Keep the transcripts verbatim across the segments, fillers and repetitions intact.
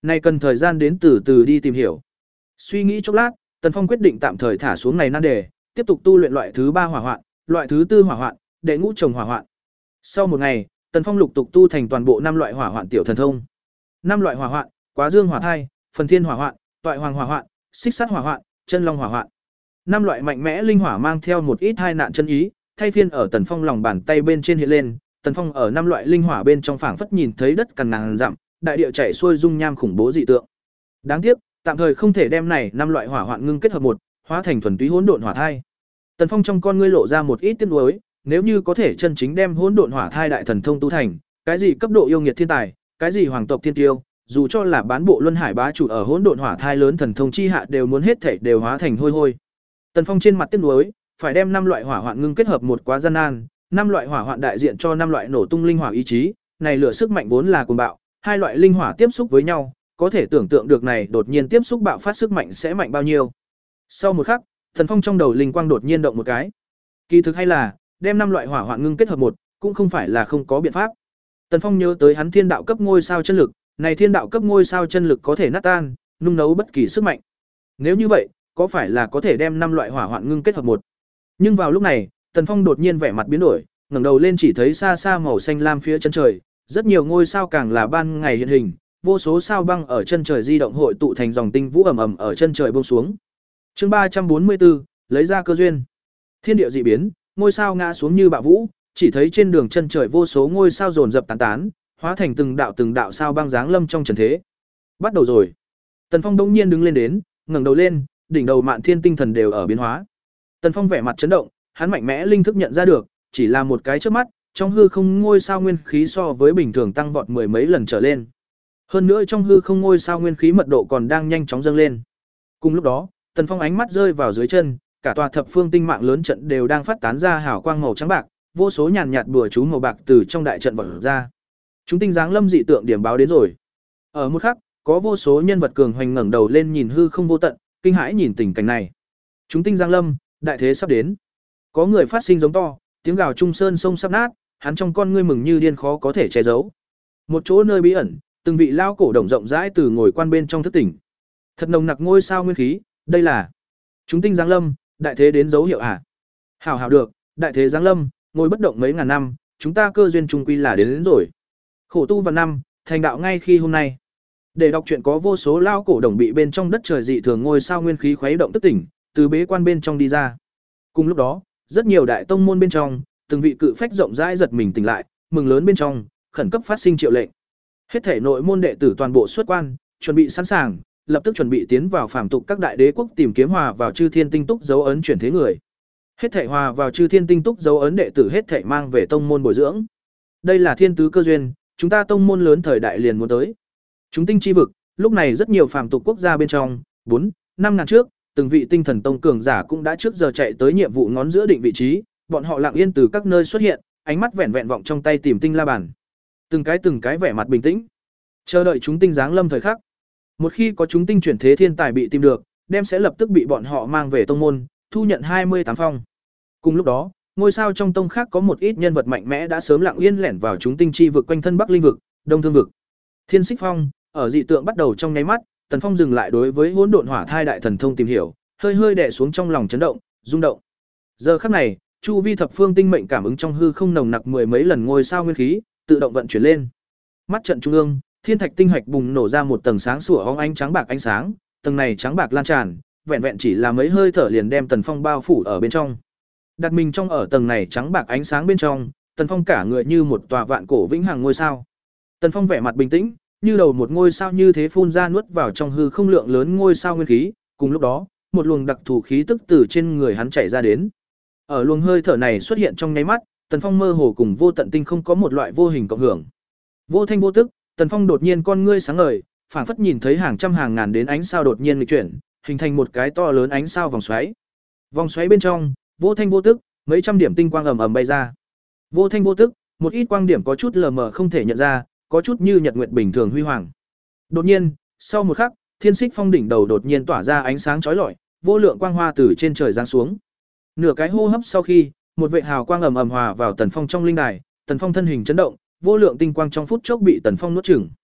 Này cần thời gian đến từ từ đi tìm hiểu. Suy nghĩ chốc lát, Tần Phong quyết định tạm thời thả xuống này nan đề, tiếp tục tu luyện loại thứ ba hỏa hoạn, loại thứ tư hỏa hoạn, đệ ngũ trồng hỏa hoạn. Sau một ngày, Tần Phong lục tục tu thành toàn bộ năm loại hỏa hoạn tiểu thần thông. Năm loại hỏa hoạn: Quá Dương hỏa thai, Phần Thiên hỏa hoạn, Toại Hoàng hỏa hoạn, Xích Sắt hỏa hoạn, Chân Long hỏa hoạn. Năm loại mạnh mẽ linh hỏa mang theo một ít hai nạn chân ý, thay phiên ở Tần Phong lòng bàn tay bên trên hiện lên, Tần Phong ở năm loại linh hỏa bên trong phảng phất nhìn thấy đất cằn ngàn dặm, đại địa chảy xuôi dung nham khủng bố dị tượng. Đáng tiếc, tạm thời không thể đem này năm loại hỏa hoạn ngưng kết hợp một, hóa thành thuần túy hỗn độn hỏa thai. Tần Phong trong con ngươi lộ ra một ít tiếc nuối, nếu như có thể chân chính đem hỗn độn hỏa thai đại thần thông tu thành, cái gì cấp độ yêu nghiệt thiên tài, cái gì hoàng tộc thiên tiêu, dù cho là bán bộ luân hải bá chủ ở hỗn độn hỏa thai lớn thần thông chi hạ đều muốn hết thảy đều hóa thành hôi hôi. Tần Phong trên mặt tiếc nuối, phải đem năm loại hỏa hoạn ngưng kết hợp một quá gian nan, năm loại hỏa hoạn đại diện cho năm loại nổ tung linh hỏa ý chí, này lửa sức mạnh vốn là cuồng bạo, hai loại linh hỏa tiếp xúc với nhau, có thể tưởng tượng được này đột nhiên tiếp xúc bạo phát sức mạnh sẽ mạnh bao nhiêu. Sau một khắc, Tần Phong trong đầu linh quang đột nhiên động một cái. Kỳ thực hay là, đem năm loại hỏa hoạn ngưng kết hợp một, cũng không phải là không có biện pháp. Tần Phong nhớ tới hắn thiên đạo cấp ngôi sao chân lực, này thiên đạo cấp ngôi sao chân lực có thể nát tan, nung nấu bất kỳ sức mạnh. Nếu như vậy, có phải là có thể đem năm loại hỏa hoạn ngưng kết hợp một? Nhưng vào lúc này, Tần Phong đột nhiên vẻ mặt biến đổi, ngẩng đầu lên chỉ thấy xa xa màu xanh lam phía chân trời, rất nhiều ngôi sao càng là ban ngày hiện hình, vô số sao băng ở chân trời di động hội tụ thành dòng tinh vũ ầm ầm ở chân trời buông xuống. Chương ba trăm bốn mươi tư, lấy ra cơ duyên. Thiên địa dị biến, ngôi sao ngã xuống như bạo vũ, chỉ thấy trên đường chân trời vô số ngôi sao dồn dập tán tán, hóa thành từng đạo từng đạo sao băng giáng lâm trong trần thế. Bắt đầu rồi. Tần Phong đống nhiên đứng lên đến, ngẩng đầu lên, đỉnh đầu Mạn Thiên tinh thần đều ở biến hóa. Tần Phong vẻ mặt chấn động, hắn mạnh mẽ linh thức nhận ra được, chỉ là một cái chớp mắt, trong hư không ngôi sao nguyên khí so với bình thường tăng vọt mười mấy lần trở lên. Hơn nữa trong hư không ngôi sao nguyên khí mật độ còn đang nhanh chóng dâng lên. Cùng lúc đó, Tần Phong ánh mắt rơi vào dưới chân, cả tòa thập phương tinh mạng lớn trận đều đang phát tán ra hào quang màu trắng bạc, vô số nhàn nhạt bùa chú màu bạc từ trong đại trận vọt ra. Chúng tinh giáng lâm dị tượng điểm báo đến rồi. Ở một khắc, có vô số nhân vật cường hoành ngẩng đầu lên nhìn hư không vô tận, kinh hãi nhìn tình cảnh này. Chúng tinh giáng lâm, đại thế sắp đến. Có người phát sinh giống to, tiếng gào trung sơn sông sắp nát, hắn trong con ngươi mừng như điên khó có thể che giấu. Một chỗ nơi bí ẩn, từng vị lao cổ đồng rộng rãi từ ngồi quan bên trong thức tỉnh. Thật nồng nặc ngôi sao nguyên khí, đây là chúng tinh giáng lâm, đại thế đến dấu hiệu à? Hảo hảo được, đại thế giáng lâm, ngồi bất động mấy ngàn năm, chúng ta cơ duyên trung quy là đến, đến rồi. Khổ tu vạn năm, thành đạo ngay khi hôm nay. Để đọc truyện có vô số lao cổ đồng bị bên trong đất trời dị thường ngôi sao nguyên khí khuấy động tức tỉnh, từ bế quan bên trong đi ra. Cùng lúc đó, rất nhiều đại tông môn bên trong, từng vị cự phách rộng rãi giật mình tỉnh lại, mừng lớn bên trong, khẩn cấp phát sinh triệu lệnh. Hết thể nội môn đệ tử toàn bộ xuất quan, chuẩn bị sẵn sàng, lập tức chuẩn bị tiến vào phàm tục các đại đế quốc tìm kiếm hòa vào chư thiên tinh túc dấu ấn chuyển thế người. Hết thể hòa vào chư thiên tinh túc dấu ấn đệ tử hết thể mang về tông môn bồi dưỡng. Đây là thiên tứ cơ duyên, chúng ta tông môn lớn thời đại liền muốn tới. Chúng tinh chi vực, lúc này rất nhiều phàm tục quốc gia bên trong, bốn, năm ngàn trước, từng vị tinh thần tông cường giả cũng đã trước giờ chạy tới nhiệm vụ ngón giữa định vị trí, bọn họ lặng yên từ các nơi xuất hiện, ánh mắt vẹn vẹn vọng trong tay tìm tinh la bàn. Từng cái từng cái vẻ mặt bình tĩnh, chờ đợi chúng tinh giáng lâm thời khắc. Một khi có chúng tinh chuyển thế thiên tài bị tìm được, đem sẽ lập tức bị bọn họ mang về tông môn, thu nhận hai mươi tám phong. Cùng lúc đó, ngôi sao trong tông khác có một ít nhân vật mạnh mẽ đã sớm lặng yên lẻn vào chúng tinh chi vực quanh thân Bắc Linh vực, Đông Thương vực. Thiên Xích Phong, ở dị tượng bắt đầu trong nháy mắt, Tần Phong dừng lại đối với hỗn độn hỏa thai đại thần thông tìm hiểu, hơi hơi đè xuống trong lòng chấn động, rung động. Giờ khắc này, chu vi thập phương tinh mệnh cảm ứng trong hư không nồng nặc mười mấy lần ngôi sao nguyên khí, tự động vận chuyển lên. Mắt trận trung ương, thiên thạch tinh hạch bùng nổ ra một tầng sáng sủa hóng ánh trắng bạc ánh sáng, tầng này trắng bạc lan tràn, vẹn vẹn chỉ là mấy hơi thở liền đem Tần Phong bao phủ ở bên trong. Đặt mình trong ở tầng này trắng bạc ánh sáng bên trong, Tần Phong cả người như một tòa vạn cổ vĩnh hằng ngôi sao. Tần Phong vẻ mặt bình tĩnh, như đầu một ngôi sao như thế phun ra nuốt vào trong hư không lượng lớn ngôi sao nguyên khí, cùng lúc đó, một luồng đặc thù khí tức từ trên người hắn chảy ra đến. Ở luồng hơi thở này xuất hiện trong nháy mắt, Tần Phong mơ hồ cùng vô tận tinh không có một loại vô hình cộng hưởng. Vô thanh vô tức, Tần Phong đột nhiên con ngươi sáng ngời, phảng phất nhìn thấy hàng trăm hàng ngàn đến ánh sao đột nhiên nghịch chuyển, hình thành một cái to lớn ánh sao vòng xoáy. Vòng xoáy bên trong, vô thanh vô tức, mấy trăm điểm tinh quang ầm ầm bay ra. Vô thanh vô tức, một ít quang điểm có chút lờ mờ không thể nhận ra, có chút như nhật nguyệt bình thường huy hoàng. Đột nhiên, sau một khắc, Thiên Xích Phong đỉnh đầu đột nhiên tỏa ra ánh sáng chói lọi, vô lượng quang hoa từ trên trời giáng xuống. Nửa cái hô hấp sau khi, một vệt hào quang ầm ầm hòa vào Tần Phong trong linh đài, Tần Phong thân hình chấn động, vô lượng tinh quang trong phút chốc bị Tần Phong nuốt chửng.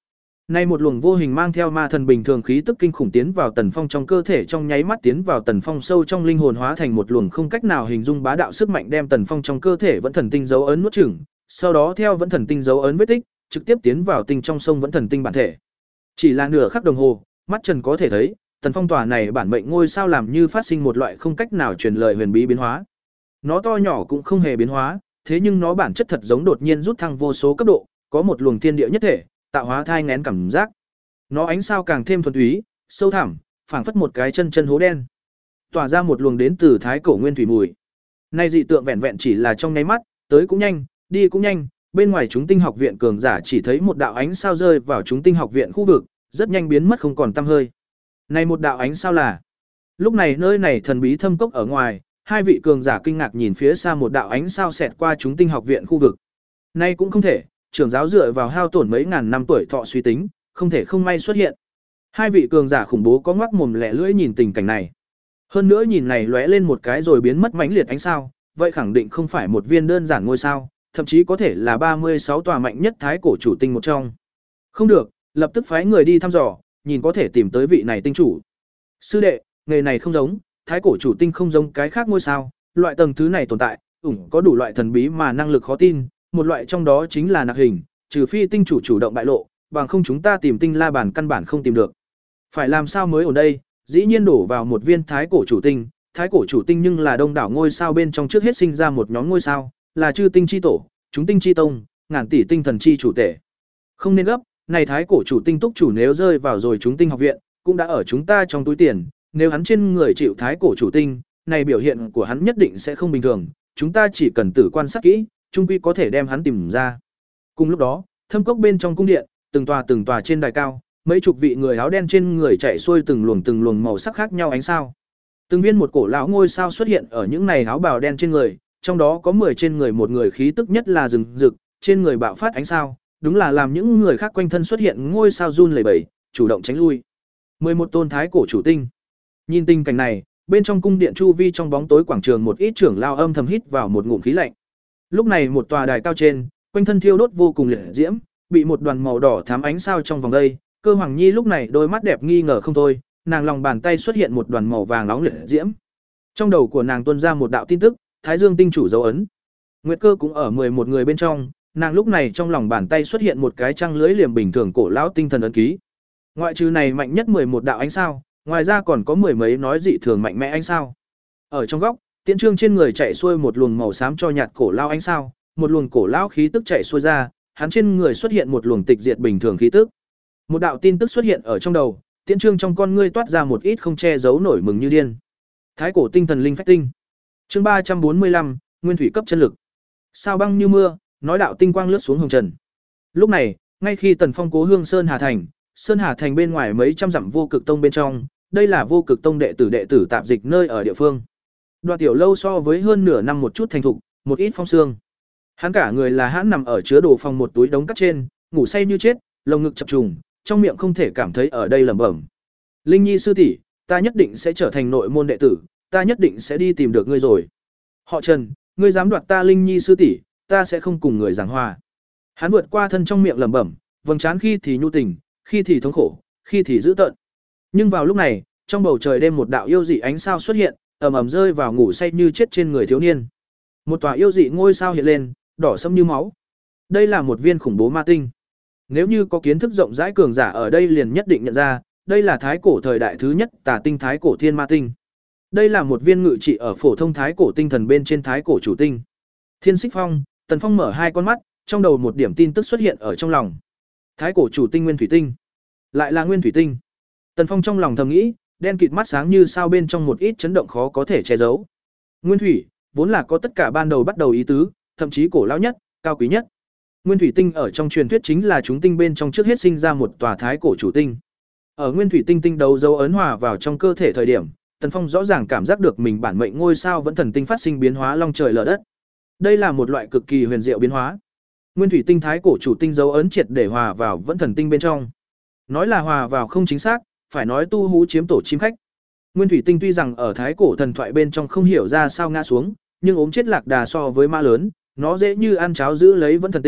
Nay một luồng vô hình mang theo ma thần bình thường khí tức kinh khủng tiến vào Tần Phong trong cơ thể, trong nháy mắt tiến vào Tần Phong sâu trong linh hồn, hóa thành một luồng không cách nào hình dung bá đạo sức mạnh, đem Tần Phong trong cơ thể vẫn thần tinh dấu ấn nuốt chửng, sau đó theo vẫn thần tinh dấu ấn vết tích, trực tiếp tiến vào tinh trong sông vẫn thần tinh bản thể. Chỉ là nửa khắc đồng hồ, mắt Trần có thể thấy, Tần Phong tòa này bản mệnh ngôi sao làm như phát sinh một loại không cách nào truyền lời huyền bí biến hóa. Nó to nhỏ cũng không hề biến hóa, thế nhưng nó bản chất thật giống đột nhiên rút thăng vô số cấp độ, có một luồng thiên địa nhất thể, tạo hóa thai nghén cảm giác. Nó ánh sao càng thêm thuần túy, sâu thẳm, phảng phất một cái chân chân hố đen, tỏa ra một luồng đến từ thái cổ nguyên thủy mùi. Nay dị tượng vẹn vẹn chỉ là trong nháy mắt, tới cũng nhanh, đi cũng nhanh, bên ngoài chúng tinh học viện cường giả chỉ thấy một đạo ánh sao rơi vào chúng tinh học viện khu vực, rất nhanh biến mất không còn tăm hơi. Này một đạo ánh sao là? Lúc này nơi này thần bí thâm cốc ở ngoài, hai vị cường giả kinh ngạc nhìn phía xa một đạo ánh sao xẹt qua chúng tinh học viện khu vực. Nay cũng không thể, trưởng giáo dựa vào hao tổn mấy ngàn năm tuổi thọ suy tính, không thể không may xuất hiện. Hai vị cường giả khủng bố có ngoác mồm lẻ lưỡi nhìn tình cảnh này. Hơn nữa nhìn này lóe lên một cái rồi biến mất mãnh liệt ánh sao, vậy khẳng định không phải một viên đơn giản ngôi sao, thậm chí có thể là ba mươi sáu tòa mạnh nhất thái cổ chủ tinh một trong. Không được, lập tức phái người đi thăm dò, nhìn có thể tìm tới vị này tinh chủ. Sư đệ, nghề này không giống, thái cổ chủ tinh không giống cái khác ngôi sao, loại tầng thứ này tồn tại, ủng có đủ loại thần bí mà năng lực khó tin, một loại trong đó chính là nạc hình, trừ phi tinh chủ chủ động bại lộ, bằng không chúng ta tìm tinh la bàn căn bản không tìm được. Phải làm sao mới ở đây, dĩ nhiên đổ vào một viên thái cổ chủ tinh, thái cổ chủ tinh nhưng là đông đảo ngôi sao bên trong trước hết sinh ra một nhóm ngôi sao, là chư tinh chi tổ, chúng tinh chi tông, ngàn tỷ tinh thần chi chủ tể. Không nên gấp, này thái cổ chủ tinh túc chủ nếu rơi vào rồi chúng tinh học viện, cũng đã ở chúng ta trong túi tiền, nếu hắn trên người chịu thái cổ chủ tinh, này biểu hiện của hắn nhất định sẽ không bình thường, chúng ta chỉ cần tử quan sát kỹ, chung quy có thể đem hắn tìm ra. Cùng lúc đó, thâm cốc bên trong cung điện, từng tòa từng tòa trên đài cao, mấy chục vị người áo đen trên người chạy xuôi từng luồng từng luồng màu sắc khác nhau ánh sao. Từng viên một cổ lão ngôi sao xuất hiện ở những này áo bào đen trên người, trong đó có mười trên người một người khí tức nhất là rừng rực, trên người bạo phát ánh sao, đúng là làm những người khác quanh thân xuất hiện ngôi sao run lẩy bẩy, chủ động tránh lui. mười một tôn thái cổ chủ tinh. Nhìn tình cảnh này, bên trong cung điện chu vi trong bóng tối quảng trường một ít trưởng lao âm thầm hít vào một ngụm khí lạnh. Lúc này một tòa đài cao trên, quanh thân thiêu đốt vô cùng liệt diễm, bị một đoàn màu đỏ thắm ánh sao trong vòng đây, Cơ Hoàng Nhi lúc này đôi mắt đẹp nghi ngờ không thôi, nàng lòng bàn tay xuất hiện một đoàn màu vàng nóng liệt diễm. Trong đầu của nàng tuôn ra một đạo tin tức, Thái Dương tinh chủ dấu ấn. Nguyệt Cơ cũng ở mười một người bên trong, nàng lúc này trong lòng bàn tay xuất hiện một cái trăng lưới liềm bình thường cổ lão tinh thần ấn ký. Ngoại trừ này mạnh nhất mười một đạo ánh sao, ngoài ra còn có mười mấy nói dị thường mạnh mẽ ánh sao. Ở trong góc, Tiễn Trương trên người chạy xuôi một luồng màu xám cho nhạt cổ lão ánh sao, một luồng cổ lão khí tức chạy xuôi ra, hắn trên người xuất hiện một luồng tịch diệt bình thường khí tức. Một đạo tin tức xuất hiện ở trong đầu, Tiễn Trương trong con ngươi toát ra một ít không che giấu nổi mừng như điên. Thái cổ tinh thần linh phách tinh. Chương ba trăm bốn mươi lăm, nguyên thủy cấp chân lực. Sao băng như mưa, nói đạo tinh quang lướt xuống hồng trần. Lúc này, ngay khi Tần Phong cố hương Sơn Hà thành, Sơn Hà thành bên ngoài mấy trăm dặm vô cực tông bên trong, đây là vô cực tông đệ tử đệ tử tạp dịch nơi ở địa phương. Đoạt tiểu lâu so với hơn nửa năm một chút thành thục, một ít phong sương. Hắn cả người là hãn nằm ở chứa đồ phòng một túi đống cát trên, ngủ say như chết, lồng ngực chập trùng, trong miệng không thể cảm thấy ở đây lẩm bẩm. Linh Nhi sư tỷ, ta nhất định sẽ trở thành nội môn đệ tử, ta nhất định sẽ đi tìm được ngươi rồi. Họ Trần, ngươi dám đoạt ta Linh Nhi sư tỷ, ta sẽ không cùng người giảng hòa. Hắn vượt qua thân trong miệng lẩm bẩm, vầng trán khi thì nhu tình, khi thì thống khổ, khi thì dữ tợn. Nhưng vào lúc này, trong bầu trời đêm một đạo yêu dị ánh sao xuất hiện, ầm ầm rơi vào ngủ say như chết trên người thiếu niên. Một tòa yêu dị ngôi sao hiện lên, đỏ sẫm như máu. Đây là một viên khủng bố ma tinh. Nếu như có kiến thức rộng rãi cường giả ở đây liền nhất định nhận ra, đây là thái cổ thời đại thứ nhất tà tinh thái cổ thiên ma tinh. Đây là một viên ngự trị ở phổ thông thái cổ tinh thần bên trên thái cổ chủ tinh. Thiên Xích Phong, Tần Phong mở hai con mắt, trong đầu một điểm tin tức xuất hiện ở trong lòng. Thái cổ chủ tinh nguyên thủy tinh, lại là nguyên thủy tinh. Tần Phong trong lòng thầm nghĩ, đen kịt mắt sáng như sao bên trong một ít chấn động khó có thể che giấu. Nguyên thủy, vốn là có tất cả ban đầu bắt đầu ý tứ, thậm chí cổ lão nhất, cao quý nhất. Nguyên thủy tinh ở trong truyền thuyết chính là chúng tinh bên trong trước hết sinh ra một tòa thái cổ chủ tinh. Ở nguyên thủy tinh tinh đấu dấu ấn hòa vào trong cơ thể thời điểm, Tần Phong rõ ràng cảm giác được mình bản mệnh ngôi sao vẫn thần tinh phát sinh biến hóa long trời lở đất. Đây là một loại cực kỳ huyền diệu biến hóa. Nguyên thủy tinh thái cổ chủ tinh dấu ấn triệt để hòa vào vẫn thần tinh bên trong. Nói là hòa vào không chính xác, phải nói tu hú chiếm tổ chim khách. Nguyên thủy tinh tuy rằng ở thái cổ thần thoại bên trong không hiểu ra sao ngã xuống, nhưng ốm chết lạc đà so với ma lớn, nó dễ như ăn cháo giữ lấy vẫn thần tinh,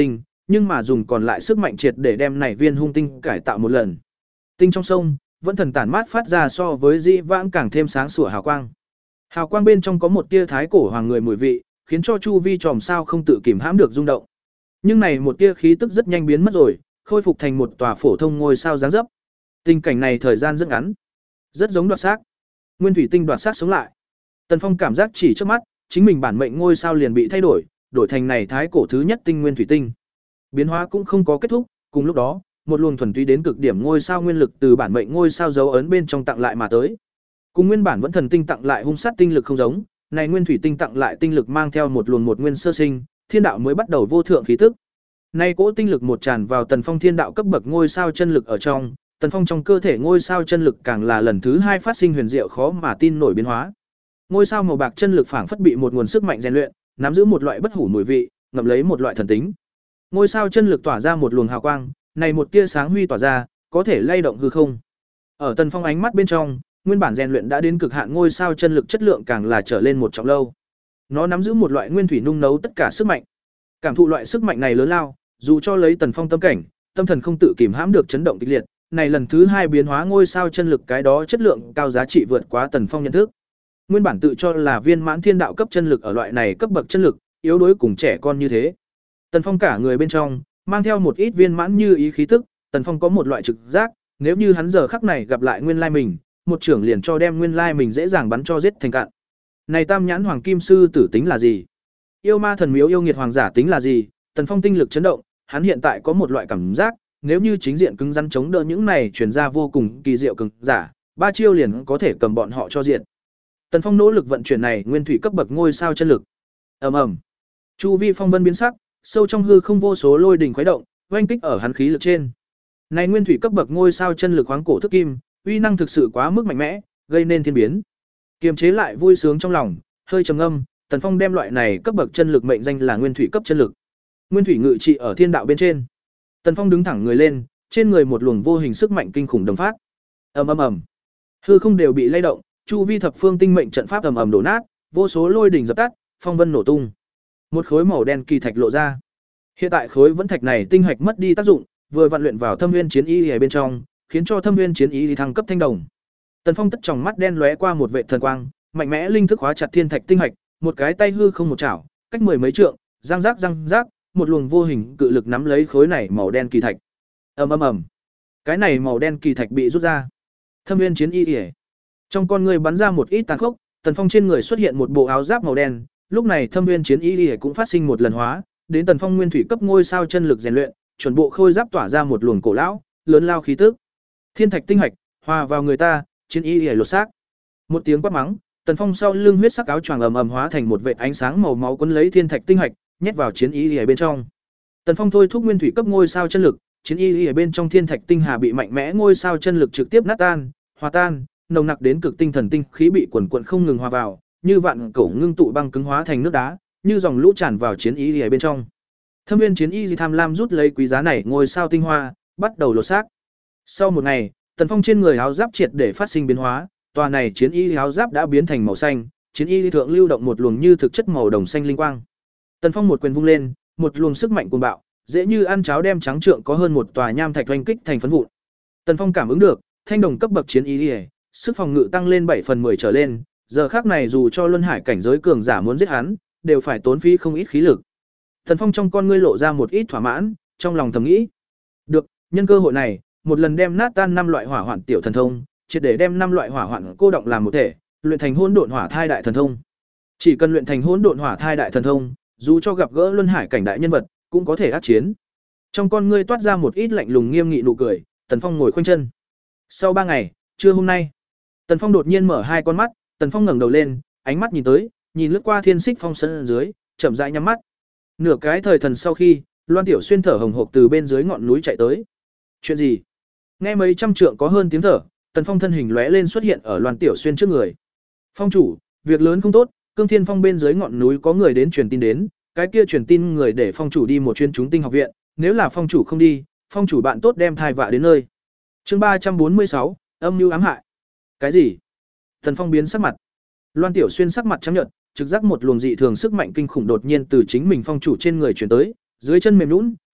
nhưng mà dùng còn lại sức mạnh triệt để đem này viên hung tinh cải tạo một lần. Tinh trong sông, vẫn thần tản mát phát ra so với dĩ vãng càng thêm sáng sủa hào quang. Hào quang bên trong có một tia thái cổ hoàng người mùi vị, khiến cho chu vi chòm sao không tự kìm hãm được rung động. Nhưng này một tia khí tức rất nhanh biến mất rồi, khôi phục thành một tòa phổ thông ngôi sao dáng dấp. Tình cảnh này thời gian rất ngắn, rất giống đoạt xác. Nguyên thủy tinh đoạt xác sống lại. Tần Phong cảm giác chỉ trước mắt, chính mình bản mệnh ngôi sao liền bị thay đổi, đổi thành này thái cổ thứ nhất tinh nguyên thủy tinh. Biến hóa cũng không có kết thúc, cùng lúc đó, một luồng thuần túy đến cực điểm ngôi sao nguyên lực từ bản mệnh ngôi sao dấu ấn bên trong tặng lại mà tới. Cùng nguyên bản vẫn thần tinh tặng lại hung sát tinh lực không giống, này nguyên thủy tinh tặng lại tinh lực mang theo một luồng một nguyên sơ sinh, thiên đạo mới bắt đầu vô thượng khí tức. Nay cỗ tinh lực một tràn vào Tần Phong thiên đạo cấp bậc ngôi sao chân lực ở trong, Tần Phong trong cơ thể ngôi sao chân lực càng là lần thứ hai phát sinh huyền diệu khó mà tin nổi biến hóa. Ngôi sao màu bạc chân lực phảng phất bị một nguồn sức mạnh rèn luyện, nắm giữ một loại bất hủ mùi vị, ngậm lấy một loại thần tính. Ngôi sao chân lực tỏa ra một luồng hào quang, này một tia sáng huy tỏa ra, có thể lay động hư không. Ở Tần Phong ánh mắt bên trong, nguyên bản rèn luyện đã đến cực hạn ngôi sao chân lực chất lượng càng là trở lên một trọng lâu. Nó nắm giữ một loại nguyên thủy nung nấu tất cả sức mạnh. Cảm thụ loại sức mạnh này lớn lao, dù cho lấy Tần Phong tâm cảnh, tâm thần không tự kìm hãm được chấn động kịch liệt, này lần thứ hai biến hóa ngôi sao chân lực cái đó chất lượng cao giá trị vượt quá Tần Phong nhận thức. Nguyên bản tự cho là viên mãn thiên đạo cấp chân lực ở loại này cấp bậc chân lực, yếu đuối cùng trẻ con như thế. Tần Phong cả người bên trong mang theo một ít viên mãn như ý khí tức, Tần Phong có một loại trực giác, nếu như hắn giờ khắc này gặp lại nguyên lai mình, một trưởng liền cho đem nguyên lai mình dễ dàng bắn cho giết thành cạn. Này tam nhãn hoàng kim sư tử tính là gì? Yêu ma thần miếu yêu nghiệt hoàng giả tính là gì? Tần Phong tinh lực chấn động, hắn hiện tại có một loại cảm giác, nếu như chính diện cứng rắn chống đỡ những này truyền ra vô cùng kỳ diệu cường giả, ba chiêu liền có thể cầm bọn họ cho diện. Tần Phong nỗ lực vận chuyển này nguyên thủy cấp bậc ngôi sao chân lực. Ầm ầm. Chu vi phong vân biến sắc, sâu trong hư không vô số lôi đỉnh khuấy động, oanh kích ở hắn khí lực trên. Này nguyên thủy cấp bậc ngôi sao chân lực khoáng cổ thức kim, uy năng thực sự quá mức mạnh mẽ, gây nên thiên biến. Kiềm chế lại vui sướng trong lòng, hơi trầm ngâm, Tần Phong đem loại này cấp bậc chân lực mệnh danh là nguyên thủy cấp chân lực. Nguyên thủy ngự trị ở thiên đạo bên trên. Tần Phong đứng thẳng người lên, trên người một luồng vô hình sức mạnh kinh khủng đồng phát. Ầm ầm ầm. Hư không đều bị lay động, chu vi thập phương tinh mệnh trận pháp ầm ầm đổ nát, vô số lôi đỉnh dập tắt, phong vân nổ tung. Một khối màu đen kỳ thạch lộ ra. Hiện tại khối vẫn thạch này tinh hạch mất đi tác dụng, vừa vận luyện vào Thâm Nguyên chiến ý ở bên trong, khiến cho Thâm Nguyên chiến ý thăng cấp thanh đồng. Tần Phong tất tròng mắt đen lóe qua một vệ thần quang, mạnh mẽ linh thức hóa chặt thiên thạch tinh hạch, một cái tay hư không một chảo, cách mười mấy trượng, răng rác răng rác, một luồng vô hình cự lực nắm lấy khối này màu đen kỳ thạch. Ầm ầm ầm. Cái này màu đen kỳ thạch bị rút ra. Thâm Nguyên chiến y, trong con người bắn ra một ít tàn khốc, Tần Phong trên người xuất hiện một bộ áo giáp màu đen, lúc này Thâm Nguyên chiến y cũng phát sinh một lần hóa, đến Tần Phong nguyên thủy cấp ngôi sao chân lực rèn luyện, chuẩn bộ khôi giáp tỏa ra một luồng cổ lão, lớn lao khí tức. Thiên thạch tinh hạch hòa vào người ta, chiến y lột xác. Một tiếng quát mắng, Tần Phong sau lưng huyết sắc áo choàng ầm ầm hóa thành một vệt ánh sáng màu máu cuốn lấy thiên thạch tinh hạch, nhét vào chiến y ở bên trong. Tần Phong thôi thúc nguyên thủy cấp ngôi sao chân lực, chiến y ở bên trong thiên thạch tinh hà bị mạnh mẽ ngôi sao chân lực trực tiếp nát tan, hòa tan, nồng nặc đến cực tinh thần tinh khí bị quần quần không ngừng hòa vào, như vạn cổ ngưng tụ băng cứng hóa thành nước đá, như dòng lũ tràn vào chiến y ở bên trong. Thâm Nguyên chiến y tham lam rút lấy quý giá này ngôi sao tinh hoa, bắt đầu lột xác. Sau một ngày, Tần Phong trên người áo giáp triệt để phát sinh biến hóa, tòa này chiến y áo giáp đã biến thành màu xanh, chiến y thượng lưu động một luồng như thực chất màu đồng xanh linh quang. Tần Phong một quyền vung lên, một luồng sức mạnh cuồng bạo, dễ như ăn cháo đem trắng trượng có hơn một tòa nham thạch oanh kích thành phấn vụn. Tần Phong cảm ứng được, thanh đồng cấp bậc chiến y, sức phòng ngự tăng lên bảy phần mười trở lên, giờ khắc này dù cho luân hải cảnh giới cường giả muốn giết hắn, đều phải tốn phí không ít khí lực. Tần Phong trong con ngươi lộ ra một ít thỏa mãn, trong lòng thầm nghĩ: được, nhân cơ hội này, một lần đem nát tan năm loại hỏa hoạn tiểu thần thông, triệt để đem năm loại hỏa hoạn cô động làm một thể, luyện thành hỗn độn hỏa thai đại thần thông. Chỉ cần luyện thành hỗn độn hỏa thai đại thần thông, dù cho gặp gỡ luân hải cảnh đại nhân vật, cũng có thể ác chiến. Trong con ngươi toát ra một ít lạnh lùng nghiêm nghị nụ cười, Tần Phong ngồi khoanh chân. Sau ba ngày, trưa hôm nay, Tần Phong đột nhiên mở hai con mắt, Tần Phong ngẩng đầu lên, ánh mắt nhìn tới, nhìn lướt qua thiên xích phong sân dưới, chậm rãi nhắm mắt. Nửa cái thời thần sau khi, Loan Tiểu Xuyên thở hồng hộc từ bên dưới ngọn núi chạy tới. Chuyện gì? Nghe mấy trăm trượng có hơn tiếng thở, Tần Phong thân hình lóe lên xuất hiện ở Loan Tiểu Xuyên trước người. Phong chủ, việc lớn không tốt, Cương Thiên Phong bên dưới ngọn núi có người đến truyền tin đến, cái kia truyền tin người để phong chủ đi một chuyến chúng tinh học viện, nếu là phong chủ không đi, phong chủ bạn tốt đem thai vạ đến nơi. Chương ba trăm bốn mươi sáu, âm mưu ám hại. Cái gì? Tần Phong biến sắc mặt. Loan Tiểu Xuyên sắc mặt trắng nhợt, trực giác một luồng dị thường sức mạnh kinh khủng đột nhiên từ chính mình phong chủ trên người truyền tới, dưới chân mềm nhũn,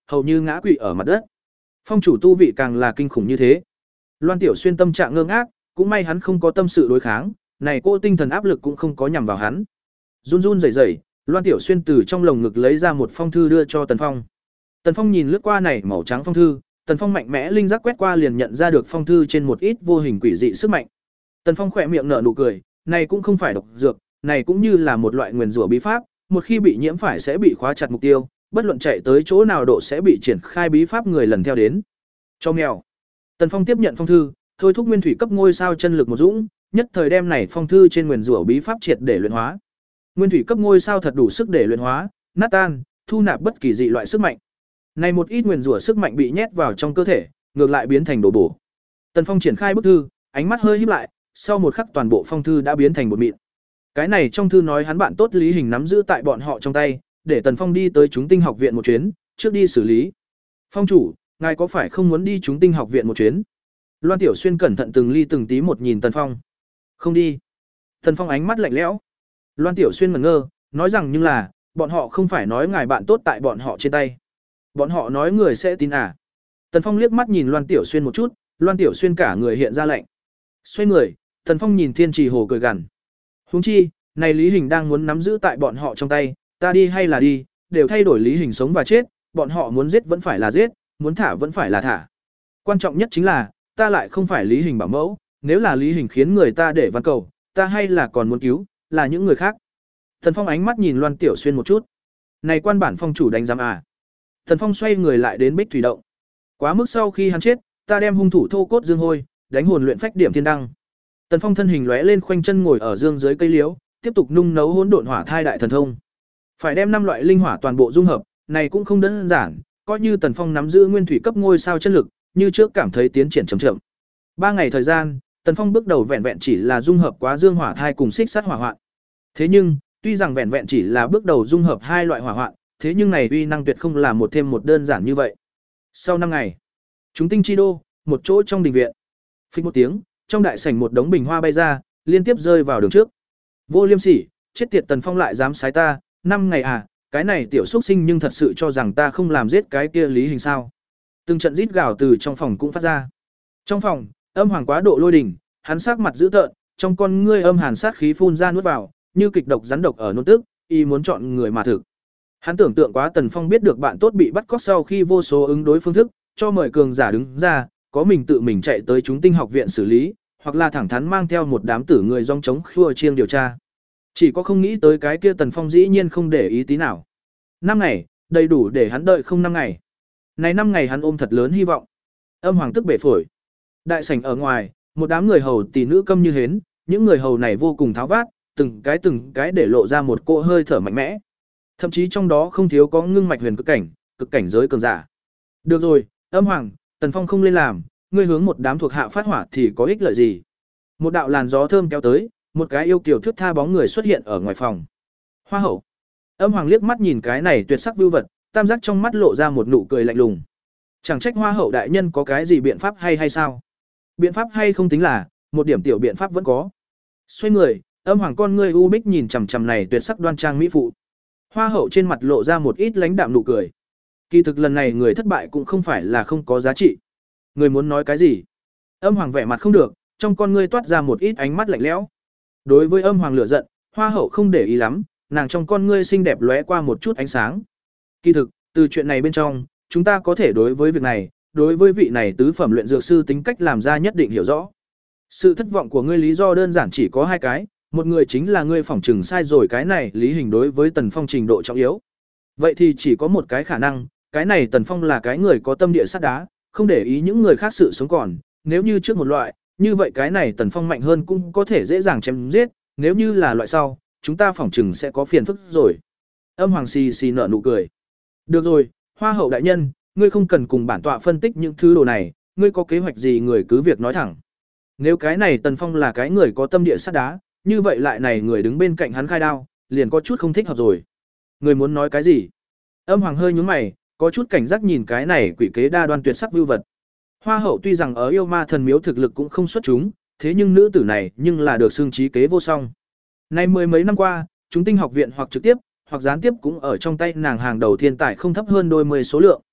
hầu như ngã quỵ ở mặt đất. Phong chủ tu vị càng là kinh khủng như thế. Loan Tiểu Xuyên tâm trạng ngơ ngác, cũng may hắn không có tâm sự đối kháng, này cô tinh thần áp lực cũng không có nhằm vào hắn. Run run rẩy rẩy, Loan Tiểu Xuyên từ trong lồng ngực lấy ra một phong thư đưa cho Tần Phong. Tần Phong nhìn lướt qua này màu trắng phong thư, Tần Phong mạnh mẽ linh giác quét qua liền nhận ra được phong thư trên một ít vô hình quỷ dị sức mạnh. Tần Phong khỏe miệng nở nụ cười, này cũng không phải độc dược, này cũng như là một loại nguyền rủa bí pháp, một khi bị nhiễm phải sẽ bị khóa chặt mục tiêu, bất luận chạy tới chỗ nào độ sẽ bị triển khai bí pháp người lần theo đến. Cho mèo. Tần Phong tiếp nhận phong thư, thôi thúc nguyên thủy cấp ngôi sao chân lực một dũng, nhất thời đem này phong thư trên nguyền rủa bí pháp triệt để luyện hóa. Nguyên thủy cấp ngôi sao thật đủ sức để luyện hóa, nát tan, thu nạp bất kỳ dị loại sức mạnh. Này một ít nguyền rủa sức mạnh bị nhét vào trong cơ thể, ngược lại biến thành đồ bổ. Tần Phong triển khai bức thư, ánh mắt hơi híp lại, sau một khắc toàn bộ phong thư đã biến thành bột mịn. Cái này trong thư nói hắn bạn tốt Lý Hình nắm giữ tại bọn họ trong tay, để Tần Phong đi tới chúng tinh học viện một chuyến, trước đi xử lý. Phong chủ, ngài có phải không muốn đi chúng tinh học viện một chuyến? Loan Tiểu Xuyên cẩn thận từng ly từng tí một nhìn Tần Phong. Không đi. Tần Phong ánh mắt lạnh lẽo. Loan Tiểu Xuyên ngẩn ngơ, nói rằng nhưng là, bọn họ không phải nói ngài bạn tốt tại bọn họ trên tay. Bọn họ nói người sẽ tin à? Tần Phong liếc mắt nhìn Loan Tiểu Xuyên một chút, Loan Tiểu Xuyên cả người hiện ra lạnh. Xoay người, Tần Phong nhìn Thiên Trì Hồ cười gằn. Huống chi, này Lý Hình đang muốn nắm giữ tại bọn họ trong tay, ta đi hay là đi, đều thay đổi Lý Hình sống và chết, bọn họ muốn giết vẫn phải là giết, muốn thả vẫn phải là thả. Quan trọng nhất chính là, ta lại không phải Lý Hình bảo mẫu, nếu là Lý Hình khiến người ta để văn cầu, ta hay là còn muốn cứu, là những người khác. Tần Phong ánh mắt nhìn Loan Tiểu Xuyên một chút. Này quan bản phong chủ đánh giám à? Tần Phong xoay người lại đến Bích Thủy động. Quá mức sau khi hắn chết, ta đem hung thủ thô cốt dương hôi, đánh hồn luyện phách điểm thiên đăng. Tần Phong thân hình lóe lên khoanh chân ngồi ở dương dưới cây liễu, tiếp tục nung nấu hỗn độn hỏa thai đại thần thông. Phải đem năm loại linh hỏa toàn bộ dung hợp, này cũng không đơn giản, coi như Tần Phong nắm giữ nguyên thủy cấp ngôi sao chân lực, như trước cảm thấy tiến triển chậm chậm. Ba ngày thời gian, Tần Phong bước đầu vẹn vẹn chỉ là dung hợp quá dương hỏa thai cùng xích sắt hỏa hoạn. Thế nhưng, tuy rằng vẹn vẹn chỉ là bước đầu dung hợp hai loại hỏa hoạn, thế nhưng này uy năng tuyệt không là một thêm một đơn giản như vậy. Sau năm ngày, chúng tinh chi đô, một chỗ trong đình viện. Phích một tiếng, trong đại sảnh một đống bình hoa bay ra, liên tiếp rơi vào đường trước. Vô Liêm Sỉ, chết tiệt Tần Phong lại dám sái ta, năm ngày à, cái này tiểu xuất sinh nhưng thật sự cho rằng ta không làm giết cái kia Lý Hình sao? Từng trận rít gào từ trong phòng cũng phát ra. Trong phòng, Âm Hoàng quá độ lôi đình, hắn sắc mặt dữ tợn, trong con ngươi âm hàn sát khí phun ra nuốt vào, như kịch độc rắn độc ở nôn tức, y muốn chọn người mà thực. Hắn tưởng tượng quá Tần Phong biết được bạn tốt bị bắt cóc sau khi vô số ứng đối phương thức, cho mời cường giả đứng ra, có mình tự mình chạy tới chúng tinh học viện xử lý, hoặc là thẳng thắn mang theo một đám tử người dòng chống khua chiêng điều tra. Chỉ có không nghĩ tới cái kia Tần Phong dĩ nhiên không để ý tí nào. Năm ngày, đầy đủ để hắn đợi không năm ngày. Này năm ngày hắn ôm thật lớn hy vọng. Âm Hoàng tức bể phổi. Đại sảnh ở ngoài, một đám người hầu tỷ nữ câm như hến, những người hầu này vô cùng tháo vát, từng cái từng cái để lộ ra một cỗ hơi thở mạnh mẽ. Thậm chí trong đó không thiếu có ngưng mạch huyền cực cảnh, cực cảnh giới cường giả. Được rồi, Âm Hoàng, Tần Phong không lên làm, ngươi hướng một đám thuộc hạ phát hỏa thì có ích lợi gì? Một đạo làn gió thơm kéo tới, một cái yêu kiều thước tha bóng người xuất hiện ở ngoài phòng. Hoa hậu. Âm Hoàng liếc mắt nhìn cái này tuyệt sắc vưu vật, tam giác trong mắt lộ ra một nụ cười lạnh lùng. Chẳng trách Hoa hậu đại nhân có cái gì biện pháp hay hay sao? Biện pháp hay không tính là, một điểm tiểu biện pháp vẫn có. Xoay người, Âm Hoàng con ngươi u bích nhìn chằm chằm này tuyệt sắc đoan trang mỹ phụ. Hoa hậu trên mặt lộ ra một ít lãnh đạm nụ cười. Kỳ thực lần này người thất bại cũng không phải là không có giá trị. Người muốn nói cái gì? Âm Hoàng vẻ mặt không được, trong con ngươi toát ra một ít ánh mắt lạnh lẽo. Đối với Âm Hoàng lửa giận, Hoa hậu không để ý lắm, nàng trong con ngươi xinh đẹp lóe qua một chút ánh sáng. Kỳ thực, từ chuyện này bên trong, chúng ta có thể đối với việc này, đối với vị này tứ phẩm luyện dược sư tính cách làm ra nhất định hiểu rõ. Sự thất vọng của ngươi lý do đơn giản chỉ có hai cái, một người chính là ngươi phỏng chừng sai rồi cái này Lý Hình đối với Tần Phong trình độ trọng yếu. Vậy thì chỉ có một cái khả năng, cái này Tần Phong là cái người có tâm địa sắt đá, không để ý những người khác sự sống còn, nếu như trước một loại, như vậy cái này Tần Phong mạnh hơn cũng có thể dễ dàng chém giết, nếu như là loại sau, chúng ta phỏng chừng sẽ có phiền phức rồi. Âm Hoàng xì xì nở nụ cười. Được rồi, Hoa hậu đại nhân, ngươi không cần cùng bản tọa phân tích những thứ đồ này, ngươi có kế hoạch gì người cứ việc nói thẳng. Nếu cái này Tần Phong là cái người có tâm địa sắt đá, như vậy lại này người đứng bên cạnh hắn khai đao, liền có chút không thích hợp rồi. Người muốn nói cái gì? Âm Hoàng hơi nhướng mày, có chút cảnh giác nhìn cái này quỷ kế đa đoan tuyệt sắc vưu vật. Hoa hậu tuy rằng ở yêu ma thần miếu thực lực cũng không xuất chúng, thế nhưng nữ tử này nhưng là được xưng trí kế vô song. Nay mười mấy năm qua, chúng tinh học viện hoặc trực tiếp, hoặc gián tiếp cũng ở trong tay nàng hàng đầu thiên tài không thấp hơn đôi mươi số lượng.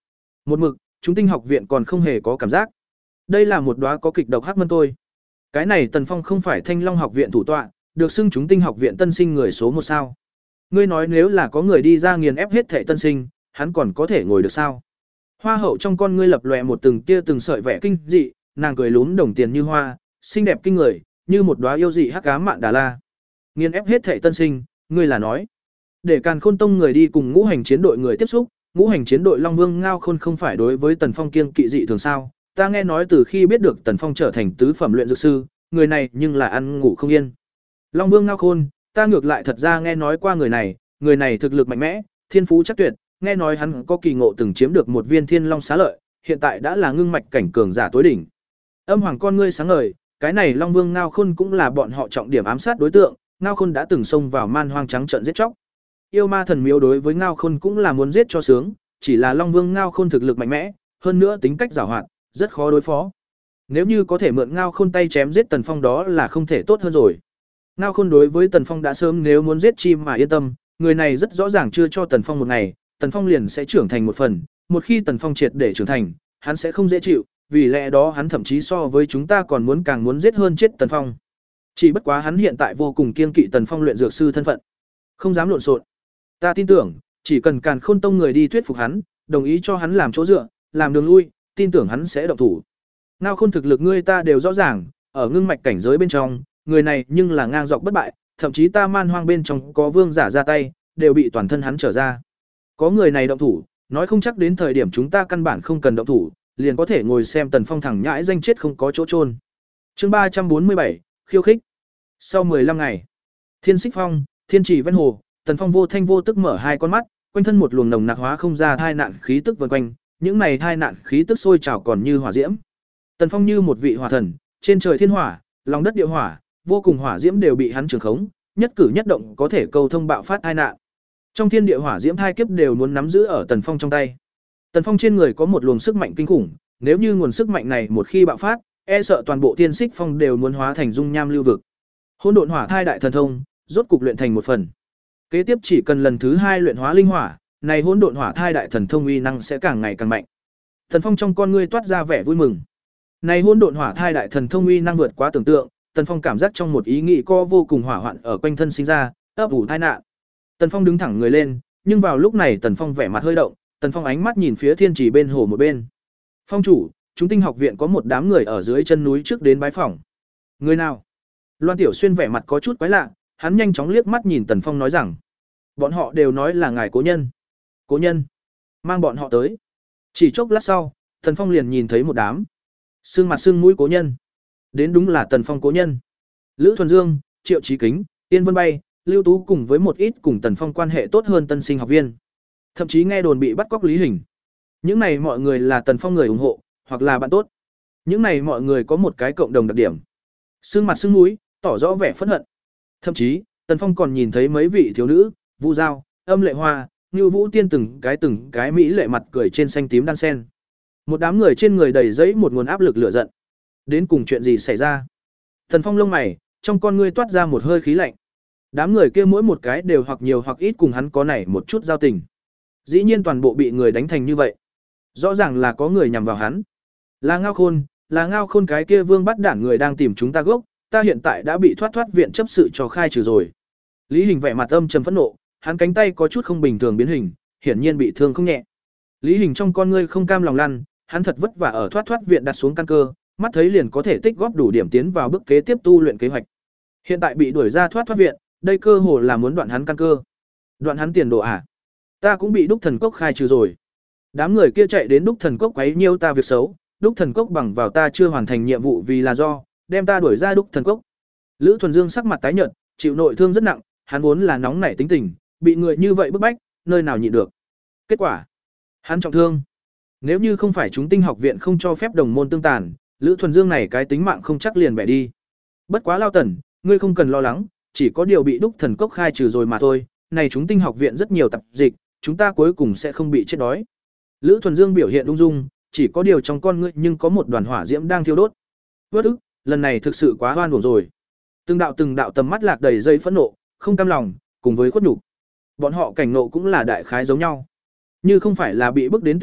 Một mực, chúng tinh học viện còn không hề có cảm giác. Đây là một đóa có kịch độc hắc mân tôi. Cái này Tần Phong không phải Thanh Long học viện thủ tọa, được xưng chúng tinh học viện tân sinh người số một sao? Ngươi nói nếu là có người đi ra nghiền ép hết thảy tân sinh, hắn còn có thể ngồi được sao? Hoa hậu trong con ngươi lập lòe một từng tia từng sợi vẻ kinh dị, nàng cười lúm đồng tiền như hoa, xinh đẹp kinh người, như một đóa yêu dị hắc ám mạn đà la. Nghiền ép hết thảy tân sinh, ngươi là nói? Để Càn Khôn Tông người đi cùng ngũ hành chiến đội người tiếp xúc, ngũ hành chiến đội Long Vương Ngao Khôn không phải đối với Tần Phong kiêng kỵ dị thường sao? Ta nghe nói từ khi biết được Tần Phong trở thành tứ phẩm luyện dược sư, người này nhưng là ăn ngủ không yên. Long Vương Ngao Khôn, ta ngược lại thật ra nghe nói qua người này, người này thực lực mạnh mẽ, thiên phú chắc tuyệt, nghe nói hắn có kỳ ngộ từng chiếm được một viên Thiên Long xá lợi, hiện tại đã là ngưng mạch cảnh cường giả tối đỉnh. Âm Hoàng con ngươi sáng ngời, cái này Long Vương Ngao Khôn cũng là bọn họ trọng điểm ám sát đối tượng, Ngao Khôn đã từng xông vào man hoang trắng trận giết chóc. Yêu ma thần miếu đối với Ngao Khôn cũng là muốn giết cho sướng, chỉ là Long Vương Ngao Khôn thực lực mạnh mẽ, hơn nữa tính cách giàu hoạt, rất khó đối phó. Nếu như có thể mượn Ngao Khôn tay chém giết Tần Phong đó là không thể tốt hơn rồi. Ngao Khôn đối với Tần Phong đã sớm nếu muốn giết chi mà yên tâm, người này rất rõ ràng chưa cho Tần Phong một ngày, Tần Phong liền sẽ trưởng thành một phần, một khi Tần Phong triệt để trưởng thành, hắn sẽ không dễ chịu, vì lẽ đó hắn thậm chí so với chúng ta còn muốn càng muốn giết hơn chết Tần Phong. Chỉ bất quá hắn hiện tại vô cùng kiêng kỵ Tần Phong luyện dược sư thân phận, không dám lộn xộn. Ta tin tưởng, chỉ cần Càn Khôn Tông người đi thuyết phục hắn, đồng ý cho hắn làm chỗ dựa, làm đường lui, tin tưởng hắn sẽ động thủ. Ngao Khôn thực lực ngươi ta đều rõ ràng, ở ngưng mạch cảnh giới bên trong, người này nhưng là ngang dọc bất bại, thậm chí ta man hoang bên trong có vương giả ra tay, đều bị toàn thân hắn trở ra. Có người này động thủ, nói không chắc đến thời điểm chúng ta căn bản không cần động thủ, liền có thể ngồi xem Tần Phong thẳng nhãi danh chết không có chỗ chôn. Chương ba trăm bốn mươi bảy, khiêu khích. Sau mười lăm ngày, Thiên Xích Phong, Thiên Trì ven hồ, Tần Phong vô thanh vô tức mở hai con mắt, quanh thân một luồng nồng nặc hóa không ra thai nạn khí tức vần quanh, những này thai nạn khí tức sôi trào còn như hỏa diễm. Tần Phong như một vị hỏa thần, trên trời thiên hỏa, lòng đất địa hỏa, vô cùng hỏa diễm đều bị hắn trường khống, nhất cử nhất động có thể cầu thông bạo phát tai nạn. Trong thiên địa hỏa diễm thai kiếp đều muốn nắm giữ ở Tần Phong trong tay. Tần Phong trên người có một luồng sức mạnh kinh khủng, nếu như nguồn sức mạnh này một khi bạo phát, e sợ toàn bộ Thiên Xích Phong đều muốn hóa thành dung nham lưu vực. Hỗn độn hỏa thai đại thần thông, rốt cục luyện thành một phần. Kế tiếp chỉ cần lần thứ hai luyện hóa linh hỏa, này hỗn độn hỏa thai đại thần thông uy năng sẽ càng ngày càng mạnh. Tần Phong trong con ngươi toát ra vẻ vui mừng. Này hỗn độn hỏa thai đại thần thông uy năng vượt quá tưởng tượng, Tần Phong cảm giác trong một ý nghĩ có vô cùng hỏa hoạn ở quanh thân sinh ra, ấp ủ tai nạn. Tần Phong đứng thẳng người lên, nhưng vào lúc này Tần Phong vẻ mặt hơi động, Tần Phong ánh mắt nhìn phía thiên trì bên hồ một bên. Phong chủ, chúng tinh học viện có một đám người ở dưới chân núi trước đến bái phỏng. Người nào? Loan Tiểu Xuyên vẻ mặt có chút quái lạ, hắn nhanh chóng liếc mắt nhìn Tần Phong nói rằng, bọn họ đều nói là ngài cố nhân. Cố nhân? Mang bọn họ tới. Chỉ chốc lát sau, Tần Phong liền nhìn thấy một đám sưng mặt sưng mũi cố nhân. Đến đúng là Tần Phong cố nhân. Lữ Thuần Dương, Triệu Chí Kính, Tiên Vân Bay, Lưu Tú cùng với một ít cùng Tần Phong quan hệ tốt hơn tân sinh học viên. Thậm chí nghe đồn bị bắt cóc Lý Hình. Những này mọi người là Tần Phong người ủng hộ, hoặc là bạn tốt. Những này mọi người có một cái cộng đồng đặc điểm. Sưng mặt sưng mũi, tỏ rõ vẻ phẫn hận. Thậm chí, Tần Phong còn nhìn thấy mấy vị thiếu nữ, Vu Giao, Âm Lệ Hoa, Như Vũ Tiên từng cái từng cái mỹ lệ mặt cười trên xanh tím đan sen. Một đám người trên người đầy giấy một nguồn áp lực lửa giận. Đến cùng chuyện gì xảy ra? Tần Phong lông mày, trong con ngươi toát ra một hơi khí lạnh. Đám người kia mỗi một cái đều hoặc nhiều hoặc ít cùng hắn có nảy một chút giao tình. Dĩ nhiên toàn bộ bị người đánh thành như vậy. Rõ ràng là có người nhằm vào hắn. Là Ngao Khôn, là Ngao Khôn cái kia vương bắt đản người đang tìm chúng ta gốc, ta hiện tại đã bị thoát thoát viện chấp sự cho khai trừ rồi. Lý Hình vẻ mặt âm trầm phẫn nộ, hắn cánh tay có chút không bình thường biến hình, hiển nhiên bị thương không nhẹ. Lý Hình trong con ngươi không cam lòng lăn, hắn thật vất vả ở thoát thoát viện đặt xuống căn cơ, mắt thấy liền có thể tích góp đủ điểm tiến vào bước kế tiếp tu luyện kế hoạch. Hiện tại bị đuổi ra thoát thoát viện, đây cơ hồ là muốn đoạn hắn căn cơ. Đoạn hắn tiền đồ à? Ta cũng bị Đúc Thần Cốc khai trừ rồi. Đám người kia chạy đến Đúc Thần Cốc quấy nhiêu ta việc xấu, Đúc Thần Cốc bằng vào ta chưa hoàn thành nhiệm vụ vì là do, đem ta đuổi ra Đúc Thần Cốc. Lữ Thuần Dương sắc mặt tái nhợt, chịu nội thương rất nặng, hắn vốn là nóng nảy tính tình, bị người như vậy bức bách, nơi nào nhịn được. Kết quả, hắn trọng thương. Nếu như không phải chúng tinh học viện không cho phép đồng môn tương tàn, Lữ Thuần Dương này cái tính mạng không chắc liền bẻ đi. Bất quá Lao Tần, ngươi không cần lo lắng, chỉ có điều bị Đúc Thần Cốc khai trừ rồi mà thôi, này chúng tinh học viện rất nhiều tập dịch, chúng ta cuối cùng sẽ không bị chết đói. Lữ Thuần Dương biểu hiện ung dung, chỉ có điều trong con ngươi nhưng có một đoàn hỏa diễm đang thiêu đốt. Vất ức, lần này thực sự quá oan uổng rồi. Từng đạo từng đạo tầm mắt lạc đầy dây phẫn nộ, không cam lòng, cùng với khuất nhục. Bọn họ cảnh nộ cũng là đại khái giống nhau. Như không phải là bị bức đến tuyệt lộ,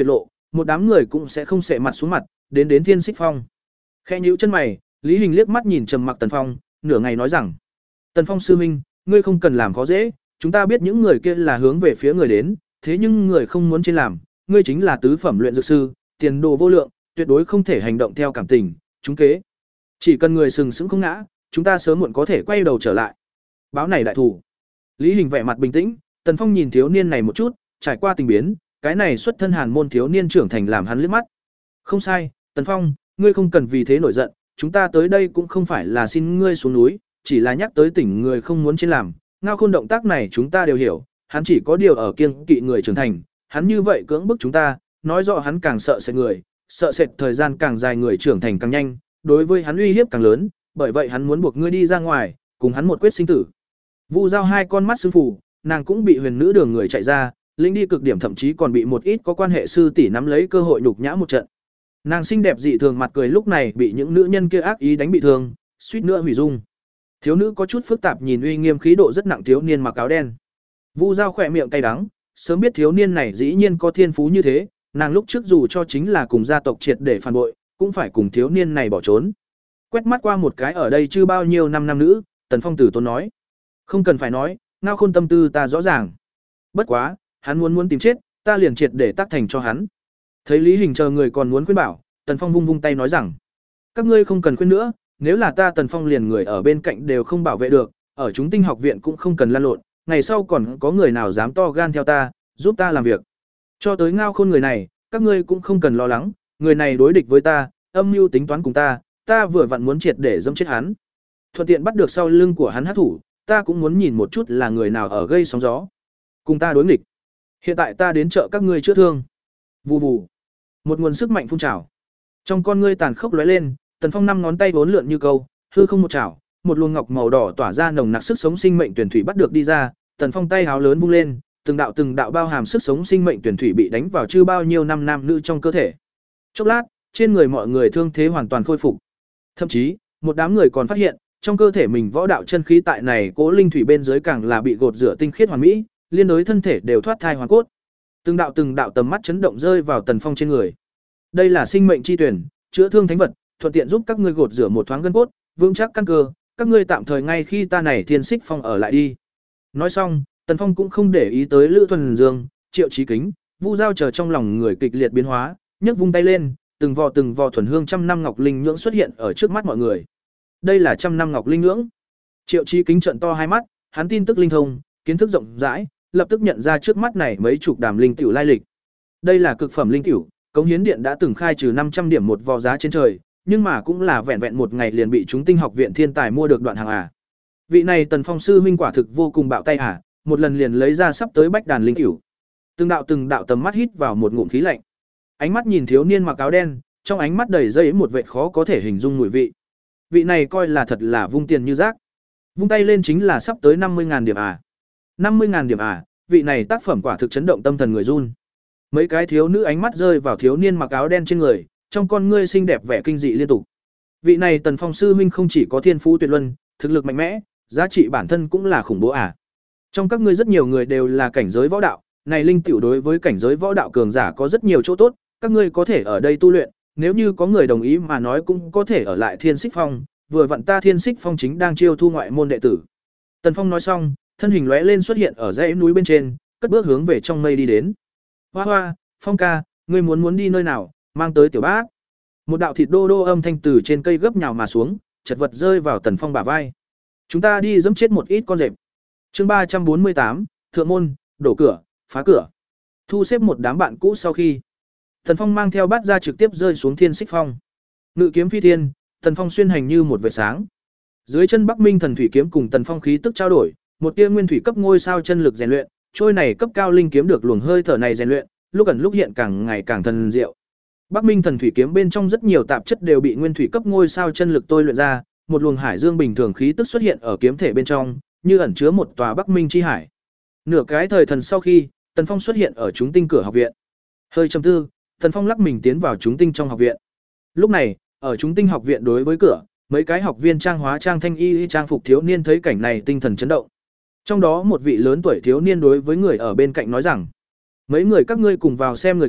một đám người cũng sẽ không sệ mặt xuống mặt, đến đến Thiên Xích Phong. Khẽ nhíu chân mày, Lý Hình liếc mắt nhìn trầm mặc Tần Phong, nửa ngày nói rằng: "Tần Phong sư huynh, ngươi không cần làm khó dễ, chúng ta biết những người kia là hướng về phía người đến, thế nhưng người không muốn trên làm, ngươi chính là tứ phẩm luyện dược sư, tiền đồ vô lượng, tuyệt đối không thể hành động theo cảm tình, chúng kế. Chỉ cần người sừng sững không ngã, chúng ta sớm muộn có thể quay đầu trở lại." Báo này đại thủ. Lý Hình vẻ mặt bình tĩnh, Tần Phong nhìn thiếu niên này một chút, trải qua tình biến, cái này xuất thân Hàn môn thiếu niên trưởng thành làm hắn liếc mắt. "Không sai, Tần Phong, ngươi không cần vì thế nổi giận, chúng ta tới đây cũng không phải là xin ngươi xuống núi, chỉ là nhắc tới tỉnh người không muốn trên làm, Ngao Khôn động tác này chúng ta đều hiểu, hắn chỉ có điều ở kiêng kỵ người trưởng thành, hắn như vậy cưỡng bức chúng ta, nói rõ hắn càng sợ sệt người, sợ sệt thời gian càng dài người trưởng thành càng nhanh, đối với hắn uy hiếp càng lớn, bởi vậy hắn muốn buộc ngươi đi ra ngoài, cùng hắn một quyết sinh tử." Vu Giao hai con mắt sưng phù, nàng cũng bị huyền nữ đường người chạy ra, linh đi cực điểm, thậm chí còn bị một ít có quan hệ sư tỷ nắm lấy cơ hội nhục nhã một trận. Nàng xinh đẹp dị thường mặt cười lúc này bị những nữ nhân kia ác ý đánh bị thương, suýt nữa hủy dung. Thiếu nữ có chút phức tạp nhìn uy nghiêm khí độ rất nặng thiếu niên mặc áo đen. Vu Giao khỏe miệng cay đắng, sớm biết thiếu niên này dĩ nhiên có thiên phú như thế, nàng lúc trước dù cho chính là cùng gia tộc triệt để phản bội, cũng phải cùng thiếu niên này bỏ trốn. Quét mắt qua một cái ở đây chưa bao nhiêu năm nam nữ, Tần Phong tử tốn nói: "Không cần phải nói, Ngao Khôn tâm tư ta rõ ràng. Bất quá, hắn muốn muốn tìm chết, ta liền triệt để tác thành cho hắn." Thấy Lý Hình chờ người còn muốn khuyên bảo, Tần Phong vung vung tay nói rằng: "Các ngươi không cần khuyên nữa, nếu là ta Tần Phong liền người ở bên cạnh đều không bảo vệ được, ở chúng tinh học viện cũng không cần lan lộn, ngày sau còn có người nào dám to gan theo ta, giúp ta làm việc. Cho tới Ngao Khôn người này, các ngươi cũng không cần lo lắng, người này đối địch với ta, âm mưu tính toán cùng ta, ta vừa vặn muốn triệt để dẫm chết hắn. Thuận tiện bắt được sau lưng của hắn hắc thủ, ta cũng muốn nhìn một chút là người nào ở gây sóng gió, cùng ta đối nghịch. Hiện tại ta đến trợ các ngươi chữa thương." Vù vù. Một nguồn sức mạnh phun trào. Trong con ngươi tàn khốc lóe lên, Tần Phong năm ngón tay vốn lượn như câu, hư không một chảo, một luồng ngọc màu đỏ tỏa ra nồng nặc sức sống sinh mệnh tuyển thủy bắt được đi ra, Tần Phong tay háo lớn vung lên, từng đạo từng đạo bao hàm sức sống sinh mệnh tuyển thủy bị đánh vào chưa bao nhiêu năm nam nữ trong cơ thể. Chốc lát, trên người mọi người thương thế hoàn toàn khôi phục. Thậm chí, một đám người còn phát hiện, trong cơ thể mình võ đạo chân khí tại này cố linh thủy bên dưới càng là bị gột rửa tinh khiết hoàn mỹ, liên đối thân thể đều thoát thai hoàn cốt. Từng đạo từng đạo tầm mắt chấn động rơi vào Tần Phong trên người. Đây là sinh mệnh chi tuyển, chữa thương thánh vật, thuận tiện giúp các ngươi gột rửa một thoáng gân cốt, vững chắc căn cơ, các ngươi tạm thời ngay khi ta này Thiên Xích Phong ở lại đi. Nói xong, Tần Phong cũng không để ý tới Lữ Thuần Dương, Triệu Chí Kính, Vu Giao chờ trong lòng người kịch liệt biến hóa, nhấc vung tay lên, từng vò từng vò thuần hương trăm năm ngọc linh nhưỡng xuất hiện ở trước mắt mọi người. Đây là trăm năm ngọc linh nhưỡng. Triệu Chí Kính trợn to hai mắt, hắn tin tức linh thông, kiến thức rộng rãi, lập tức nhận ra trước mắt này mấy chục đàm linh tiểu lai lịch. Đây là cực phẩm linh tiểu, Cống Hiến Điện đã từng khai trừ năm trăm điểm một vò giá trên trời, nhưng mà cũng là vẹn vẹn một ngày liền bị chúng tinh học viện thiên tài mua được đoạn hàng à. Vị này Tần Phong sư huynh quả thực vô cùng bạo tay à, một lần liền lấy ra sắp tới bách đàn linh tiểu. Từng đạo từng đạo tầm mắt hít vào một ngụm khí lạnh. Ánh mắt nhìn thiếu niên mặc áo đen, trong ánh mắt đầy dây một vệt khó có thể hình dung mùi vị. Vị này coi là thật là vung tiền như rác. Vung tay lên chính là sắp tới năm mươi ngàn điểm à. năm mươi ngàn điểm à, vị này tác phẩm quả thực chấn động tâm thần người run. Mấy cái thiếu nữ ánh mắt rơi vào thiếu niên mặc áo đen trên người, trong con ngươi xinh đẹp vẻ kinh dị liên tục. Vị này Tần Phong sư huynh không chỉ có thiên phú tuyệt luân, thực lực mạnh mẽ, giá trị bản thân cũng là khủng bố à. Trong các ngươi rất nhiều người đều là cảnh giới võ đạo, này linh tiểu đối với cảnh giới võ đạo cường giả có rất nhiều chỗ tốt, các ngươi có thể ở đây tu luyện, nếu như có người đồng ý mà nói cũng có thể ở lại Thiên Xích Phong, vừa vặn ta Thiên Xích Phong chính đang chiêu thu ngoại môn đệ tử. Tần Phong nói xong, thân hình lóe lên xuất hiện ở dãy núi bên trên, cất bước hướng về trong mây đi đến. Hoa hoa, Phong ca, ngươi muốn muốn đi nơi nào, mang tới tiểu bác. Một đạo thịt đô đô âm thanh từ trên cây gấp nhào mà xuống, chật vật rơi vào Tần Phong bả vai. Chúng ta đi dẫm chết một ít con rệp. Chương ba trăm bốn mươi tám, Thượng môn, đổ cửa, phá cửa. Thu xếp một đám bạn cũ sau khi, Tần Phong mang theo bát ra trực tiếp rơi xuống Thiên Xích Phong. Ngự kiếm phi thiên, Tần Phong xuyên hành như một vệt sáng. Dưới chân Bắc Minh Thần Thủy kiếm cùng Tần Phong khí tức trao đổi, một tia nguyên thủy cấp ngôi sao chân lực rèn luyện, trôi này cấp cao linh kiếm được luồng hơi thở này rèn luyện, lúc ẩn lúc hiện càng ngày càng thần diệu. Bắc Minh Thần Thủy kiếm bên trong rất nhiều tạp chất đều bị nguyên thủy cấp ngôi sao chân lực tôi luyện ra, một luồng hải dương bình thường khí tức xuất hiện ở kiếm thể bên trong, như ẩn chứa một tòa Bắc Minh chi hải. Nửa cái thời thần sau khi, Tần Phong xuất hiện ở chúng tinh cửa học viện. Hơi trầm tư, Tần Phong lắc mình tiến vào chúng tinh trong học viện. Lúc này, ở chúng tinh học viện đối với cửa, mấy cái học viên trang hóa trang thanh y trang phục thiếu niên thấy cảnh này tinh thần chấn động. Trong đó một vị lớn tuổi thiếu niên đối với người ở bên cạnh nói rằng: "Mấy người các ngươi cùng vào xem người kia,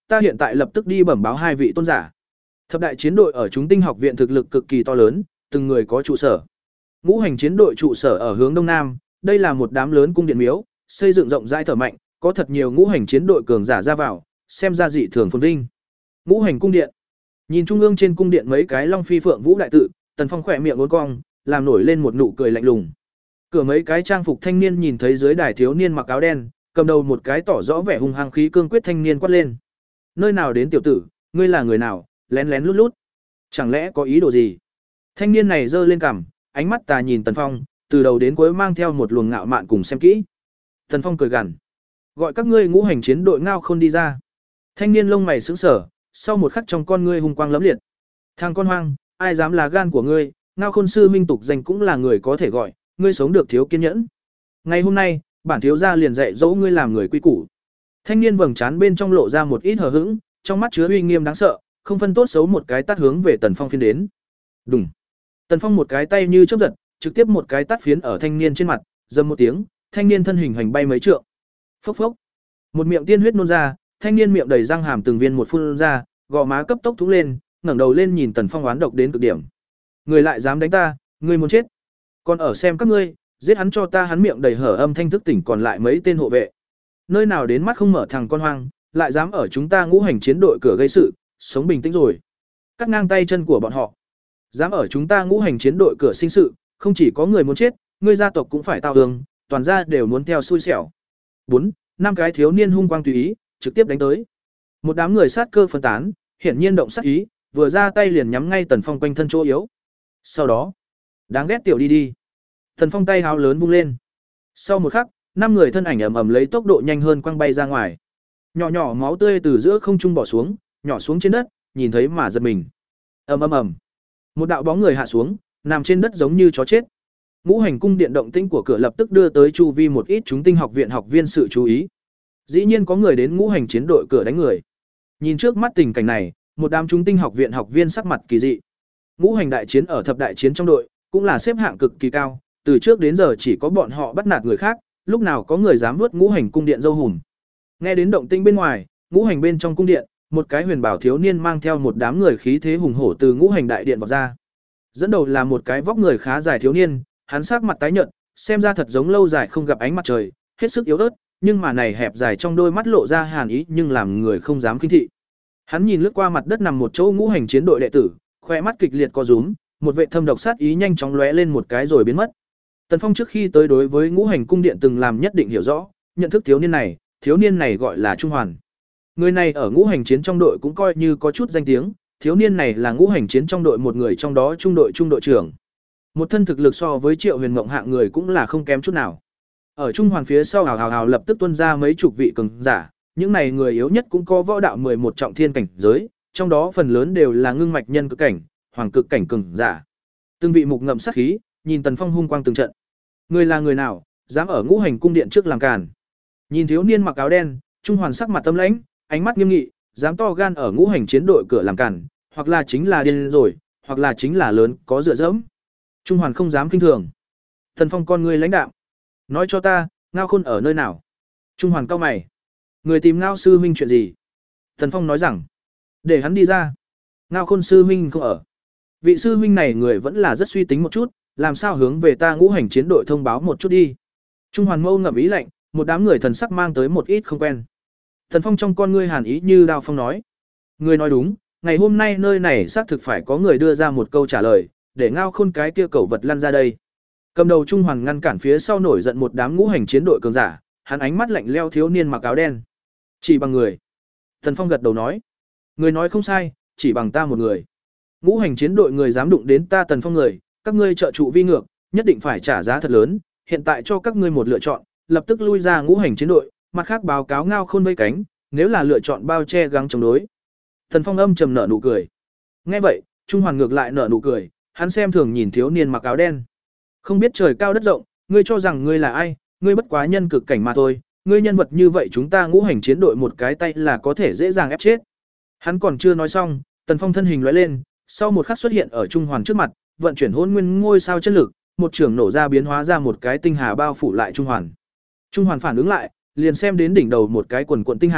ta hiện tại lập tức đi bẩm báo hai vị tôn giả. Thập đại chiến đội ở chúng tinh học viện thực lực cực kỳ to lớn, từng người có trụ sở. Ngũ hành chiến đội trụ sở ở hướng đông nam, đây là một đám lớn cung điện miếu, xây dựng rộng rãi thở mạnh, có thật nhiều ngũ hành chiến đội cường giả ra vào, xem ra dị thường phồn vinh. Ngũ hành cung điện. Nhìn trung ương trên cung điện mấy cái long phi phượng vũ đại tự, Tần Phong khỏe miệng uốn cong, làm nổi lên một nụ cười lạnh lùng. Cửa mấy cái trang phục thanh niên nhìn thấy dưới đài thiếu niên mặc áo đen, cầm đầu một cái tỏ rõ vẻ hung hăng khí cương quyết thanh niên quát lên. Nơi nào đến tiểu tử, ngươi là người nào, lén lén lút lút. Chẳng lẽ có ý đồ gì? Thanh niên này giơ lên cằm, ánh mắt tà nhìn Tần Phong, từ đầu đến cuối mang theo một luồng ngạo mạn cùng xem kỹ. Tần Phong cười gằn, gọi các ngươi ngũ hành chiến đội ngao khôn đi ra. Thanh niên lông mày sững sờ, sau một khắc trong con ngươi hung quang lẫm liệt. Thằng con hoang, ai dám là gan của ngươi, ngao khôn sư minh tục danh cũng là người có thể gọi, ngươi sống được thiếu kiên nhẫn. Ngày hôm nay, bản thiếu gia liền dạy dỗ ngươi làm người quy củ. Thanh niên vầng trán bên trong lộ ra một ít hờ hững, trong mắt chứa uy nghiêm đáng sợ, không phân tốt xấu một cái tát hướng về Tần Phong phiến đến. Đùng. Tần Phong một cái tay như chớp giật, trực tiếp một cái tát phiến ở thanh niên trên mặt, rầm một tiếng, thanh niên thân hình hành bay mấy trượng. Phốc phốc. Một miệng tiên huyết nôn ra, thanh niên miệng đầy răng hàm từng viên một phun ra, gò má cấp tốc thúng lên, ngẩng đầu lên nhìn Tần Phong oán độc đến cực điểm. Người lại dám đánh ta, ngươi muốn chết. Còn ở xem các ngươi, giết hắn cho ta. Hắn miệng đầy hở âm thanh thức tỉnh còn lại mấy tên hộ vệ. Nơi nào đến mắt không mở thằng con hoang, lại dám ở chúng ta ngũ hành chiến đội cửa gây sự, sống bình tĩnh rồi. Cắt ngang tay chân của bọn họ. Dám ở chúng ta ngũ hành chiến đội cửa sinh sự, không chỉ có người muốn chết, ngươi gia tộc cũng phải tao hương, toàn gia đều muốn theo xui xẻo. Bốn, năm cái thiếu niên hung quang tùy ý, trực tiếp đánh tới. Một đám người sát cơ phân tán, hiển nhiên động sát ý, vừa ra tay liền nhắm ngay Tần Phong quanh thân chỗ yếu. Sau đó, đáng ghét tiểu đi đi. Tần Phong tay háo lớn vung lên. Sau một khắc, năm người thân ảnh ầm ầm lấy tốc độ nhanh hơn quăng bay ra ngoài. Nhỏ nhỏ máu tươi từ giữa không trung bỏ xuống, nhỏ xuống trên đất, nhìn thấy mà giật mình. Ầm ầm ầm. Một đạo bóng người hạ xuống, nằm trên đất giống như chó chết. Ngũ hành cung điện động tĩnh của cửa lập tức đưa tới chu vi một ít chúng tinh học viện học viên sự chú ý. Dĩ nhiên có người đến ngũ hành chiến đội cửa đánh người. Nhìn trước mắt tình cảnh này, một đám chúng tinh học viện học viên sắc mặt kỳ dị. Ngũ hành đại chiến ở thập đại chiến trong đội, cũng là xếp hạng cực kỳ cao, từ trước đến giờ chỉ có bọn họ bắt nạt người khác, lúc nào có người dám vớt ngũ hành cung điện dâu hùm. Nghe đến động tĩnh bên ngoài, ngũ hành bên trong cung điện, một cái huyền bảo thiếu niên mang theo một đám người khí thế hùng hổ từ ngũ hành đại điện vọt ra. Dẫn đầu là một cái vóc người khá dài thiếu niên, hắn sắc mặt tái nhợt, xem ra thật giống lâu dài không gặp ánh mặt trời, hết sức yếu ớt, nhưng mà này hẹp dài trong đôi mắt lộ ra hàn ý nhưng làm người không dám khinh thị. Hắn nhìn lướt qua mặt đất nằm một chỗ ngũ hành chiến đội đệ tử, khoe mắt kịch liệt co rúm, một vệ thâm độc sát ý nhanh chóng lóe lên một cái rồi biến mất. Tần Phong trước khi tới đối với ngũ hành cung điện từng làm nhất định hiểu rõ, nhận thức thiếu niên này, thiếu niên này gọi là Trung Hoàn. Người này ở ngũ hành chiến trong đội cũng coi như có chút danh tiếng, thiếu niên này là ngũ hành chiến trong đội một người trong đó trung đội trung đội trưởng. Một thân thực lực so với Triệu Huyền Mộng hạng người cũng là không kém chút nào. Ở Trung Hoàn phía sau hào hào hào lập tức tuôn ra mấy chục vị cường giả, những này người yếu nhất cũng có võ đạo mười một trọng thiên cảnh giới, trong đó phần lớn đều là ngưng mạch nhân cực cảnh, hoàng cực cảnh cường giả. Từng vị mục ngậm sát khí, nhìn Tần Phong hung quang từng trận. Người là người nào, dám ở ngũ hành cung điện trước làm càn. Nhìn thiếu niên mặc áo đen, Trung Hoàn sắc mặt tâm lãnh, ánh mắt nghiêm nghị, dám to gan ở ngũ hành chiến đội cửa làm càn, hoặc là chính là điên rồi, hoặc là chính là lớn có dựa dẫm. Trung Hoàn không dám khinh thường. Tần Phong con người lãnh đạm, nói cho ta, Ngao Khôn ở nơi nào? Trung Hoàn cau mày, người tìm Ngao sư huynh chuyện gì? Tần Phong nói rằng, để hắn đi ra. Ngao Khôn sư huynh không ở. Vị sư huynh này người vẫn là rất suy tính một chút, làm sao hướng về ta ngũ hành chiến đội thông báo một chút đi. Trung Hoàn mâu ngậm ý lạnh, một đám người thần sắc mang tới một ít không quen. Tần Phong trong con ngươi hàn ý như đao phong nói, người nói đúng, ngày hôm nay nơi này xác thực phải có người đưa ra một câu trả lời, để Ngao Khôn cái kia cẩu vật lăn ra đây. Cầm đầu Trung Hoàn ngăn cản phía sau nổi giận một đám ngũ hành chiến đội cường giả, hắn ánh mắt lạnh leo thiếu niên mặc áo đen. Chỉ bằng người. Tần Phong gật đầu nói, người nói không sai, chỉ bằng ta một người. Ngũ hành chiến đội người dám đụng đến ta Tần Phong người, các ngươi trợ trụ vi ngược, nhất định phải trả giá thật lớn, hiện tại cho các ngươi một lựa chọn, lập tức lui ra ngũ hành chiến đội, mặt khác báo cáo Ngao Khôn vây cánh, nếu là lựa chọn bao che gắng chống đối. Tần Phong âm trầm nở nụ cười. Nghe vậy, Trung Hoàn ngược lại nở nụ cười, hắn xem thường nhìn thiếu niên mặc áo đen. Không biết trời cao đất rộng, ngươi cho rằng ngươi là ai, ngươi bất quá nhân cực cảnh mà thôi, ngươi nhân vật như vậy chúng ta ngũ hành chiến đội một cái tay là có thể dễ dàng ép chết. Hắn còn chưa nói xong, Tần Phong thân hình lóe lên, sau một khắc xuất hiện ở Trung Hoàn trước mặt, vận chuyển hỗn nguyên ngôi sao chân lực, một trường nổ ra biến hóa ra một cái tinh hà bao phủ lại Trung Hoàn. Trung Hoàn phản ứng lại, liền xem đến đỉnh đầu một cái quần cuộn tinh hà,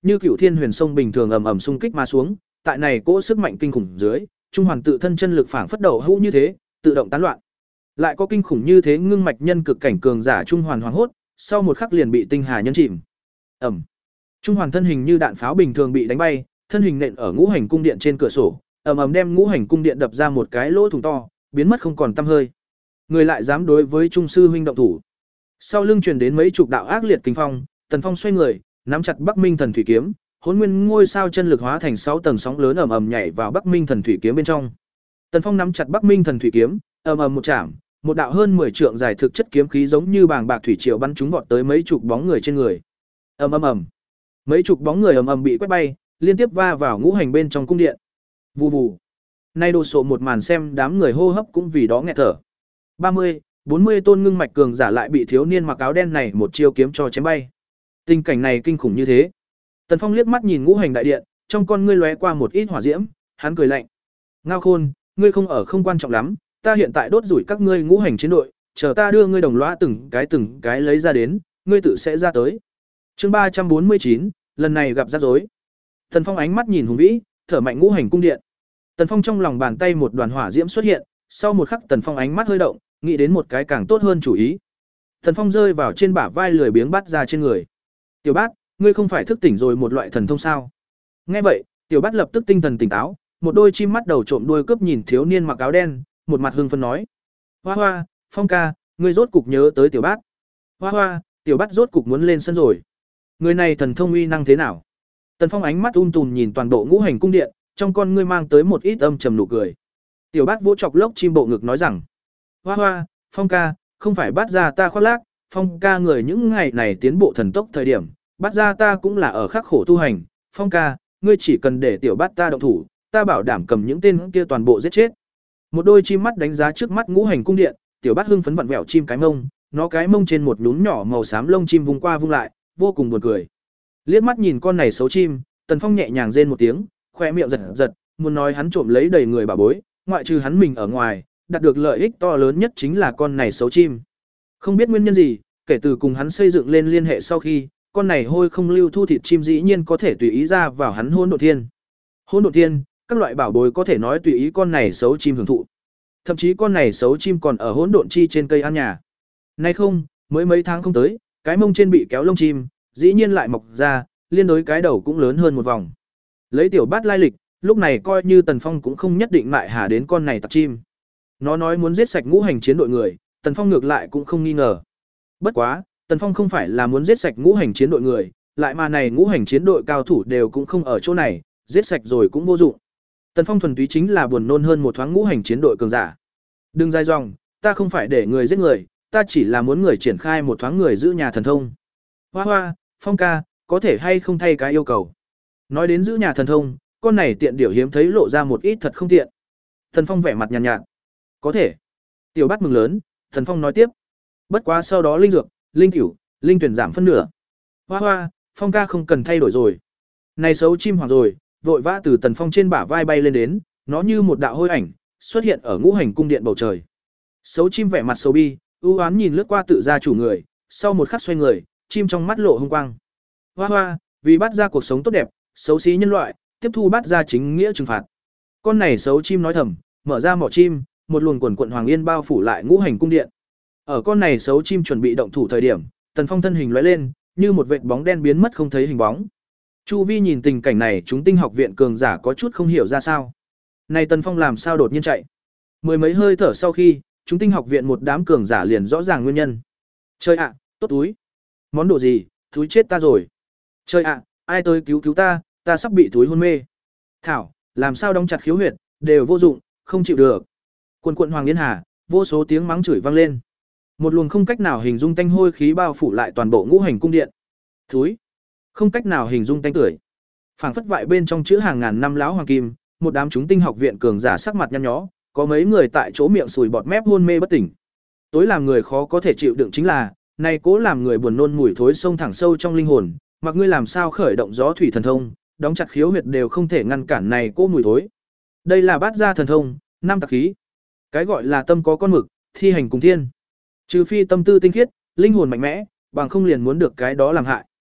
như Cửu Thiên Huyền Sông bình thường ầm ầm xung kích mà xuống, tại này cỗ sức mạnh kinh khủng dưới, trung hoàn tự thân chân lực phảng phất đầu hũ như thế, tự động tán loạn. Lại có kinh khủng như thế ngưng mạch nhân cực cảnh cường giả trung hoàn hoàng hốt, sau một khắc liền bị tinh hà nhân chìm. Ầm. Trung hoàn thân hình như đạn pháo bình thường bị đánh bay, thân hình nện ở ngũ hành cung điện trên cửa sổ, ầm ầm đem ngũ hành cung điện đập ra một cái lỗ thủng to, biến mất không còn tăm hơi. Người lại dám đối với trung sư huynh động thủ. Sau lưng truyền đến mấy chục đạo ác liệt kinh phong, Tần Phong xoay người, nắm chặt Bắc Minh Thần Thủy kiếm, Hỗn Nguyên ngôi sao chân lực hóa thành sáu tầng sóng lớn ầm ầm nhảy vào Bắc Minh Thần Thủy kiếm bên trong. Tần Phong nắm chặt Bắc Minh Thần Thủy kiếm, ầm ầm một chạm, một đạo hơn mười trượng dài thực chất kiếm khí giống như bàng bạc thủy triều bắn trúng vọt tới mấy chục bóng người trên người. Ầm ầm ầm. Mấy chục bóng người ầm ầm bị quét bay, liên tiếp va vào ngũ hành bên trong cung điện. Vù vù. Nay đồ sộ một màn xem đám người hô hấp cũng vì đó nghẹt thở. ba mươi, bốn mươi tôn ngưng mạch cường giả lại bị thiếu niên mặc áo đen này một chiêu kiếm cho chém bay. Tình cảnh này kinh khủng như thế. Tần Phong liếc mắt nhìn ngũ hành đại điện, trong con ngươi lóe qua một ít hỏa diễm, hắn cười lạnh. Ngao Khôn, ngươi không ở không quan trọng lắm, ta hiện tại đốt rủi các ngươi ngũ hành chiến đội, chờ ta đưa ngươi đồng lõa từng cái từng cái lấy ra đến, ngươi tự sẽ ra tới. Chương ba trăm bốn mươi chín, lần này gặp rắc rối. Tần Phong ánh mắt nhìn hùng vĩ, thở mạnh ngũ hành cung điện. Tần Phong trong lòng bàn tay một đoàn hỏa diễm xuất hiện, sau một khắc Tần Phong ánh mắt hơi động, nghĩ đến một cái càng tốt hơn chủ ý. Tần Phong rơi vào trên bả vai lười biếng Bát ra trên người. Tiểu Bát, ngươi không phải thức tỉnh rồi một loại thần thông sao? Nghe vậy, Tiểu Bát lập tức tinh thần tỉnh táo, một đôi chim mắt đầu trộm đuôi cướp nhìn thiếu niên mặc áo đen, một mặt hưng phấn nói: "Hoa Hoa, Phong ca, ngươi rốt cục nhớ tới Tiểu Bát. Hoa Hoa, Tiểu Bát rốt cục muốn lên sân rồi. Người này thần thông uy năng thế nào?" Tần Phong ánh mắt um tùm nhìn toàn bộ ngũ hành cung điện, trong con ngươi mang tới một ít âm trầm nụ cười. Tiểu Bát vỗ chọc lốc chim bộ ngực nói rằng: "Hoa Hoa, Phong ca, không phải Bát gia ta khoác lác, Phong ca người những ngày này tiến bộ thần tốc thời điểm, Bát gia ta cũng là ở khắc khổ tu hành, Phong ca, ngươi chỉ cần để Tiểu Bát ta động thủ, ta bảo đảm cầm những tên kia toàn bộ giết chết." Một đôi chim mắt đánh giá trước mắt ngũ hành cung điện, Tiểu Bát hưng phấn vặn vẹo chim cái mông, nó cái mông trên một nhún nhỏ màu xám lông chim vung qua vung lại, vô cùng buồn cười. Liếc mắt nhìn con này xấu chim, Tần Phong nhẹ nhàng rên một tiếng, khoe miệng giật giật, muốn nói hắn trộm lấy đầy người bà bối, ngoại trừ hắn mình ở ngoài, đạt được lợi ích to lớn nhất chính là con này xấu chim. Không biết nguyên nhân gì, kể từ cùng hắn xây dựng lên liên hệ sau khi, con này hôi không lưu thu thịt chim dĩ nhiên có thể tùy ý ra vào hắn hôn độ thiên. Hôn độ thiên, các loại bảo bối có thể nói tùy ý con này xấu chim hưởng thụ. Thậm chí con này xấu chim còn ở hỗn độn chi trên cây ăn nhà. Nay không, mới mấy tháng không tới, cái mông trên bị kéo lông chim, dĩ nhiên lại mọc ra, liên đối cái đầu cũng lớn hơn một vòng. Lấy Tiểu Bát lai lịch, lúc này coi như Tần Phong cũng không nhất định lại hà đến con này tặc chim. Nó nói muốn giết sạch ngũ hành chiến đội người, Tần Phong ngược lại cũng không nghi ngờ. Bất quá, Tần Phong không phải là muốn giết sạch ngũ hành chiến đội người, lại mà này ngũ hành chiến đội cao thủ đều cũng không ở chỗ này, giết sạch rồi cũng vô dụng. Tần Phong thuần túy chính là buồn nôn hơn một thoáng ngũ hành chiến đội cường giả. Đừng dài dòng, ta không phải để người giết người, ta chỉ là muốn người triển khai một thoáng người giữ nhà thần thông. Hoa Hoa, Phong ca, có thể hay không thay cái yêu cầu. Nói đến giữ nhà thần thông, con này tiện điểu hiếm thấy lộ ra một ít thật không tiện. Tần Phong vẻ mặt nhàn nhạt, nhạt. Có thể. Tiểu Bát mừng lớn, Tần Phong nói tiếp. Bất quá sau đó linh dược, linh tiểu, linh tuyển giảm phân nửa. Hoa Hoa, Phong ca không cần thay đổi rồi. Này xấu chim hoàng rồi, vội vã từ Tần Phong trên bả vai bay lên đến, nó như một đạo hôi ảnh, xuất hiện ở ngũ hành cung điện bầu trời. Xấu chim vẻ mặt xấu bi, ưu oán nhìn lướt qua tự gia chủ người, sau một khắc xoay người, chim trong mắt lộ hung quang. Hoa Hoa, vì Bát gia cuộc sống tốt đẹp, xấu xí nhân loại, tiếp thu Bát gia chính nghĩa trừng phạt. Con này xấu chim nói thầm, mở ra mỏ chim, một luồng quần quận hoàng yên bao phủ lại ngũ hành cung điện. Ở con này xấu chim chuẩn bị động thủ thời điểm, Tần Phong thân hình lóe lên, như một vệt bóng đen biến mất không thấy hình bóng. Chu Vi nhìn tình cảnh này, chúng tinh học viện cường giả có chút không hiểu ra sao. Này Tần Phong làm sao đột nhiên chạy? Mười mấy hơi thở sau khi, chúng tinh học viện một đám cường giả liền rõ ràng nguyên nhân. Trời ạ, tốt túi. Món đồ gì, túi chết ta rồi. Trời ạ, ai tới cứu cứu ta, ta sắp bị túi hôn mê. Thảo, làm sao đóng chặt khiếu huyệt, đều vô dụng, không chịu được. Quần quận Hoàng Yên Hà, vô số tiếng mắng chửi vang lên. Một luồng không cách nào hình dung tanh hôi khí bao phủ lại toàn bộ ngũ hành cung điện. Thúi, không cách nào hình dung tanh tưởi. Phảng phất vại bên trong chữ hàng ngàn năm lão hoàng kim, một đám chúng tinh học viện cường giả sắc mặt nhăn nhó, có mấy người tại chỗ miệng sùi bọt mép hôn mê bất tỉnh. Tối làm người khó có thể chịu đựng chính là, này cố làm người buồn nôn mùi thối sông thẳng sâu trong linh hồn, mặc ngươi làm sao khởi động gió thủy thần thông, đóng chặt khiếu huyệt đều không thể ngăn cản này cố mùi thối. Đây là Bát gia thần thông, năm tặc khí. Cái gọi là tâm có con mực, thi hành cùng thiên. Trừ phi tâm tư tinh khiết, linh hồn mạnh mẽ, bằng không liền muốn được cái đó làm hại.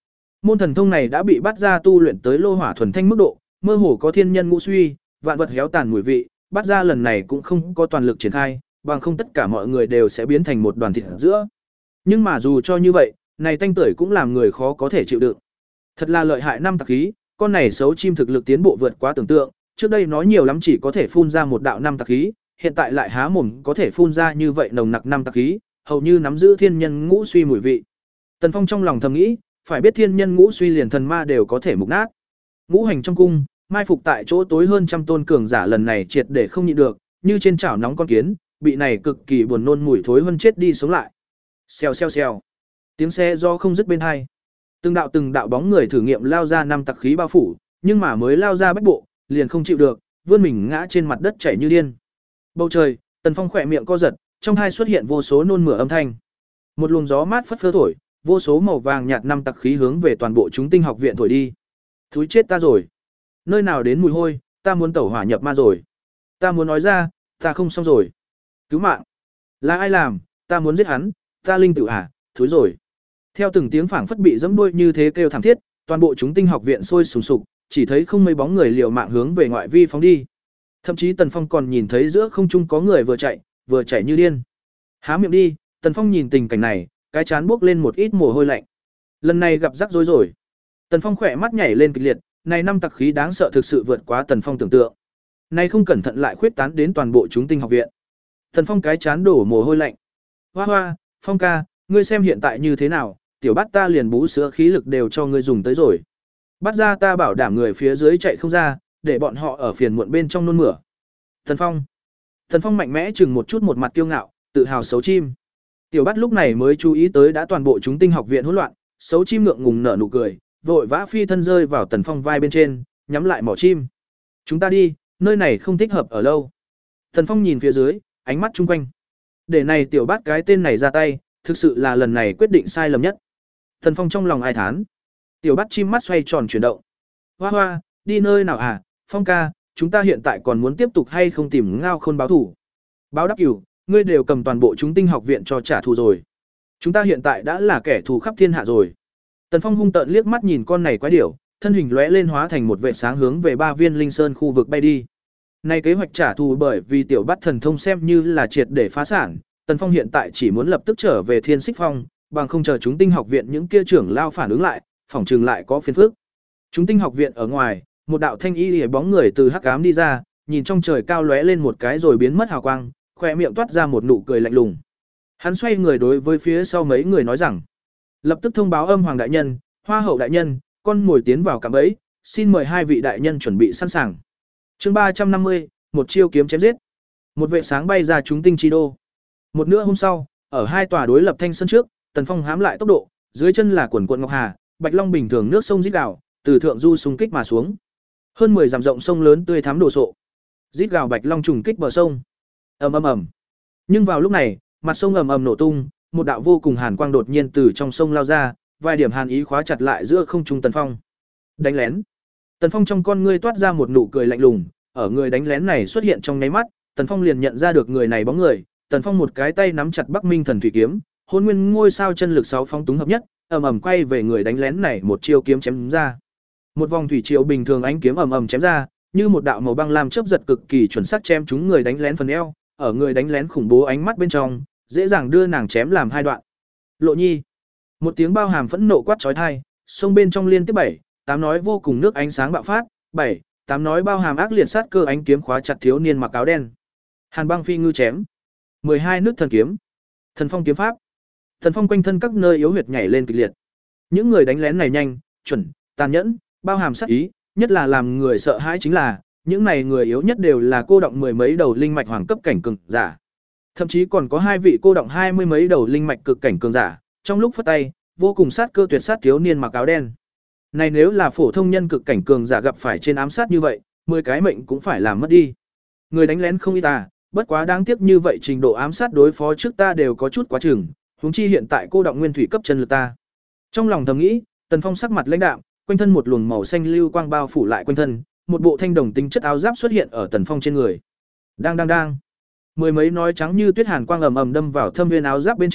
Môn thần thông này đã bị bắt ra tu luyện tới lô hỏa thuần thanh mức độ, mơ hồ có thiên nhân ngũ suy, vạn vật héo tàn mùi vị, bắt ra lần này cũng không có toàn lực triển khai, bằng không tất cả mọi người đều sẽ biến thành một đoàn thịt ở giữa. Nhưng mà dù cho như vậy, này tanh tưởi cũng làm người khó có thể chịu đựng. Thật là lợi hại năm tặc khí, con này xấu chim thực lực tiến bộ vượt quá tưởng tượng, trước đây nó nhiều lắm chỉ có thể phun ra một đạo năm tặc khí, hiện tại lại há mồm có thể phun ra như vậy nồng nặc năm tặc khí, hầu như nắm giữ thiên nhân ngũ suy mùi vị. Tần Phong trong lòng thầm nghĩ, phải biết thiên nhân ngũ suy liền thần ma đều có thể mục nát. Ngũ hành trong cung, mai phục tại chỗ tối hơn trăm tôn cường giả lần này triệt để không nhịn được, như trên chảo nóng con kiến, bị này cực kỳ buồn nôn mùi thối hơn chết đi sống lại. Xèo xèo xèo. Tiếng xe do không dứt bên hai. Từng đạo từng đạo bóng người thử nghiệm lao ra năm tặc khí bao phủ, nhưng mà mới lao ra bách bộ, liền không chịu được, vươn mình ngã trên mặt đất chảy như điên. Bầu trời, Tần Phong khỏe miệng co giật, trong hai xuất hiện vô số nôn mửa âm thanh. Một luồng gió mát phất phơ thổi, vô số màu vàng nhạt năm tặc khí hướng về toàn bộ chúng tinh học viện thổi đi. Thúi chết ta rồi. Nơi nào đến mùi hôi, ta muốn tẩu hỏa nhập ma rồi. Ta muốn nói ra, ta không xong rồi. Cứu mạng. Là ai làm, ta muốn giết hắn, ta linh tử à, thúi rồi. Theo từng tiếng phảng phất bị dẫm đuôi như thế kêu thảm thiết, toàn bộ chúng tinh học viện sôi sùng sục, chỉ thấy không mấy bóng người liều mạng hướng về ngoại vi phóng đi. Thậm chí Tần Phong còn nhìn thấy giữa không trung có người vừa chạy, vừa chạy như điên. Há miệng đi, Tần Phong nhìn tình cảnh này, cái chán buốc lên một ít mồ hôi lạnh. Lần này gặp rắc rối rồi. Tần Phong khỏe mắt nhảy lên kịch liệt, này năm tặc khí đáng sợ thực sự vượt quá Tần Phong tưởng tượng. Này không cẩn thận lại khuyết tán đến toàn bộ chúng tinh học viện. Tần Phong cái chán đổ mồ hôi lạnh. Hoa hoa, Phong ca, ngươi xem hiện tại như thế nào, tiểu bát ta liền bú sữa khí lực đều cho ngươi dùng tới rồi. Bắt ra ta bảo đảm người phía dưới chạy không ra, để bọn họ ở phiền muộn bên trong nôn mửa. Tần Phong. Tần Phong mạnh mẽ chừng một chút một mặt kiêu ngạo, tự hào xấu chim. Tiểu Bát lúc này mới chú ý tới đã toàn bộ chúng tinh học viện hỗn loạn, xấu chim ngượng ngùng nở nụ cười, vội vã phi thân rơi vào Tần Phong vai bên trên, nhắm lại mỏ chim. Chúng ta đi, nơi này không thích hợp ở lâu. Tần Phong nhìn phía dưới, ánh mắt chung quanh. Để này Tiểu Bát cái tên này ra tay, thực sự là lần này quyết định sai lầm nhất. Tần Phong trong lòng ai thán. Tiểu Bát chim mắt xoay tròn chuyển động. Hoa hoa, đi nơi nào à, Phong ca, chúng ta hiện tại còn muốn tiếp tục hay không tìm Ngao Khôn báo thủ? Báo đáp cửu, ngươi đều cầm toàn bộ chúng tinh học viện cho trả thù rồi. Chúng ta hiện tại đã là kẻ thù khắp thiên hạ rồi. Tần Phong hung tợn liếc mắt nhìn con này quái điểu, thân hình lóe lên hóa thành một vệt sáng hướng về Ba Viên Linh Sơn khu vực bay đi. Này kế hoạch trả thù bởi vì Tiểu Bát thần thông xem như là triệt để phá sản, Tần Phong hiện tại chỉ muốn lập tức trở về Thiên Xích Phong, bằng không chờ chúng tinh học viện những kia trưởng lao phản ứng lại, phỏng chừng lại có phiền phức. Chúng tinh học viện ở ngoài, một đạo thanh y liễu bóng người từ hắc ám đi ra, nhìn trong trời cao lóe lên một cái rồi biến mất hào quang, khóe miệng toát ra một nụ cười lạnh lùng. Hắn xoay người đối với phía sau mấy người nói rằng: "Lập tức thông báo Âm Hoàng đại nhân, Hoa Hậu đại nhân, con mồi tiến vào cạm bẫy, xin mời hai vị đại nhân chuẩn bị sẵn sàng." Chương ba trăm năm mươi, một chiêu kiếm chém giết. Một vệ sáng bay ra chúng tinh chi đô. Một nửa hôm sau, ở hai tòa đối lập thanh sơn trước, Tần Phong hám lại tốc độ, dưới chân là quần quần ngọc hà, bạch long bình thường nước sông rít gào, từ thượng du xung kích mà xuống. Hơn mười dặm rộng sông lớn tươi thắm đồ sộ. Rít gào bạch long trùng kích bờ sông. Ầm ầm ầm. Nhưng vào lúc này, mặt sông ầm ầm nổ tung, một đạo vô cùng hàn quang đột nhiên từ trong sông lao ra, vài điểm hàn ý khóa chặt lại giữa không trung Tần Phong. Đánh lén. Tần Phong trong con ngươi toát ra một nụ cười lạnh lùng, ở người đánh lén này xuất hiện trong nháy mắt, Tần Phong liền nhận ra được người này bóng người, Tần Phong một cái tay nắm chặt Bắc Minh Thần Thủy kiếm, Hôn Nguyên ngôi sao chân lực sáu phóng túng hợp nhất, ầm ầm quay về người đánh lén này một chiêu kiếm chém ra. Một vòng thủy triều bình thường ánh kiếm ầm ầm chém ra, như một đạo màu băng lam chớp giật cực kỳ chuẩn xác chém trúng người đánh lén phần eo, ở người đánh lén khủng bố ánh mắt bên trong, dễ dàng đưa nàng chém làm hai đoạn. Lộ Nhi. Một tiếng bao hàm phẫn nộ quát chói tai, sông bên trong liên tiếp bảy, tám nói vô cùng nước ánh sáng bạo phát, bảy, tám nói bao hàm ác liệt sát cơ ánh kiếm khóa chặt thiếu niên mặc áo đen. Hàn Băng Phi ngư chém. mười hai nước thần kiếm. Thần Phong kiếm pháp. Thần Phong quanh thân các nơi yếu huyệt nhảy lên kịch liệt. Những người đánh lén này nhanh, chuẩn, tàn nhẫn, bao hàm sát ý, nhất là làm người sợ hãi chính là, những này người yếu nhất đều là cô động mười mấy đầu linh mạch hoàng cấp cảnh cường giả. Thậm chí còn có hai vị cô động hai mươi mấy đầu linh mạch cực cảnh cường giả, trong lúc phất tay, vô cùng sát cơ tuyệt sát thiếu niên mặc áo đen. Này nếu là phổ thông nhân cực cảnh cường giả gặp phải trên ám sát như vậy, mười cái mệnh cũng phải làm mất đi. Người đánh lén không ít ta, bất quá đáng tiếc như vậy trình độ ám sát đối phó trước ta đều có chút quá chừng, huống chi hiện tại cô động nguyên thủy cấp chân lực ta. Trong lòng thầm nghĩ, Tần Phong sắc mặt lãnh đạm, quanh thân một luồng màu xanh lưu quang bao phủ lại quanh thân, một bộ thanh đồng tính chất áo giáp xuất hiện ở Tần Phong trên người. Đang đang đang. Mười mấy nói trắng như tuyết hàn quang ầm ầm đâm vào thâm viên áo giáp bên trên,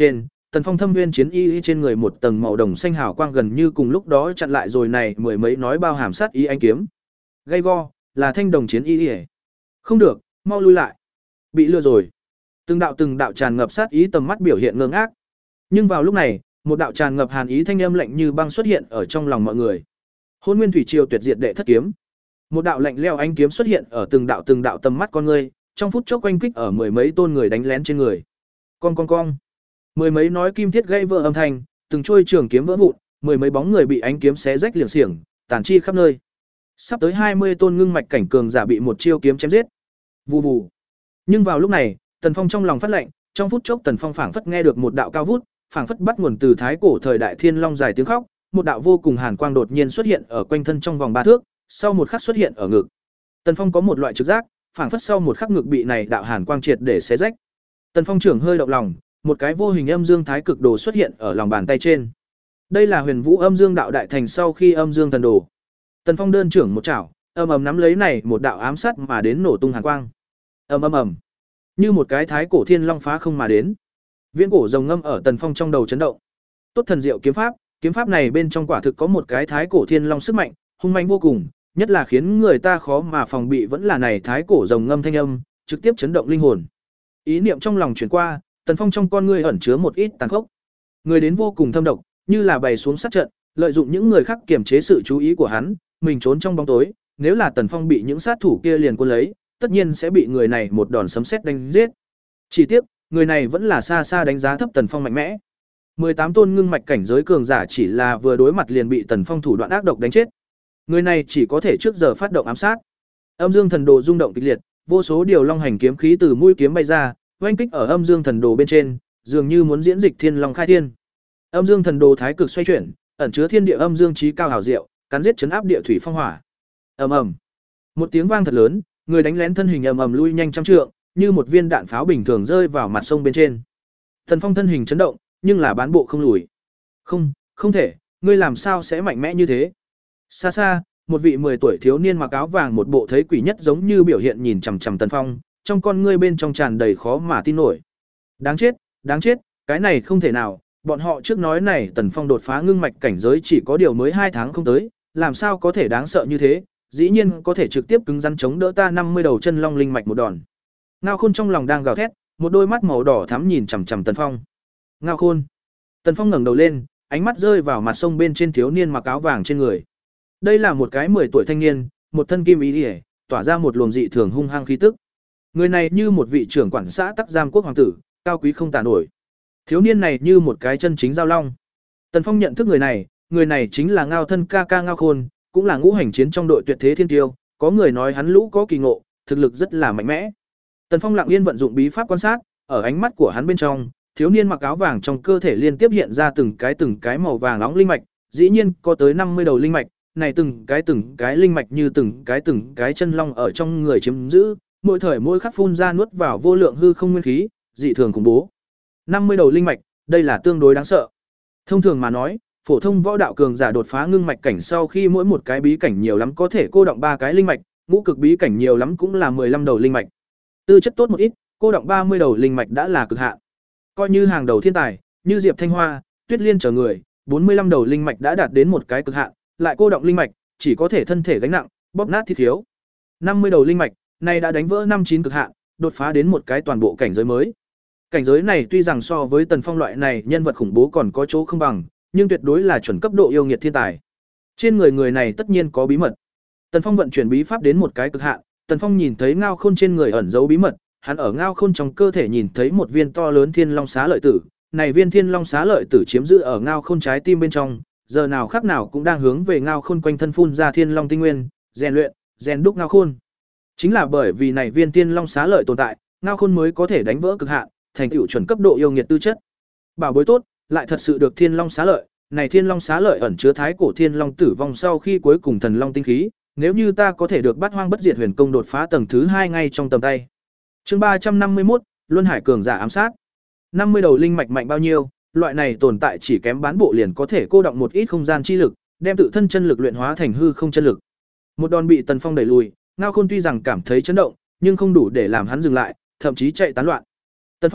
Tần Phong thâm viên chiến y trên người một tầng màu đồng xanh hào quang gần như cùng lúc đó chặn lại rồi này mười mấy nói bao hàm sát ý ánh kiếm. Gay go, là thanh đồng chiến y. Không được, mau lui lại. Bị lừa rồi. Từng đạo từng đạo tràn ngập sát ý tầm mắt biểu hiện ngơ ngác. Nhưng vào lúc này, một đạo tràn ngập hàn ý thanh âm lạnh như băng xuất hiện ở trong lòng mọi người. Hôn Nguyên Thủy Triều tuyệt diệt đệ thất kiếm. Một đạo lạnh lẽo ánh kiếm xuất hiện ở từng đạo từng đạo tầm mắt con người, trong phút chốc quanh kích ở mười mấy tôn người đánh lén trên người. Con con con. Mười mấy nói kim thiết gãy vỡ âm thanh, từng trôi trường kiếm vỡ vụn, mười mấy bóng người bị ánh kiếm xé rách liệng xiềng, tàn chi khắp nơi. Sắp tới hai mươi tôn ngưng mạch cảnh cường giả bị một chiêu kiếm chém giết. Vù vù. Nhưng vào lúc này, Tần Phong trong lòng phát lạnh, trong phút chốc Tần Phong phảng phất nghe được một đạo cao vút, phảng phất bắt nguồn từ thái cổ thời đại thiên long dài tiếng khóc, một đạo vô cùng hàn quang đột nhiên xuất hiện ở quanh thân trong vòng ba thước, sau một khắc xuất hiện ở ngực. Tần Phong có một loại trực giác, phảng phất sau một khắc ngực bị này đạo hàn quang triệt để xé rách. Tần Phong trưởng hơi động lòng, một cái vô hình âm dương thái cực đồ xuất hiện ở lòng bàn tay trên. Đây là Huyền Vũ Âm Dương Đạo Đại Thành sau khi âm dương thần đồ. Tần Phong đơn trưởng một chảo, ầm ầm nắm lấy này một đạo ám sát mà đến nổ tung hàn quang. Ầm ầm ầm. Như một cái thái cổ thiên long phá không mà đến. Viễn cổ rồng ngâm ở Tần Phong trong đầu chấn động. Tốt thần diệu kiếm pháp, kiếm pháp này bên trong quả thực có một cái thái cổ thiên long sức mạnh, hung mãnh vô cùng, nhất là khiến người ta khó mà phòng bị vẫn là này thái cổ rồng ngâm thanh âm, trực tiếp chấn động linh hồn. Ý niệm trong lòng chuyển qua, Tần Phong trong con ngươi ẩn chứa một ít tàn khốc. Người đến vô cùng thâm độc, như là bày xuống sát trận, lợi dụng những người khác kiềm chế sự chú ý của hắn, mình trốn trong bóng tối, nếu là Tần Phong bị những sát thủ kia liền cuốn lấy, tất nhiên sẽ bị người này một đòn sấm sét đánh giết. Chỉ tiếc, người này vẫn là xa xa đánh giá thấp Tần Phong mạnh mẽ. mười tám tôn ngưng mạch cảnh giới cường giả chỉ là vừa đối mặt liền bị Tần Phong thủ đoạn ác độc đánh chết. Người này chỉ có thể trước giờ phát động ám sát. Âm Dương Thần Đồ rung động kịch liệt, vô số điều long hành kiếm khí từ mũi kiếm bay ra, oanh kích ở Âm Dương Thần Đồ bên trên, dường như muốn diễn dịch Thiên Long khai thiên. Âm Dương Thần Đồ thái cực xoay chuyển, ẩn chứa thiên địa âm dương trí cao hảo diệu, cắn giết chấn áp địa thủy phong hỏa. Ầm ầm. Một tiếng vang thật lớn, người đánh lén thân hình ầm ầm lui nhanh trăm trượng, như một viên đạn pháo bình thường rơi vào mặt sông bên trên. Tần Phong thân hình chấn động, nhưng là bán bộ không lùi. Không, không thể, ngươi làm sao sẽ mạnh mẽ như thế? Xa xa, một vị mười tuổi thiếu niên mặc áo vàng một bộ thấy quỷ nhất giống như biểu hiện nhìn chằm chằm Tần Phong, trong con ngươi bên trong tràn đầy khó mà tin nổi. Đáng chết, đáng chết, cái này không thể nào, bọn họ trước nói này Tần Phong đột phá ngưng mạch cảnh giới chỉ có điều mới hai tháng không tới, làm sao có thể đáng sợ như thế, dĩ nhiên có thể trực tiếp cứng rắn chống đỡ ta năm mươi đầu chân long linh mạch một đòn. Ngao Khôn trong lòng đang gào thét, một đôi mắt màu đỏ thắm nhìn chằm chằm Tần Phong. Ngao Khôn. Tần Phong ngẩng đầu lên, ánh mắt rơi vào mặt sông bên trên thiếu niên mặc áo vàng trên người. Đây là một cái mười tuổi thanh niên, một thân kim ý liễu, tỏa ra một luồng dị thường hung hăng khí tức. Người này như một vị trưởng quản xã Tắc Giam quốc hoàng tử, cao quý không tả nổi. Thiếu niên này như một cái chân chính giao long. Tần Phong nhận thức người này, người này chính là Ngao thân ca ca Ngao Khôn, cũng là ngũ hành chiến trong đội tuyệt thế thiên tiêu, có người nói hắn lũ có kỳ ngộ, thực lực rất là mạnh mẽ. Tần Phong lặng yên vận dụng bí pháp quan sát, ở ánh mắt của hắn bên trong, thiếu niên mặc áo vàng trong cơ thể liên tiếp hiện ra từng cái từng cái màu vàng nóng linh mạch, dĩ nhiên có tới năm mươi đầu linh mạch, này từng cái từng cái linh mạch như từng cái từng cái chân long ở trong người chiếm giữ, mỗi thời mỗi khắc phun ra nuốt vào vô lượng hư không nguyên khí, dị thường khủng bố. năm mươi đầu linh mạch, đây là tương đối đáng sợ. Thông thường mà nói, phổ thông võ đạo cường giả đột phá ngưng mạch cảnh sau khi mỗi một cái bí cảnh nhiều lắm có thể cô động ba cái linh mạch, ngũ cực bí cảnh nhiều lắm cũng là mười lăm đầu linh mạch. Tư chất tốt một ít, cô động ba mươi đầu linh mạch đã là cực hạn. Coi như hàng đầu thiên tài, như Diệp Thanh Hoa, Tuyết Liên chờ người, bốn mươi lăm đầu linh mạch đã đạt đến một cái cực hạn, lại cô động linh mạch, chỉ có thể thân thể gánh nặng, bóp nát thịt thiếu. năm mươi đầu linh mạch, này đã đánh vỡ năm chín cực hạn, đột phá đến một cái toàn bộ cảnh giới mới. Cảnh giới này tuy rằng so với Tần Phong loại này nhân vật khủng bố còn có chỗ không bằng, nhưng tuyệt đối là chuẩn cấp độ yêu nghiệt thiên tài. Trên người người này tất nhiên có bí mật. Tần Phong vận chuyển bí pháp đến một cái cực hạn, Tần Phong nhìn thấy Ngao Khôn trên người ẩn giấu bí mật, hắn ở Ngao Khôn trong cơ thể nhìn thấy một viên to lớn Thiên Long Xá Lợi Tử, này viên Thiên Long Xá Lợi Tử chiếm giữ ở Ngao Khôn trái tim bên trong, giờ nào khắc nào cũng đang hướng về Ngao Khôn quanh thân phun ra Thiên Long tinh nguyên, rèn luyện, rèn đúc Ngao Khôn. Chính là bởi vì này viên Thiên Long Xá Lợi tồn tại, Ngao Khôn mới có thể đánh vỡ cực hạn, thành tựu chuẩn cấp độ yêu nghiệt tư chất. Bảo bối tốt, lại thật sự được Thiên Long Xá Lợi, này Thiên Long Xá Lợi ẩn chứa thái cổ Thiên Long tử vong sau khi cuối cùng thần long tinh khí, nếu như ta có thể được Bát Hoang Bất Diệt Huyền Công đột phá tầng thứ hai ngay trong tầm tay. Chương ba trăm năm mươi mốt, Luân Hải cường giả ám sát. năm mươi đầu linh mạch mạnh bao nhiêu, loại này tồn tại chỉ kém bán bộ liền có thể cô động một ít không gian chi lực, đem tự thân chân lực luyện hóa thành hư không chân lực. Một đòn bị Tần Phong đẩy lùi, Ngao Khôn tuy rằng cảm thấy chấn động, nhưng không đủ để làm hắn dừng lại, thậm chí chạy tán loạn. Tần Phong,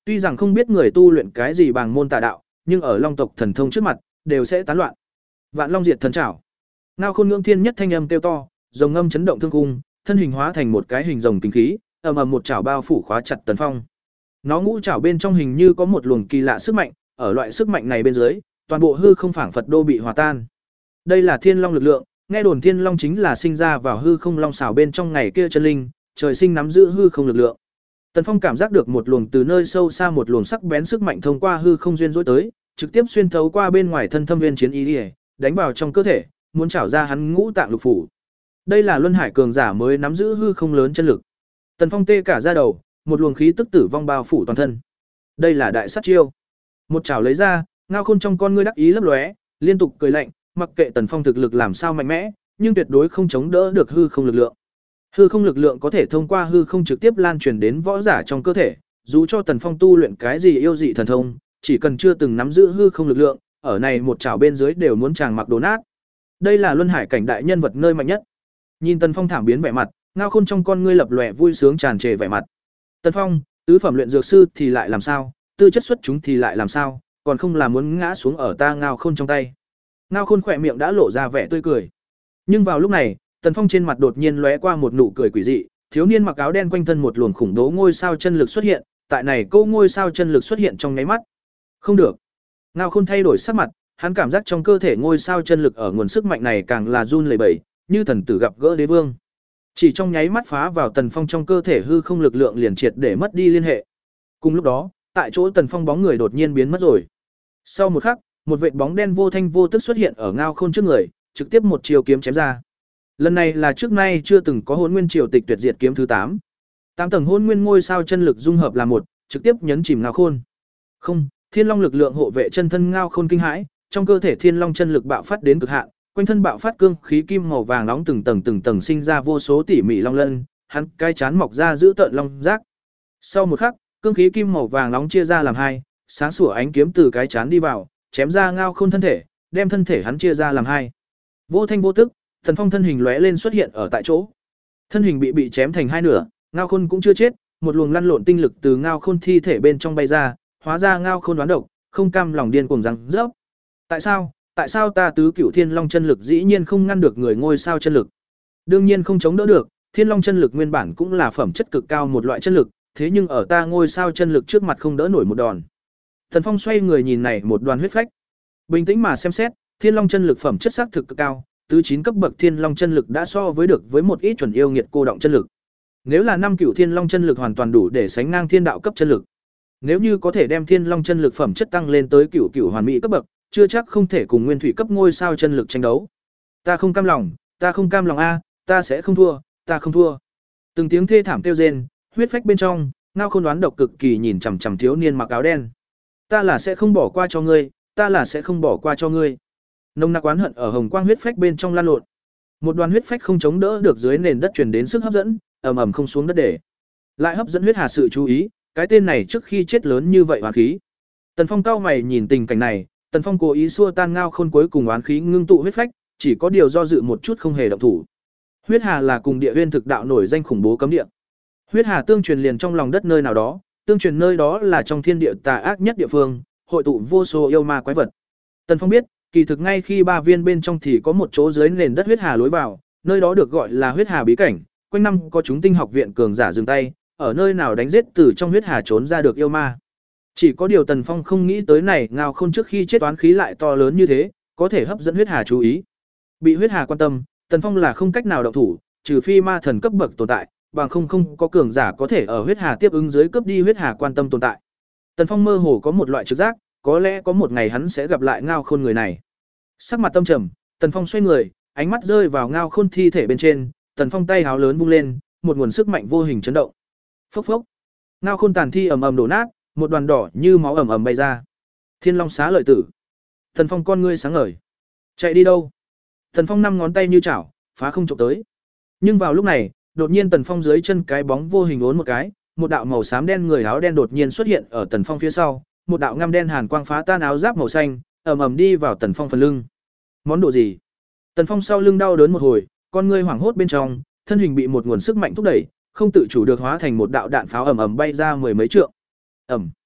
Tuy rằng không biết người tu luyện cái gì bàng môn tà đạo, nhưng ở Long tộc thần thông trước mặt, đều sẽ tán loạn. Vạn Long diệt thần trảo. Ngao Khôn ngưỡng thiên nhất thanh âm kêu to, rồng ngâm chấn động thương cung, thân hình hóa thành một cái hình rồng kinh khí, ầm ầm một chảo bao phủ khóa chặt Tần Phong. Nó ngũ chảo bên trong hình như có một luồng kỳ lạ sức mạnh, ở loại sức mạnh này bên dưới, toàn bộ hư không phảng phật đô bị hòa tan. Đây là Thiên Long lực lượng, nghe đồn Thiên Long chính là sinh ra vào hư không long xảo bên trong ngày kia chân linh, trời sinh nắm giữ hư không lực lượng. Tần Phong cảm giác được một luồng từ nơi sâu xa một luồng sắc bén sức mạnh thông qua hư không duyên dối tới, trực tiếp xuyên thấu qua bên ngoài thân thâm nguyên chiến ý, đánh vào trong cơ thể, muốn trảo ra hắn ngũ tạng lục phủ. Đây là luân hải cường giả mới nắm giữ hư không lớn chân lực. Tần Phong tê cả da đầu, một luồng khí tức tử vong bao phủ toàn thân. Đây là đại sát chiêu. Một chảo lấy ra, Ngao Khôn trong con ngươi đắc ý lấp lóe, liên tục cười lạnh, mặc kệ Tần Phong thực lực làm sao mạnh mẽ, nhưng tuyệt đối không chống đỡ được hư không lực lượng. Hư không lực lượng có thể thông qua hư không trực tiếp lan truyền đến võ giả trong cơ thể, dù cho Tần Phong tu luyện cái gì yêu dị thần thông, chỉ cần chưa từng nắm giữ hư không lực lượng, ở này một chảo bên dưới đều muốn chàng mặc đổ nát. Đây là luân hải cảnh đại nhân vật nơi mạnh nhất. Nhìn Tần Phong thảm biến vẻ mặt, Ngao Khôn trong con ngươi lập lòe vui sướng tràn trề vẻ mặt. Tần Phong, tứ phẩm luyện dược sư thì lại làm sao, tư chất xuất chúng thì lại làm sao, còn không là muốn ngã xuống ở ta Ngao Khôn trong tay. Ngao Khôn khỏe miệng đã lộ ra vẻ tươi cười. Nhưng vào lúc này, Tần Phong trên mặt đột nhiên lóe qua một nụ cười quỷ dị, thiếu niên mặc áo đen quanh thân một luồng khủng bố ngôi sao chân lực xuất hiện, tại này câu ngôi sao chân lực xuất hiện trong nháy mắt. Không được. Ngao Khôn thay đổi sắc mặt, hắn cảm giác trong cơ thể ngôi sao chân lực ở nguồn sức mạnh này càng là run lẩy bẩy, như thần tử gặp gỡ đế vương. Chỉ trong nháy mắt phá vào Tần Phong trong cơ thể hư không lực lượng liền triệt để mất đi liên hệ. Cùng lúc đó, tại chỗ Tần Phong bóng người đột nhiên biến mất rồi. Sau một khắc, một vệt bóng đen vô thanh vô tức xuất hiện ở Ngao Khôn trước người, trực tiếp một chiều kiếm chém ra. Lần này là trước nay chưa từng có Hỗn Nguyên Triều Tịch Tuyệt Diệt kiếm thứ tám. Tám tầng Hỗn Nguyên ngôi sao chân lực dung hợp là một, trực tiếp nhấn chìm Ngao Khôn. Không, Thiên Long lực lượng hộ vệ chân thân Ngao Khôn kinh hãi, trong cơ thể Thiên Long chân lực bạo phát đến cực hạn, quanh thân bạo phát cương khí kim màu vàng nóng từng tầng từng tầng sinh ra vô số tỉ mỉ long lân, hắn cái chán mọc ra giữ tợn long giác. Sau một khắc, cương khí kim màu vàng nóng chia ra làm hai, sáng sủa ánh kiếm từ cái chán đi vào, chém ra Ngao Khôn thân thể, đem thân thể hắn chia ra làm hai. Vô thanh vô tức, Tần Phong thân hình lóe lên xuất hiện ở tại chỗ. Thân hình bị bị chém thành hai nửa, Ngao Khôn cũng chưa chết, một luồng lăn lộn tinh lực từ Ngao Khôn thi thể bên trong bay ra, hóa ra Ngao Khôn đoán độc, không cam lòng điên cuồng rằng rớp. Tại sao? Tại sao ta tứ cửu Thiên Long chân lực dĩ nhiên không ngăn được người ngôi sao chân lực? Đương nhiên không chống đỡ được, Thiên Long chân lực nguyên bản cũng là phẩm chất cực cao một loại chân lực, thế nhưng ở ta ngôi sao chân lực trước mặt không đỡ nổi một đòn. Tần Phong xoay người nhìn này một đoàn huyết phách. Bình tĩnh mà xem xét, Thiên Long chân lực phẩm chất xác thực cực cao, tứ chín cấp bậc Thiên Long chân lực đã so với được với một ít chuẩn yêu nghiệt cô động chân lực. Nếu là năm cửu Thiên Long chân lực hoàn toàn đủ để sánh ngang thiên đạo cấp chân lực. Nếu như có thể đem Thiên Long chân lực phẩm chất tăng lên tới cửu cửu hoàn mỹ cấp bậc, chưa chắc không thể cùng nguyên thủy cấp ngôi sao chân lực tranh đấu. Ta không cam lòng, ta không cam lòng a, ta sẽ không thua, ta không thua. Từng tiếng thê thảm kêu rên, huyết phách bên trong, Ngao Khôn đoán độc cực kỳ nhìn chằm chằm thiếu niên mặc áo đen. Ta là sẽ không bỏ qua cho ngươi, ta là sẽ không bỏ qua cho ngươi. Nồng nặc oán hận ở hồng quang huyết phách bên trong lan lộn. Một đoàn huyết phách không chống đỡ được dưới nền đất truyền đến sức hấp dẫn, ầm ầm không xuống đất để. Lại hấp dẫn huyết hà sự chú ý, cái tên này trước khi chết lớn như vậy oán khí. Tần Phong cau mày nhìn tình cảnh này, Tần Phong cố ý xua tan Ngao Khôn cuối cùng oán khí ngưng tụ huyết phách, chỉ có điều do dự một chút không hề động thủ. Huyết hà là cùng địa nguyên thực đạo nổi danh khủng bố cấm địa. Huyết hà tương truyền liền trong lòng đất nơi nào đó, tương truyền nơi đó là trong thiên địa tà ác nhất địa phương, hội tụ vô số yêu ma quái vật. Tần Phong biết, kỳ thực ngay khi ba viên bên trong thì có một chỗ dưới nền đất huyết hà lối vào, nơi đó được gọi là huyết hà bí cảnh, quanh năm có chúng tinh học viện cường giả dừng tay, ở nơi nào đánh giết từ trong huyết hà trốn ra được yêu ma. Chỉ có điều Tần Phong không nghĩ tới này Ngao Khôn trước khi chết toán khí lại to lớn như thế, có thể hấp dẫn huyết hà chú ý. Bị huyết hà quan tâm, Tần Phong là không cách nào động thủ, trừ phi ma thần cấp bậc tồn tại, bằng không không có cường giả có thể ở huyết hà tiếp ứng dưới cướp đi huyết hà quan tâm tồn tại. Tần Phong mơ hồ có một loại trực giác, có lẽ có một ngày hắn sẽ gặp lại Ngao Khôn người này. Sắc mặt tâm trầm, Tần Phong xoay người, ánh mắt rơi vào Ngao Khôn thi thể bên trên, Tần Phong tay háo lớn vung lên, một nguồn sức mạnh vô hình chấn động. Phốc phốc. Ngao Khôn tàn thi ầm ầm đổ nát, một đoàn đỏ như máu ầm ầm bay ra. Thiên Long xá lợi tử. Tần Phong con ngươi sáng ngời. Chạy đi đâu? Tần Phong năm ngón tay như chảo, phá không chụp tới. Nhưng vào lúc này, đột nhiên Tần Phong dưới chân cái bóng vô hình uốn một cái, một đạo màu xám đen người áo đen đột nhiên xuất hiện ở Tần Phong phía sau, một đạo ngăm đen hàn quang phá tan áo giáp màu xanh, ầm ầm đi vào Tần Phong phần lưng. Món đồ gì? Tần Phong sau lưng đau đớn một hồi, con ngươi hoảng hốt bên trong, thân hình bị một nguồn sức mạnh thúc đẩy, không tự chủ được hóa thành một đạo đạn pháo ầm ầm bay ra mười mấy trượng. Ầm.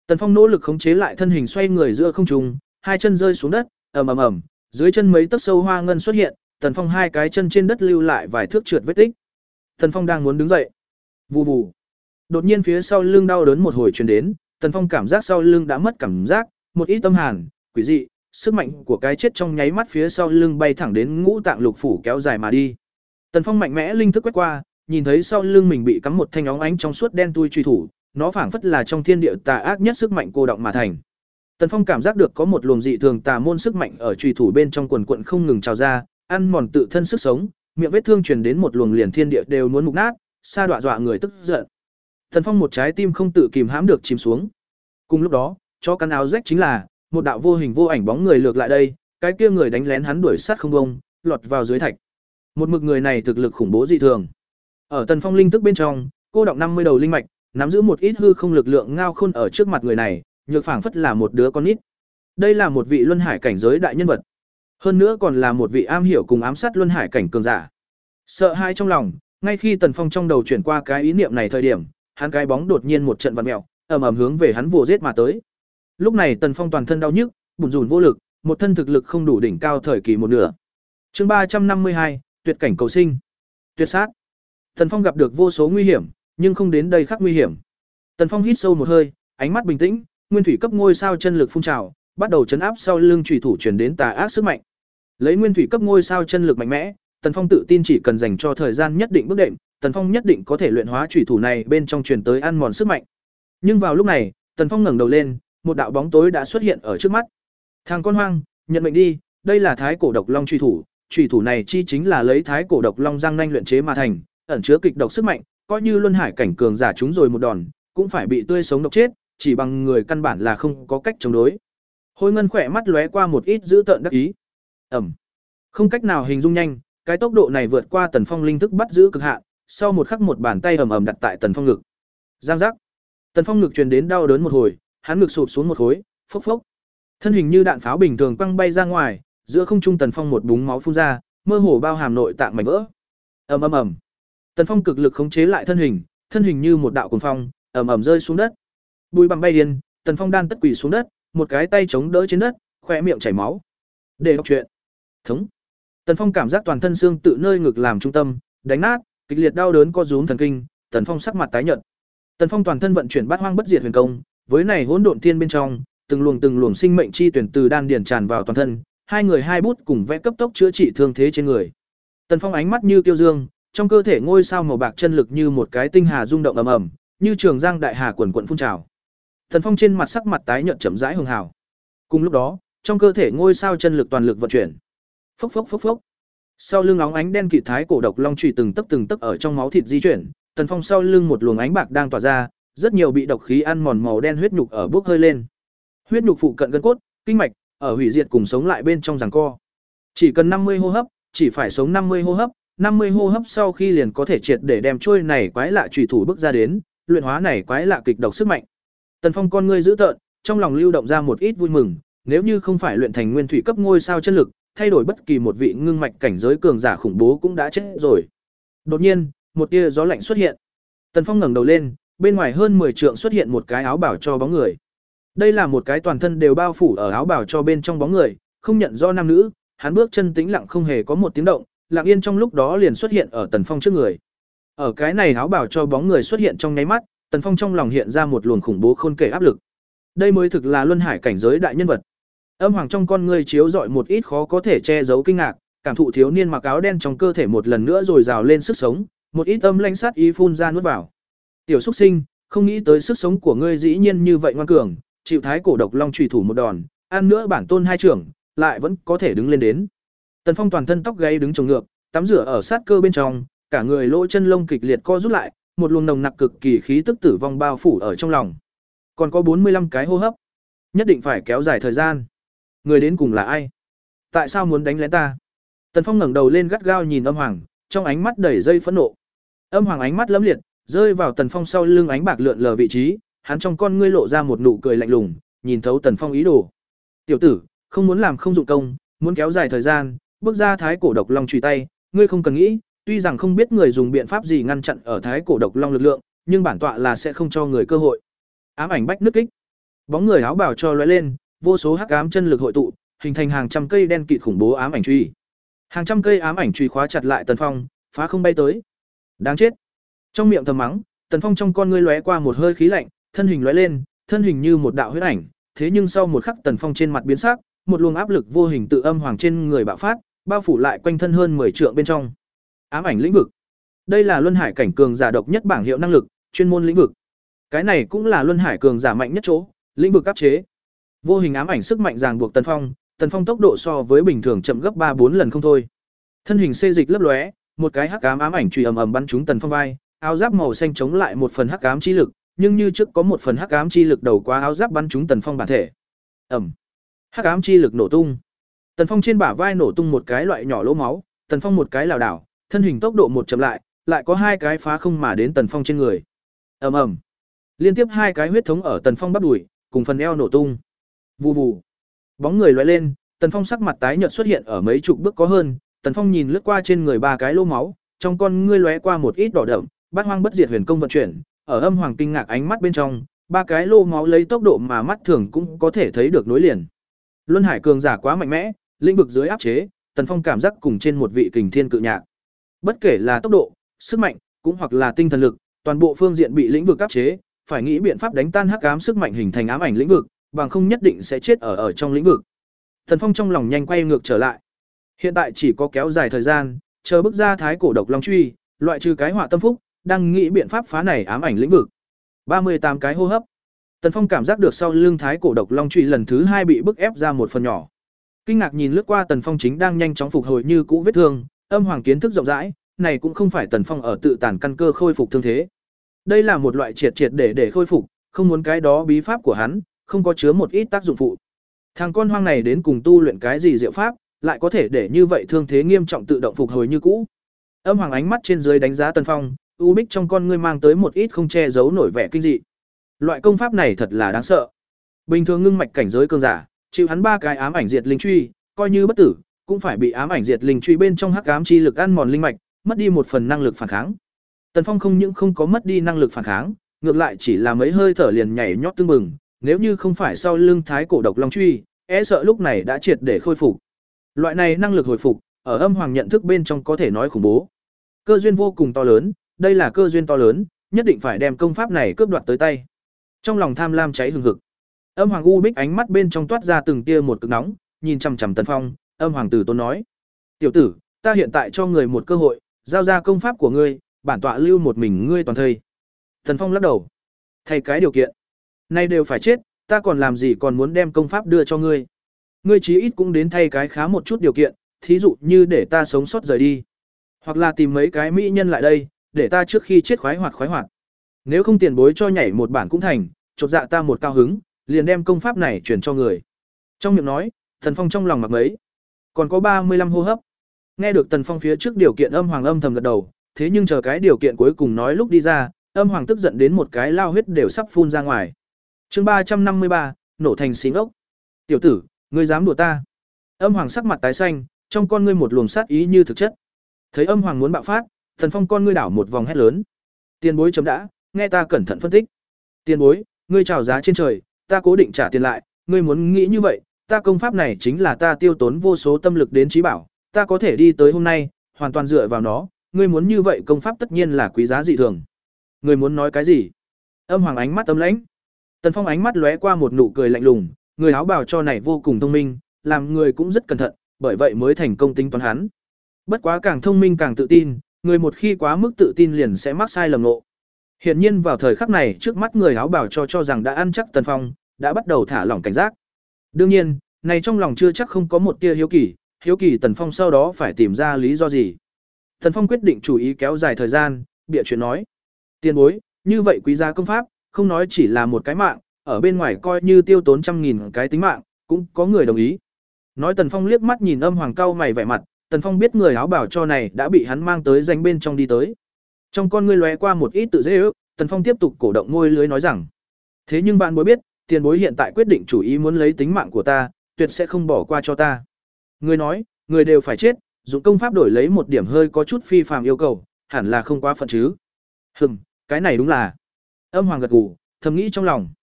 Tần Phong nỗ lực khống chế lại thân hình xoay người giữa không trung, hai chân rơi xuống đất, ầm ầm ầm, dưới chân mấy tấc sâu hoa ngân xuất hiện, Tần Phong hai cái chân trên đất lưu lại vài thước trượt vết tích. Tần Phong đang muốn đứng dậy. Vù vù. Đột nhiên phía sau lưng đau đớn một hồi truyền đến, Tần Phong cảm giác sau lưng đã mất cảm giác, một ít tâm hàn, quỷ dị, sức mạnh của cái chết trong nháy mắt phía sau lưng bay thẳng đến ngũ tạng lục phủ kéo dài mà đi. Tần Phong mạnh mẽ linh thức quét qua, nhìn thấy sau lưng mình bị cắm một thanh óng ánh trong suốt đen tui truy thủ, nó phảng phất là trong thiên địa tà ác nhất sức mạnh cô động mà thành. Tần Phong cảm giác được có một luồng dị thường tà môn sức mạnh ở truy thủ bên trong quần quần không ngừng trào ra, ăn mòn tự thân sức sống, miệng vết thương truyền đến một luồng liền thiên địa đều muốn mục nát, sa đọa dọa người tức giận. Tần Phong một trái tim không tự kìm hãm được chìm xuống. Cùng lúc đó, cho cắn áo rách chính là một đạo vô hình vô ảnh bóng người lược lại đây, cái kia người đánh lén hắn đuổi sát không bông, lọt vào dưới thạch. Một mực người này thực lực khủng bố dị thường. Ở Tần Phong linh thức bên trong, cô động năm mươi đầu linh mạch, nắm giữ một ít hư không lực lượng ngao khôn ở trước mặt người này, nhược phảng phất là một đứa con nít. Đây là một vị luân hải cảnh giới đại nhân vật, hơn nữa còn là một vị am hiểu cùng ám sát luân hải cảnh cường giả. Sợ hãi trong lòng, ngay khi Tần Phong trong đầu chuyển qua cái ý niệm này thời điểm, hắn cái bóng đột nhiên một trận vặn mèo, ầm ầm hướng về hắn vồ giết mà tới. Lúc này Tần Phong toàn thân đau nhức, bủn rủn vô lực, một thân thực lực không đủ đỉnh cao thời kỳ một nửa. Chương ba trăm năm mươi hai, tuyệt cảnh cầu sinh. Tuyệt sát. Tần Phong gặp được vô số nguy hiểm, nhưng không đến đây khắc nguy hiểm. Tần Phong hít sâu một hơi, ánh mắt bình tĩnh, nguyên thủy cấp ngôi sao chân lực phun trào, bắt đầu chấn áp sau lưng chủy thủ truyền đến tà ác sức mạnh. Lấy nguyên thủy cấp ngôi sao chân lực mạnh mẽ, Tần Phong tự tin chỉ cần dành cho thời gian nhất định bước đệm, Tần Phong nhất định có thể luyện hóa chủy thủ này bên trong truyền tới ăn mòn sức mạnh. Nhưng vào lúc này, Tần Phong ngẩng đầu lên, một đạo bóng tối đã xuất hiện ở trước mắt. Thằng con hoang, nhận mệnh đi, đây là thái cổ độc long chủy thủ, chủy thủ này chi chính là lấy thái cổ độc long răng nanh luyện chế mà thành, ẩn chứa kịch độc sức mạnh, coi như luân hải cảnh cường giả chúng rồi một đòn, cũng phải bị tươi sống độc chết, chỉ bằng người căn bản là không có cách chống đối. Hôi Ngân khỏe mắt lóe qua một ít dữ tợn đắc ý. Ẩm. Không cách nào hình dung nhanh, cái tốc độ này vượt qua Tần Phong linh thức bắt giữ cực hạn, sau một khắc một bàn tay ầm ầm đặt tại Tần Phong ngực. Giang giác. Tần Phong ngực truyền đến đau đớn một hồi, hắn ngực sụp xuống một khối, phốc phốc. Thân hình như đạn pháo bình thường quăng bay ra ngoài, giữa không trung Tần Phong một búng máu phun ra, mơ hồ bao hàm nội tạng mảnh vỡ. Ầm ầm ầm. Tần Phong cực lực khống chế lại thân hình, thân hình như một đạo cuồng phong, ầm ầm rơi xuống đất. Bùi bằng bay điên, Tần Phong đan tất quỳ xuống đất, một cái tay chống đỡ trên đất, khóe miệng chảy máu. Để đọc chuyện. Thống. Tần Phong cảm giác toàn thân xương tự nơi ngực làm trung tâm, đánh nát, kịch liệt đau đớn co rúm thần kinh, Tần Phong sắc mặt tái nhợt. Tần Phong toàn thân vận chuyển bát hoang bất diệt huyền công, với này hỗn độn thiên bên trong, từng luồng từng luồng sinh mệnh chi tuyển từ đan điền tràn vào toàn thân, hai người hai bút cùng vẽ cấp tốc chữa trị thương thế trên người. Tần Phong ánh mắt như kiêu dương, trong cơ thể ngôi sao màu bạc chân lực như một cái tinh hà rung động ầm ầm, như trường giang đại hà quần quần phun trào. Tần Phong trên mặt sắc mặt tái nhợt chậm rãi hường hào. Cùng lúc đó, trong cơ thể ngôi sao chân lực toàn lực vận chuyển. Phốc phốc phốc phốc. Sau lưng óng ánh đen kịt thái cổ độc long chùy từng tấc từng tấc ở trong máu thịt di chuyển, Tần Phong sau lưng một luồng ánh bạc đang tỏa ra, rất nhiều bị độc khí ăn mòn màu đen huyết nhục ở bốc hơi lên. Huyết nhục phụ cận gân cốt, kinh mạch, ở hủy diệt cùng sống lại bên trong giằng co. Chỉ cần năm mươi hô hấp, chỉ phải sống năm mươi hô hấp, năm mươi hô hấp sau khi liền có thể triệt để đem trôi này quái lạ chủy thủ bước ra đến, luyện hóa này quái lạ kịch độc sức mạnh. Tần Phong con ngươi dữ tợn, trong lòng lưu động ra một ít vui mừng, nếu như không phải luyện thành nguyên thủy cấp ngôi sao chân lực, thay đổi bất kỳ một vị ngưng mạch cảnh giới cường giả khủng bố cũng đã chết rồi. Đột nhiên, một tia gió lạnh xuất hiện. Tần Phong ngẩng đầu lên, bên ngoài hơn mười trượng xuất hiện một cái áo bào cho bóng người. Đây là một cái toàn thân đều bao phủ ở áo bào cho bên trong bóng người, không nhận do nam nữ, hắn bước chân tĩnh lặng không hề có một tiếng động, lặng yên trong lúc đó liền xuất hiện ở Tần Phong trước người. Ở cái này áo bào cho bóng người xuất hiện trong nháy mắt, Tần Phong trong lòng hiện ra một luồng khủng bố khôn kể áp lực. Đây mới thực là luân hải cảnh giới đại nhân vật. Âm hoàng trong con ngươi chiếu rọi một ít khó có thể che giấu kinh ngạc, cảm thụ thiếu niên mặc áo đen trong cơ thể một lần nữa rồi rào lên sức sống, một ít âm lãnh sát ý phun ra nuốt vào. Tiểu Súc Sinh, không nghĩ tới sức sống của ngươi dĩ nhiên như vậy ngoan cường, chịu thái cổ độc long chủy thủ một đòn, ăn nữa bản tôn hai trưởng, lại vẫn có thể đứng lên đến. Tần Phong toàn thân tóc gáy đứng trồng ngược, tắm rửa ở sát cơ bên trong, cả người lỗ chân lông kịch liệt co rút lại, một luồng nồng nặc cực kỳ khí tức tử vong bao phủ ở trong lòng. Còn có bốn mươi lăm cái hô hấp, nhất định phải kéo dài thời gian. Người đến cùng là ai? Tại sao muốn đánh lén ta? Tần Phong ngẩng đầu lên gắt gao nhìn Âm Hoàng, trong ánh mắt đầy dây phẫn nộ. Âm Hoàng ánh mắt lẫm liệt, rơi vào Tần Phong sau lưng ánh bạc lượn lờ vị trí, hắn trong con ngươi lộ ra một nụ cười lạnh lùng, nhìn thấu Tần Phong ý đồ. "Tiểu tử, không muốn làm không dụng công, muốn kéo dài thời gian, bước ra thái cổ độc long chùy tay, ngươi không cần nghĩ, tuy rằng không biết người dùng biện pháp gì ngăn chặn ở thái cổ độc long lực lượng, nhưng bản tọa là sẽ không cho người cơ hội." Ám ảnh bách nước kích. Bóng người áo bào cho lóe lên, vô số hắc ám chân lực hội tụ, hình thành hàng trăm cây đen kịt khủng bố ám ảnh truy. Hàng trăm cây ám ảnh truy khóa chặt lại Tần Phong, phá không bay tới. Đáng chết. Trong miệng thầm mắng, Tần Phong trong con ngươi lóe qua một hơi khí lạnh, thân hình lóe lên, thân hình như một đạo huyết ảnh, thế nhưng sau một khắc Tần Phong trên mặt biến sắc, một luồng áp lực vô hình tự âm hoàng trên người bạo phát, bao phủ lại quanh thân hơn mười trượng bên trong. Ám ảnh lĩnh vực. Đây là luân hải cảnh cường giả độc nhất bảng hiệu năng lực, chuyên môn lĩnh vực. Cái này cũng là luân hải cường giả mạnh nhất chỗ, lĩnh vực áp chế. Vô hình ám ảnh sức mạnh ràng buộc Tần Phong, Tần Phong tốc độ so với bình thường chậm gấp ba bốn lần không thôi. Thân hình xê dịch lấp lóe, một cái hắc ám ám ảnh chùy ầm ầm bắn trúng Tần Phong vai, áo giáp màu xanh chống lại một phần hắc ám chi lực, nhưng như trước có một phần hắc ám chi lực đầu qua áo giáp bắn trúng Tần Phong bản thể. Ầm. Hắc ám chi lực nổ tung. Tần Phong trên bả vai nổ tung một cái loại nhỏ lỗ máu, Tần Phong một cái lảo đảo, thân hình tốc độ một chậm lại, lại có hai cái phá không mà đến Tần Phong trên người. Ầm ầm. Liên tiếp hai cái huyết thống ở Tần Phong bắp đùi, cùng phần eo nổ tung. Vù vù. Bóng người lóe lên, Tần Phong sắc mặt tái nhợt xuất hiện ở mấy chục bước có hơn, Tần Phong nhìn lướt qua trên người ba cái lỗ máu, trong con ngươi lóe qua một ít đỏ đậm, Bát Hoang Bất Diệt Huyền Công vận chuyển, ở âm hoàng kinh ngạc ánh mắt bên trong, ba cái lỗ máu lấy tốc độ mà mắt thường cũng có thể thấy được nối liền. Luân hải cường giả quá mạnh mẽ, lĩnh vực dưới áp chế, Tần Phong cảm giác cùng trên một vị kình thiên cự nhạc. Bất kể là tốc độ, sức mạnh, cũng hoặc là tinh thần lực, toàn bộ phương diện bị lĩnh vực áp chế, phải nghĩ biện pháp đánh tan hắc ám sức mạnh hình thành ám ảnh lĩnh vực, bằng không nhất định sẽ chết ở ở trong lĩnh vực. Tần Phong trong lòng nhanh quay ngược trở lại. Hiện tại chỉ có kéo dài thời gian, chờ bước ra thái cổ độc long truy, loại trừ cái họa tâm phúc, đang nghĩ biện pháp phá này ám ảnh lĩnh vực. ba mươi tám cái hô hấp. Tần Phong cảm giác được sau lưng thái cổ độc long truy lần thứ hai bị bức ép ra một phần nhỏ. Kinh ngạc nhìn lướt qua Tần Phong chính đang nhanh chóng phục hồi như cũ vết thương, âm hoàng kiến thức rộng rãi, này cũng không phải Tần Phong ở tự tàn căn cơ khôi phục thương thế. Đây là một loại triệt triệt để để khôi phục, không muốn cái đó bí pháp của hắn, không có chứa một ít tác dụng phụ. Thằng con hoang này đến cùng tu luyện cái gì diệu pháp, lại có thể để như vậy thương thế nghiêm trọng tự động phục hồi như cũ. Âm hoàng ánh mắt trên dưới đánh giá Tần Phong, u bích trong con ngươi mang tới một ít không che giấu nổi vẻ kinh dị. Loại công pháp này thật là đáng sợ. Bình thường ngưng mạch cảnh giới cường giả, chịu hắn ba cái ám ảnh diệt linh truy, coi như bất tử, cũng phải bị ám ảnh diệt linh truy bên trong hắc ám chi lực ăn mòn linh mạch, mất đi một phần năng lực phản kháng. Tần Phong không những không có mất đi năng lực phản kháng, ngược lại chỉ là mấy hơi thở liền nhảy nhót tương bừng, nếu như không phải sau lưng thái cổ độc long truy, e sợ lúc này đã triệt để khôi phục. Loại này năng lực hồi phục, ở âm hoàng nhận thức bên trong có thể nói khủng bố. Cơ duyên vô cùng to lớn, đây là cơ duyên to lớn, nhất định phải đem công pháp này cướp đoạt tới tay. Trong lòng tham lam cháy hừng hực. Âm hoàng u bích ánh mắt bên trong toát ra từng tia một cực nóng, nhìn chằm chằm Tần Phong, âm hoàng tử tôn nói: "Tiểu tử, ta hiện tại cho người một cơ hội, giao ra công pháp của ngươi, bản tọa lưu một mình ngươi toàn thây." Tần Phong lắc đầu: "Thay cái điều kiện, nay đều phải chết, ta còn làm gì còn muốn đem công pháp đưa cho ngươi? Ngươi chí ít cũng đến thay cái khá một chút điều kiện, thí dụ như để ta sống sót rời đi, hoặc là tìm mấy cái mỹ nhân lại đây, để ta trước khi chết khoái hoạt khoái hoạt. Nếu không tiền bối cho nhảy một bản cũng thành, chột dạ ta một cao hứng, liền đem công pháp này truyền cho người." Trong miệng nói, Tần Phong trong lòng mặc mấy, còn có ba mươi lăm hô hấp. Nghe được Tần Phong phía trước điều kiện, âm hoàng âm thầm gật đầu, thế nhưng chờ cái điều kiện cuối cùng nói lúc đi ra, âm hoàng tức giận đến một cái lao huyết đều sắp phun ra ngoài. Chương ba trăm năm mươi ba, nổ thành xí ngốc. "Tiểu tử, ngươi dám đùa ta?" Âm hoàng sắc mặt tái xanh, trong con ngươi một luồng sát ý như thực chất. Thấy âm hoàng muốn bạo phát, Tần Phong con ngươi đảo một vòng hét lớn: "Tiền bối chấm đã, nghe ta cẩn thận phân tích. Tiền bối, ngươi chào giá trên trời, ta cố định trả tiền lại, ngươi muốn nghĩ như vậy, ta công pháp này chính là ta tiêu tốn vô số tâm lực đến trí bảo, ta có thể đi tới hôm nay, hoàn toàn dựa vào nó, ngươi muốn như vậy công pháp tất nhiên là quý giá dị thường." "Ngươi muốn nói cái gì?" Âm hoàng ánh mắt âm lãnh. Tần Phong ánh mắt lóe qua một nụ cười lạnh lùng, người áo bào cho này vô cùng thông minh, làm người cũng rất cẩn thận, bởi vậy mới thành công tính toán hắn. Bất quá càng thông minh càng tự tin, người một khi quá mức tự tin liền sẽ mắc sai lầm ngộ. Hiển nhiên vào thời khắc này, trước mắt người áo bào cho cho rằng đã ăn chắc Tần Phong, đã bắt đầu thả lỏng cảnh giác. Đương nhiên, này trong lòng chưa chắc không có một tia hiếu kỳ, hiếu kỳ Tần Phong sau đó phải tìm ra lý do gì. Tần Phong quyết định chủ ý kéo dài thời gian, bịa chuyện nói: "Tiền bối, như vậy quý giá công pháp, không nói chỉ là một cái mạng, ở bên ngoài coi như tiêu tốn trăm nghìn cái tính mạng, cũng có người đồng ý." Nói Tần Phong liếc mắt nhìn âm hoàng cau mày vẻ mặt, Tần Phong biết người áo bào cho này đã bị hắn mang tới danh bên trong đi tới. Trong con ngươi lóe qua một ít tự dễ ước, Tần Phong tiếp tục cổ động môi lưới nói rằng: "Thế nhưng bạn bối biết, tiền bối hiện tại quyết định chủ ý muốn lấy tính mạng của ta, tuyệt sẽ không bỏ qua cho ta." Người nói, người đều phải chết, dùng công pháp đổi lấy một điểm hơi có chút phi phàm yêu cầu, hẳn là không quá phận chứ. Hừm, cái này đúng là. Âm hoàng gật gù, thầm nghĩ trong lòng.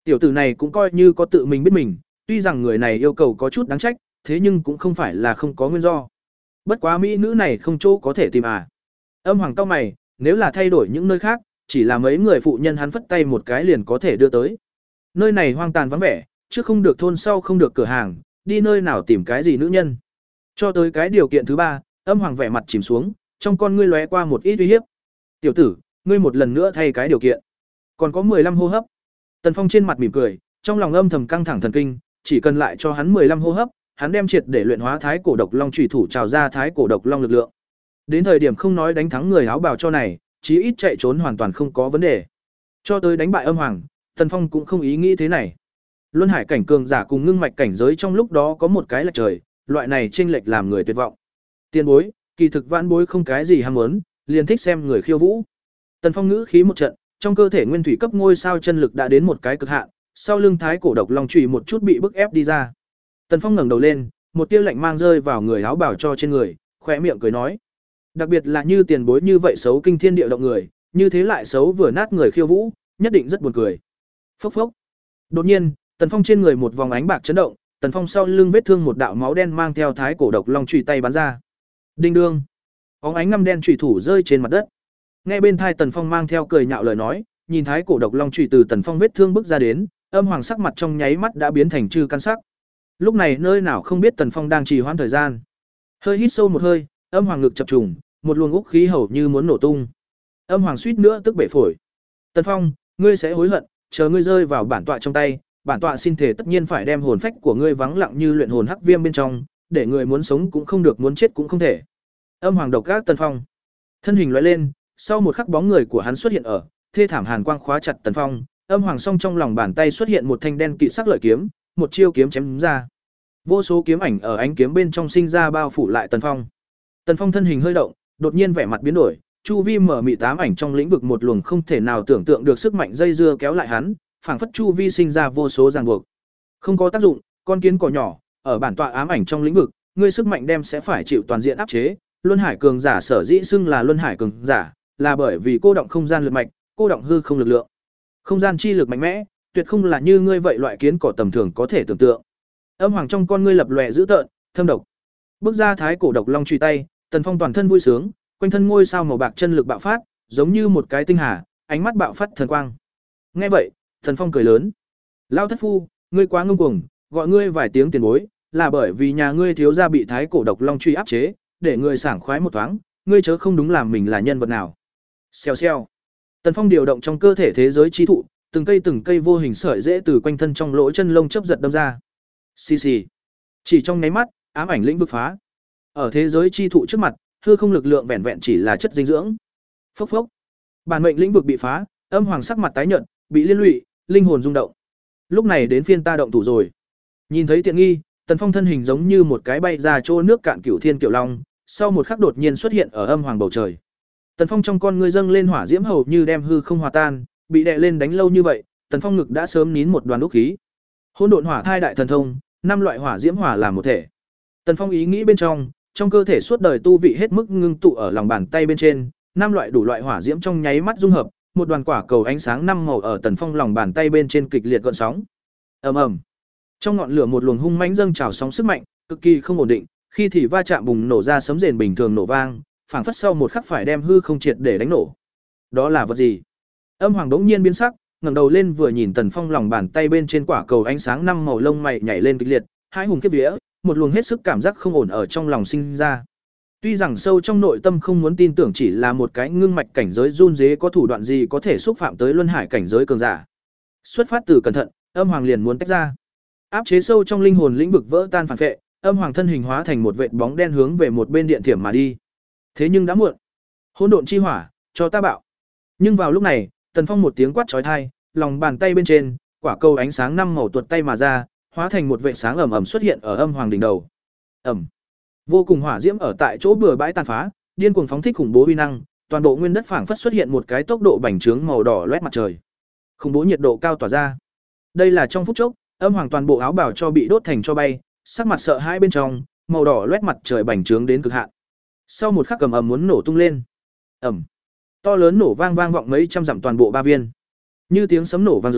Tiểu tử này cũng coi như có tự mình biết mình, tuy rằng người này yêu cầu có chút đáng trách, thế nhưng cũng không phải là không có nguyên do. Bất quá mỹ nữ này không chỗ có thể tìm à. Âm Hoàng cau mày, nếu là thay đổi những nơi khác, chỉ là mấy người phụ nhân hắn phất tay một cái liền có thể đưa tới. Nơi này hoang tàn vắng vẻ, trước không được thôn sau không được cửa hàng, đi nơi nào tìm cái gì nữ nhân. Cho tới cái điều kiện thứ ba, Âm Hoàng vẻ mặt chìm xuống, trong con ngươi lóe qua một ít uy hiếp. "Tiểu tử, ngươi một lần nữa thay cái điều kiện." Còn có mười lăm hô hấp. Tần Phong trên mặt mỉm cười, trong lòng âm thầm căng thẳng thần kinh, chỉ cần lại cho hắn mười lăm hô hấp, hắn đem triệt để luyện hóa thái cổ độc long chủy thủ trào ra thái cổ độc long lực lượng. Đến thời điểm không nói đánh thắng người áo bào cho này, chí ít chạy trốn hoàn toàn không có vấn đề. Cho tới đánh bại Âm Hoàng, Tần Phong cũng không ý nghĩ thế này. Luân hải cảnh cường giả cùng ngưng mạch cảnh giới trong lúc đó có một cái lệch trời, loại này chênh lệch làm người tuyệt vọng. Tiền bối, kỳ thực vãn bối không cái gì ham muốn, liền thích xem người khiêu vũ. Tần Phong ngữ khí một trận, trong cơ thể nguyên thủy cấp ngôi sao chân lực đã đến một cái cực hạn, sau lưng thái cổ độc long chùy một chút bị bức ép đi ra. Tần Phong ngẩng đầu lên, một tia lạnh mang rơi vào người áo bào cho trên người, khóe miệng cười nói: "Đặc biệt là như tiền bối như vậy xấu kinh thiên địa động người, như thế lại xấu vừa nát người khiêu vũ, nhất định rất buồn cười." Phốc phốc. Đột nhiên, Tần Phong trên người một vòng ánh bạc chấn động, Tần Phong sau lưng vết thương một đạo máu đen mang theo thái cổ độc long chùy tay bắn ra. Đinh đương. Bóng ánh ngăm đen chùy thủ rơi trên mặt đất. Nghe bên thai Tần Phong mang theo cười nhạo lời nói, nhìn thái cổ độc long chùy từ Tần Phong vết thương bước ra đến, Âm Hoàng sắc mặt trong nháy mắt đã biến thành trư căn sắc. Lúc này nơi nào không biết Tần Phong đang trì hoãn thời gian. Hơi hít sâu một hơi, Âm Hoàng ngực chập trùng, một luồng úc khí hầu như muốn nổ tung. Âm Hoàng suýt nữa tức bể phổi. "Tần Phong, ngươi sẽ hối hận, chờ ngươi rơi vào bản tọa trong tay, bản tọa xin thể tất nhiên phải đem hồn phách của ngươi vắng lặng như luyện hồn hắc viêm bên trong, để người muốn sống cũng không được, muốn chết cũng không thể." Âm Hoàng độc gác Tần Phong. Thân hình lóe lên, sau một khắc bóng người của hắn xuất hiện ở, thê thảm hàn quang khóa chặt Tần Phong, Âm Hoàng song trong lòng bàn tay xuất hiện một thanh đen kịt sắc lợi kiếm, một chiêu kiếm chém ra. Vô số kiếm ảnh ở ánh kiếm bên trong sinh ra bao phủ lại Tần Phong. Tần Phong thân hình hơi động, đột nhiên vẻ mặt biến đổi, chu vi mở mị tám ảnh trong lĩnh vực một luồng không thể nào tưởng tượng được sức mạnh dây dưa kéo lại hắn, phảng phất chu vi sinh ra vô số ràng buộc. Không có tác dụng, con kiến cỏ nhỏ, ở bản tọa ám ảnh trong lĩnh vực, ngươi sức mạnh đem sẽ phải chịu toàn diện áp chế. Luân Hải cường giả sở dĩ xưng là Luân Hải cường giả, là bởi vì cô động không gian lực mạch, cô động hư không lực lượng. Không gian chi lực mạnh mẽ, tuyệt không là như ngươi vậy loại kiến cỏ tầm thường có thể tưởng tượng. Âm Hoàng trong con ngươi lập lòe dữ tợn, thâm độc. Bước ra thái cổ độc long truy tay, Tần Phong toàn thân vui sướng, quanh thân ngôi sao màu bạc chân lực bạo phát, giống như một cái tinh hà, ánh mắt bạo phát thần quang. Nghe vậy, Tần Phong cười lớn: "Lão thất phu, ngươi quá ngông cuồng, gọi ngươi vài tiếng tiền bối, là bởi vì nhà ngươi thiếu gia bị thái cổ độc long truy áp chế, để ngươi sảng khoái một thoáng, ngươi chớ không đúng làm mình là nhân vật nào." Xèo xèo. Tần Phong điều động trong cơ thể thế giới chi thụ, từng cây từng cây vô hình sợi rễ từ quanh thân trong lỗ chân lông chớp giật đâm ra. Xì xì. Chỉ trong nháy mắt, ám ảnh lĩnh vực phá. Ở thế giới chi thụ trước mặt, hư không lực lượng vẹn vẹn chỉ là chất dinh dưỡng. Phốc phốc. Bản mệnh lĩnh vực bị phá, Âm Hoàng sắc mặt tái nhợt, bị liên lụy, linh hồn rung động. Lúc này đến phiên ta động thủ rồi. Nhìn thấy tiện nghi, Tần Phong thân hình giống như một cái bay ra chỗ nước cạn cửu thiên kiểu long, sau một khắc đột nhiên xuất hiện ở Âm Hoàng bầu trời. Tần Phong trong con ngươi dâng lên hỏa diễm hầu như đem hư không hòa tan, bị đè lên đánh lâu như vậy, Tần Phong ngực đã sớm nín một đoàn đúc khí. Hỗn độn hỏa thai đại thần thông, năm loại hỏa diễm hỏa làm một thể. Tần Phong ý nghĩ bên trong, trong cơ thể suốt đời tu vị hết mức ngưng tụ ở lòng bàn tay bên trên, năm loại đủ loại hỏa diễm trong nháy mắt dung hợp, một đoàn quả cầu ánh sáng năm màu ở Tần Phong lòng bàn tay bên trên kịch liệt gợn sóng. Ầm ầm. Trong ngọn lửa một luồng hung mãnh dâng trào sóng sức mạnh, cực kỳ không ổn định, khi thì va chạm bùng nổ ra sấm rền bình thường nổ vang, phảng phất sau một khắc phải đem hư không triệt để đánh nổ. Đó là vật gì? Âm Hoàng đống nhiên biến sắc, ngẩng đầu lên vừa nhìn Tần Phong lòng bàn tay bên trên quả cầu ánh sáng năm màu lông mày nhảy lên kịch liệt, hai hùng kiếp vía, một luồng hết sức cảm giác không ổn ở trong lòng sinh ra. Tuy rằng sâu trong nội tâm không muốn tin tưởng chỉ là một cái ngưng mạch cảnh giới run rế có thủ đoạn gì có thể xúc phạm tới luân hải cảnh giới cường giả. Xuất phát từ cẩn thận, Âm Hoàng liền muốn tách ra. Áp chế sâu trong linh hồn lĩnh vực vỡ tan phản phệ, Âm Hoàng thân hình hóa thành một vệt bóng đen hướng về một bên điện thiểm mà đi. Thế nhưng đã muộn. Hỗn độn chi hỏa, cho ta bạo. Nhưng vào lúc này, Tần Phong một tiếng quát chói tai, lòng bàn tay bên trên, quả cầu ánh sáng năm màu tuột tay mà ra, hóa thành một vệt sáng ẩm ẩm xuất hiện ở Âm Hoàng đỉnh đầu. Ầm. Vô cùng hỏa diễm ở tại chỗ bừa bãi tàn phá, điên cuồng phóng thích khủng bố uy năng, toàn bộ nguyên đất phảng phất xuất hiện một cái tốc độ bành trướng màu đỏ loét mặt trời. Khủng bố nhiệt độ cao tỏa ra. Đây là trong phút chốc, Âm Hoàng toàn bộ áo bào cho bị đốt thành tro bay, sắc mặt sợ hãi bên trong, màu đỏ loét mặt trời bành trướng đến cực hạn. Sau một khắc cầm ầm muốn nổ tung lên. Ầm. To lớn nổ vang vang vọng mấy trăm dặm toàn bộ ba viên. Như tiếng sấm nổ vang dưới,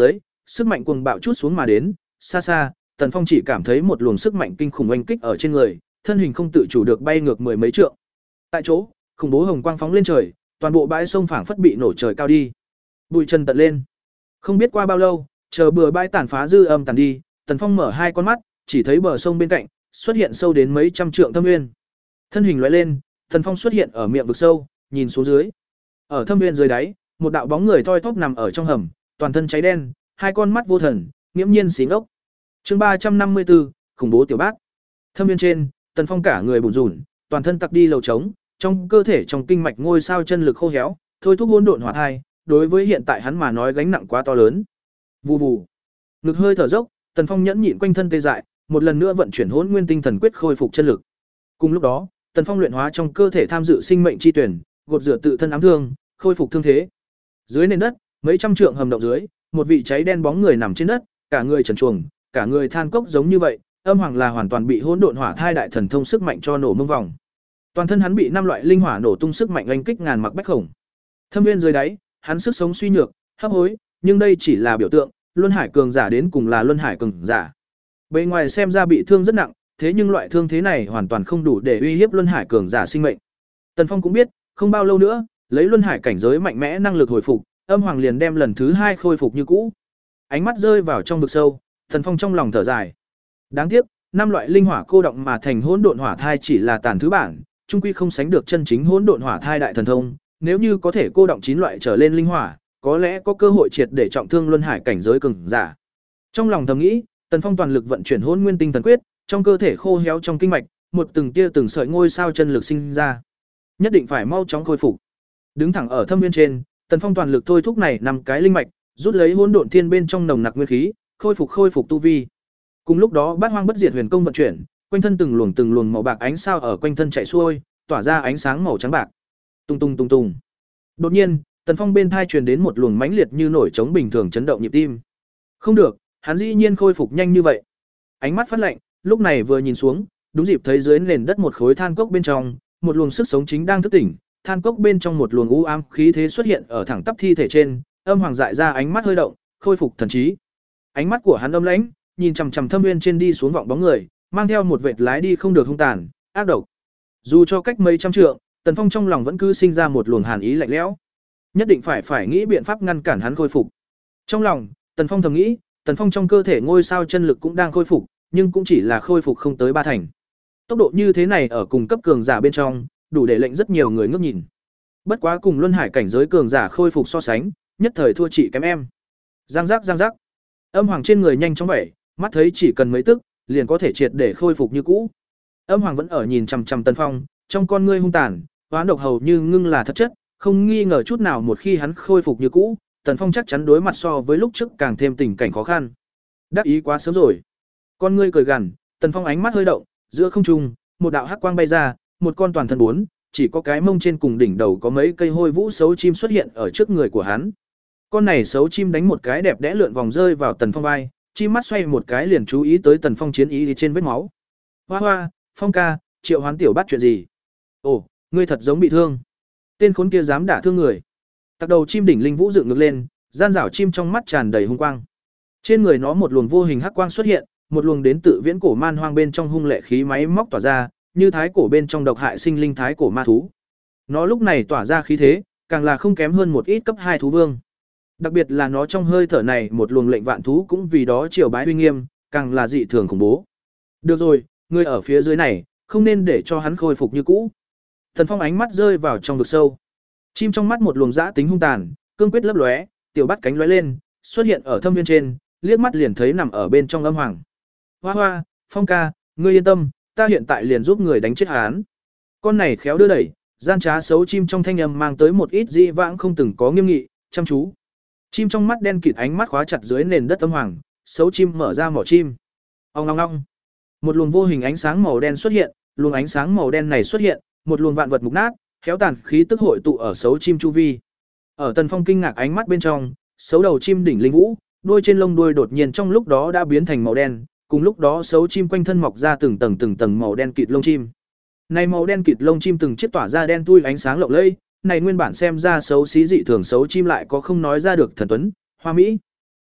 sức mạnh cuồng bạo chút xuống mà đến, xa xa, Tần Phong chỉ cảm thấy một luồng sức mạnh kinh khủng oanh kích ở trên người, thân hình không tự chủ được bay ngược mười mấy trượng. Tại chỗ, khủng bố hồng quang phóng lên trời, toàn bộ bãi sông phảng phất bị nổ trời cao đi. Bụi trần tận lên. Không biết qua bao lâu, chờ bừa bãi tàn phá dư âm tàn đi, Tần Phong mở hai con mắt, chỉ thấy bờ sông bên cạnh xuất hiện sâu đến mấy trăm trượng thâm nguyên. Thân hình lóe lên, Tần Phong xuất hiện ở miệng vực sâu, nhìn xuống dưới. Ở thâm nguyên dưới đáy, một đạo bóng người thoi thóp nằm ở trong hầm, toàn thân cháy đen, hai con mắt vô thần, nghiễm nhiên xí ngốc. Chương ba trăm năm mươi tư, khủng bố tiểu bát. Thâm nguyên trên, Tần Phong cả người bủn rủn, toàn thân tặc đi lầu trống, trong cơ thể trong kinh mạch ngôi sao chân lực khô héo, thôi thúc hỗn độn hỏa thai, đối với hiện tại hắn mà nói gánh nặng quá to lớn. Vù vù. Ngực hơi thở dốc, Tần Phong nhẫn nhịn quanh thân tê dại, một lần nữa vận chuyển Hỗn Nguyên Tinh Thần Quyết khôi phục chân lực. Cùng lúc đó, Tần Phong luyện hóa trong cơ thể tham dự sinh mệnh chi tuyển, gột rửa tự thân ám thương, khôi phục thương thế. Dưới nền đất, mấy trăm trượng hầm động dưới, một vị cháy đen bóng người nằm trên đất, cả người trần truồng, cả người than cốc giống như vậy, âm hoàng là hoàn toàn bị hỗn độn hỏa thai đại thần thông sức mạnh cho nổ mông vòng. Toàn thân hắn bị năm loại linh hỏa nổ tung sức mạnh oanh kích ngàn mặc bách khổng. Thâm nguyên dưới đáy, hắn sức sống suy nhược, hấp hối, nhưng đây chỉ là biểu tượng, luân hải cường giả đến cùng là luân hải cường giả. Bề ngoài xem ra bị thương rất nặng, thế nhưng loại thương thế này hoàn toàn không đủ để uy hiếp luân hải cường giả sinh mệnh. Tần Phong cũng biết, không bao lâu nữa, lấy luân hải cảnh giới mạnh mẽ năng lực hồi phục, âm hoàng liền đem lần thứ hai khôi phục như cũ. Ánh mắt rơi vào trong vực sâu, Tần Phong trong lòng thở dài. Đáng tiếc, năm loại linh hỏa cô động mà thành hỗn độn hỏa thai chỉ là tàn thứ bản, chung quy không sánh được chân chính hỗn độn hỏa thai đại thần thông, nếu như có thể cô động chín loại trở lên linh hỏa, có lẽ có cơ hội triệt để trọng thương luân hải cảnh giới cường giả. Trong lòng thầm nghĩ, Tần Phong toàn lực vận chuyển Hỗn Nguyên Tinh Thần Quyết, trong cơ thể khô héo trong kinh mạch, một từng tia từng sợi ngôi sao chân lực sinh ra. Nhất định phải mau chóng khôi phục. Đứng thẳng ở thâm nguyên trên, Tần Phong toàn lực thôi thúc này năm cái linh mạch, rút lấy hỗn độn thiên bên trong nồng nặc nguyên khí, khôi phục khôi phục tu vi. Cùng lúc đó, Bát Hoang Bất Diệt Huyền Công vận chuyển, quanh thân từng luồng từng luồng màu bạc ánh sao ở quanh thân chạy xuôi, tỏa ra ánh sáng màu trắng bạc. Tung tung tung tung. Đột nhiên, Tần Phong bên thai truyền đến một luồng mãnh liệt như nổi trống bình thường chấn động nhịp tim. Không được, hắn dĩ nhiên khôi phục nhanh như vậy. Ánh mắt phát lạnh, lúc này vừa nhìn xuống, đúng dịp thấy dưới nền đất một khối than cốc bên trong, một luồng sức sống chính đang thức tỉnh, than cốc bên trong một luồng u ám khí thế xuất hiện ở thẳng tắp thi thể trên, âm hoàng dại ra ánh mắt hơi động, khôi phục thần trí. Ánh mắt của hắn âm lãnh, nhìn chằm chằm thâm nguyên trên đi xuống vọng bóng người, mang theo một vệt lái đi không được hung tàn, ác độc. Dù cho cách mấy trăm trượng, Tần Phong trong lòng vẫn cứ sinh ra một luồng hàn ý lạnh lẽo. Nhất định phải phải nghĩ biện pháp ngăn cản hắn khôi phục. Trong lòng, Tần Phong thầm nghĩ, Tần Phong trong cơ thể ngôi sao chân lực cũng đang khôi phục, nhưng cũng chỉ là khôi phục không tới ba thành. Tốc độ như thế này ở cùng cấp cường giả bên trong, đủ để lệnh rất nhiều người ngước nhìn. Bất quá cùng luân hải cảnh giới cường giả khôi phục so sánh, nhất thời thua chị kém em. Giang giác giang giác. Âm hoàng trên người nhanh chóng vậy, mắt thấy chỉ cần mấy tức, liền có thể triệt để khôi phục như cũ. Âm hoàng vẫn ở nhìn chằm chằm Tần Phong, trong con ngươi hung tàn, oán độc hầu như ngưng là thật chất, không nghi ngờ chút nào một khi hắn khôi phục như cũ, Tần Phong chắc chắn đối mặt so với lúc trước càng thêm tình cảnh khó khăn. Đắc ý quá sớm rồi. Con ngươi cười gằn, Tần Phong ánh mắt hơi động, giữa không trung, một đạo hắc quang bay ra, một con toàn thân bốn, chỉ có cái mông trên cùng đỉnh đầu có mấy cây hôi vũ xấu chim xuất hiện ở trước người của hắn. Con này xấu chim đánh một cái đẹp đẽ lượn vòng rơi vào Tần Phong vai, chim mắt xoay một cái liền chú ý tới Tần Phong chiến ý trên vết máu. Hoa hoa, Phong ca, Triệu Hoán tiểu bắt chuyện gì? Ồ, ngươi thật giống bị thương. Tên khốn kia dám đả thương người. Tặc đầu chim đỉnh linh vũ dựng ngược lên, gian rảo chim trong mắt tràn đầy hung quang. Trên người nó một luồng vô hình hắc quang xuất hiện, một luồng đến tự viễn cổ man hoang bên trong hung lệ khí máy móc tỏa ra, như thái cổ bên trong độc hại sinh linh thái cổ ma thú. Nó lúc này tỏa ra khí thế, càng là không kém hơn một ít cấp hai thú vương. Đặc biệt là nó trong hơi thở này một luồng lệnh vạn thú cũng vì đó triều bái uy nghiêm, càng là dị thường khủng bố. Được rồi, ngươi ở phía dưới này, không nên để cho hắn khôi phục như cũ. Thần Phong ánh mắt rơi vào trong vực sâu. Chim trong mắt một luồng dã tính hung tàn, cương quyết lấp lóe, tiểu bắt cánh lóe lên, xuất hiện ở thâm viên trên, liếc mắt liền thấy nằm ở bên trong âm hoàng. Hoa hoa, Phong ca, ngươi yên tâm, ta hiện tại liền giúp người đánh chết hắn. Con này khéo đưa đẩy, gian trá xấu chim trong thanh âm mang tới một ít dị vãng không từng có nghiêm nghị, chăm chú. Chim trong mắt đen kịt ánh mắt khóa chặt dưới nền đất âm hoàng, xấu chim mở ra mỏ chim. Ong ong ong. Một luồng vô hình ánh sáng màu đen xuất hiện, luồng ánh sáng màu đen này xuất hiện, một luồng vạn vật mục nát, khéo tàn khí tức hội tụ ở xấu chim chu vi. Ở Tần Phong kinh ngạc ánh mắt bên trong, xấu đầu chim đỉnh linh vũ, đuôi trên lông đuôi đột nhiên trong lúc đó đã biến thành màu đen, cùng lúc đó xấu chim quanh thân mọc ra từng tầng từng tầng màu đen kịt lông chim. Này màu đen kịt lông chim từng chiếc tỏa ra đen thui ánh sáng lộng lẫy, này nguyên bản xem ra xấu xí dị thường xấu chim lại có không nói ra được thần tuấn, hoa mỹ.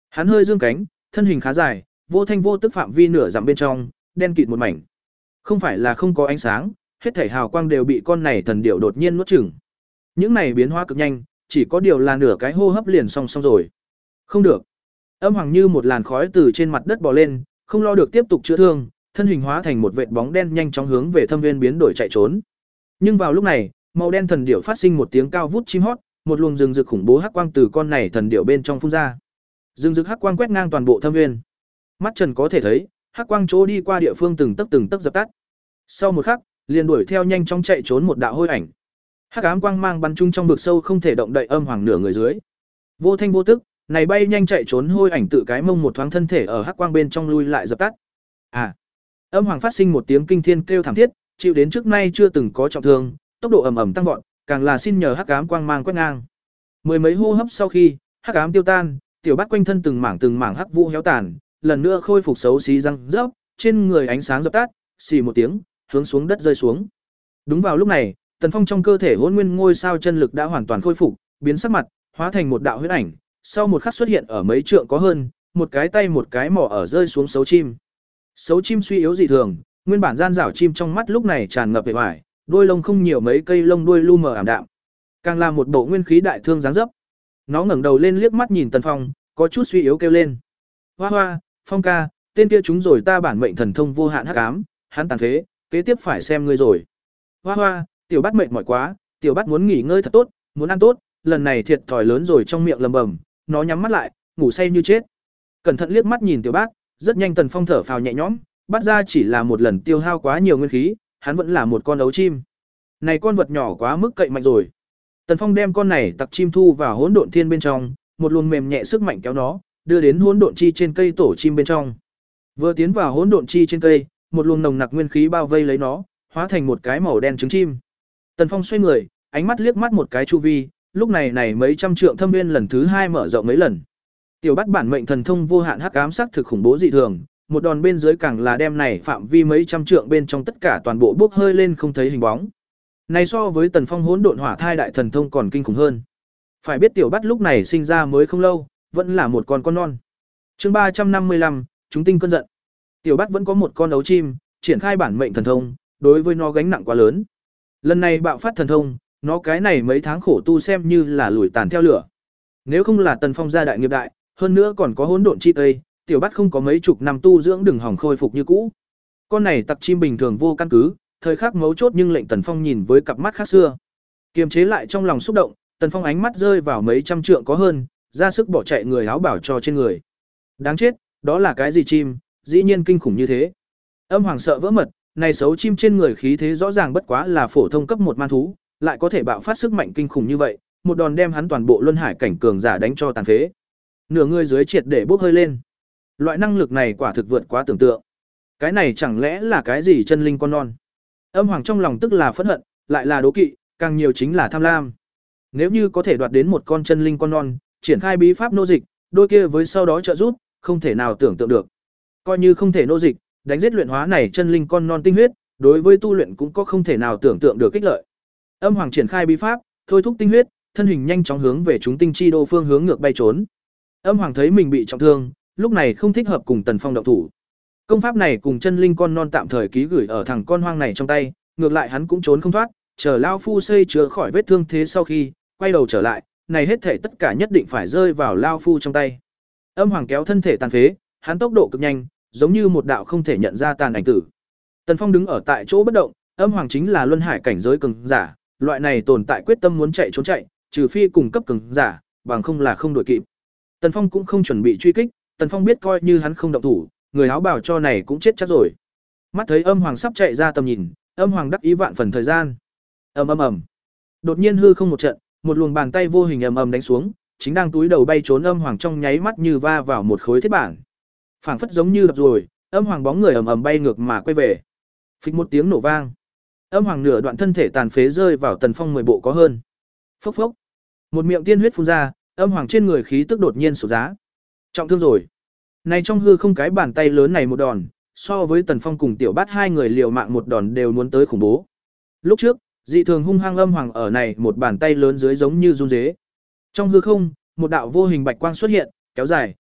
Hắn hơi dương cánh, thân hình khá dài, vô thanh vô tức phạm vi nửa dặm bên trong, đen kịt một mảnh. Không phải là không có ánh sáng, hết thảy hào quang đều bị con này thần điểu đột nhiên nuốt chửng. Những này biến hóa cực nhanh, chỉ có điều là nửa cái hô hấp liền xong xong rồi. Không được. Âm Hoàng như một làn khói từ trên mặt đất bò lên, không lo được tiếp tục chữa thương, thân hình hóa thành một vệt bóng đen nhanh chóng hướng về Thâm Viên biến đổi chạy trốn. Nhưng vào lúc này, màu đen thần điểu phát sinh một tiếng cao vút chim hót, một luồng rừng rực khủng bố hắc quang từ con này thần điểu bên trong phun ra. Rừng rực hắc quang quét ngang toàn bộ Thâm Viên. Mắt Trần có thể thấy, hắc quang chỗ đi qua địa phương từng tấc từng tấc dập tắt. Sau một khắc, liền đuổi theo nhanh chóng chạy trốn một đạo hôi ảnh. Hắc ám quang mang bắn trúng trong vực sâu không thể động đậy Âm Hoàng nửa người dưới. Vô thanh vô tức, này bay nhanh chạy trốn hôi ảnh tự cái mông một thoáng thân thể ở hắc quang bên trong lui lại dập tắt. À! Âm Hoàng phát sinh một tiếng kinh thiên kêu thảm thiết, chịu đến trước nay chưa từng có trọng thương, tốc độ ầm ầm tăng vọt, càng là xin nhờ hắc ám quang mang quét ngang. Mười mấy hô hấp sau khi, hắc ám tiêu tan, tiểu bát quanh thân từng mảng từng mảng hắc vũ héo tàn, lần nữa khôi phục xấu xí răng rớp, trên người ánh sáng dập tắt, xì một tiếng, hướng xuống đất rơi xuống. Đúng vào lúc này, Tần Phong trong cơ thể Hỗn Nguyên ngôi sao chân lực đã hoàn toàn khôi phục, biến sắc mặt, hóa thành một đạo huyết ảnh, sau một khắc xuất hiện ở mấy trượng có hơn, một cái tay một cái mỏ ở rơi xuống xấu chim. Xấu chim suy yếu dị thường, nguyên bản gian rảo chim trong mắt lúc này tràn ngập vẻ vải, đuôi lông không nhiều mấy cây lông đuôi lu mờ ảm đạm, càng là một bộ nguyên khí đại thương dáng dấp. Nó ngẩng đầu lên liếc mắt nhìn Tần Phong, có chút suy yếu kêu lên: "Hoa Hoa, Phong ca, tên kia chúng rồi ta bản mệnh thần thông vô hạn hắc ám, hắn tàn phế, kế tiếp phải xem ngươi rồi." "Hoa Hoa, tiểu bát mệt mỏi quá, tiểu bát muốn nghỉ ngơi thật tốt, muốn ăn tốt, lần này thiệt thòi lớn rồi." Trong miệng lầm bầm, nó nhắm mắt lại, ngủ say như chết. Cẩn thận liếc mắt nhìn tiểu bát, rất nhanh Tần Phong thở phào nhẹ nhõm, bắt ra chỉ là một lần tiêu hao quá nhiều nguyên khí, hắn vẫn là một con ấu chim. Này con vật nhỏ quá mức cậy mạnh rồi. Tần Phong đem con này tặc chim thu vào hỗn độn thiên bên trong, một luồng mềm nhẹ sức mạnh kéo nó, đưa đến hỗn độn chi trên cây tổ chim bên trong. Vừa tiến vào hỗn độn chi trên cây, một luồng nồng nặc nguyên khí bao vây lấy nó, hóa thành một cái màu đen trứng chim. Tần Phong xoay người, ánh mắt liếc mắt một cái chu vi, lúc này này mấy trăm trượng thâm viên lần thứ hai mở rộng mấy lần. Tiểu Bát bản mệnh thần thông vô hạn hắc ám sắc thực khủng bố dị thường, một đòn bên dưới càng là đem này phạm vi mấy trăm trượng bên trong tất cả toàn bộ bốc hơi lên không thấy hình bóng. Này so với Tần Phong hỗn độn hỏa thai đại thần thông còn kinh khủng hơn. Phải biết Tiểu Bát lúc này sinh ra mới không lâu, vẫn là một con con non. Chương ba trăm năm mươi lăm, chúng tinh cơn giận. Tiểu Bát vẫn có một con ấu chim, triển khai bản mệnh thần thông, đối với nó gánh nặng quá lớn. Lần này bạo phát thần thông, nó cái này mấy tháng khổ tu xem như là lùi tàn theo lửa. Nếu không là Tần Phong gia đại nghiệp đại, hơn nữa còn có hỗn độn chi tây, Tiểu Bát không có mấy chục năm tu dưỡng đừng hỏng khôi phục như cũ. Con này tặc chim bình thường vô căn cứ, thời khắc mấu chốt nhưng lệnh Tần Phong nhìn với cặp mắt khác xưa. Kiềm chế lại trong lòng xúc động, Tần Phong ánh mắt rơi vào mấy trăm trượng có hơn, ra sức bỏ chạy người áo bảo cho trên người. Đáng chết, đó là cái gì chim, dĩ nhiên kinh khủng như thế. Âm Hoàng sợ vỡ mật, này xấu chim trên người khí thế rõ ràng bất quá là phổ thông cấp một man thú, lại có thể bạo phát sức mạnh kinh khủng như vậy, một đòn đem hắn toàn bộ luân hải cảnh cường giả đánh cho tàn phế. Nửa người dưới triệt để bốc hơi lên. Loại năng lực này quả thực vượt quá tưởng tượng. Cái này chẳng lẽ là cái gì chân linh con non? Âm Hoàng trong lòng tức là phẫn hận, lại là đố kỵ, càng nhiều chính là tham lam. Nếu như có thể đoạt đến một con chân linh con non, triển khai bí pháp nô dịch, đôi kia với sau đó trợ giúp, không thể nào tưởng tượng được. Coi như không thể nô dịch, đánh giết luyện hóa này chân linh con non tinh huyết, đối với tu luyện cũng có không thể nào tưởng tượng được kích lợi. Âm Hoàng triển khai bí pháp, thôi thúc tinh huyết, thân hình nhanh chóng hướng về chúng tinh chi đô phương hướng ngược bay trốn. Âm Hoàng thấy mình bị trọng thương, lúc này không thích hợp cùng Tần Phong động thủ. Công pháp này cùng chân linh con non tạm thời ký gửi ở thằng con hoang này trong tay, ngược lại hắn cũng trốn không thoát, chờ lão phu xây chữa khỏi vết thương thế sau khi quay đầu trở lại, này hết thể tất cả nhất định phải rơi vào lão phu trong tay. Âm Hoàng kéo thân thể tàn phế, hắn tốc độ cực nhanh, giống như một đạo không thể nhận ra tàn ảnh tử. Tần Phong đứng ở tại chỗ bất động, Âm Hoàng chính là luân hải cảnh giới cường giả, loại này tồn tại quyết tâm muốn chạy trốn chạy, trừ phi cùng cấp cường giả, bằng không là không đuổi kịp. Tần Phong cũng không chuẩn bị truy kích, Tần Phong biết coi như hắn không động thủ, người áo bào cho này cũng chết chắc rồi. Mắt thấy Âm Hoàng sắp chạy ra tầm nhìn, Âm Hoàng đắc ý vạn phần thời gian. Ầm ầm ầm. Đột nhiên hư không một trận, một luồng bàn tay vô hình ầm ầm đánh xuống, chính đang túi đầu bay trốn Âm Hoàng trong nháy mắt như va vào một khối thiết bản. Phảng phất giống như đập rồi, Âm Hoàng bóng người ầm ầm bay ngược mà quay về. Phịch một tiếng nổ vang. Âm Hoàng nửa đoạn thân thể tàn phế rơi vào Tần Phong mười bộ có hơn. Phốc phốc. Một miệng tiên huyết phun ra, Âm Hoàng trên người khí tức đột nhiên sụt giá. Trọng thương rồi. Này trong hư không cái bàn tay lớn này một đòn, so với Tần Phong cùng Tiểu Bát hai người liều mạng một đòn đều muốn tới khủng bố. Lúc trước, dị thường hung hăng Âm Hoàng ở này một bàn tay lớn dưới giống như run rế. Trong hư không, một đạo vô hình bạch quang xuất hiện, kéo dài,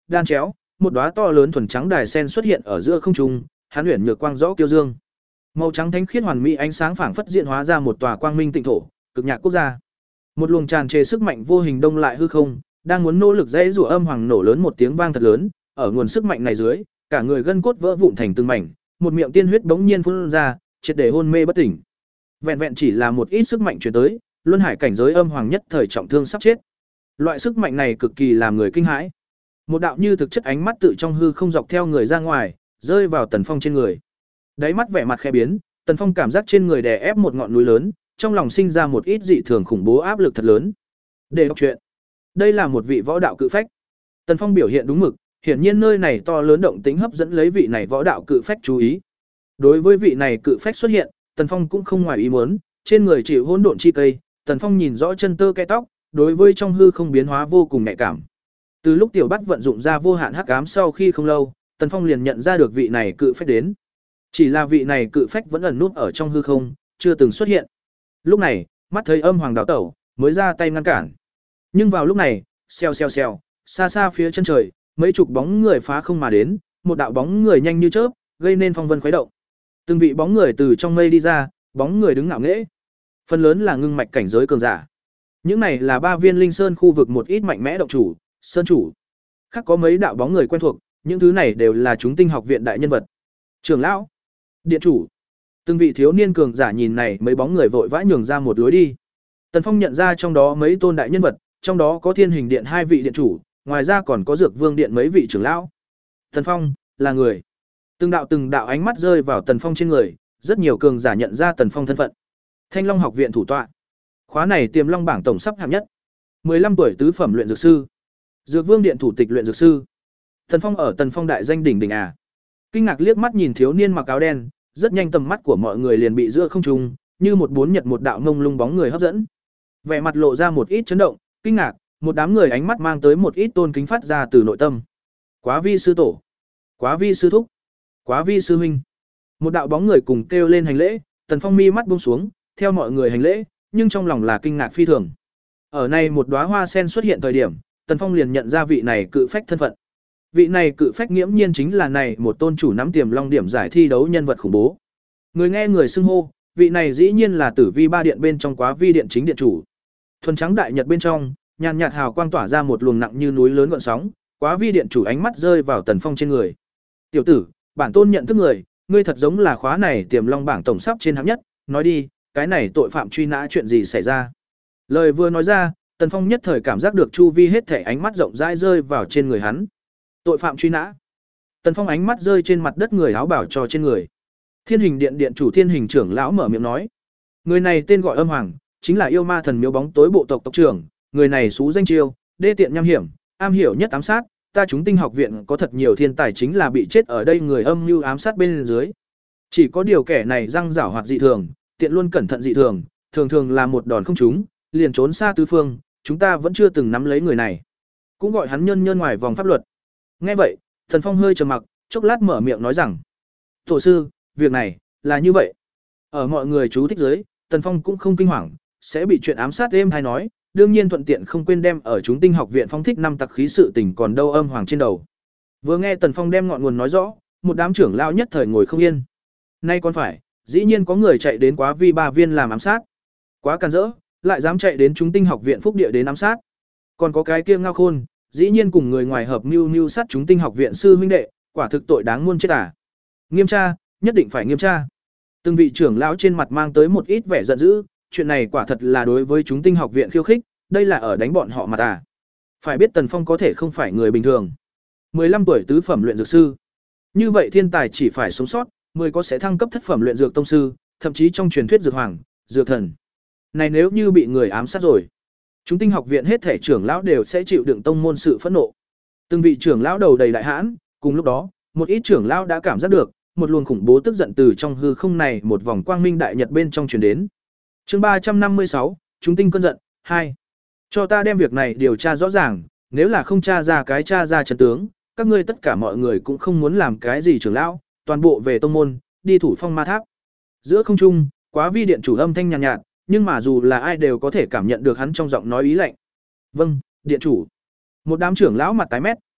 đan chéo, một đóa to lớn thuần trắng đài sen xuất hiện ở giữa không trung, hắn huyền nhược quang rõ kiêu dương. Màu trắng thánh khiết hoàn mỹ ánh sáng phảng phất diện hóa ra một tòa quang minh tịnh thổ, cực nhạc quốc gia. Một luồng tràn trề sức mạnh vô hình đông lại hư không, đang muốn nỗ lực dãy rủa âm hoàng nổ lớn một tiếng vang thật lớn, ở nguồn sức mạnh này dưới, cả người gân cốt vỡ vụn thành từng mảnh, một miệng tiên huyết bỗng nhiên phun ra, triệt để hôn mê bất tỉnh. Vẹn vẹn chỉ là một ít sức mạnh truyền tới, luân hải cảnh giới âm hoàng nhất thời trọng thương sắp chết. Loại sức mạnh này cực kỳ làm người kinh hãi. Một đạo như thực chất ánh mắt tự trong hư không dọc theo người ra ngoài, rơi vào Tần Phong trên người. Đáy mắt vẻ mặt khẽ biến, Tần Phong cảm giác trên người đè ép một ngọn núi lớn, trong lòng sinh ra một ít dị thường khủng bố áp lực thật lớn. Để đọc truyện. Đây là một vị võ đạo cự phách. Tần Phong biểu hiện đúng mực, hiển nhiên nơi này to lớn động tính hấp dẫn lấy vị này võ đạo cự phách chú ý. Đối với vị này cự phách xuất hiện, Tần Phong cũng không ngoài ý muốn, trên người chịu hỗn độn chi cây, Tần Phong nhìn rõ chân tơ kẽ tóc, đối với trong hư không biến hóa vô cùng nhạy cảm. Từ lúc Tiểu Bắt vận dụng ra vô hạn hắc ám sau khi không lâu, Tần Phong liền nhận ra được vị này cự phách đến. Chỉ là vị này cự phách vẫn ẩn núp ở trong hư không, chưa từng xuất hiện. Lúc này, mắt thấy âm hoàng đào tẩu, mới ra tay ngăn cản. Nhưng vào lúc này, xèo xèo xèo, xa xa phía chân trời, mấy chục bóng người phá không mà đến, một đạo bóng người nhanh như chớp, gây nên phong vân khuấy động. Từng vị bóng người từ trong mây đi ra, bóng người đứng ngạo nghễ. Phần lớn là ngưng mạch cảnh giới cường giả. Những này là ba viên linh sơn khu vực một ít mạnh mẽ động chủ, sơn chủ. Khác có mấy đạo bóng người quen thuộc, những thứ này đều là chúng tinh học viện đại nhân vật. Trưởng lão, điện chủ. Từng vị thiếu niên cường giả nhìn này mấy bóng người vội vã nhường ra một lối đi. Tần Phong nhận ra trong đó mấy tôn đại nhân vật, trong đó có Thiên Hình Điện hai vị điện chủ, ngoài ra còn có Dược Vương Điện mấy vị trưởng lão. Tần Phong là người. Từng đạo từng đạo ánh mắt rơi vào Tần Phong trên người, rất nhiều cường giả nhận ra Tần Phong thân phận. Thanh Long học viện thủ tọa. Khóa này Tiềm Long bảng tổng sắp hạng nhất. mười lăm tuổi tứ phẩm luyện dược sư. Dược Vương Điện thủ tịch luyện dược sư. Tần Phong ở Tần Phong đại danh đỉnh đỉnh à? Kinh ngạc liếc mắt nhìn thiếu niên mặc áo đen, rất nhanh tầm mắt của mọi người liền bị giữa không trung, như một bốn nhật một đạo ngông lung bóng người hấp dẫn. Vẻ mặt lộ ra một ít chấn động, kinh ngạc, một đám người ánh mắt mang tới một ít tôn kính phát ra từ nội tâm. Quá vi sư tổ, quá vi sư thúc, quá vi sư huynh. Một đạo bóng người cùng kêu lên hành lễ, Tần Phong mi mắt buông xuống, theo mọi người hành lễ, nhưng trong lòng là kinh ngạc phi thường. Ở này một đóa hoa sen xuất hiện thời điểm, Tần Phong liền nhận ra vị này cự phách thân phận. Vị này cự phách nghiễm nhiên chính là này một tôn chủ nắm Tiềm Long điểm giải thi đấu nhân vật khủng bố. Người nghe người xưng hô, vị này dĩ nhiên là Tử Vi ba điện bên trong Quá Vi điện chính điện chủ. Thuần trắng đại nhật bên trong, nhàn nhạt hào quang tỏa ra một luồng nặng như núi lớn gợn sóng, Quá Vi điện chủ ánh mắt rơi vào Tần Phong trên người. "Tiểu tử, bản tôn nhận thức người, ngươi thật giống là khóa này Tiềm Long bảng tổng sắp trên hạng nhất, nói đi, cái này tội phạm truy nã chuyện gì xảy ra?" Lời vừa nói ra, Tần Phong nhất thời cảm giác được chu vi hết thảy ánh mắt rộng rãi rơi vào trên người hắn. Tội phạm truy nã. Tần Phong ánh mắt rơi trên mặt đất người áo bảo cho trên người. Thiên Hình Điện điện chủ Thiên Hình trưởng lão mở miệng nói, người này tên gọi Âm Hoàng, chính là yêu ma thần miếu bóng tối bộ tộc tộc trưởng, người này xú danh chiêu, đê tiện nham hiểm, am hiểu nhất ám sát, ta chúng tinh học viện có thật nhiều thiên tài chính là bị chết ở đây người âm mưu ám sát bên dưới. Chỉ có điều kẻ này răng rảo hoạt dị thường, tiện luôn cẩn thận dị thường, thường thường là một đòn không trúng, liền trốn xa tứ phương, chúng ta vẫn chưa từng nắm lấy người này. Cũng gọi hắn nhân nhân ngoài vòng pháp luật. Nghe vậy, Thần Phong hơi trầm mặc, chốc lát mở miệng nói rằng, tổ sư, việc này là như vậy. Ở mọi người chú thích dưới, Tần Phong cũng không kinh hoàng, sẽ bị chuyện ám sát êm hay nói, đương nhiên thuận tiện không quên đem ở chúng tinh học viện phong thích năm tặc khí sự tình còn đâu Âm Hoàng trên đầu. Vừa nghe Tần Phong đem ngọn nguồn nói rõ, một đám trưởng lao nhất thời ngồi không yên. Nay còn phải, dĩ nhiên có người chạy đến Quá Vi ba viên làm ám sát. Quá càn rỡ, lại dám chạy đến chúng tinh học viện phúc địa đến ám sát. Còn có cái kia Ngao Khôn, dĩ nhiên cùng người ngoài hợp mưu mưu sát chúng tinh học viện sư huynh đệ, quả thực tội đáng muôn chết à. Nghiêm tra, nhất định phải nghiêm tra. Từng vị trưởng lão trên mặt mang tới một ít vẻ giận dữ, chuyện này quả thật là đối với chúng tinh học viện khiêu khích, đây là ở đánh bọn họ mà à. Phải biết Tần Phong có thể không phải người bình thường. mười lăm tuổi tứ phẩm luyện dược sư. Như vậy thiên tài chỉ phải sống sót, mười có sẽ thăng cấp thất phẩm luyện dược tông sư, thậm chí trong truyền thuyết dược hoàng, dược thần. Này nếu như bị người ám sát rồi, chúng tinh học viện hết thể trưởng lão đều sẽ chịu đựng tông môn sự phẫn nộ. Từng vị trưởng lão đầu đầy đại hãn, cùng lúc đó, một ít trưởng lão đã cảm giác được một luồng khủng bố tức giận từ trong hư không này một vòng quang minh đại nhật bên trong truyền đến. Chương ba trăm năm mươi sáu, chúng tinh cơn giận hai. Cho ta đem việc này điều tra rõ ràng, nếu là không tra ra cái tra ra trận tướng, các ngươi tất cả mọi người cũng không muốn làm cái gì trưởng lão, toàn bộ về tông môn, đi thủ phong ma tháp. Giữa không trung, Quá Vi điện chủ âm thanh nhàn nhạt, nhạt, nhưng mà dù là ai đều có thể cảm nhận được hắn trong giọng nói ý lạnh. Vâng, điện chủ. Một đám trưởng lão mặt tái mét,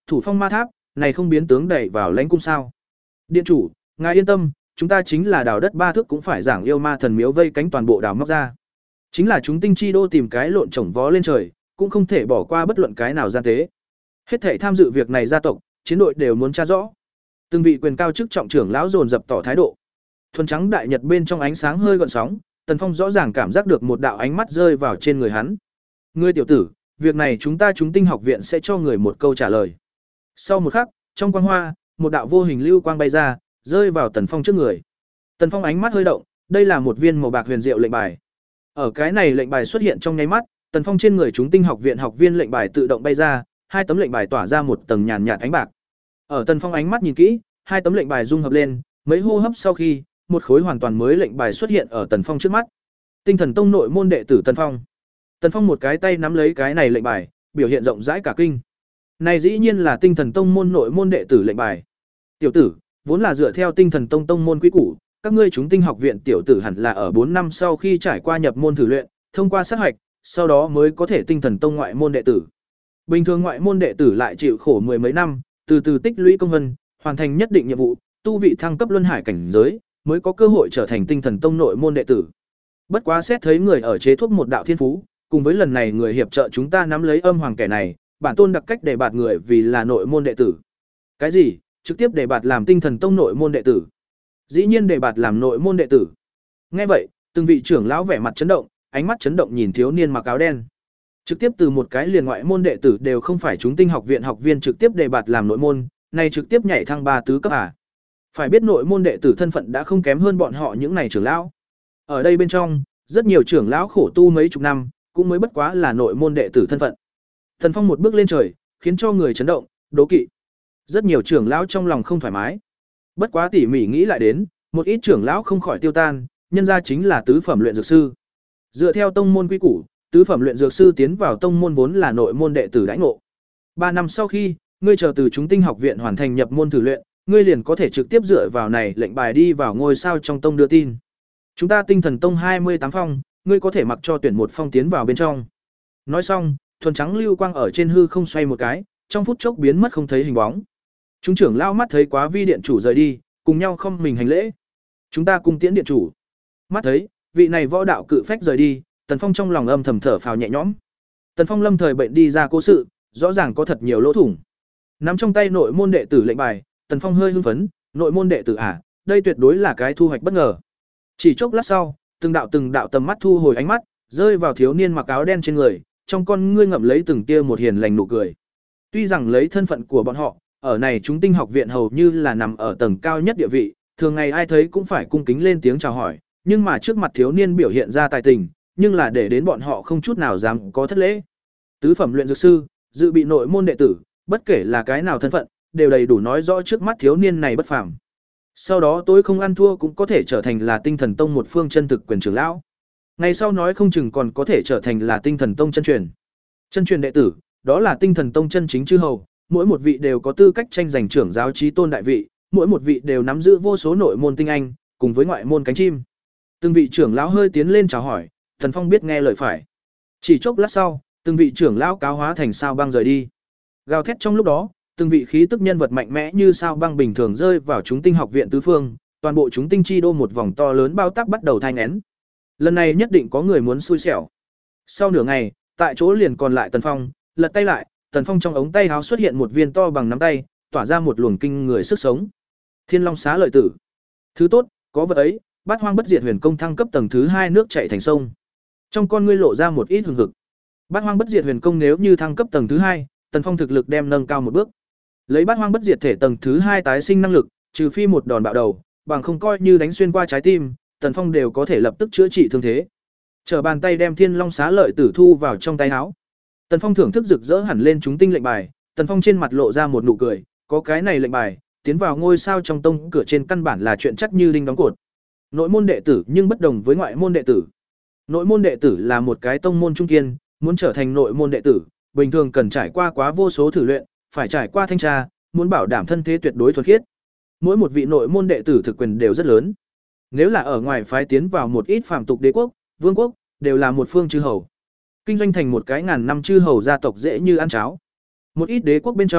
Thủ phong ma tháp, này không biến tướng đẩy vào lãnh cung sao? Điện chủ, ngài yên tâm, chúng ta chính là đào đất ba thước cũng phải giảng yêu ma thần miếu vây cánh toàn bộ đào móc ra. Chính là chúng tinh chi đô tìm cái lộn trồng vó lên trời, cũng không thể bỏ qua bất luận cái nào gian tế. Hết thảy tham dự việc này gia tộc, chiến đội đều muốn tra rõ. Từng vị quyền cao chức trọng trưởng lão dồn dập tỏ thái độ. Thuần trắng đại nhật bên trong ánh sáng hơi gợn sóng, Tần Phong rõ ràng cảm giác được một đạo ánh mắt rơi vào trên người hắn. Ngươi tiểu tử, việc này chúng ta chúng tinh học viện sẽ cho người một câu trả lời. Sau một khắc, trong quang hoa, một đạo vô hình lưu quang bay ra, rơi vào Tần Phong trước người. Tần Phong ánh mắt hơi động, đây là một viên màu bạc huyền diệu lệnh bài. Ở cái này lệnh bài xuất hiện trong nháy mắt, Tần Phong trên người chúng tinh học viện học viên lệnh bài tự động bay ra, hai tấm lệnh bài tỏa ra một tầng nhàn nhạt ánh bạc. Ở Tần Phong ánh mắt nhìn kỹ, hai tấm lệnh bài dung hợp lên, mấy hô hấp sau khi, một khối hoàn toàn mới lệnh bài xuất hiện ở Tần Phong trước mắt. Tinh Thần Tông nội môn đệ tử Tần Phong. Tần Phong một cái tay nắm lấy cái này lệnh bài, biểu hiện rộng rãi cả kinh. Này dĩ nhiên là Tinh Thần Tông môn nội môn đệ tử lệnh bài. Tiểu tử, vốn là dựa theo Tinh Thần Tông tông môn quy củ, các ngươi chúng tinh học viện tiểu tử hẳn là ở bốn năm sau khi trải qua nhập môn thử luyện, thông qua sát hạch, sau đó mới có thể Tinh Thần Tông ngoại môn đệ tử. Bình thường ngoại môn đệ tử lại chịu khổ mười mấy năm, từ từ tích lũy công vân, hoàn thành nhất định nhiệm vụ, tu vị thăng cấp luân hải cảnh giới, mới có cơ hội trở thành Tinh Thần Tông nội môn đệ tử. Bất quá xét thấy người ở chế thuốc một đạo thiên phú, cùng với lần này người hiệp trợ chúng ta nắm lấy âm hoàng kẻ này, bản tôn đặc cách để bạt người vì là nội môn đệ tử. Cái gì? Trực tiếp để bạt làm Tinh Thần Tông nội môn đệ tử? Dĩ nhiên để bạt làm nội môn đệ tử. Nghe vậy, từng vị trưởng lão vẻ mặt chấn động, ánh mắt chấn động nhìn thiếu niên mặc áo đen. Trực tiếp từ một cái liền ngoại môn đệ tử đều không phải chúng tinh học viện học viên trực tiếp đề bạt làm nội môn, này trực tiếp nhảy thăng ba tứ cấp à? Phải biết nội môn đệ tử thân phận đã không kém hơn bọn họ những này trưởng lão. Ở đây bên trong, rất nhiều trưởng lão khổ tu mấy chục năm, cũng mới bất quá là nội môn đệ tử thân phận. Thần Phong một bước lên trời, khiến cho người chấn động, đố kỵ. Rất nhiều trưởng lão trong lòng không thoải mái. Bất quá tỉ mỉ nghĩ lại đến, một ít trưởng lão không khỏi tiêu tan, nhân ra chính là tứ phẩm luyện dược sư. Dựa theo tông môn quy củ, tứ phẩm luyện dược sư tiến vào tông môn vốn là nội môn đệ tử đãi ngộ. Ba năm sau khi, ngươi chờ từ chúng tinh học viện hoàn thành nhập môn thử luyện, ngươi liền có thể trực tiếp dựa vào này lệnh bài đi vào ngôi sao trong tông đưa tin. Chúng ta Tinh Thần Tông hai mươi tám phong, ngươi có thể mặc cho tuyển một phong tiến vào bên trong. Nói xong, thuần trắng lưu quang ở trên hư không xoay một cái, trong phút chốc biến mất không thấy hình bóng. Chúng trưởng lao mắt thấy Quá Vi điện chủ rời đi, cùng nhau không mình hành lễ. Chúng ta cùng tiễn điện chủ. Mắt thấy, vị này võ đạo cự phách rời đi, Tần Phong trong lòng âm thầm thở phào nhẹ nhõm. Tần Phong lâm thời bệnh đi ra cố sự, rõ ràng có thật nhiều lỗ thủng. Nắm trong tay nội môn đệ tử lệnh bài, Tần Phong hơi hưng phấn, nội môn đệ tử à, đây tuyệt đối là cái thu hoạch bất ngờ. Chỉ chốc lát sau, từng đạo từng đạo tầm mắt thu hồi ánh mắt, rơi vào thiếu niên mặc áo đen trên người, trong con ngươi ngậm lấy từng tia một hiền lành nụ cười. Tuy rằng lấy thân phận của bọn họ, ở này chúng tinh học viện hầu như là nằm ở tầng cao nhất địa vị, thường ngày ai thấy cũng phải cung kính lên tiếng chào hỏi, nhưng mà trước mặt thiếu niên biểu hiện ra tài tình, nhưng là để đến bọn họ không chút nào dám có thất lễ. Tứ phẩm luyện dược sư, dự bị nội môn đệ tử, bất kể là cái nào thân phận, đều đầy đủ nói rõ trước mắt thiếu niên này bất phàm. Sau đó tôi không ăn thua cũng có thể trở thành là Tinh Thần Tông một phương chân thực quyền trưởng lão. Ngày sau nói không chừng còn có thể trở thành là Tinh Thần Tông chân truyền. Chân truyền đệ tử, đó là Tinh Thần Tông chân chính chư hầu, mỗi một vị đều có tư cách tranh giành trưởng giáo chí tôn đại vị, mỗi một vị đều nắm giữ vô số nội môn tinh anh, cùng với ngoại môn cánh chim. Từng vị trưởng lão hơi tiến lên chào hỏi, Thần Phong biết nghe lời phải. Chỉ chốc lát sau, từng vị trưởng lão cáo hóa thành sao băng rời đi. Gào thét trong lúc đó, từng vị khí tức nhân vật mạnh mẽ như sao băng bình thường rơi vào chúng tinh học viện tứ phương, toàn bộ chúng tinh chi đô một vòng to lớn bao tác bắt đầu thai nghén. Lần này nhất định có người muốn xui xẻo. Sau nửa ngày, tại chỗ liền còn lại Tần Phong, lật tay lại, Tần Phong trong ống tay áo xuất hiện một viên to bằng nắm tay, tỏa ra một luồng kinh người sức sống. Thiên Long Xá lợi tử. Thứ tốt, có vật ấy, Bát Hoang Bất Diệt Huyền Công thăng cấp tầng thứ hai nước chảy thành sông. Trong con ngươi lộ ra một ít hừng hực. Bát Hoang Bất Diệt Huyền Công nếu như thăng cấp tầng thứ hai, Tần Phong thực lực đem nâng cao một bước. Lấy Bát Hoang Bất Diệt thể tầng thứ hai tái sinh năng lực, trừ phi một đòn bạo đầu, bằng không coi như đánh xuyên qua trái tim, Tần Phong đều có thể lập tức chữa trị thương thế. Trở bàn tay đem Thiên Long Xá lợi tử thu vào trong tay áo. Tần Phong thưởng thức rực rỡ hẳn lên chúng tinh lệnh bài, Tần Phong trên mặt lộ ra một nụ cười, có cái này lệnh bài, tiến vào ngôi sao trong tông cửa trên căn bản là chuyện chắc như đinh đóng cột. Nội môn đệ tử nhưng bất đồng với ngoại môn đệ tử. Nội môn đệ tử là một cái tông môn trung kiên, muốn trở thành nội môn đệ tử, bình thường cần trải qua quá vô số thử luyện, phải trải qua thanh tra, muốn bảo đảm thân thế tuyệt đối thuần khiết. Mỗi một vị nội môn đệ tử thực quyền đều rất lớn. Nếu là ở ngoài phái tiến vào một ít phàm tục đế quốc, vương quốc, đều là một phương chư hầu. Kinh doanh thành một cái ngàn năm chư hầu gia tộc dễ như ăn cháo. Một ít đế quốc bên trong,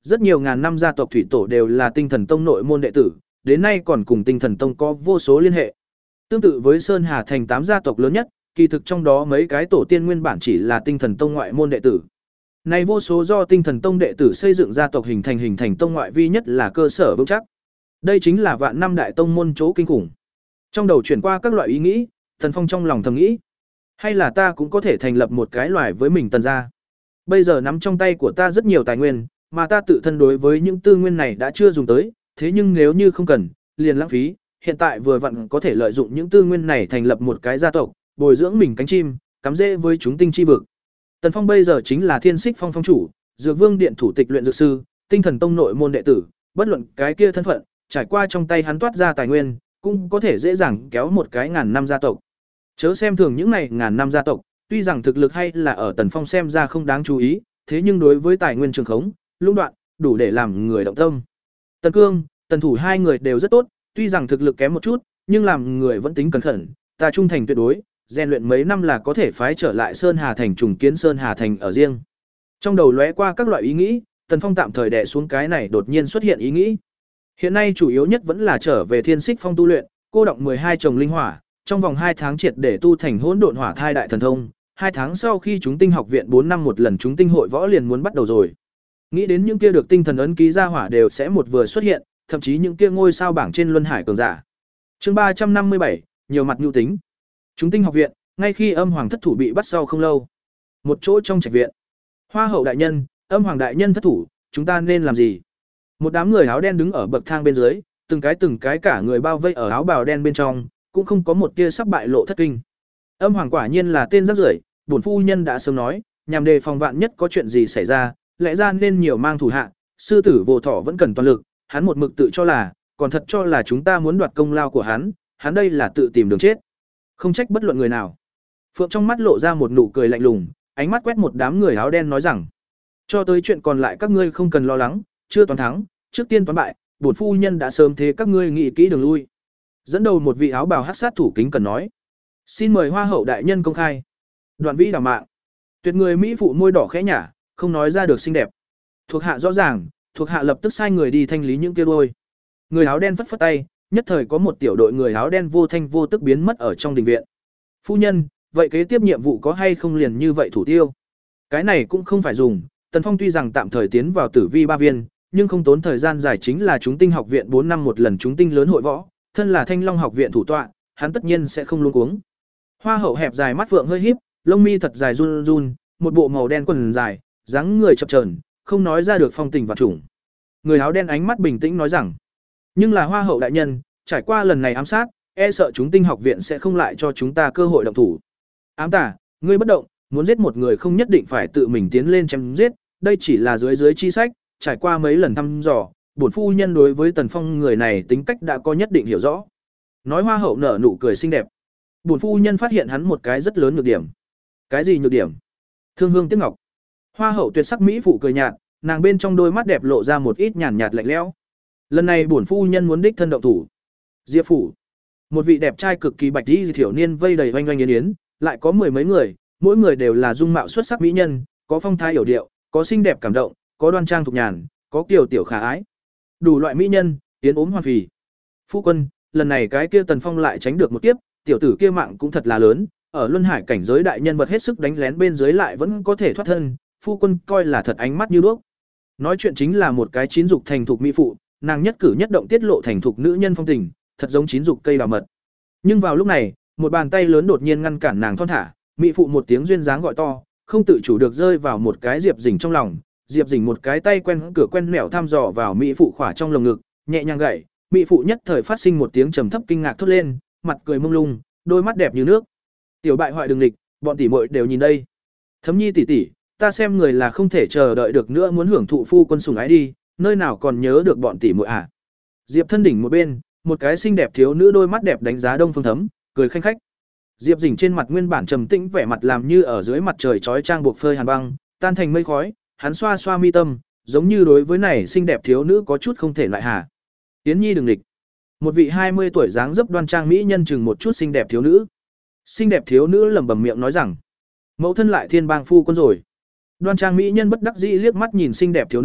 Rất nhiều ngàn năm gia tộc thủy tổ đều là Tinh Thần Tông nội môn đệ tử, đến nay còn cùng Tinh Thần Tông có vô số liên hệ. Tương tự với Sơn Hà thành tám gia tộc lớn nhất, kỳ thực trong đó mấy cái tổ tiên nguyên bản chỉ là Tinh Thần Tông ngoại môn đệ tử. Này vô số do Tinh Thần Tông đệ tử xây dựng gia tộc hình thành hình thành tông ngoại vi nhất là cơ sở vững chắc. Đây chính là vạn năm đại tông môn chỗ kinh khủng. Trong đầu chuyển qua các loại ý nghĩ, Tần Phong trong lòng thầm nghĩ, hay là ta cũng có thể thành lập một cái loài với mình Tần gia. Bây giờ nắm trong tay của ta rất nhiều tài nguyên, mà ta tự thân đối với những tư nguyên này đã chưa dùng tới, thế nhưng nếu như không cần, liền lãng phí, hiện tại vừa vặn có thể lợi dụng những tư nguyên này thành lập một cái gia tộc, bồi dưỡng mình cánh chim, cắm rễ với chúng tinh chi vực. Tần Phong bây giờ chính là Thiên Xích Phong phong chủ, Dược Vương điện thủ tịch luyện dược sư, Tinh Thần Tông nội môn đệ tử, bất luận cái kia thân phận, trải qua trong tay hắn toát ra tài nguyên, cũng có thể dễ dàng kéo một cái ngàn năm gia tộc. Chớ xem thường những này ngàn năm gia tộc, tuy rằng thực lực hay là ở Tần Phong xem ra không đáng chú ý, thế nhưng đối với tài nguyên trường khống, lũng đoạn, đủ để làm người động tâm. Tần Cương, Tần Thủ hai người đều rất tốt, tuy rằng thực lực kém một chút, nhưng làm người vẫn tính cẩn thận, ta trung thành tuyệt đối, rèn luyện mấy năm là có thể phái trở lại Sơn Hà thành trùng kiến Sơn Hà thành ở riêng. Trong đầu lóe qua các loại ý nghĩ, Tần Phong tạm thời đè xuống cái này đột nhiên xuất hiện ý nghĩ. Hiện nay chủ yếu nhất vẫn là trở về Thiên Xích Phong tu luyện, cô động mười hai chồng linh hỏa, trong vòng hai tháng triệt để tu thành Hỗn Độn Hỏa Thai đại thần thông, hai tháng sau khi chúng tinh học viện bốn năm một lần chúng tinh hội võ liền muốn bắt đầu rồi. Nghĩ đến những kia được tinh thần ấn ký ra hỏa đều sẽ một vừa xuất hiện, thậm chí những kia ngôi sao bảng trên luân hải cường giả. Chương ba trăm năm mươi bảy, nhiều mặt nhu tính. Chúng tinh học viện, ngay khi Âm Hoàng thất thủ bị bắt sau không lâu, một chỗ trong trạch viện. Hoa hậu đại nhân, Âm Hoàng đại nhân thất thủ, chúng ta nên làm gì? Một đám người áo đen đứng ở bậc thang bên dưới, từng cái từng cái cả người bao vây ở áo bào đen bên trong, cũng không có một tia sắp bại lộ thất kinh. Âm Hoàng quả nhiên là tên rác rưởi, bổn phu nhân đã sớm nói, nhằm đề phòng vạn nhất có chuyện gì xảy ra, lẽ ra nên nhiều mang thủ hạ, sư tử Vô Thọ vẫn cần toàn lực, hắn một mực tự cho là, còn thật cho là chúng ta muốn đoạt công lao của hắn, hắn đây là tự tìm đường chết. Không trách bất luận người nào. Phượng trong mắt lộ ra một nụ cười lạnh lùng, ánh mắt quét một đám người áo đen nói rằng, cho tới chuyện còn lại các ngươi không cần lo lắng, chưa toàn thắng, trước tiên toán bại, bổn phu nhân đã sớm thế các ngươi nghĩ kỹ đường lui. Dẫn đầu một vị áo bào hắc sát thủ kính cần nói, xin mời hoa hậu đại nhân công khai. Đoạn vĩ đảo mạng, tuyệt người mỹ phụ môi đỏ khẽ nhả, không nói ra được xinh đẹp. Thuộc hạ rõ ràng, thuộc hạ lập tức sai người đi thanh lý những kia đôi. Người áo đen phất phất tay, nhất thời có một tiểu đội người áo đen vô thanh vô tức biến mất ở trong đình viện. Phu nhân, vậy kế tiếp nhiệm vụ có hay không liền như vậy thủ tiêu? Cái này cũng không phải dùng, Tần Phong tuy rằng tạm thời tiến vào Tử Vi ba viên, nhưng không tốn thời gian dài chính là chúng tinh học viện bốn năm một lần chúng tinh lớn hội võ, thân là Thanh Long học viện thủ tọa, hắn tất nhiên sẽ không luống cuống. Hoa hậu hẹp dài mắt phượng hơi híp, lông mi thật dài run run, một bộ màu đen quần dài, dáng người chập chờn, không nói ra được phong tình và trùng. Người áo đen ánh mắt bình tĩnh nói rằng, nhưng là hoa hậu đại nhân, trải qua lần này ám sát, e sợ chúng tinh học viện sẽ không lại cho chúng ta cơ hội động thủ. Ám tả, ngươi bất động, muốn giết một người không nhất định phải tự mình tiến lên chém giết, đây chỉ là dưới dưới chi sách, trải qua mấy lần thăm dò, bổn phu nhân đối với Tần Phong người này tính cách đã có nhất định hiểu rõ. Nói hoa hậu nở nụ cười xinh đẹp. Bổn phu nhân phát hiện hắn một cái rất lớn nhược điểm. Cái gì nhược điểm? Thương hương tiếc ngọc. Hoa hậu tuyệt sắc mỹ phụ cười nhạt, nàng bên trong đôi mắt đẹp lộ ra một ít nhàn nhạt lạnh lẽo. Lần này bổn phu nhân muốn đích thân động thủ. Diệp phủ, một vị đẹp trai cực kỳ bạch y thiểu niên vây đầy oanh oanh yến yến, lại có mười mấy người, mỗi người đều là dung mạo xuất sắc mỹ nhân, có phong thái hiểu điệu, có xinh đẹp cảm động, có đoan trang thục nhàn, có kiều tiểu khả ái. Đủ loại mỹ nhân, yến ốm hoa phì. Phu quân, lần này cái kia Tần Phong lại tránh được một kiếp, tiểu tử kia mạng cũng thật là lớn, ở luân hải cảnh giới đại nhân vật hết sức đánh lén bên dưới lại vẫn có thể thoát thân, phu quân coi là thật ánh mắt như đuốc. Nói chuyện chính là một cái chín dục thành thục mỹ phụ, nàng nhất cử nhất động tiết lộ thành thục nữ nhân phong tình, thật giống chín dục cây đào mật. Nhưng vào lúc này, một bàn tay lớn đột nhiên ngăn cản nàng thon thả, mỹ phụ một tiếng duyên dáng gọi to, không tự chủ được rơi vào một cái Diệp Dĩnh trong lòng. Diệp Dĩnh một cái tay quen cửa quen mẻo thăm dò vào mỹ phụ khỏa trong lồng ngực, nhẹ nhàng gảy, mỹ phụ nhất thời phát sinh một tiếng trầm thấp kinh ngạc thốt lên, mặt cười mông lung, đôi mắt đẹp như nước. Tiểu bại hoại đừng địch, bọn tỷ muội đều nhìn đây. Thấm Nhi tỷ tỷ, ta xem người là không thể chờ đợi được nữa muốn hưởng thụ phu quân sủng ái đi, nơi nào còn nhớ được bọn tỷ muội à? Diệp Thân đỉnh một bên, một cái xinh đẹp thiếu nữ đôi mắt đẹp đánh giá Đông Phương Thấm, cười khanh khách. Diệp Dĩnh trên mặt nguyên bản trầm tĩnh vẻ mặt làm như ở dưới mặt trời chói chang buộc phơi hàn băng, tan thành mây khói, hắn xoa xoa mi tâm, giống như đối với này xinh đẹp thiếu nữ có chút không thể lại hà. Yến Nhi đừng địch. Một vị hai mươi tuổi dáng dấp đoan trang mỹ nhân chừng một chút xinh đẹp thiếu nữ. Xinh đẹp thiếu nữ lẩm bẩm miệng nói rằng, mẫu thân lại thiên bang phu quân rồi. Đoan trang mỹ nhân bất đắc dĩ liếc mắt nhìn xinh đẹp thiếu nữ,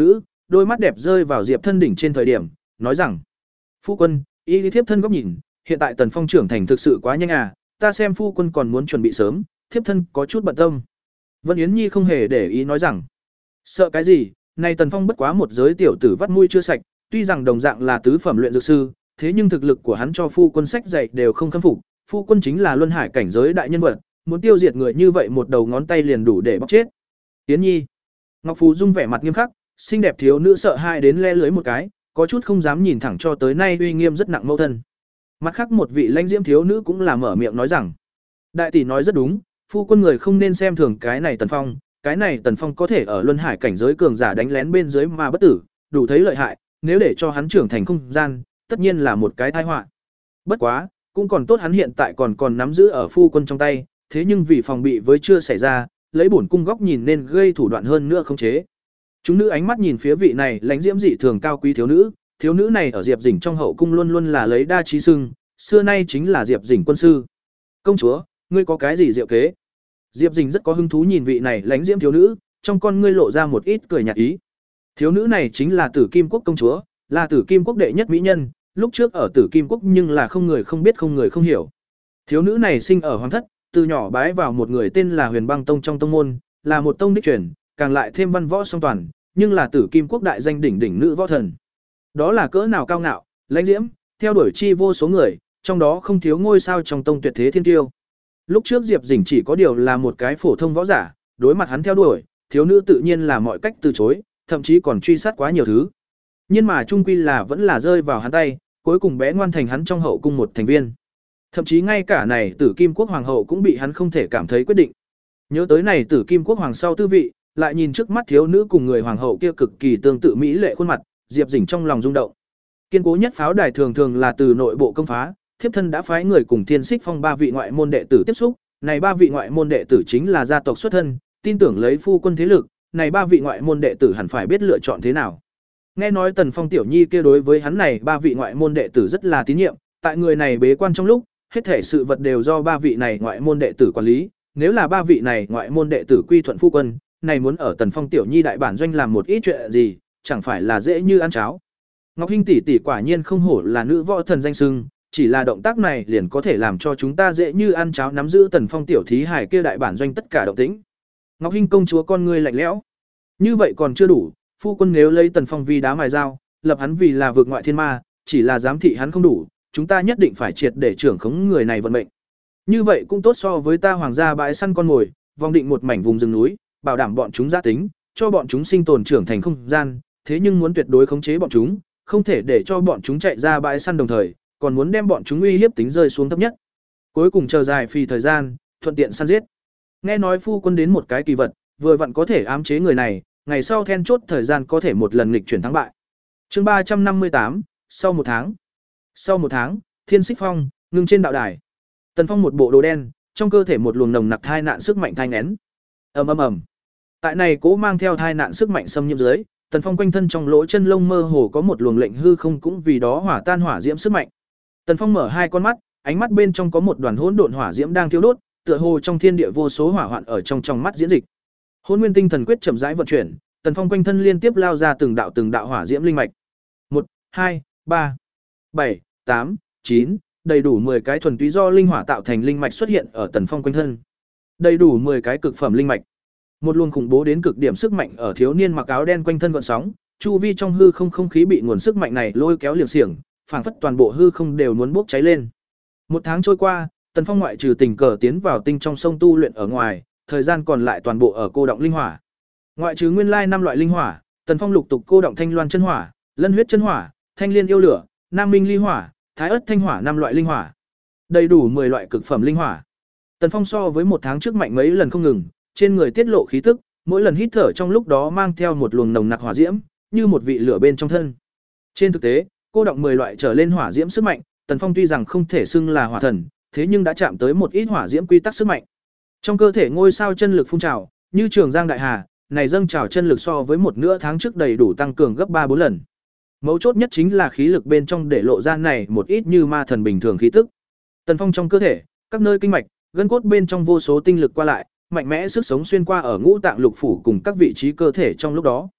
đôi mắt đẹp rơi vào Diệp thân đỉnh trên thời điểm, nói rằng: "Phu quân, y lý thiếp thân góc nhìn, hiện tại Tần Phong trưởng thành thực sự quá nhanh à, ta xem phu quân còn muốn chuẩn bị sớm, thiếp thân có chút bận tâm." Vân Yến Nhi không hề để ý nói rằng: "Sợ cái gì, này Tần Phong bất quá một giới tiểu tử vắt mũi chưa sạch, tuy rằng đồng dạng là tứ phẩm luyện dược sư, thế nhưng thực lực của hắn cho phu quân sách dạy đều không khâm phục, phu quân chính là luân hải cảnh giới đại nhân vật, muốn tiêu diệt người như vậy một đầu ngón tay liền đủ để bóc chết." Yến Nhi. Ngọc Phù Dung vẻ mặt nghiêm khắc, xinh đẹp thiếu nữ sợ hai đến le lưới một cái, có chút không dám nhìn thẳng cho tới nay uy nghiêm rất nặng mẫu thân. Mặt khác một vị lãnh diễm thiếu nữ cũng là mở miệng nói rằng: "Đại tỷ nói rất đúng, phu quân người không nên xem thường cái này Tần Phong, cái này Tần Phong có thể ở luân hải cảnh giới cường giả đánh lén bên dưới mà bất tử, đủ thấy lợi hại, nếu để cho hắn trưởng thành không gian, tất nhiên là một cái tai họa. Bất quá, cũng còn tốt hắn hiện tại còn còn nắm giữ ở phu quân trong tay, thế nhưng vì phòng bị với chưa xảy ra, lấy bổn cung góc nhìn nên gây thủ đoạn hơn nữa không chế." Chúng nữ ánh mắt nhìn phía vị này lãnh diễm dị thường cao quý thiếu nữ, thiếu nữ này ở Diệp Dĩnh trong hậu cung luôn luôn là lấy đa trí sưng, xưa nay chính là Diệp Dĩnh quân sư. "Công chúa, ngươi có cái gì diệu kế?" Diệp Dĩnh rất có hứng thú nhìn vị này lãnh diễm thiếu nữ, trong con ngươi lộ ra một ít cười nhạt ý. Thiếu nữ này chính là Tử Kim quốc công chúa, là Tử Kim quốc đệ nhất mỹ nhân, lúc trước ở Tử Kim quốc nhưng là không người không biết không người không hiểu. Thiếu nữ này sinh ở hoàng thất, từ nhỏ bái vào một người tên là Huyền Băng tông trong tông môn, là một tông đích truyền, càng lại thêm văn võ song toàn, nhưng là Tử Kim quốc đại danh đỉnh đỉnh nữ võ thần. Đó là cỡ nào cao ngạo, lãnh diễm, theo đuổi chi vô số người, trong đó không thiếu ngôi sao trong tông tuyệt thế thiên tiêu. Lúc trước Diệp Dĩnh chỉ có điều là một cái phổ thông võ giả, đối mặt hắn theo đuổi, thiếu nữ tự nhiên là mọi cách từ chối, thậm chí còn truy sát quá nhiều thứ. Nhưng mà trung quy là vẫn là rơi vào hắn tay, cuối cùng bé ngoan thành hắn trong hậu cung một thành viên. Thậm chí ngay cả này Tử Kim quốc hoàng hậu cũng bị hắn không thể cảm thấy quyết định. Nhớ tới này Tử Kim quốc hoàng sau tư vị, lại nhìn trước mắt thiếu nữ cùng người hoàng hậu kia cực kỳ tương tự mỹ lệ khuôn mặt, Diệp Dĩnh trong lòng rung động. Kiên cố nhất pháo đài thường thường là từ nội bộ công phá, thiếp thân đã phái người cùng Thiên Xích Phong ba vị ngoại môn đệ tử tiếp xúc, này ba vị ngoại môn đệ tử chính là gia tộc xuất thân, tin tưởng lấy phu quân thế lực, này ba vị ngoại môn đệ tử hẳn phải biết lựa chọn thế nào. Nghe nói Tần Phong tiểu nhi kia đối với hắn này ba vị ngoại môn đệ tử rất là tín nhiệm, tại người này bế quan trong lúc, hết thể sự vật đều do ba vị này ngoại môn đệ tử quản lý, nếu là ba vị này ngoại môn đệ tử quy thuận phu quân, này muốn ở Tần Phong tiểu nhi đại bản doanh làm một ít chuyện gì, chẳng phải là dễ như ăn cháo. Ngọc Hinh tỷ tỷ quả nhiên không hổ là nữ võ thần danh xưng, chỉ là động tác này liền có thể làm cho chúng ta dễ như ăn cháo nắm giữ Tần Phong tiểu thí hải kia đại bản doanh tất cả động tĩnh. Ngọc Hinh công chúa con ngươi lạnh lẽo. Như vậy còn chưa đủ, phu quân nếu lấy Tần Phong vì đá mài dao, lập hắn vì là vượt ngoại thiên ma, chỉ là giám thị hắn không đủ, chúng ta nhất định phải triệt để trưởng khống người này vận mệnh. Như vậy cũng tốt so với ta hoàng gia bãi săn con mồi, vòng định một mảnh vùng rừng núi, bảo đảm bọn chúng giá tính, cho bọn chúng sinh tồn trưởng thành không gian, thế nhưng muốn tuyệt đối khống chế bọn chúng, không thể để cho bọn chúng chạy ra bãi săn đồng thời, còn muốn đem bọn chúng uy hiếp tính rơi xuống thấp nhất. Cuối cùng chờ dài phì thời gian, thuận tiện săn giết. Nghe nói phu quân đến một cái kỳ vật, vừa vặn có thể ám chế người này, ngày sau then chốt thời gian có thể một lần nghịch chuyển thắng bại. Chương ba trăm năm mươi tám, sau một tháng. Sau một tháng, Thiên Xích Phong ngưng trên đạo đài. Tần Phong một bộ đồ đen, trong cơ thể một luồng nồng nặc thai nạn sức mạnh thai nghén. Ầm ầm ầm. Tại này cố mang theo thai nạn sức mạnh xâm nhiễm dưới, Tần Phong quanh thân trong lỗ chân lông mơ hồ có một luồng lệnh hư không cũng vì đó hỏa tan hỏa diễm sức mạnh. Tần Phong mở hai con mắt, ánh mắt bên trong có một đoàn hỗn độn hỏa diễm đang thiêu đốt, tựa hồ trong thiên địa vô số hỏa hoạn ở trong trong mắt diễn dịch. Hỗn Nguyên Tinh Thần Quyết chậm rãi vận chuyển, Tần Phong quanh thân liên tiếp lao ra từng đạo từng đạo hỏa diễm linh mạch. một, hai, ba, bảy, tám, chín, đầy đủ mười cái thuần túy do linh hỏa tạo thành linh mạch xuất hiện ở Tần Phong quanh thân. Đầy đủ mười cái cực phẩm linh mạch. Một luồng khủng bố đến cực điểm sức mạnh ở thiếu niên mặc áo đen quanh thân gợn sóng, chu vi trong hư không không khí bị nguồn sức mạnh này lôi kéo liều xiềng, phảng phất toàn bộ hư không đều muốn bốc cháy lên. Một tháng trôi qua, Tần Phong ngoại trừ tình cờ tiến vào tinh trong sông tu luyện ở ngoài, thời gian còn lại toàn bộ ở cô động linh hỏa. Ngoại trừ nguyên lai năm loại linh hỏa, Tần Phong lục tục cô động thanh loan chân hỏa, lân huyết chân hỏa, thanh liên yêu lửa, nam minh ly hỏa, thái ất thanh hỏa năm loại linh hỏa. Đầy đủ mười loại cực phẩm linh hỏa. Tần Phong so với một tháng trước mạnh mấy lần không ngừng, trên người tiết lộ khí tức, mỗi lần hít thở trong lúc đó mang theo một luồng nồng nặc hỏa diễm, như một vị lửa bên trong thân. Trên thực tế, cô động mười loại trở lên hỏa diễm sức mạnh, Tần Phong tuy rằng không thể xưng là hỏa thần, thế nhưng đã chạm tới một ít hỏa diễm quy tắc sức mạnh. Trong cơ thể ngôi sao chân lực phun trào, như trường giang đại hà, này dâng trào chân lực so với một nửa tháng trước đầy đủ tăng cường gấp ba bốn lần. Mấu chốt nhất chính là khí lực bên trong để lộ ra này một ít như ma thần bình thường khí tức. Tần Phong trong cơ thể, các nơi kinh mạch, gân cốt bên trong vô số tinh lực qua lại, mạnh mẽ sức sống xuyên qua ở ngũ tạng lục phủ cùng các vị trí cơ thể trong lúc đó.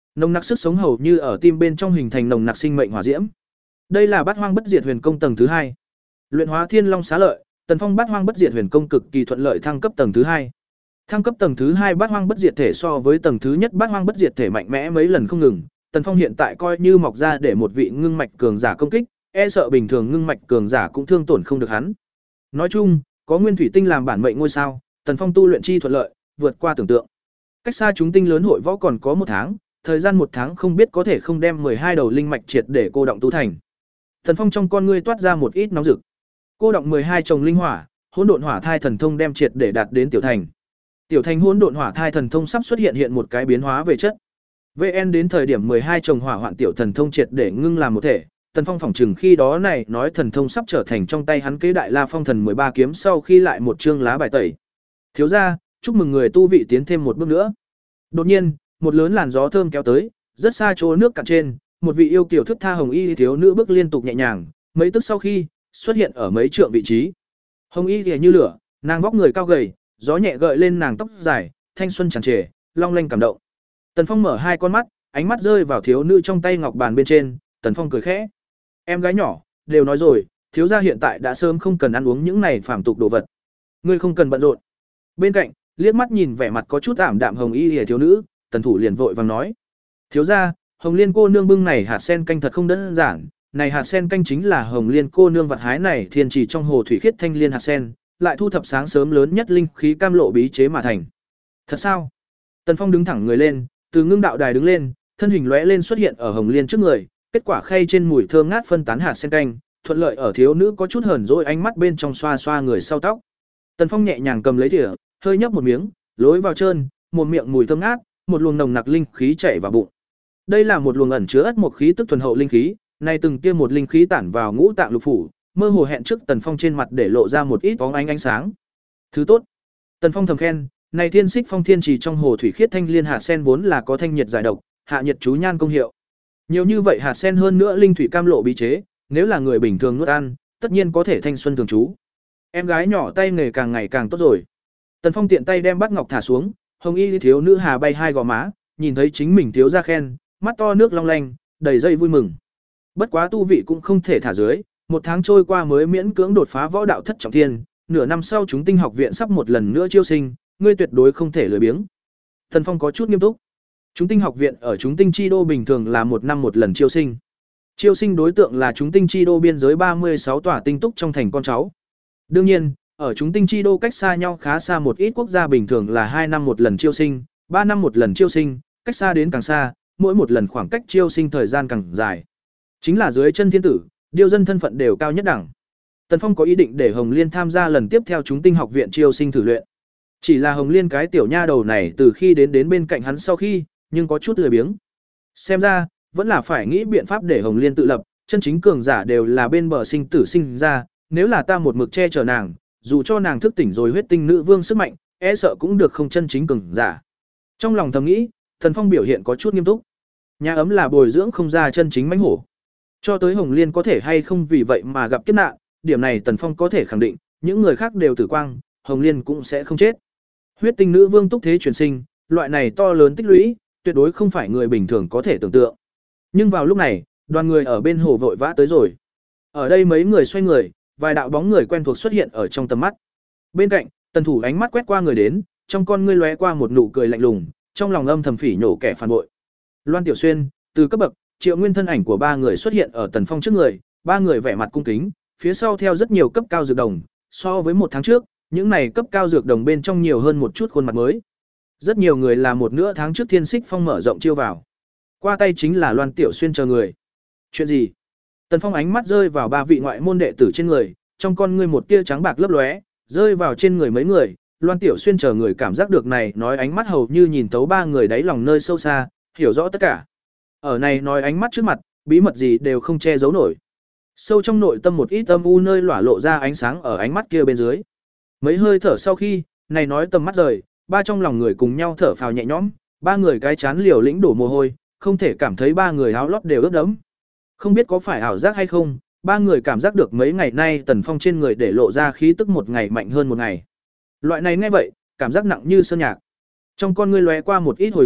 Nồng nặc sức sống hầu như ở tim bên trong hình thành nồng nặc sinh mệnh hỏa diễm. Đây là Bát Hoang Bất Diệt Huyền Công tầng thứ hai. Luyện hóa Thiên Long Xá Lợi, Tần Phong Bát Hoang Bất Diệt Huyền Công cực kỳ thuận lợi thăng cấp tầng thứ hai. Thăng cấp tầng thứ hai Bát Hoang Bất Diệt Thể so với tầng thứ nhất Bát Hoang Bất Diệt Thể mạnh mẽ mấy lần không ngừng, Tần Phong hiện tại coi như mọc ra để một vị ngưng mạch cường giả công kích, e sợ bình thường ngưng mạch cường giả cũng thương tổn không được hắn. Nói chung, có nguyên thủy tinh làm bản mệnh ngôi sao, Tần Phong tu luyện chi thuận lợi, vượt qua tưởng tượng. Cách xa chúng tinh lớn hội võ còn có một tháng, thời gian một tháng không biết có thể không đem mười hai đầu linh mạch triệt để cô động tu thành. Tần Phong trong con ngươi toát ra một ít nóng rực. Cô động mười hai chồng linh hỏa, hỗn độn hỏa thai thần thông đem triệt để đạt đến tiểu thành. Tiểu thành hỗn độn hỏa thai thần thông sắp xuất hiện hiện một cái biến hóa về chất. vê en đến thời điểm mười hai chồng hỏa hoạn tiểu thần thông triệt để ngưng làm một thể, Tần Phong phỏng chừng khi đó này nói thần thông sắp trở thành trong tay hắn kế đại La Phong thần mười ba kiếm sau khi lại một chương lá bài tẩy. Thiếu gia, chúc mừng người tu vị tiến thêm một bước nữa. Đột nhiên, một lớn làn gió thơm kéo tới, rất xa chỗ nước cạn trên, một vị yêu kiều thức tha hồng y thiếu nữ bước liên tục nhẹ nhàng, mấy tức sau khi xuất hiện ở mấy trượng vị trí. Hồng y liễu như lửa, nàng vóc người cao gầy, gió nhẹ gợi lên nàng tóc dài, thanh xuân tràn trề, long lanh cảm động. Tần Phong mở hai con mắt, ánh mắt rơi vào thiếu nữ trong tay ngọc bàn bên trên, Tần Phong cười khẽ. Em gái nhỏ, đều nói rồi, thiếu gia hiện tại đã sớm không cần ăn uống những này phàm tục đồ vật. Ngươi không cần bận rộn. Bên cạnh, liếc mắt nhìn vẻ mặt có chút ảm đạm hồng y liễu thiếu nữ, Tần Thủ liền vội vàng nói: "Thiếu gia, Hồng Liên cô nương bưng này hạt sen canh thật không đơn giản, này hạt sen canh chính là Hồng Liên cô nương vật hái này thiên trì trong hồ thủy khiết thanh liên hạt sen, lại thu thập sáng sớm lớn nhất linh khí cam lộ bí chế mà thành." Thật sao? Tần Phong đứng thẳng người lên, từ ngưng đạo đài đứng lên, thân hình lóe lên xuất hiện ở Hồng Liên trước người, kết quả khay trên mùi thơm ngát phân tán hạt sen canh, thuận lợi ở thiếu nữ có chút hờn dỗi ánh mắt bên trong xoa xoa người sau tóc. Tần Phong nhẹ nhàng cầm lấy thìa, hơi nhấp một miếng, lối vào trơn, một miệng mùi thơm ngát, một luồng nồng nặc linh khí chảy vào bụng. Đây là một luồng ẩn chứa ất một khí tức thuần hậu linh khí, nay từng tiêm một linh khí tản vào ngũ tạng lục phủ, mơ hồ hẹn trước Tần Phong trên mặt để lộ ra một ít bóng ánh ánh sáng. Thứ tốt. Tần Phong thầm khen, này thiên xích phong thiên trì trong hồ thủy khiết thanh liên hạt sen vốn là có thanh nhiệt giải độc, hạ nhiệt chú nhan công hiệu. Nhiều như vậy hạt sen hơn nữa linh thủy cam lộ bí chế, nếu là người bình thường nuốt ăn, tất nhiên có thể thanh xuân thường trú. Em gái nhỏ tay nghề càng ngày càng tốt rồi. Tần Phong tiện tay đem bát ngọc thả xuống, hồng y thiếu nữ hà bay hai gò má, nhìn thấy chính mình thiếu gia khen, mắt to nước long lanh, đầy dây vui mừng. Bất quá tu vị cũng không thể thả dưới, một tháng trôi qua mới miễn cưỡng đột phá võ đạo thất trọng thiên, nửa năm sau chúng tinh học viện sắp một lần nữa chiêu sinh, ngươi tuyệt đối không thể lười biếng. Tần Phong có chút nghiêm túc. Chúng tinh học viện ở chúng tinh chi đô bình thường là một năm một lần chiêu sinh. Chiêu sinh đối tượng là chúng tinh chi đô biên giới ba mươi sáu tòa tinh túc trong thành con cháu. Đương nhiên, ở chúng tinh chi đô cách xa nhau khá xa một ít quốc gia bình thường là hai năm một lần chiêu sinh, ba năm một lần chiêu sinh, cách xa đến càng xa, mỗi một lần khoảng cách chiêu sinh thời gian càng dài. Chính là dưới chân thiên tử, điêu dân thân phận đều cao nhất đẳng. Tần Phong có ý định để Hồng Liên tham gia lần tiếp theo chúng tinh học viện chiêu sinh thử luyện. Chỉ là Hồng Liên cái tiểu nha đầu này từ khi đến đến bên cạnh hắn sau khi, nhưng có chút lười biếng. Xem ra, vẫn là phải nghĩ biện pháp để Hồng Liên tự lập, chân chính cường giả đều là bên bờ sinh tử sinh ra, nếu là ta một mực che chở nàng, dù cho nàng thức tỉnh rồi huyết tinh nữ vương sức mạnh, e sợ cũng được không chân chính cường giả. Trong lòng thầm nghĩ, Tần Phong biểu hiện có chút nghiêm túc. Nhà ấm là bồi dưỡng không ra chân chính mãnh hổ. Cho tới Hồng Liên có thể hay không vì vậy mà gặp kiếp nạn, điểm này Tần Phong có thể khẳng định, những người khác đều tử quang, Hồng Liên cũng sẽ không chết. Huyết tinh nữ vương túc thế chuyển sinh, loại này to lớn tích lũy, tuyệt đối không phải người bình thường có thể tưởng tượng. Nhưng vào lúc này, đoàn người ở bên hồ vội vã tới rồi. Ở đây mấy người xoay người, vài đạo bóng người quen thuộc xuất hiện ở trong tầm mắt. Bên cạnh, Tần Thủ ánh mắt quét qua người đến, trong con ngươi lóe qua một nụ cười lạnh lùng, trong lòng âm thầm phỉ nhổ kẻ phản bội. Loan Tiểu Xuyên, từ cấp bậc, Triệu Nguyên thân ảnh của ba người xuất hiện ở Tần Phong trước người, ba người vẻ mặt cung kính, phía sau theo rất nhiều cấp cao dược đồng, so với một tháng trước, những này cấp cao dược đồng bên trong nhiều hơn một chút khuôn mặt mới. Rất nhiều người là một nửa tháng trước Thiên Xích Phong mở rộng chiêu vào. Qua tay chính là Loan Tiểu Xuyên chờ người. Chuyện gì? Tần Phong ánh mắt rơi vào ba vị ngoại môn đệ tử trên người, trong con ngươi một tia trắng bạc lấp lóe, rơi vào trên người mấy người, Loan Tiểu Xuyên chờ người cảm giác được này, nói ánh mắt hầu như nhìn thấu ba người đáy lòng nơi sâu xa, hiểu rõ tất cả. Ở này nói ánh mắt trước mặt, bí mật gì đều không che giấu nổi. Sâu trong nội tâm một ít âm u nơi lỏa lộ ra ánh sáng ở ánh mắt kia bên dưới. Mấy hơi thở sau khi, này nói tầm mắt rời, ba trong lòng người cùng nhau thở phào nhẹ nhõm, ba người cái chán liều lĩnh đổ mồ hôi, không thể cảm thấy ba người áo lót đều ướt đẫm. Không biết có phải ảo giác hay không, ba người cảm giác được mấy ngày nay Tần Phong trên người để lộ ra khí tức một ngày mạnh hơn một ngày. Loại này nghe vậy, cảm giác nặng như sơn nhạc. Trong con ngươi lóe qua một ít hồi hộp,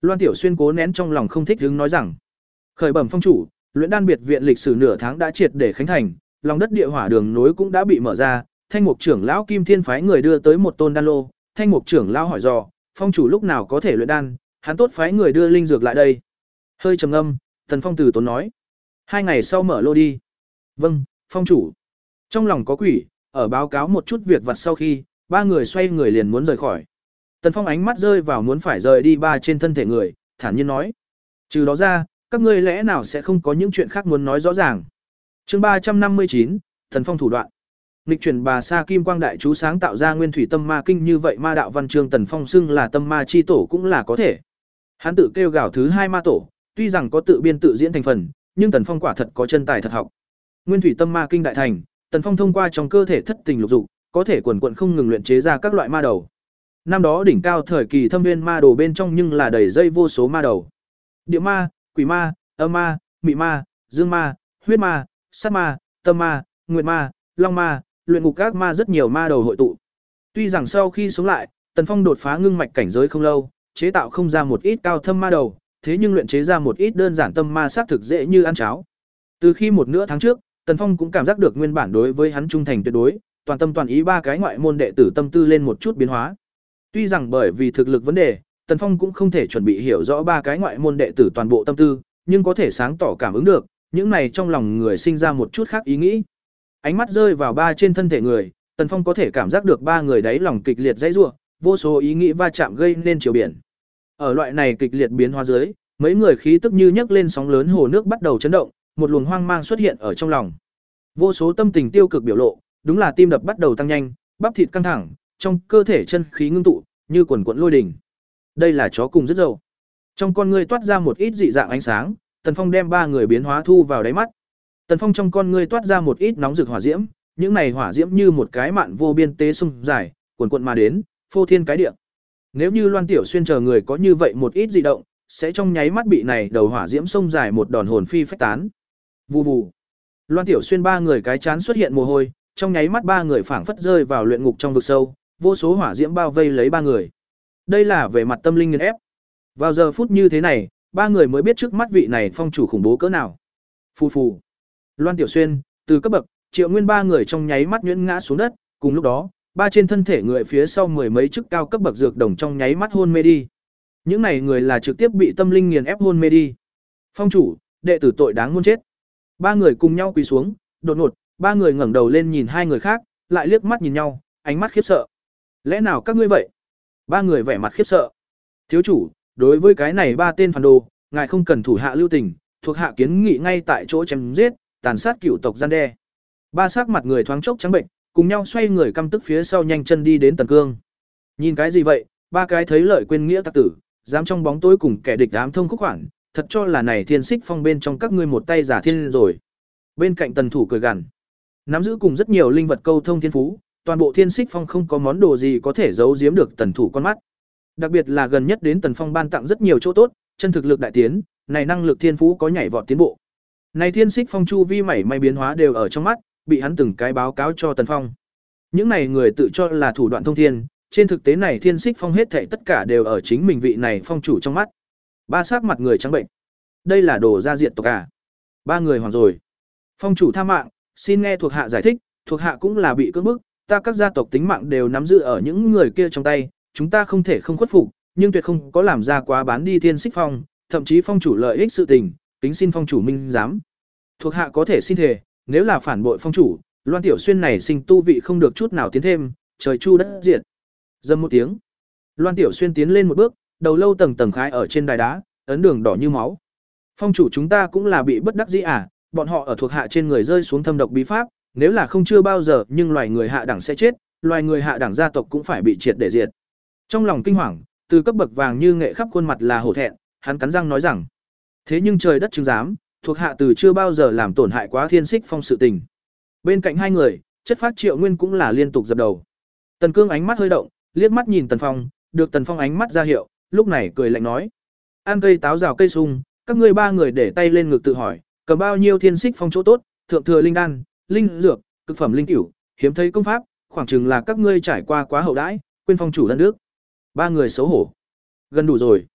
Loan Tiểu Xuyên cố nén trong lòng không thích hứng nói rằng, khởi bẩm phong chủ, luyện đan biệt viện lịch sử nửa tháng đã triệt để khánh thành, lòng đất địa hỏa đường nối cũng đã bị mở ra, Thanh mục trưởng lão Kim Thiên phái người đưa tới một tôn đan lô, Thanh mục trưởng lão hỏi dò, phong chủ lúc nào có thể luyện đan, hắn tốt phái người đưa linh dược lại đây. Hơi trầm ngâm, Tần Phong từ tốn nói, hai ngày sau mở lô đi. Vâng, phong chủ. Trong lòng có quỷ, ở báo cáo một chút việc vặt sau khi, ba người xoay người liền muốn rời khỏi. Tần Phong ánh mắt rơi vào muốn phải rời đi ba trên thân thể người, thản nhiên nói, trừ đó ra, các ngươi lẽ nào sẽ không có những chuyện khác muốn nói rõ ràng. Chương ba trăm năm mươi chín, Tần Phong thủ đoạn. Nghịch chuyển bà sa kim quang đại chú sáng tạo ra nguyên thủy tâm ma kinh, như vậy ma đạo văn chương Tần Phong xưng là tâm ma chi tổ cũng là có thể. Hắn tự kêu gào thứ hai ma tổ, tuy rằng có tự biên tự diễn thành phần, nhưng Tần Phong quả thật có chân tài thật học. Nguyên thủy tâm ma kinh đại thành, Tần Phong thông qua trong cơ thể thất tình lục dục, có thể quần quần không ngừng luyện chế ra các loại ma đầu. Năm đó đỉnh cao thời kỳ thâm viên ma đồ bên trong nhưng là đầy dây vô số ma đầu. Địa ma, quỷ ma, âm ma, mị ma, dương ma, huyết ma, sát ma, tâm ma, nguyệt ma, long ma, luyện ngục các ma, rất nhiều ma đầu hội tụ. Tuy rằng sau khi sống lại, Tần Phong đột phá ngưng mạch cảnh giới không lâu, chế tạo không ra một ít cao thâm ma đầu, thế nhưng luyện chế ra một ít đơn giản tâm ma xác thực dễ như ăn cháo. Từ khi một nửa tháng trước, Tần Phong cũng cảm giác được nguyên bản đối với hắn trung thành tuyệt đối, toàn tâm toàn ý ba cái ngoại môn đệ tử tâm tư lên một chút biến hóa. Tuy rằng bởi vì thực lực vấn đề, Tần Phong cũng không thể chuẩn bị hiểu rõ ba cái ngoại môn đệ tử toàn bộ tâm tư, nhưng có thể sáng tỏ cảm ứng được, những này trong lòng người sinh ra một chút khác ý nghĩ. Ánh mắt rơi vào ba trên thân thể người, Tần Phong có thể cảm giác được ba người đáy lòng kịch liệt dãy rủa, vô số ý nghĩ va chạm gây nên chiều biển. Ở loại này kịch liệt biến hóa dưới, mấy người khí tức như nhấc lên sóng lớn hồ nước bắt đầu chấn động, một luồng hoang mang xuất hiện ở trong lòng. Vô số tâm tình tiêu cực biểu lộ, đúng là tim đập bắt đầu tăng nhanh, bắp thịt căng thẳng, trong cơ thể chân khí ngưng tụ, như quần quần lôi đỉnh. Đây là chó cùng rất dầu. Trong con ngươi toát ra một ít dị dạng ánh sáng, Tần Phong đem ba người biến hóa thu vào đáy mắt. Tần Phong trong con ngươi toát ra một ít nóng rực hỏa diễm, những này hỏa diễm như một cái mạn vô biên tế sông dài, quần quần mà đến, phô thiên cái địa. Nếu như Loan Tiểu Xuyên chờ người có như vậy một ít dị động, sẽ trong nháy mắt bị này đầu hỏa diễm sông dài một đòn hồn phi phách tán. Vù vù. Loan Tiểu Xuyên ba người cái chán xuất hiện mồ hôi, trong nháy mắt ba người phảng phất rơi vào luyện ngục trong vực sâu, vô số hỏa diễm bao vây lấy ba người. Đây là về mặt tâm linh nghiền ép. Vào giờ phút như thế này, ba người mới biết trước mắt vị này phong chủ khủng bố cỡ nào. Phù phù. Loan Tiểu Xuyên, từ cấp bậc, Triệu Nguyên ba người trong nháy mắt nhuyễn ngã xuống đất, cùng lúc đó, ba trên thân thể người phía sau mười mấy chức cao cấp bậc dược đồng trong nháy mắt hôn mê đi. Những này người là trực tiếp bị tâm linh nghiền ép hôn mê đi. Phong chủ, đệ tử tội đáng muôn chết. Ba người cùng nhau quỳ xuống, đột ngột, ba người ngẩng đầu lên nhìn hai người khác, lại liếc mắt nhìn nhau, ánh mắt khiếp sợ. Lẽ nào các ngươi vậy? Ba người vẻ mặt khiếp sợ. Thiếu chủ, đối với cái này ba tên phản đồ, ngài không cần thủ hạ lưu tình, thuộc hạ kiến nghị ngay tại chỗ chém giết, tàn sát cửu tộc gian đe. Ba sắc mặt người thoáng chốc trắng bệnh, cùng nhau xoay người căm tức phía sau nhanh chân đi đến Tần Cương. Nhìn cái gì vậy? Ba cái thấy lợi quên nghĩa tặc tử, dám trong bóng tối cùng kẻ địch ám thông khúc khoản, thật cho là này Thiên Xích Phong bên trong các ngươi một tay giả thiên rồi. Bên cạnh Tần Thủ cười gằn, nắm giữ cùng rất nhiều linh vật câu thông thiên phú, toàn bộ Thiên Xích Phong không có món đồ gì có thể giấu giếm được Tần Thủ con mắt. Đặc biệt là gần nhất đến Tần Phong ban tặng rất nhiều chỗ tốt, chân thực lực đại tiến, này năng lực thiên phú có nhảy vọt tiến bộ. Này Thiên Xích Phong chu vi mảy may biến hóa đều ở trong mắt, bị hắn từng cái báo cáo cho Tần Phong. Những này người tự cho là thủ đoạn thông thiên, trên thực tế này Thiên Xích Phong hết thảy tất cả đều ở chính mình vị này phong chủ trong mắt. Ba sắc mặt người trắng bệnh. Đây là đồ ra diện tộc à? Ba người hoàng rồi. Phong chủ tha mạng, xin nghe thuộc hạ giải thích, thuộc hạ cũng là bị cưỡng bức, ta các gia tộc tính mạng đều nắm giữ ở những người kia trong tay, chúng ta không thể không khuất phục, nhưng tuyệt không có làm ra quá bán đi Thiên Xích Phong, thậm chí phong chủ lợi ích sự tình, kính xin phong chủ minh giám. Thuộc hạ có thể xin thề, nếu là phản bội phong chủ, Loan Tiểu Xuyên này sinh tu vị không được chút nào tiến thêm, trời chu đất diệt. Dầm một tiếng, Loan Tiểu Xuyên tiến lên một bước, đầu lâu tầng tầng khái ở trên đài đá, ấn đường đỏ như máu. Phong chủ chúng ta cũng là bị bất đắc dĩ à, bọn họ ở thuộc hạ trên người rơi xuống thâm độc bí pháp, nếu là không chưa bao giờ, nhưng loài người hạ đẳng sẽ chết, loài người hạ đẳng gia tộc cũng phải bị triệt để diệt. Trong lòng kinh hoàng, từ cấp bậc vàng như nghệ khắp khuôn mặt là hổ thẹn, hắn cắn răng nói rằng: "Thế nhưng trời đất chứng giám, thuộc hạ từ chưa bao giờ làm tổn hại quá Thiên Xích Phong sự tình." Bên cạnh hai người, chất phát Triệu Nguyên cũng là liên tục dập đầu. Tần Cương ánh mắt hơi động, liếc mắt nhìn Tần Phong, được Tần Phong ánh mắt ra hiệu, lúc này cười lạnh nói: "Ăn cây táo rào cây sung, các ngươi ba người để tay lên ngực tự hỏi, cầm bao nhiêu Thiên Xích Phong chỗ tốt, thượng thừa linh đan, linh dược, cực phẩm linh cửu, hiếm thấy công pháp, khoảng chừng là các ngươi trải qua quá hậu đãi, quên phong chủ đất nước." Ba người xấu hổ. Gần đủ rồi.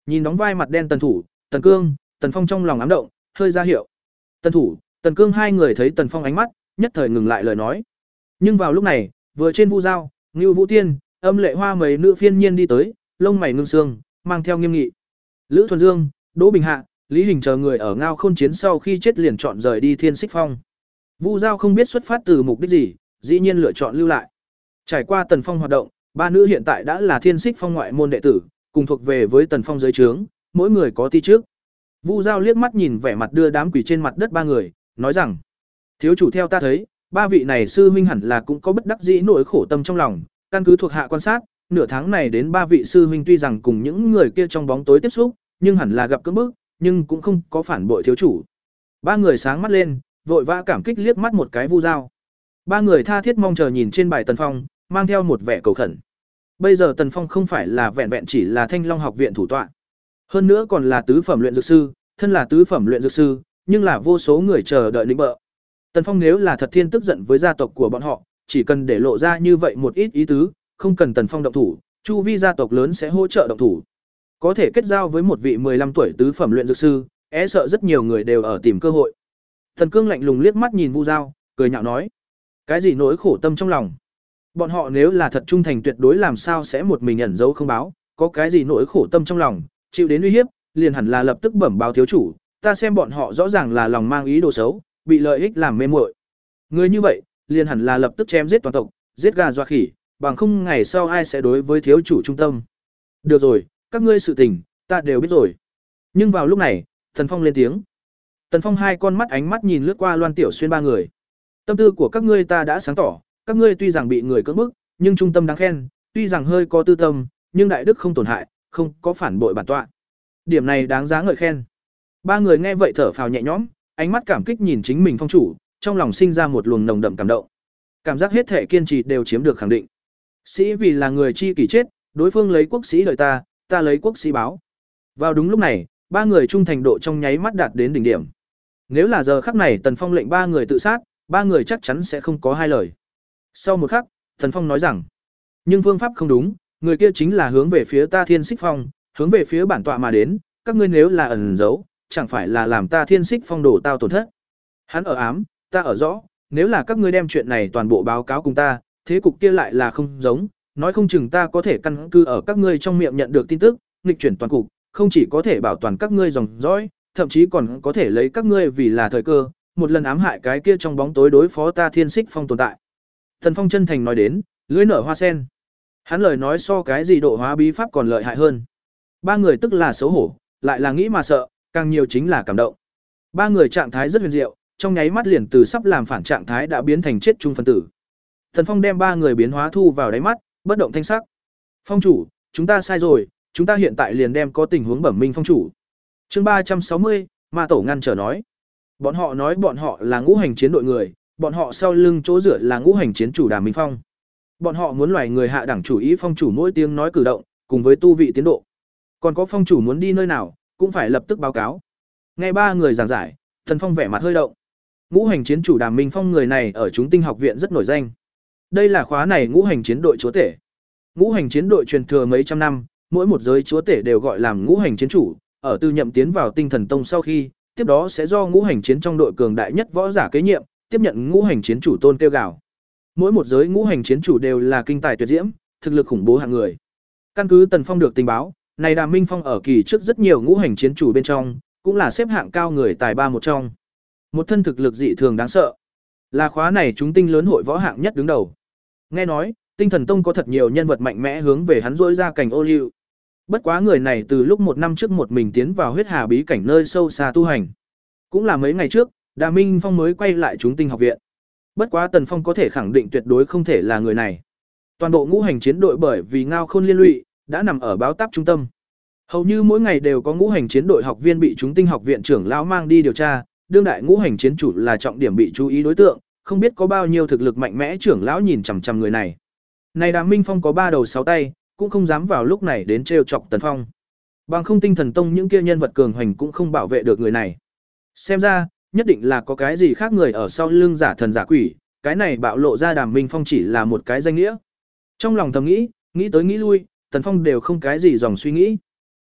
Nhìn đóng vai mặt đen Tần Thủ, Tần Cương, Tần Phong trong lòng ám động, hơi ra hiệu. Tần Thủ, Tần Cương hai người thấy Tần Phong ánh mắt, nhất thời ngừng lại lời nói. Nhưng vào lúc này, vừa trên Vu Giao, Ngưu Vũ Tiên, Âm Lệ Hoa mấy nữ phiên nhiên đi tới, lông mày ngưng sương, mang theo nghiêm nghị. Lữ Thuần Dương, Đỗ Bình Hạ, Lý Hình chờ người ở Ngao Khôn chiến sau khi chết liền chọn rời đi Thiên Xích Phong. Vu Giao không biết xuất phát từ mục đích gì, dĩ nhiên lựa chọn lưu lại. Trải qua Tần Phong hoạt động, ba nữ hiện tại đã là Thiên Xích Phong ngoại môn đệ tử, cùng thuộc về với Tần Phong dưới trướng, mỗi người có ti trước. Vu Giao liếc mắt nhìn vẻ mặt đưa đám quỷ trên mặt đất ba người, nói rằng: "Thiếu chủ theo ta thấy, ba vị này sư huynh hẳn là cũng có bất đắc dĩ nỗi khổ tâm trong lòng, căn cứ thuộc hạ quan sát, nửa tháng này đến ba vị sư huynh tuy rằng cùng những người kia trong bóng tối tiếp xúc, nhưng hẳn là gặp cưỡng bức, nhưng cũng không có phản bội thiếu chủ." Ba người sáng mắt lên, vội vã cảm kích liếc mắt một cái Vu Giao. Ba người tha thiết mong chờ nhìn trên bài Tần Phong, mang theo một vẻ cầu khẩn. Bây giờ Tần Phong không phải là vẹn vẹn chỉ là Thanh Long học viện thủ tọa, hơn nữa còn là tứ phẩm luyện dược sư, thân là tứ phẩm luyện dược sư, nhưng là vô số người chờ đợi lĩnh bợ. Tần Phong nếu là thật thiên tức giận với gia tộc của bọn họ, chỉ cần để lộ ra như vậy một ít ý tứ, không cần Tần Phong động thủ, chu vi gia tộc lớn sẽ hỗ trợ động thủ. Có thể kết giao với một vị mười lăm tuổi tứ phẩm luyện dược sư, e sợ rất nhiều người đều ở tìm cơ hội. Thần Cương lạnh lùng liếc mắt nhìn Vu Giao, cười nhạo nói: "Cái gì nỗi khổ tâm trong lòng? Bọn họ nếu là thật trung thành tuyệt đối làm sao sẽ một mình ẩn giấu không báo, có cái gì nỗi khổ tâm trong lòng, chịu đến uy hiếp, liền hẳn là lập tức bẩm báo thiếu chủ, ta xem bọn họ rõ ràng là lòng mang ý đồ xấu, bị lợi ích làm mê muội. Người như vậy, liền hẳn là lập tức chém giết toàn tộc, giết gà dọa khỉ, bằng không ngày sau ai sẽ đối với thiếu chủ trung tâm." "Được rồi, các ngươi sự tình, ta đều biết rồi." Nhưng vào lúc này, Tần Phong lên tiếng. Tần Phong hai con mắt ánh mắt nhìn lướt qua Loan Tiểu Xuyên ba người. "Tâm tư của các ngươi ta đã sáng tỏ, các ngươi tuy rằng bị người cưỡng bức, nhưng trung tâm đáng khen, tuy rằng hơi có tư tâm, nhưng đại đức không tổn hại, không có phản bội bản tọa. Điểm này đáng giá ngợi khen." Ba người nghe vậy thở phào nhẹ nhõm, ánh mắt cảm kích nhìn chính mình phong chủ, trong lòng sinh ra một luồng nồng đậm cảm động. Cảm giác hết thể kiên trì đều chiếm được khẳng định. Sĩ vì là người chi kỷ chết, đối phương lấy quốc sĩ đợi ta, ta lấy quốc sĩ báo. Vào đúng lúc này, ba người trung thành độ trong nháy mắt đạt đến đỉnh điểm. Nếu là giờ khắc này Tần Phong lệnh ba người tự sát, ba người chắc chắn sẽ không có hai lời. Sau một khắc, Tần Phong nói rằng: "Nhưng phương pháp không đúng, người kia chính là hướng về phía ta Thiên Xích Phong, hướng về phía bản tọa mà đến, các ngươi nếu là ẩn giấu, chẳng phải là làm ta Thiên Xích Phong đổ tao tổn thất. Hắn ở ám, ta ở rõ, nếu là các ngươi đem chuyện này toàn bộ báo cáo cùng ta, thế cục kia lại là không giống, nói không chừng ta có thể căn cứ ở các ngươi trong miệng nhận được tin tức, nghịch chuyển toàn cục, không chỉ có thể bảo toàn các ngươi dòng dõi, thậm chí còn có thể lấy các ngươi vì là thời cơ, một lần ám hại cái kia trong bóng tối đối phó ta Thiên Xích Phong tồn tại." Tần Phong chân thành nói đến, lưỡi nở hoa sen. Hắn lời nói so cái gì độ hóa bí pháp còn lợi hại hơn. Ba người tức là xấu hổ, lại là nghĩ mà sợ, càng nhiều chính là cảm động. Ba người trạng thái rất huyền diệu, trong nháy mắt liền từ sắp làm phản trạng thái đã biến thành chết chung phân tử. Tần Phong đem ba người biến hóa thu vào đáy mắt, bất động thanh sắc. "Phong chủ, chúng ta sai rồi, chúng ta hiện tại liền đem có tình huống bẩm minh phong chủ." Chương ba trăm sáu mươi, Ma Tổ ngăn trở nói. Bọn họ nói bọn họ là ngũ hành chiến đội người, bọn họ sau lưng chỗ dựa là ngũ hành chiến chủ Đàm Minh Phong. Bọn họ muốn loài người hạ đẳng chủ ý phong chủ mỗi tiếng nói cử động, cùng với tu vị tiến độ. Còn có phong chủ muốn đi nơi nào, cũng phải lập tức báo cáo. Nghe ba người giảng giải, Tần Phong vẻ mặt hơi động. Ngũ hành chiến chủ Đàm Minh Phong người này ở chúng tinh học viện rất nổi danh. Đây là khóa này ngũ hành chiến đội chúa tể. Ngũ hành chiến đội truyền thừa mấy trăm năm, mỗi một giới chúa tể đều gọi làm ngũ hành chiến chủ, ở tư nhậm tiến vào Tinh Thần Tông sau khi, tiếp đó sẽ do ngũ hành chiến trong đội cường đại nhất võ giả kế nhiệm, tiếp nhận ngũ hành chiến chủ tôn kêu gào. Mỗi một giới ngũ hành chiến chủ đều là kinh tài tuyệt diễm, thực lực khủng bố hạng người. Căn cứ Tần Phong được tình báo, này Đàm Minh Phong ở kỳ trước rất nhiều ngũ hành chiến chủ bên trong, cũng là xếp hạng cao người tài ba một trong. Một thân thực lực dị thường đáng sợ. Là khóa này chúng tinh lớn hội võ hạng nhất đứng đầu. Nghe nói, Tinh Thần Tông có thật nhiều nhân vật mạnh mẽ hướng về hắn rỗi ra cảnh ô liu. Bất quá người này từ lúc một năm trước một mình tiến vào huyết hà bí cảnh nơi sâu xa tu hành. Cũng là mấy ngày trước, Đàm Minh Phong mới quay lại chúng tinh học viện. Bất quá Tần Phong có thể khẳng định tuyệt đối không thể là người này. Toàn bộ ngũ hành chiến đội bởi vì Ngao Khôn liên lụy, đã nằm ở báo táp trung tâm. Hầu như mỗi ngày đều có ngũ hành chiến đội học viên bị chúng tinh học viện trưởng lão mang đi điều tra, đương đại ngũ hành chiến chủ là trọng điểm bị chú ý đối tượng, không biết có bao nhiêu thực lực mạnh mẽ trưởng lão nhìn chằm chằm người này. Này Đàm Minh Phong có ba đầu sáu tay, cũng không dám vào lúc này đến trêu chọc Tần Phong. Bằng không Tinh Thần Tông những kia nhân vật cường hoành cũng không bảo vệ được người này. Xem ra, nhất định là có cái gì khác người ở sau lưng giả thần giả quỷ, cái này bạo lộ ra Đàm Minh Phong chỉ là một cái danh nghĩa. Trong lòng thầm nghĩ, nghĩ tới nghĩ lui, Tần Phong đều không cái gì dòng suy nghĩ.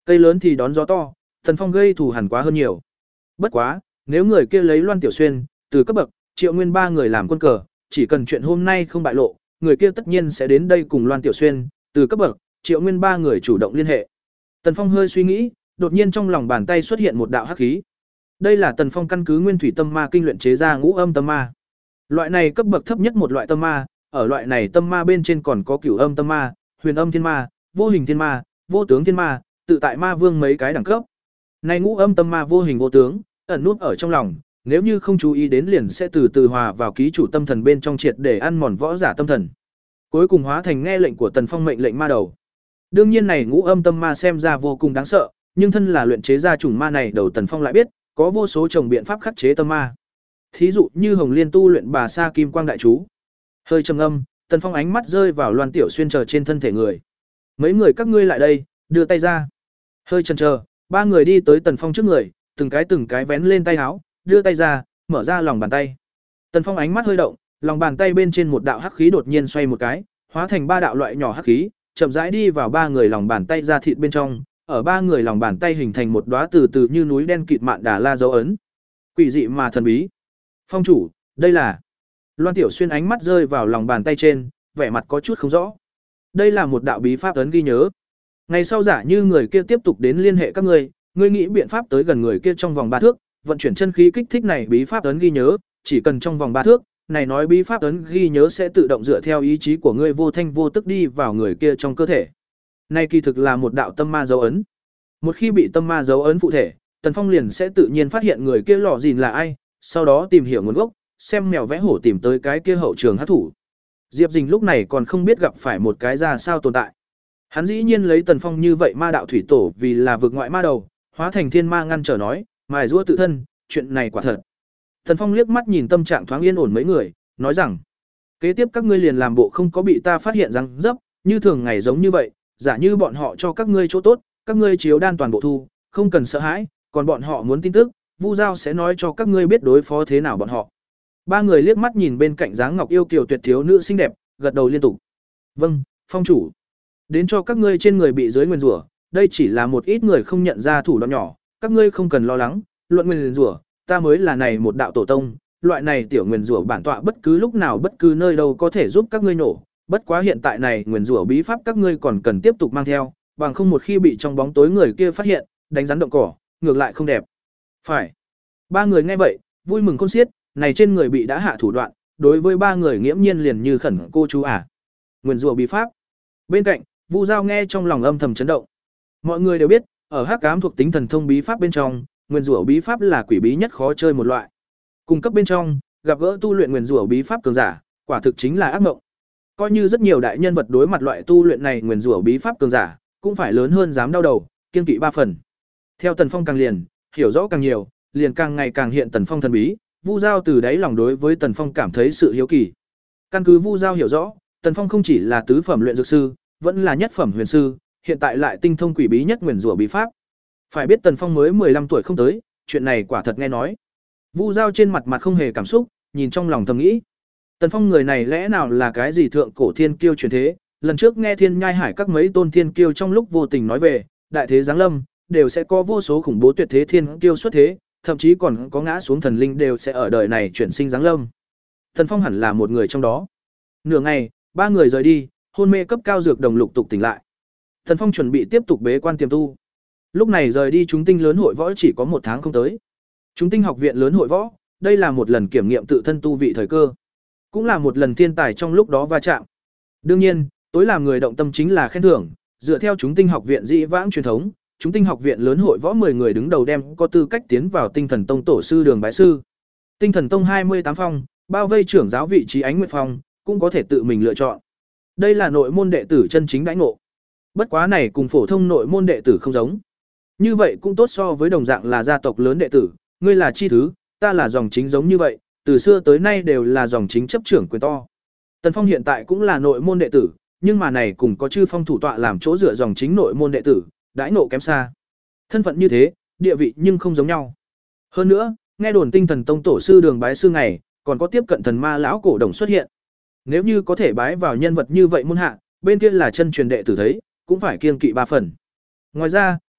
Cây lớn thì đón gió to, Tần Phong gây thù hằn quá hơn nhiều. Bất quá, nếu người kia lấy Loan Tiểu Xuyên, từ cấp bậc, Triệu Nguyên ba người làm quân cờ, chỉ cần chuyện hôm nay không bại lộ, người kia tất nhiên sẽ đến đây cùng Loan Tiểu Xuyên, từ cấp bậc, Triệu Nguyên ba người chủ động liên hệ. Tần Phong hơi suy nghĩ, đột nhiên trong lòng bàn tay xuất hiện một đạo hắc khí. Đây là Tần Phong căn cứ Nguyên Thủy Tâm Ma kinh luyện chế ra ngũ âm tâm ma. Loại này cấp bậc thấp nhất một loại tâm ma, ở loại này tâm ma bên trên còn có cửu âm tâm ma, huyền âm thiên ma, vô hình thiên ma, vô tướng thiên ma, tự tại ma vương mấy cái đẳng cấp. Này ngũ âm tâm ma vô hình vô tướng, ẩn nút ở trong lòng, nếu như không chú ý đến liền sẽ từ từ hòa vào ký chủ tâm thần bên trong triệt để ăn mòn võ giả tâm thần. Cuối cùng hóa thành nghe lệnh của Tần Phong mệnh lệnh ma đầu. Đương nhiên này ngũ âm tâm ma xem ra vô cùng đáng sợ, nhưng thân là luyện chế ra chủng ma này đầu Tần Phong lại biết, có vô số chồng biện pháp khắc chế tâm ma. Thí dụ như Hồng Liên tu luyện bà sa kim quang đại chú. Hơi trầm ngâm, Tần Phong ánh mắt rơi vào Loan Tiểu Xuyên chờ trên thân thể người. Mấy người các ngươi lại đây, đưa tay ra. Hơi chần chờ, ba người đi tới Tần Phong trước người, từng cái từng cái vén lên tay áo, đưa tay ra, mở ra lòng bàn tay. Tần Phong ánh mắt hơi động, lòng bàn tay bên trên một đạo hắc khí đột nhiên xoay một cái, hóa thành ba đạo loại nhỏ hắc khí, chậm rãi đi vào ba người lòng bàn tay ra thịt bên trong, ở ba người lòng bàn tay hình thành một đóa từ từ như núi đen kịt mạn đà la dấu ấn. Quỷ dị mà thần bí. Phong chủ, đây là. Loan Tiểu Xuyên ánh mắt rơi vào lòng bàn tay trên, vẻ mặt có chút không rõ. Đây là một đạo bí pháp ấn ghi nhớ. Ngày sau giả như người kia tiếp tục đến liên hệ các ngươi, ngươi nghĩ biện pháp tới gần người kia trong vòng ba thước, vận chuyển chân khí kích thích này bí pháp ấn ghi nhớ, chỉ cần trong vòng ba thước, này nói bí pháp ấn ghi nhớ sẽ tự động dựa theo ý chí của ngươi vô thanh vô tức đi vào người kia trong cơ thể. Này kỳ thực là một đạo tâm ma dấu ấn. Một khi bị tâm ma dấu ấn phụ thể, Tần Phong liền sẽ tự nhiên phát hiện người kia lọ gìn là ai, sau đó tìm hiểu nguồn gốc, xem mèo vẽ hổ tìm tới cái kia hậu trường hắc thủ. Diệp Dình lúc này còn không biết gặp phải một cái ra sao tồn tại. Hắn dĩ nhiên lấy Tần Phong như vậy ma đạo thủy tổ vì là vực ngoại ma đầu, hóa thành thiên ma ngăn trở nói, mài giũa tự thân, chuyện này quả thật. Tần Phong liếc mắt nhìn tâm trạng thoáng yên ổn mấy người, nói rằng: "Kế tiếp các ngươi liền làm bộ không có bị ta phát hiện rằng dấp, như thường ngày giống như vậy, giả như bọn họ cho các ngươi chỗ tốt, các ngươi chiếu đan toàn bộ thu, không cần sợ hãi, còn bọn họ muốn tin tức, Vu Giao sẽ nói cho các ngươi biết đối phó thế nào bọn họ." Ba người liếc mắt nhìn bên cạnh dáng ngọc yêu kiều tuyệt thiếu nữ xinh đẹp, gật đầu liên tục. "Vâng, phong chủ." Đến cho các ngươi trên người bị dưới nguyền rủa, đây chỉ là một ít người không nhận ra thủ đoạn nhỏ, các ngươi không cần lo lắng, luận nguyền rủa, ta mới là này một đạo tổ tông, loại này tiểu nguyền rủa bản tọa bất cứ lúc nào bất cứ nơi đâu có thể giúp các ngươi nổ, bất quá hiện tại này nguyền rủa bí pháp các ngươi còn cần tiếp tục mang theo, bằng không một khi bị trong bóng tối người kia phát hiện, đánh rắn động cỏ, ngược lại không đẹp. Phải. Ba người nghe vậy, vui mừng khôn xiết, này trên người bị đã hạ thủ đoạn, đối với ba người nghiễm nhiên liền như khẩn cô chú à. Nguyền rủa bí pháp. Bên cạnh, Vu Giao nghe trong lòng âm thầm chấn động. Mọi người đều biết, ở Hắc Ám thuộc tính thần thông bí pháp bên trong, nguyên rủa bí pháp là quỷ bí nhất khó chơi một loại. Cung cấp bên trong, gặp gỡ tu luyện nguyên rủa bí pháp cường giả, quả thực chính là ác mộng. Coi như rất nhiều đại nhân vật đối mặt loại tu luyện này nguyên rủa bí pháp cường giả, cũng phải lớn hơn dám đau đầu, kiên kỵ ba phần. Theo Tần Phong càng liền, hiểu rõ càng nhiều, liền càng ngày càng hiện Tần Phong thần bí, Vu Giao từ đáy lòng đối với Tần Phong cảm thấy sự hiếu kỳ. Căn cứ Vu Giao hiểu rõ, Tần Phong không chỉ là tứ phẩm luyện dược sư, vẫn là nhất phẩm huyền sư, hiện tại lại tinh thông quỷ bí nhất nguyên rủa bí pháp. Phải biết Tần Phong mới mười lăm tuổi không tới, chuyện này quả thật nghe nói. Vu Giao trên mặt mặt không hề cảm xúc, nhìn trong lòng thầm nghĩ. Tần Phong người này lẽ nào là cái gì thượng cổ thiên kiêu truyền thế, lần trước nghe Thiên Nhai Hải các mấy tôn thiên kiêu trong lúc vô tình nói về, đại thế giáng lâm, đều sẽ có vô số khủng bố tuyệt thế thiên kiêu xuất thế, thậm chí còn có ngã xuống thần linh đều sẽ ở đời này chuyển sinh giáng lâm. Tần Phong hẳn là một người trong đó. Nửa ngày, ba người rời đi, hôn mê cấp cao dược đồng lục tục tỉnh lại. Tần Phong chuẩn bị tiếp tục bế quan tiềm tu. Lúc này rời đi chúng tinh lớn hội võ chỉ có một tháng không tới. Chúng tinh học viện lớn hội võ, đây là một lần kiểm nghiệm tự thân tu vị thời cơ, cũng là một lần thiên tài trong lúc đó va chạm. Đương nhiên, tối làm người động tâm chính là khen thưởng, dựa theo chúng tinh học viện dĩ vãng truyền thống, chúng tinh học viện lớn hội võ mười người đứng đầu đem có tư cách tiến vào Tinh Thần Tông tổ sư đường bái sư. Tinh Thần Tông hai mươi tám phong, bao vây trưởng giáo vị trí Ánh Nguyệt Phong, cũng có thể tự mình lựa chọn. Đây là nội môn đệ tử chân chính đãi ngộ. Bất quá này cùng phổ thông nội môn đệ tử không giống. Như vậy cũng tốt so với đồng dạng là gia tộc lớn đệ tử, ngươi là chi thứ, ta là dòng chính giống như vậy, từ xưa tới nay đều là dòng chính chấp trưởng quyền to. Tần Phong hiện tại cũng là nội môn đệ tử, nhưng mà này cùng có chư phong thủ tọa làm chỗ dựa dòng chính nội môn đệ tử, đãi ngộ kém xa. Thân phận như thế, địa vị nhưng không giống nhau. Hơn nữa, nghe đồn Tinh Thần Tông tổ sư đường bái sư ngày, còn có tiếp cận thần ma lão cổ đồng xuất hiện. Nếu như có thể bái vào nhân vật như vậy môn hạ, bên kia là chân truyền đệ tử thấy, cũng phải kiêng kỵ ba phần. Ngoài ra,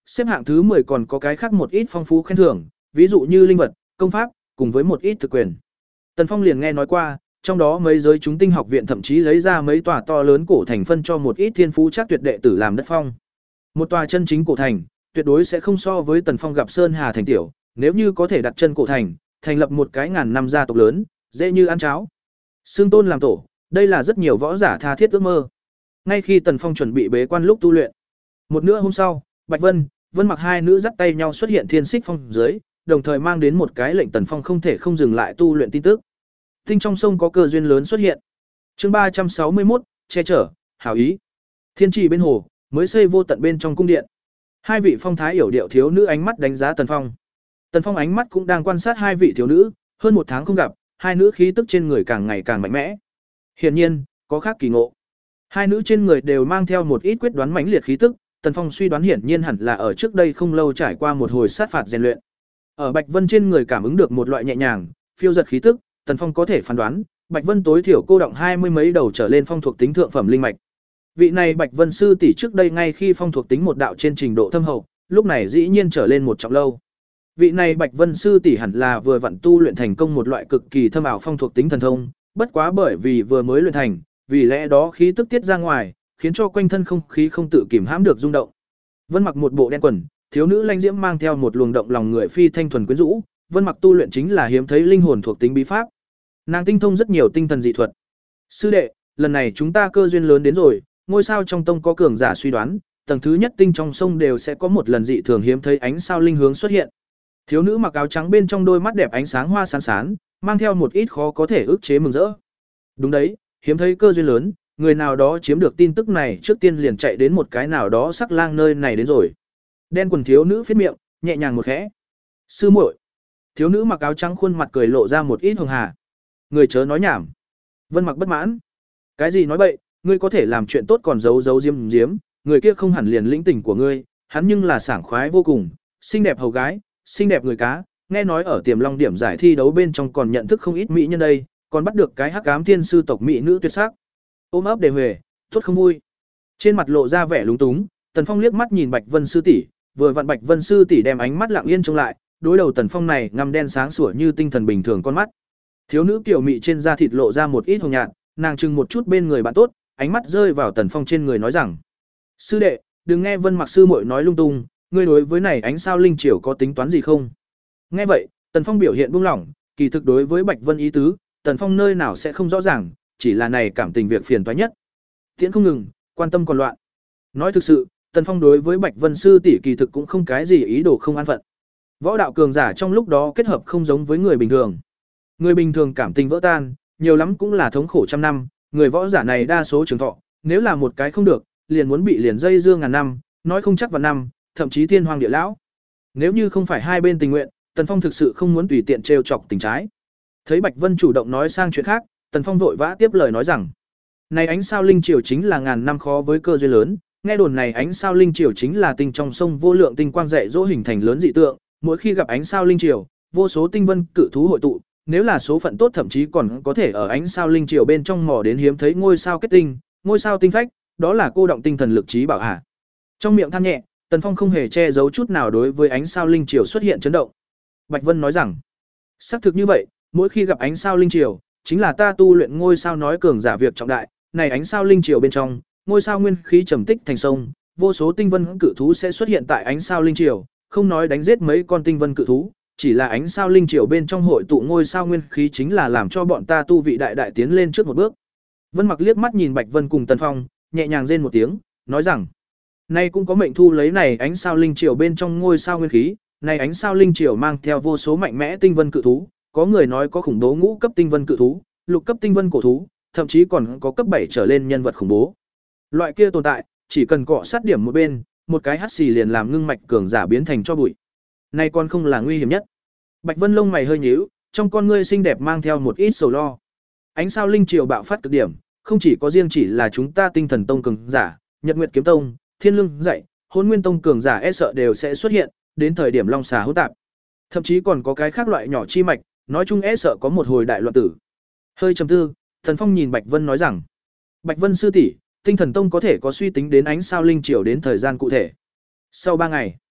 xếp hạng thứ mười còn có cái khác một ít phong phú khen thưởng, ví dụ như linh vật, công pháp, cùng với một ít thực quyền. Tần Phong liền nghe nói qua, trong đó mấy giới chúng tinh học viện thậm chí lấy ra mấy tòa to lớn cổ thành phân cho một ít thiên phú chắc tuyệt đệ tử làm đất phong. Một tòa chân chính cổ thành, tuyệt đối sẽ không so với Tần Phong gặp Sơn Hà thành tiểu, nếu như có thể đặt chân cổ thành, thành lập một cái ngàn năm gia tộc lớn, dễ như ăn cháo. Xương tôn làm tổ, đây là rất nhiều võ giả tha thiết ước mơ. Ngay khi Tần Phong chuẩn bị bế quan lúc tu luyện, một nửa hôm sau, Bạch Vân, Vân Mặc hai nữ dắt tay nhau xuất hiện Thiên Xích Phong dưới, đồng thời mang đến một cái lệnh Tần Phong không thể không dừng lại tu luyện tin tức. Tinh trong sông có cơ duyên lớn xuất hiện. Chương ba trăm sáu mươi mốt, che chở, hảo ý. Thiên trì bên hồ, mới xây vô tận bên trong cung điện. Hai vị phong thái yểu điệu thiếu nữ ánh mắt đánh giá Tần Phong. Tần Phong ánh mắt cũng đang quan sát hai vị thiếu nữ, hơn một tháng không gặp, hai nữ khí tức trên người càng ngày càng mạnh mẽ. Hiển nhiên, có khác kỳ ngộ. Hai nữ trên người đều mang theo một ít quyết đoán mãnh liệt khí tức, Tần Phong suy đoán hiển nhiên hẳn là ở trước đây không lâu trải qua một hồi sát phạt rèn luyện. Ở Bạch Vân trên người cảm ứng được một loại nhẹ nhàng, phiêu giật khí tức, Tần Phong có thể phán đoán, Bạch Vân tối thiểu cô động hai mươi mấy đầu trở lên phong thuộc tính thượng phẩm linh mạch. Vị này Bạch Vân sư tỷ trước đây ngay khi phong thuộc tính một đạo trên trình độ thâm hậu, lúc này dĩ nhiên trở lên một trọng lâu. Vị này Bạch Vân sư tỷ hẳn là vừa vặn tu luyện thành công một loại cực kỳ thâm ảo phong thuộc tính thần thông, bất quá bởi vì vừa mới luyện thành, vì lẽ đó khí tức tiết ra ngoài, khiến cho quanh thân không khí không tự kìm hãm được rung động. Vân Mặc một bộ đen quần, thiếu nữ lanh diễm mang theo một luồng động lòng người phi thanh thuần quyến rũ, Vân Mặc tu luyện chính là hiếm thấy linh hồn thuộc tính bí pháp. Nàng tinh thông rất nhiều tinh thần dị thuật. Sư đệ, lần này chúng ta cơ duyên lớn đến rồi, ngôi sao trong tông có cường giả suy đoán, tầng thứ nhất tinh trong sông đều sẽ có một lần dị thường hiếm thấy ánh sao linh hướng xuất hiện. Thiếu nữ mặc áo trắng bên trong đôi mắt đẹp ánh sáng hoa sáng sán, mang theo một ít khó có thể ức chế mừng rỡ. Đúng đấy, hiếm thấy cơ duyên lớn, người nào đó chiếm được tin tức này trước tiên liền chạy đến một cái nào đó sắc lang nơi này đến rồi. Đen quần thiếu nữ phết miệng, nhẹ nhàng một khẽ. Sư muội. Thiếu nữ mặc áo trắng khuôn mặt cười lộ ra một ít hường hà. Người chớ nói nhảm. Vân Mặc bất mãn. Cái gì nói bậy, ngươi có thể làm chuyện tốt còn giấu giấu diếm diếm, người kia không hẳn liền lĩnh tình của ngươi, hắn nhưng là sảng khoái vô cùng, xinh đẹp hầu gái, xinh đẹp người cá, nghe nói ở Tiềm Long điểm giải thi đấu bên trong còn nhận thức không ít mỹ nhân đây, còn bắt được cái Hắc Ám Thiên sư tộc mỹ nữ tuyệt sắc. Ôm ấp đề huề, tốt không vui. Trên mặt lộ ra vẻ lúng túng, Tần Phong liếc mắt nhìn Bạch Vân sư tỷ, vừa vặn Bạch Vân sư tỷ đem ánh mắt lặng yên trông lại, đối đầu Tần Phong này ngăm đen sáng sủa như tinh thần bình thường con mắt. Thiếu nữ kiểu mị trên da thịt lộ ra một ít hồng nhạt, nàng chừng một chút bên người bạn tốt, ánh mắt rơi vào Tần Phong trên người nói rằng: "Sư đệ, đừng nghe Vân Mặc sư muội nói lung tung, ngươi đối với này ánh sao linh triều có tính toán gì không?" Nghe vậy, Tần Phong biểu hiện buông lỏng, kỳ thực đối với Bạch Vân ý tứ, Tần Phong nơi nào sẽ không rõ ràng, chỉ là này cảm tình việc phiền toái nhất. Tiễn không ngừng, quan tâm còn loạn. Nói thực sự, Tần Phong đối với Bạch Vân sư tỷ kỳ thực cũng không cái gì ý đồ không an phận. Võ đạo cường giả trong lúc đó kết hợp không giống với người bình thường. Người bình thường cảm tình vỡ tan, nhiều lắm cũng là thống khổ trăm năm, người võ giả này đa số trường thọ, nếu là một cái không được, liền muốn bị liền dây dưa ngàn năm, nói không chắc vào năm, thậm chí thiên hoàng địa lão. Nếu như không phải hai bên tình nguyện, Tần Phong thực sự không muốn tùy tiện trêu chọc tình trái. Thấy Bạch Vân chủ động nói sang chuyện khác, Tần Phong vội vã tiếp lời nói rằng: "Này ánh sao linh triều chính là ngàn năm khó với cơ duyên lớn, nghe đồn này ánh sao linh triều chính là tinh trong sông vô lượng tinh quang dạy dỗ hình thành lớn dị tượng, mỗi khi gặp ánh sao linh triều, vô số tinh vân cự thú hội tụ, nếu là số phận tốt thậm chí còn có thể ở ánh sao linh triều bên trong mò đến hiếm thấy ngôi sao kết tinh, ngôi sao tinh phách, đó là cô động tinh thần lực trí bảo hạ." Trong miệng than nhẹ, Tần Phong không hề che giấu chút nào đối với ánh sao linh triều xuất hiện chấn động. Bạch Vân nói rằng: "Xác thực như vậy, mỗi khi gặp ánh sao linh triều, chính là ta tu luyện ngôi sao nói cường giả việc trọng đại, này ánh sao linh triều bên trong, ngôi sao nguyên khí trầm tích thành sông, vô số tinh vân cự thú sẽ xuất hiện tại ánh sao linh triều, không nói đánh giết mấy con tinh vân cự thú, chỉ là ánh sao linh triều bên trong hội tụ ngôi sao nguyên khí chính là làm cho bọn ta tu vị đại đại tiến lên trước một bước." Vân Mặc liếc mắt nhìn Bạch Vân cùng Tần Phong, nhẹ nhàng rên một tiếng, nói rằng: "Nay cũng có mệnh thu lấy này ánh sao linh triều bên trong ngôi sao nguyên khí, này ánh sao linh triều mang theo vô số mạnh mẽ tinh vân cự thú, có người nói có khủng bố ngũ cấp tinh vân cự thú, lục cấp tinh vân cổ thú, thậm chí còn có cấp bảy trở lên nhân vật khủng bố. Loại kia tồn tại, chỉ cần cọ sát điểm một bên, một cái hắt xì liền làm ngưng mạch cường giả biến thành cho bụi. Này còn không là nguy hiểm nhất." Bạch Vân lông mày hơi nhíu, trong con ngươi xinh đẹp mang theo một ít sầu lo. Ánh sao linh triều bạo phát cực điểm, không chỉ có riêng chỉ là chúng ta Tinh Thần Tông cường giả, Nhật Nguyệt Kiếm Tông, Thiên Lương dạy, Hỗn Nguyên Tông cường giả e sợ đều sẽ xuất hiện, đến thời điểm long xà hỗn tạp. Thậm chí còn có cái khác loại nhỏ chi mạch, nói chung e sợ có một hồi đại loạn tử. Hơi trầm tư, Thần Phong nhìn Bạch Vân nói rằng: "Bạch Vân sư tỷ, Tinh Thần Tông có thể có suy tính đến ánh sao linh triều đến thời gian cụ thể." Sau ba ngày,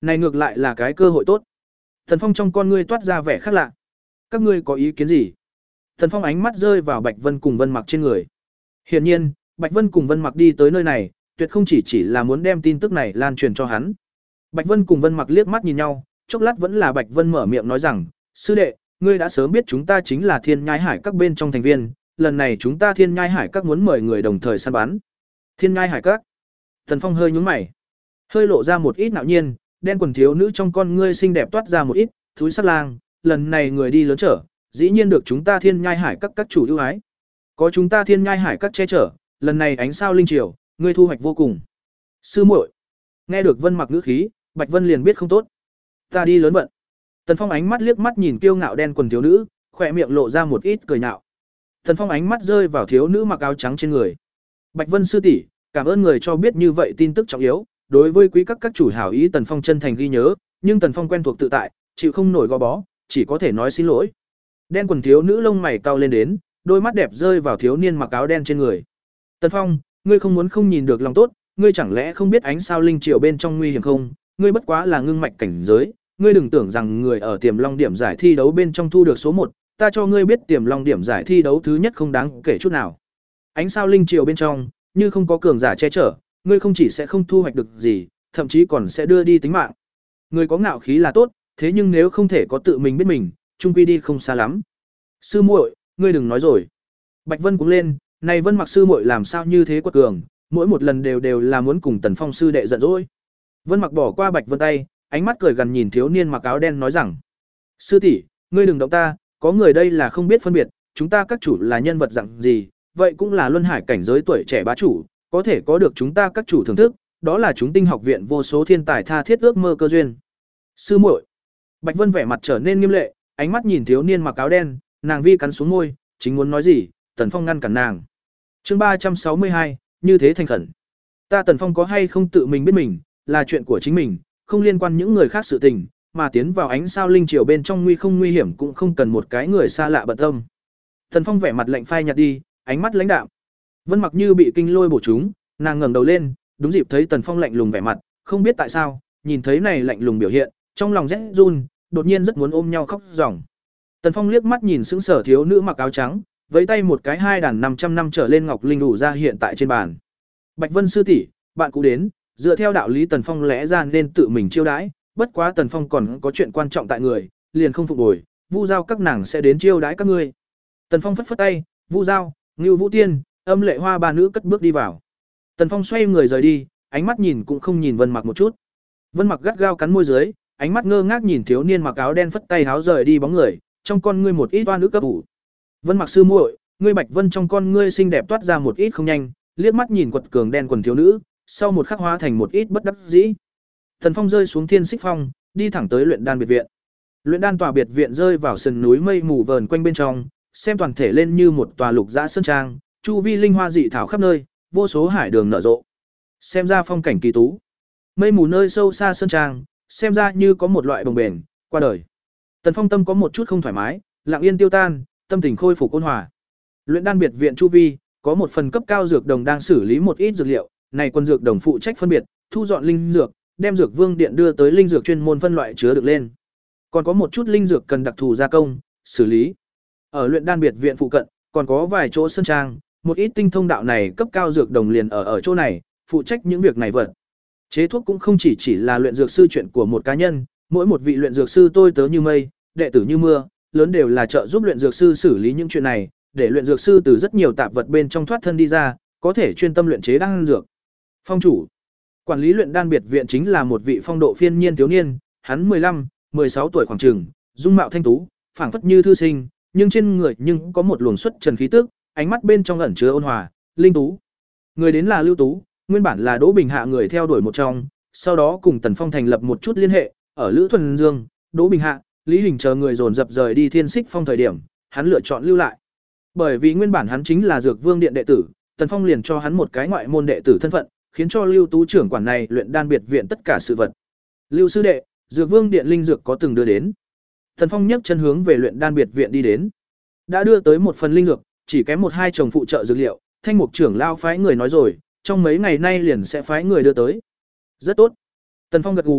Này ngược lại là cái cơ hội tốt. Tần Phong trong con ngươi toát ra vẻ khác lạ. Các ngươi có ý kiến gì? Tần Phong ánh mắt rơi vào Bạch Vân cùng Vân Mặc trên người. Hiển nhiên, Bạch Vân cùng Vân Mặc đi tới nơi này, tuyệt không chỉ chỉ là muốn đem tin tức này lan truyền cho hắn. Bạch Vân cùng Vân Mặc liếc mắt nhìn nhau, chốc lát vẫn là Bạch Vân mở miệng nói rằng, sư đệ, ngươi đã sớm biết chúng ta chính là Thiên Nhai Hải các bên trong thành viên, lần này chúng ta Thiên Nhai Hải các muốn mời người đồng thời săn bắn. Thiên Nhai Hải các? Tần Phong hơi nhướng mày, hơi lộ ra một ít ngạo nhiên, đen quần thiếu nữ trong con ngươi xinh đẹp toát ra một ít, thúi sắc lang, lần này người đi lớn trở, dĩ nhiên được chúng ta Thiên Nhai Hải các các chủ ưu ái. Có chúng ta Thiên Nhai Hải các che chở, lần này ánh sao linh triều, ngươi thu hoạch vô cùng. Sư muội. Nghe được Vân Mặc ngữ khí, Bạch Vân liền biết không tốt. Ta đi lớn vận. Tần Phong ánh mắt liếc mắt nhìn kiêu ngạo đen quần thiếu nữ, khỏe miệng lộ ra một ít cười nhạo. Tần Phong ánh mắt rơi vào thiếu nữ mặc áo trắng trên người. Bạch Vân sư tỷ, cảm ơn người cho biết như vậy tin tức trọng yếu, đối với quý các các chủ hảo ý Tần Phong chân thành ghi nhớ, nhưng Tần Phong quen thuộc tự tại, chịu không nổi gò bó, chỉ có thể nói xin lỗi. Đen quần thiếu nữ lông mày cau lên đến, đôi mắt đẹp rơi vào thiếu niên mặc áo đen trên người. Tần Phong, ngươi không muốn không nhìn được lòng tốt, ngươi chẳng lẽ không biết ánh sao linh triều bên trong nguy hiểm không? Ngươi bất quá là ngưng mạch cảnh giới, ngươi đừng tưởng rằng người ở Tiềm Long điểm giải thi đấu bên trong thu được số một, ta cho ngươi biết Tiềm Long điểm giải thi đấu thứ nhất không đáng kể chút nào. Ánh sao linh triều bên trong, như không có cường giả che chở, ngươi không chỉ sẽ không thu hoạch được gì, thậm chí còn sẽ đưa đi tính mạng. Người có ngạo khí là tốt, thế nhưng nếu không thể có tự mình biết mình, chung quy đi không xa lắm. Sư muội, ngươi đừng nói rồi. Bạch Vân cũng lên, này Vân Mặc sư muội làm sao như thế quật cường, mỗi một lần đều đều là muốn cùng Tần Phong sư đệ giận dỗi. Vân Mặc bỏ qua Bạch Vân tay, ánh mắt cười gần nhìn thiếu niên mặc áo đen nói rằng: "Sư tỷ, ngươi đừng động ta, có người đây là không biết phân biệt, chúng ta các chủ là nhân vật dạng gì, vậy cũng là luân hải cảnh giới tuổi trẻ bá chủ, có thể có được chúng ta các chủ thưởng thức, đó là chúng tinh học viện vô số thiên tài tha thiết ước mơ cơ duyên." Sư muội. Bạch Vân vẻ mặt trở nên nghiêm lệ, ánh mắt nhìn thiếu niên mặc áo đen, nàng vi cắn xuống môi, chính muốn nói gì, Tần Phong ngăn cản nàng. Chương ba trăm sáu mươi hai, như thế thành khẩn. Ta Tần Phong có hay không tự mình biết mình, là chuyện của chính mình, không liên quan những người khác sự tình, mà tiến vào ánh sao linh triều bên trong nguy không nguy hiểm cũng không cần một cái người xa lạ bận tâm. Tần Phong vẻ mặt lạnh phai nhạt đi, ánh mắt lãnh đạm. Vân Mặc như bị kinh lôi bổ trúng, nàng ngẩng đầu lên, đúng dịp thấy Tần Phong lạnh lùng vẻ mặt, không biết tại sao, nhìn thấy này lạnh lùng biểu hiện, trong lòng rét run, đột nhiên rất muốn ôm nhau khóc ròng. Tần Phong liếc mắt nhìn sững sờ thiếu nữ mặc áo trắng, vẫy tay một cái hai đàn năm trăm năm trở lên ngọc linh đủ ra hiện tại trên bàn. Bạch Vân sư tỷ, bạn cũng đến, dựa theo đạo lý Tần Phong lẽ ra nên tự mình chiêu đãi, bất quá Tần Phong còn có chuyện quan trọng tại người, liền không phục bồi, Vu Giao các nàng sẽ đến chiêu đãi các ngươi. Tần Phong phất phất tay, Vu Giao, Ngưu Vũ Tiên, Âm Lệ Hoa ba nữ cất bước đi vào. Tần Phong xoay người rời đi, ánh mắt nhìn cũng không nhìn Vân Mặc một chút. Vân Mặc gắt gao cắn môi dưới, ánh mắt ngơ ngác nhìn thiếu niên mặc áo đen phất tay háo rời đi bóng người, trong con ngươi một ít oan ức cấp ủ. Vân Mặc sư muội, ngươi Bạch Vân trong con ngươi xinh đẹp toát ra một ít không nhanh, liếc mắt nhìn quật cường đen quần thiếu nữ, sau một khắc hóa thành một ít bất đắc dĩ. Thần Phong rơi xuống Thiên Xích Phong, đi thẳng tới luyện đan biệt viện. Luyện đan tòa biệt viện rơi vào sườn núi mây mù vờn quanh bên trong, xem toàn thể lên như một tòa lục dã sơn trang, chu vi linh hoa dị thảo khắp nơi, vô số hải đường nở rộ. Xem ra phong cảnh kỳ tú. Mây mù nơi sâu xa sơn trang, xem ra như có một loại bồng bềnh, qua đời. Tần Phong tâm có một chút không thoải mái, lặng yên tiêu tan, tâm tình khôi phục ôn hòa. Luyện đan biệt viện chu vi, có một phần cấp cao dược đồng đang xử lý một ít dược liệu, này quân dược đồng phụ trách phân biệt, thu dọn linh dược, đem dược vương điện đưa tới linh dược chuyên môn phân loại chứa được lên. Còn có một chút linh dược cần đặc thù gia công, xử lý. Ở luyện đan biệt viện phụ cận, còn có vài chỗ sơn trang, một ít tinh thông đạo này cấp cao dược đồng liền ở ở chỗ này, phụ trách những việc này vật. Chế thuốc cũng không chỉ chỉ là luyện dược sư chuyện của một cá nhân, mỗi một vị luyện dược sư tôi tớ như mây, đệ tử như mưa, lớn đều là trợ giúp luyện dược sư xử lý những chuyện này, để luyện dược sư từ rất nhiều tạp vật bên trong thoát thân đi ra, có thể chuyên tâm luyện chế đan dược. Phong chủ, quản lý luyện đan biệt viện chính là một vị phong độ phiên nhiên thiếu niên, hắn mười lăm, mười sáu tuổi khoảng chừng, dung mạo thanh tú, phảng phất như thư sinh, nhưng trên người nhưng có một luồng xuất trần khí tức, ánh mắt bên trong ẩn chứa ôn hòa, linh tú. Người đến là Lưu Tú, nguyên bản là Đỗ Bình Hạ người theo đuổi một trong, sau đó cùng Tần Phong thành lập một chút liên hệ, ở Lữ Thuần Dương, Đỗ Bình Hạ, Lý Hình chờ người dồn dập rời đi Thiên Xích Phong thời điểm, hắn lựa chọn lưu lại. Bởi vì nguyên bản hắn chính là Dược Vương Điện đệ tử, Tần Phong liền cho hắn một cái ngoại môn đệ tử thân phận, khiến cho Lưu Tú trưởng quản này luyện đan biệt viện tất cả sự vật. Lưu sư đệ, Dược Vương Điện linh dược có từng đưa đến. Tần Phong nhấc chân hướng về luyện đan biệt viện đi đến. Đã đưa tới một phần linh dược, chỉ kém một hai chồng phụ trợ dược liệu, Thanh Mục trưởng lao phái người nói rồi, trong mấy ngày nay liền sẽ phái người đưa tới. Rất tốt. Tần Phong gật gù,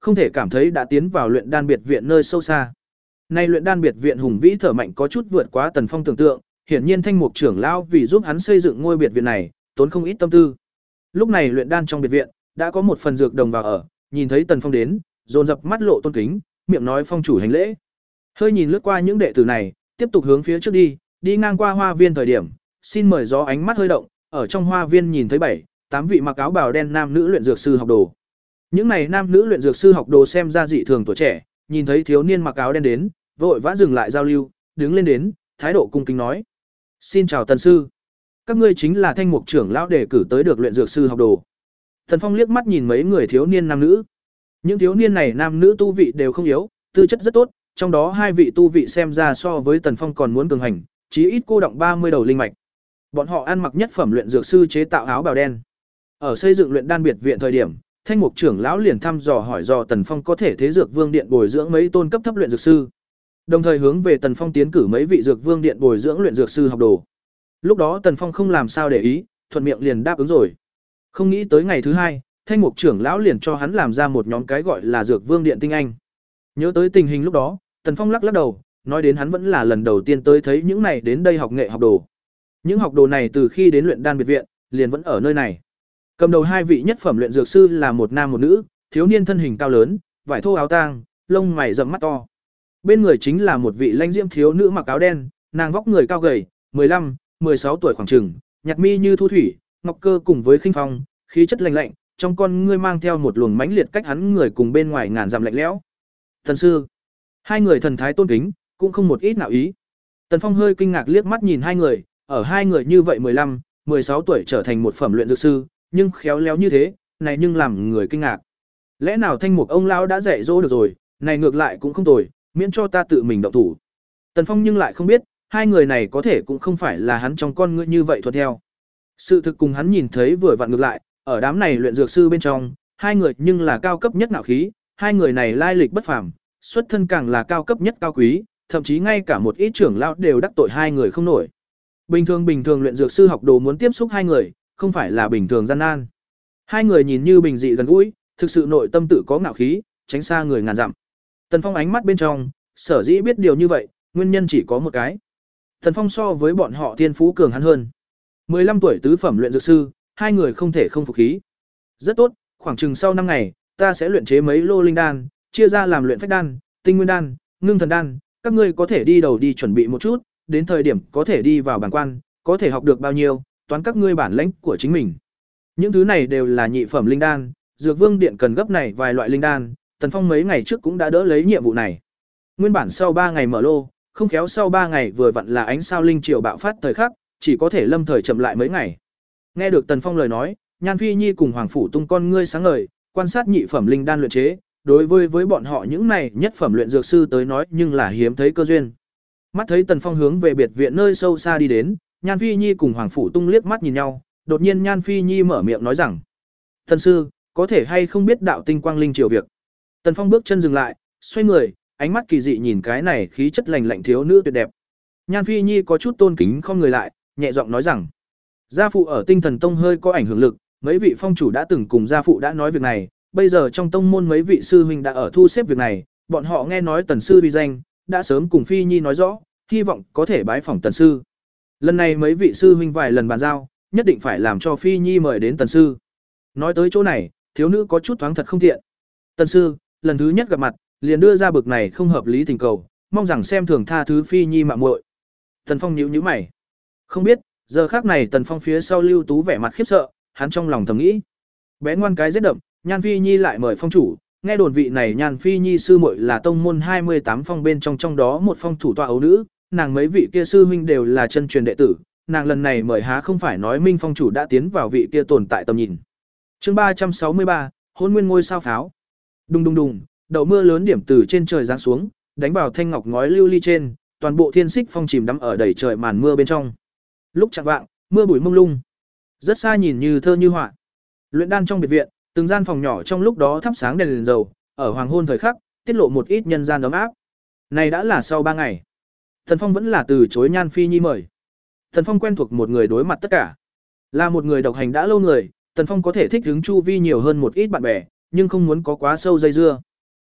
không thể cảm thấy đã tiến vào luyện đan biệt viện nơi sâu xa. Nay luyện đan biệt viện hùng vĩ thở mạnh có chút vượt quá Tần Phong tưởng tượng, hiển nhiên Thanh Mục trưởng lão vì giúp hắn xây dựng ngôi biệt viện này, tốn không ít tâm tư. Lúc này luyện đan trong biệt viện đã có một phần dược đồng vào ở, nhìn thấy Tần Phong đến, dồn dập mắt lộ tôn kính, miệng nói phong chủ hành lễ. Hơi nhìn lướt qua những đệ tử này, tiếp tục hướng phía trước đi, đi ngang qua hoa viên thời điểm, xin mời gió ánh mắt hơi động, ở trong hoa viên nhìn thấy bảy, tám vị mặc áo bào đen nam nữ luyện dược sư học đồ. Những này nam nữ luyện dược sư học đồ xem ra dị thường tuổi trẻ, nhìn thấy thiếu niên mặc áo đen đến, vội vã dừng lại giao lưu, đứng lên đến, thái độ cung kính nói: "Xin chào Tần sư, các ngươi chính là Thanh Mục trưởng lão đề cử tới được luyện dược sư học đồ." Tần Phong liếc mắt nhìn mấy người thiếu niên nam nữ. Những thiếu niên này nam nữ tu vị đều không yếu, tư chất rất tốt, trong đó hai vị tu vị xem ra so với Tần Phong còn muốn cường hành, chí ít cô động ba mươi đầu linh mạch. Bọn họ ăn mặc nhất phẩm luyện dược sư chế tạo áo bào đen. Ở xây dựng luyện đan biệt viện thời điểm, Thanh Mục trưởng lão liền thăm dò hỏi dò Tần Phong có thể thế dược vương điện bồi dưỡng mấy tôn cấp thấp luyện dược sư. Đồng thời hướng về Tần Phong tiến cử mấy vị dược vương điện bồi dưỡng luyện dược sư học đồ. Lúc đó Tần Phong không làm sao để ý, thuận miệng liền đáp ứng rồi. Không nghĩ tới ngày thứ hai, Thanh Mục trưởng lão liền cho hắn làm ra một nhóm cái gọi là dược vương điện tinh anh. Nhớ tới tình hình lúc đó, Tần Phong lắc lắc đầu, nói đến hắn vẫn là lần đầu tiên tới thấy những này đến đây học nghệ học đồ. Những học đồ này từ khi đến luyện đan biệt viện, liền vẫn ở nơi này. Cầm đầu hai vị nhất phẩm luyện dược sư là một nam một nữ, thiếu niên thân hình cao lớn, vải thô áo tang, lông mày rậm mắt to. Bên người chính là một vị lãnh diễm thiếu nữ mặc áo đen, nàng vóc người cao gầy, mười lăm, mười sáu tuổi khoảng chừng, nhạt mi như thu thủy, ngọc cơ cùng với khinh phong, khí chất lạnh lạnh, trong con ngươi mang theo một luồng mãnh liệt cách hắn người cùng bên ngoài ngàn dặm lạnh lẽo. Thần sư, hai người thần thái tôn kính, cũng không một ít nào ý. Tần Phong hơi kinh ngạc liếc mắt nhìn hai người, ở hai người như vậy mười lăm, mười sáu tuổi trở thành một phẩm luyện dược sư, nhưng khéo léo như thế, này nhưng làm người kinh ngạc. Lẽ nào Thanh Mục ông lão đã dạy dỗ được rồi, này ngược lại cũng không tồi, miễn cho ta tự mình động thủ. Tần Phong nhưng lại không biết, hai người này có thể cũng không phải là hắn trong con ngươi như vậy thuận theo. Sự thực cùng hắn nhìn thấy vừa vặn ngược lại, ở đám này luyện dược sư bên trong, hai người nhưng là cao cấp nhất ngạo khí, hai người này lai lịch bất phàm, xuất thân càng là cao cấp nhất cao quý, thậm chí ngay cả một ít trưởng lão đều đắc tội hai người không nổi. Bình thường bình thường luyện dược sư học đồ muốn tiếp xúc hai người, không phải là bình thường gian nan. Hai người nhìn như bình dị gần gũi, thực sự nội tâm tự có ngạo khí, tránh xa người ngàn dặm. Tần Phong ánh mắt bên trong, sở dĩ biết điều như vậy, nguyên nhân chỉ có một cái. Tần Phong so với bọn họ thiên phú cường hắn hơn. mười lăm tuổi tứ phẩm luyện dược sư, hai người không thể không phục khí. Rất tốt, khoảng chừng sau năm ngày, ta sẽ luyện chế mấy lô linh đan, chia ra làm luyện phách đan, tinh nguyên đan, ngưng thần đan, các ngươi có thể đi đầu đi chuẩn bị một chút, đến thời điểm có thể đi vào bảng quan, có thể học được bao nhiêu, toán các ngươi bản lãnh của chính mình. Những thứ này đều là nhị phẩm linh đan, Dược Vương điện cần gấp này vài loại linh đan, Tần Phong mấy ngày trước cũng đã đỡ lấy nhiệm vụ này. Nguyên bản sau ba ngày mở lô, không khéo sau ba ngày vừa vặn là ánh sao linh triều bạo phát thời khắc, chỉ có thể lâm thời chậm lại mấy ngày. Nghe được Tần Phong lời nói, Nhan Phi Nhi cùng Hoàng phủ Tung con ngươi sáng ngời, quan sát nhị phẩm linh đan luyện chế, đối với với bọn họ những này nhất phẩm luyện dược sư tới nói nhưng là hiếm thấy cơ duyên. Mắt thấy Tần Phong hướng về biệt viện nơi sâu xa đi đến, Nhan Phi Nhi cùng Hoàng phủ Tung liếc mắt nhìn nhau, đột nhiên Nhan Phi Nhi mở miệng nói rằng: "Thần sư, có thể hay không biết đạo tinh quang linh triều việc?" Tần Phong bước chân dừng lại, xoay người, ánh mắt kỳ dị nhìn cái này khí chất lành lạnh thiếu nữ tuyệt đẹp. Nhan Phi Nhi có chút tôn kính không người lại, nhẹ giọng nói rằng: "Gia phụ ở Tinh Thần Tông hơi có ảnh hưởng lực, mấy vị phong chủ đã từng cùng gia phụ đã nói việc này, bây giờ trong tông môn mấy vị sư huynh đã ở thu xếp việc này, bọn họ nghe nói Tần sư uy danh, đã sớm cùng Phi Nhi nói rõ, hy vọng có thể bái phỏng Tần sư. Lần này mấy vị sư huynh vài lần bàn giao, nhất định phải làm cho Phi Nhi mời đến Tần sư." Nói tới chỗ này, thiếu nữ có chút thoáng thật không tiện. "Tần sư, lần thứ nhất gặp mặt, liền đưa ra bực này không hợp lý tình cầu, mong rằng xem thường tha thứ Phi Nhi mạo muội." Tần Phong nhíu nhíu mày. Không biết, giờ khắc này Tần Phong phía sau Lưu Tú vẻ mặt khiếp sợ, hắn trong lòng thầm nghĩ, bé ngoan cái giết đậm, Nhan Phi Nhi lại mời phong chủ, nghe đồn vị này Nhan Phi Nhi sư muội là tông môn hai mươi tám phong bên trong trong đó một phong thủ tọa ấu nữ, nàng mấy vị kia sư huynh đều là chân truyền đệ tử, nàng lần này mời há không phải nói Minh phong chủ đã tiến vào vị kia tồn tại tầm nhìn. Chương ba trăm sáu mươi ba, Hôn Nguyên ngôi sao pháo. Đùng đùng đùng, đậu mưa lớn điểm từ trên trời giáng xuống, đánh vào thanh ngọc ngói lưu ly trên, toàn bộ thiên xích phong chìm đắm ở đầy trời màn mưa bên trong. Lúc chạng vạng, mưa bụi mông lung, rất xa nhìn như thơ như họa. Luyện đan trong biệt viện, từng gian phòng nhỏ trong lúc đó thắp sáng đèn, đèn dầu, ở hoàng hôn thời khắc, tiết lộ một ít nhân gian ấm áp. Này đã là sau ba ngày. Thần Phong vẫn là từ chối Nhan Phi Nhi mời. Thần Phong quen thuộc một người đối mặt tất cả. Là một người độc hành đã lâu người, Thần Phong có thể thích hứng chu vi nhiều hơn một ít bạn bè, nhưng không muốn có quá sâu dây dưa.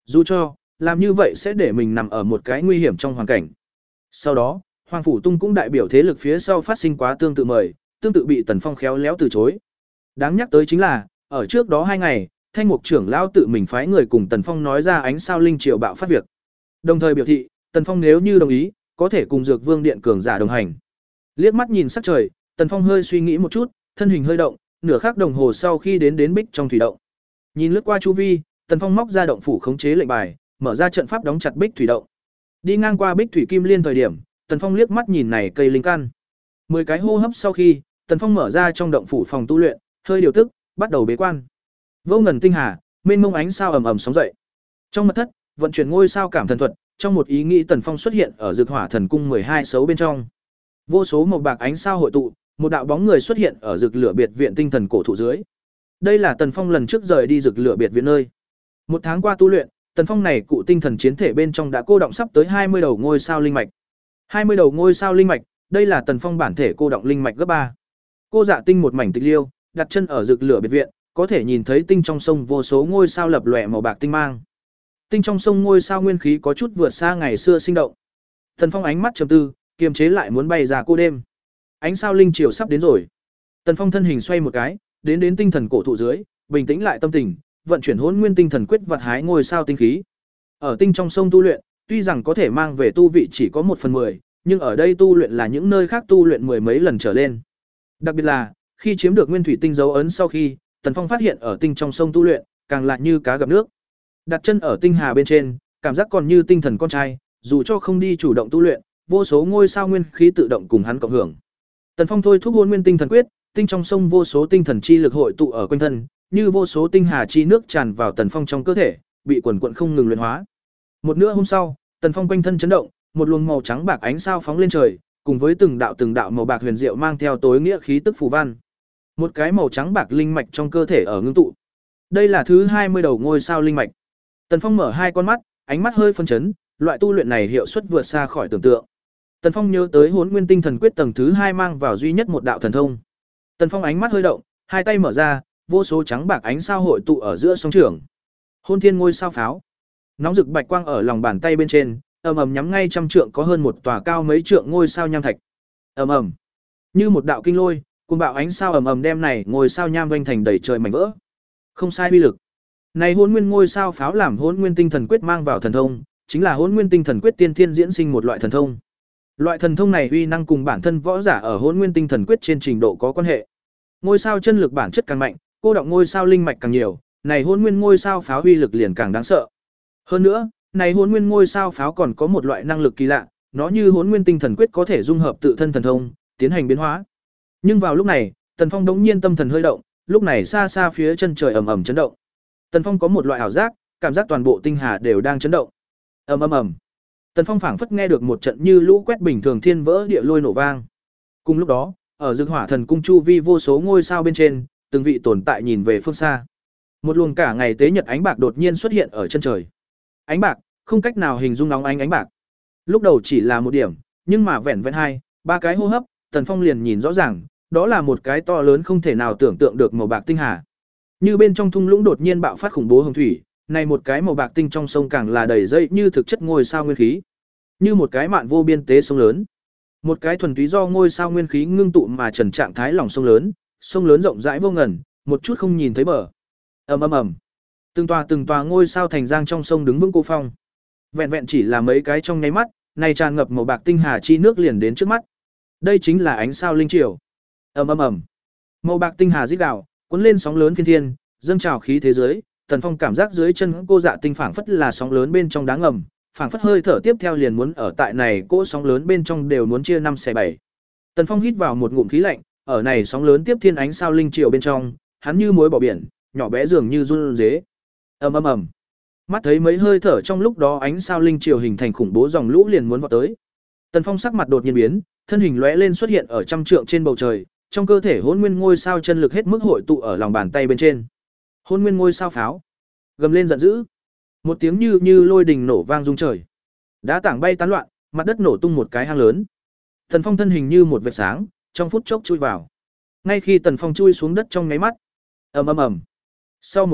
dù cho làm như vậy sẽ để mình nằm ở một cái nguy hiểm trong hoàn cảnh. Sau đó, Hoàng Phủ Tung cũng đại biểu thế lực phía sau phát sinh quá tương tự mời, tương tự bị Tần Phong khéo léo từ chối. Đáng nhắc tới chính là, ở trước đó hai ngày, Thanh Mục trưởng lão tự mình phái người cùng Tần Phong nói ra ánh sao linh triều bạo phát việc. Đồng thời biểu thị, Tần Phong nếu như đồng ý, có thể cùng Dược Vương Điện cường giả đồng hành. Liếc mắt nhìn sắc trời, Tần Phong hơi suy nghĩ một chút, thân hình hơi động, nửa khắc đồng hồ sau khi đến đến bích trong thủy động. Nhìn lướt qua chu vi, Tần Phong móc ra động phủ khống chế lệnh bài, mở ra trận pháp đóng chặt bích thủy động. Đi ngang qua bích thủy kim liên thời điểm, Tần Phong liếc mắt nhìn này cây linh căn. Mười cái hô hấp sau khi, Tần Phong mở ra trong động phủ phòng tu luyện, hơi điều tức, bắt đầu bế quan. Vô ngần tinh hà, mênh mông ánh sao ầm ầm sóng dậy. Trong mật thất, vận chuyển ngôi sao cảm thần thuật, trong một ý nghĩ Tần Phong xuất hiện ở Dược Hỏa Thần Cung mười hai xấu bên trong. Vô số màu bạc ánh sao hội tụ, một đạo bóng người xuất hiện ở Dược Lửa Biệt viện tinh thần cổ thụ dưới. Đây là Tần Phong lần trước rời đi Dược Lửa Biệt viện nơi. Một tháng qua tu luyện, Tần Phong này cụ tinh thần chiến thể bên trong đã cô động sắp tới hai mươi đầu ngôi sao linh mạch. hai mươi đầu ngôi sao linh mạch, đây là Tần Phong bản thể cô động linh mạch gấp ba. Cô Dạ tinh một mảnh tịch liêu, đặt chân ở Dược Lửa Biệt viện, có thể nhìn thấy tinh trong sông vô số ngôi sao lập lòe màu bạc tinh mang. Tinh trong sông ngôi sao nguyên khí có chút vượt xa ngày xưa sinh động. Tần Phong ánh mắt trầm tư, kiềm chế lại muốn bay ra cô đêm. Ánh sao linh chiều sắp đến rồi. Tần Phong thân hình xoay một cái, đến đến tinh thần cổ thụ dưới, bình tĩnh lại tâm tình, vận chuyển Hỗn Nguyên tinh thần quyết vật hái ngôi sao tinh khí. Ở tinh trong sông tu luyện, tuy rằng có thể mang về tu vị chỉ có một phần mười, nhưng ở đây tu luyện là những nơi khác tu luyện mười mấy lần trở lên. Đặc biệt là, khi chiếm được nguyên thủy tinh dấu ấn sau khi, Tần Phong phát hiện ở tinh trong sông tu luyện, càng lại như cá gặp nước. Đặt chân ở tinh hà bên trên, cảm giác còn như tinh thần con trai, dù cho không đi chủ động tu luyện, vô số ngôi sao nguyên khí tự động cùng hắn cộng hưởng. Tần Phong thôi thúc Hỗn Nguyên tinh thần quyết, tinh trong sông vô số tinh thần chi lực hội tụ ở quanh thân, như vô số tinh hà chi nước tràn vào Tần Phong trong cơ thể, bị quần quần không ngừng luyện hóa. Một nửa hôm sau, Tần Phong quanh thân chấn động, một luồng màu trắng bạc ánh sao phóng lên trời, cùng với từng đạo từng đạo màu bạc huyền diệu mang theo tối nghĩa khí tức phù văn. Một cái màu trắng bạc linh mạch trong cơ thể ở ngưng tụ. Đây là thứ hai mươi đầu ngôi sao linh mạch. Tần Phong mở hai con mắt, ánh mắt hơi phân chấn, loại tu luyện này hiệu suất vượt xa khỏi tưởng tượng. Tần Phong nhớ tới Hỗn Nguyên tinh thần quyết tầng thứ hai mang vào duy nhất một đạo thần thông. Tần Phong ánh mắt hơi động, hai tay mở ra, vô số trắng bạc ánh sao hội tụ ở giữa song trường. Hôn Thiên ngôi sao pháo. Nóng rực bạch quang ở lòng bàn tay bên trên, ầm ầm nhắm ngay trăm trượng có hơn một tòa cao mấy trượng ngôi sao nham thạch. Ầm ầm. Như một đạo kinh lôi, cuồng bạo ánh sao ầm ầm đem này ngôi sao nham vành thành đầy trời mảnh vỡ. Không sai uy lực. Này Hỗn Nguyên ngôi sao pháo làm Hỗn Nguyên tinh thần quyết mang vào thần thông, chính là Hỗn Nguyên tinh thần quyết tiên thiên diễn sinh một loại thần thông. Loại thần thông này uy năng cùng bản thân võ giả ở Hỗn Nguyên tinh thần quyết trên trình độ có quan hệ. Ngôi sao chân lực bản chất càng mạnh, cô động ngôi sao linh mạch càng nhiều, này Hỗn Nguyên ngôi sao pháo uy lực liền càng đáng sợ. Hơn nữa, này Hỗn Nguyên ngôi sao pháo còn có một loại năng lực kỳ lạ, nó như Hỗn Nguyên tinh thần quyết có thể dung hợp tự thân thần thông, tiến hành biến hóa. Nhưng vào lúc này, Tần Phong đống nhiên tâm thần hơi động, lúc này xa xa phía chân trời ầm ầm chấn động. Tần Phong có một loại ảo giác, cảm giác toàn bộ tinh hà đều đang chấn động. Ầm ầm ầm. Tần Phong phảng phất nghe được một trận như lũ quét bình thường thiên vỡ địa lôi nổ vang. Cùng lúc đó, ở Dược Hỏa Thần Cung chu vi vô số ngôi sao bên trên, từng vị tồn tại nhìn về phương xa. Một luồng cả ngày tế nhật ánh bạc đột nhiên xuất hiện ở chân trời. Ánh bạc, không cách nào hình dung nóng ánh ánh bạc. Lúc đầu chỉ là một điểm, nhưng mà vẹn vẹn hai, ba cái hô hấp, Tần Phong liền nhìn rõ ràng, đó là một cái to lớn không thể nào tưởng tượng được màu bạc tinh hà. Như bên trong thung lũng đột nhiên bạo phát khủng bố hồng thủy, này một cái màu bạc tinh trong sông càng là đầy dây như thực chất ngôi sao nguyên khí, như một cái mạn vô biên tế sông lớn. Một cái thuần túy do ngôi sao nguyên khí ngưng tụ mà trần trạng thái lòng sông lớn, sông lớn rộng rãi vô ngần, một chút không nhìn thấy bờ. Ầm ầm ầm. Từng tòa từng tòa ngôi sao thành giang trong sông đứng vững cô phong. Vẹn vẹn chỉ là mấy cái trong nháy mắt, này tràn ngập màu bạc tinh hà chi nước liền đến trước mắt. Đây chính là ánh sao linh triều. Ầm ầm ầm. Màu bạc tinh hà rít gào, cuốn lên sóng lớn phiên thiên, dâng trào khí thế giới. Tần Phong cảm giác dưới chân cô dạ tinh phảng phất là sóng lớn bên trong đá ngầm, phảng phất hơi thở tiếp theo liền muốn ở tại này cỗ sóng lớn bên trong đều muốn chia năm xẻ bảy. Tần Phong hít vào một ngụm khí lạnh, ở này sóng lớn tiếp thiên ánh sao linh triều bên trong, hắn như muối bỏ biển, nhỏ bé dường như run rế. Ầm ầm ầm. Mắt thấy mấy hơi thở trong lúc đó ánh sao linh triều hình thành khủng bố dòng lũ liền muốn vọt tới. Tần Phong sắc mặt đột nhiên biến, thân hình lóe lên xuất hiện ở trăm trượng trên bầu trời, trong cơ thể Hỗn Nguyên ngôi sao chân lực hết mức hội tụ ở lòng bàn tay bên trên. Hỗn Nguyên ngôi sao pháo, gầm lên giận dữ. Một tiếng như như lôi đình nổ vang rung trời. Đá tảng bay tán loạn, mặt đất nổ tung một cái hang lớn. Tần Phong thân hình như một vệt sáng, trong phút chốc chui vào. Ngay khi Tần Phong chui xuống đất trong nháy mắt, ầm ầm ầm. Sau một khắc,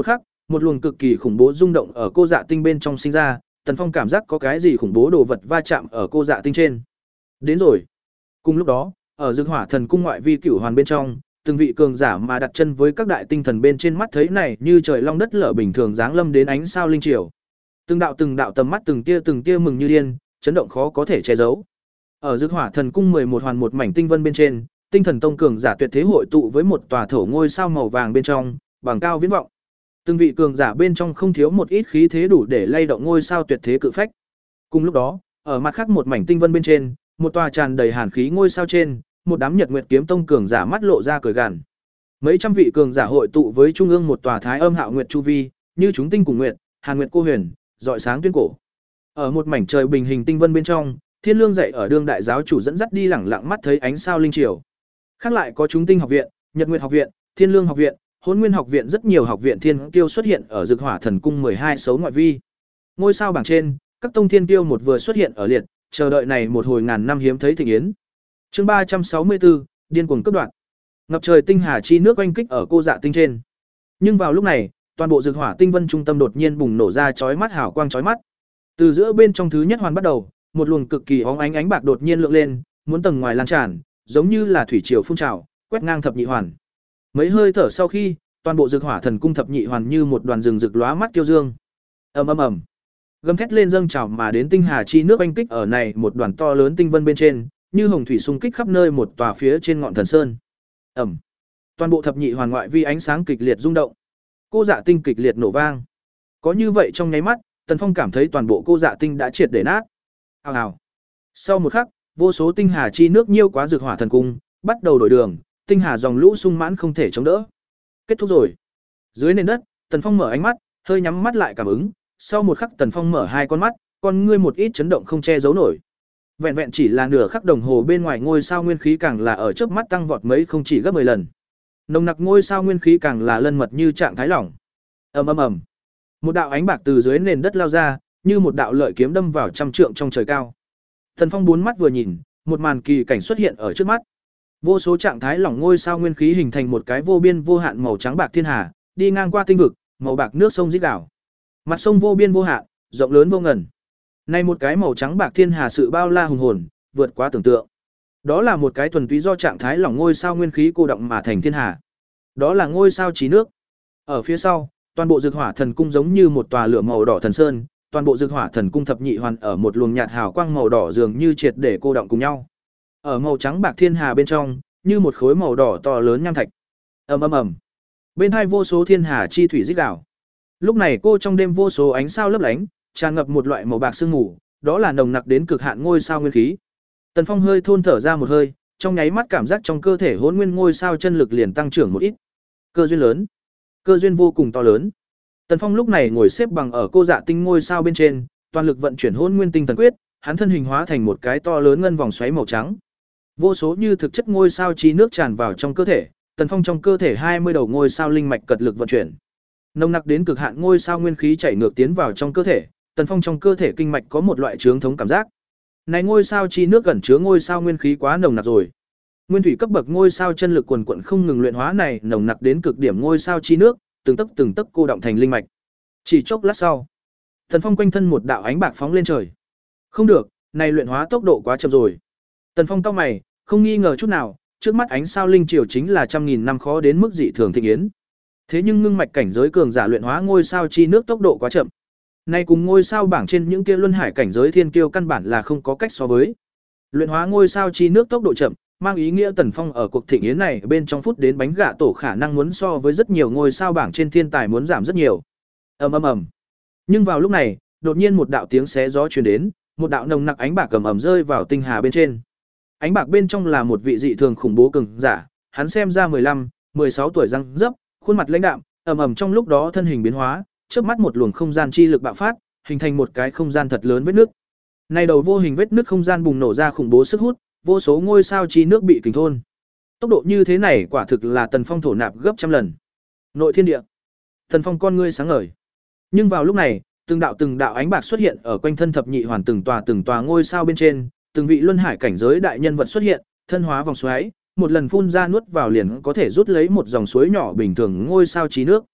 một luồng cực kỳ khủng bố rung động ở cô dạ tinh bên trong sinh ra, Tần Phong cảm giác có cái gì khủng bố đồ vật va chạm ở cô dạ tinh trên. Đến rồi. Cùng lúc đó, ở Dực Hỏa Thần cung ngoại vi cửu hoàn bên trong, từng vị cường giả mà đặt chân với các đại tinh thần bên trên mắt thấy này như trời long đất lở bình thường giáng lâm đến ánh sao linh triều. Từng đạo từng đạo tầm mắt từng tia từng tia mừng như điên, chấn động khó có thể che giấu. Ở Dực Hỏa Thần cung mười một hoàn một mảnh tinh vân bên trên, Tinh Thần Tông cường giả tuyệt thế hội tụ với một tòa thổ ngôi sao màu vàng bên trong, bằng cao viễn vọng. Từng vị cường giả bên trong không thiếu một ít khí thế đủ để lay động ngôi sao tuyệt thế cự phách. Cùng lúc đó, ở mặt khác một mảnh tinh vân bên trên, một tòa tràn đầy hàn khí ngôi sao trên, một đám Nhật Nguyệt Kiếm Tông cường giả mắt lộ ra cười gằn. Mấy trăm vị cường giả hội tụ với trung ương một tòa Thái Âm Hạo Nguyệt chu vi, như chúng tinh cùng nguyệt, Hàn Nguyệt cô huyền, rọi sáng tuyên cổ. Ở một mảnh trời bình hình tinh vân bên trong, Thiên Lương dạy ở đương đại giáo chủ dẫn dắt đi lẳng lặng mắt thấy ánh sao linh triều. Khác lại có chúng tinh học viện, Nhật Nguyệt học viện, Thiên Lương học viện, Hỗn Nguyên học viện, rất nhiều học viện thiên kiêu xuất hiện ở Dực Hỏa Thần cung mười hai số ngoại vi. Ngôi sao bảng trên, các tông thiên kiêu một vừa xuất hiện ở liệt, chờ đợi này một hồi ngàn năm hiếm thấy thịnh yến. Chương ba trăm sáu mươi tư, điên cuồng cấp đoạn. Ngập trời tinh hà chi nước oanh kích ở cô dạ tinh trên. Nhưng vào lúc này, toàn bộ Dực Hỏa tinh vân trung tâm đột nhiên bùng nổ ra chói mắt hào quang chói mắt. Từ giữa bên trong thứ nhất hoàn bắt đầu, một luồng cực kỳ óng ánh ánh bạc đột nhiên lượng lên, muốn tầng ngoài lan tràn, giống như là thủy triều phun trào, quét ngang thập nhị hoàn. Mấy hơi thở sau khi, toàn bộ Dực Hỏa Thần cung thập nhị hoàn như một đoàn rừng rực lóa mắt kiêu dương. Ầm ầm ầm. Gầm thét lên dâng trào mà đến tinh hà chi nước oanh kích ở này một đoàn to lớn tinh vân bên trên, như hồng thủy xung kích khắp nơi một tòa phía trên ngọn thần sơn. Ầm. Toàn bộ thập nhị hoàn ngoại vi ánh sáng kịch liệt rung động. Cô dạ tinh kịch liệt nổ vang. Có như vậy trong nháy mắt, Tần Phong cảm thấy toàn bộ cô dạ tinh đã triệt để nát. Ào ào. Sau một khắc, vô số tinh hà chi nước nhiêu quá Dực Hỏa Thần cung, bắt đầu đổi đường, tinh hà dòng lũ sung mãn không thể chống đỡ. Kết thúc rồi. Dưới nền đất, Tần Phong mở ánh mắt, hơi nhắm mắt lại cảm ứng, sau một khắc Tần Phong mở hai con mắt, con ngươi một ít chấn động không che giấu nổi. Vẹn vẹn chỉ là nửa khắc đồng hồ bên ngoài ngôi sao nguyên khí càng là ở chớp mắt tăng vọt mấy không chỉ gấp mười lần. Nồng nặc ngôi sao nguyên khí càng là lân mật như trạng thái lỏng. Ầm ầm ầm. Một đạo ánh bạc từ dưới nền đất lao ra, như một đạo lợi kiếm đâm vào trăm trượng trong trời cao. Tần Phong bốn mắt vừa nhìn, một màn kỳ cảnh xuất hiện ở trước mắt. Vô số trạng thái lỏng ngôi sao nguyên khí hình thành một cái vô biên vô hạn màu trắng bạc thiên hà, đi ngang qua tinh vực, màu bạc nước sông rít đảo. Mặt sông vô biên vô hạn, rộng lớn vô ngần. Này một cái màu trắng bạc thiên hà sự bao la hùng hồn, vượt quá tưởng tượng. Đó là một cái thuần túy do trạng thái lỏng ngôi sao nguyên khí cô động mà thành thiên hà. Đó là ngôi sao trí nước. Ở phía sau, toàn bộ Dực Hỏa Thần cung giống như một tòa lửa màu đỏ thần sơn, toàn bộ Dực Hỏa Thần cung thập nhị hoàn ở một luồng nhạt hào quang màu đỏ dường như triệt để cô động cùng nhau. Ở màu trắng bạc thiên hà bên trong, như một khối màu đỏ to lớn nham thạch. Ầm ầm ầm. Bên hai vô số thiên hà chi thủy rít đảo. Lúc này cô trong đêm vô số ánh sao lấp lánh, tràn ngập một loại màu bạc sương mù, đó là nồng nặc đến cực hạn ngôi sao nguyên khí. Tần Phong hơi thôn thở ra một hơi, trong nháy mắt cảm giác trong cơ thể Hỗn Nguyên ngôi sao chân lực liền tăng trưởng một ít. Cơ duyên lớn, cơ duyên vô cùng to lớn. Tần Phong lúc này ngồi xếp bằng ở cô dạ tinh ngôi sao bên trên, toàn lực vận chuyển Hỗn Nguyên tinh thần quyết, hắn thân hình hóa thành một cái to lớn ngân vòng xoáy màu trắng. Vô số như thực chất ngôi sao chi nước tràn vào trong cơ thể, Tần Phong trong cơ thể hai mươi đầu ngôi sao linh mạch cật lực vận chuyển. Nồng nặc đến cực hạn ngôi sao nguyên khí chảy ngược tiến vào trong cơ thể, Tần Phong trong cơ thể kinh mạch có một loại chướng thống cảm giác. Này ngôi sao chi nước gần chứa ngôi sao nguyên khí quá nồng nặc rồi. Nguyên thủy cấp bậc ngôi sao chân lực quần quần không ngừng luyện hóa này nồng nặc đến cực điểm ngôi sao chi nước, từng tấc từng tấc cô động thành linh mạch. Chỉ chốc lát sau, Tần Phong quanh thân một đạo ánh bạc phóng lên trời. Không được, này luyện hóa tốc độ quá chậm rồi. Tần Phong cau mày, không nghi ngờ chút nào, trước mắt ánh sao linh triều chính là trăm nghìn năm khó đến mức dị thường thịnh yến. Thế nhưng ngưng mạch cảnh giới cường giả luyện hóa ngôi sao chi nước tốc độ quá chậm. Nay cùng ngôi sao bảng trên những kia luân hải cảnh giới thiên kiêu căn bản là không có cách so với. Luyện hóa ngôi sao chi nước tốc độ chậm, mang ý nghĩa Tần Phong ở cuộc thịnh yến này bên trong phút đến bánh gạ tổ khả năng muốn so với rất nhiều ngôi sao bảng trên thiên tài muốn giảm rất nhiều. Ầm ầm ầm. Nhưng vào lúc này, đột nhiên một đạo tiếng xé gió truyền đến, một đạo nồng nặc ánh bạc cầm ầm rơi vào tinh hà bên trên. Ánh bạc bên trong là một vị dị thường khủng bố cường giả, hắn xem ra mười lăm, mười sáu tuổi răng dấp, khuôn mặt lãnh đạm, ầm ầm trong lúc đó thân hình biến hóa, chớp mắt một luồng không gian chi lực bạo phát, hình thành một cái không gian thật lớn vết nước. Này đầu vô hình vết nước không gian bùng nổ ra khủng bố sức hút, vô số ngôi sao chi nước bị kình thôn. Tốc độ như thế này quả thực là Tần Phong thổ nạp gấp trăm lần. Nội thiên địa. Tần Phong con ngươi sáng ngời. Nhưng vào lúc này, từng đạo từng đạo ánh bạc xuất hiện ở quanh thân thập nhị hoàn từng tòa từng tòa ngôi sao bên trên, từng vị luân hải cảnh giới đại nhân vật xuất hiện, thân hóa vòng xoáy, một lần phun ra nuốt vào liền có thể rút lấy một dòng suối nhỏ bình thường ngôi sao trí nước.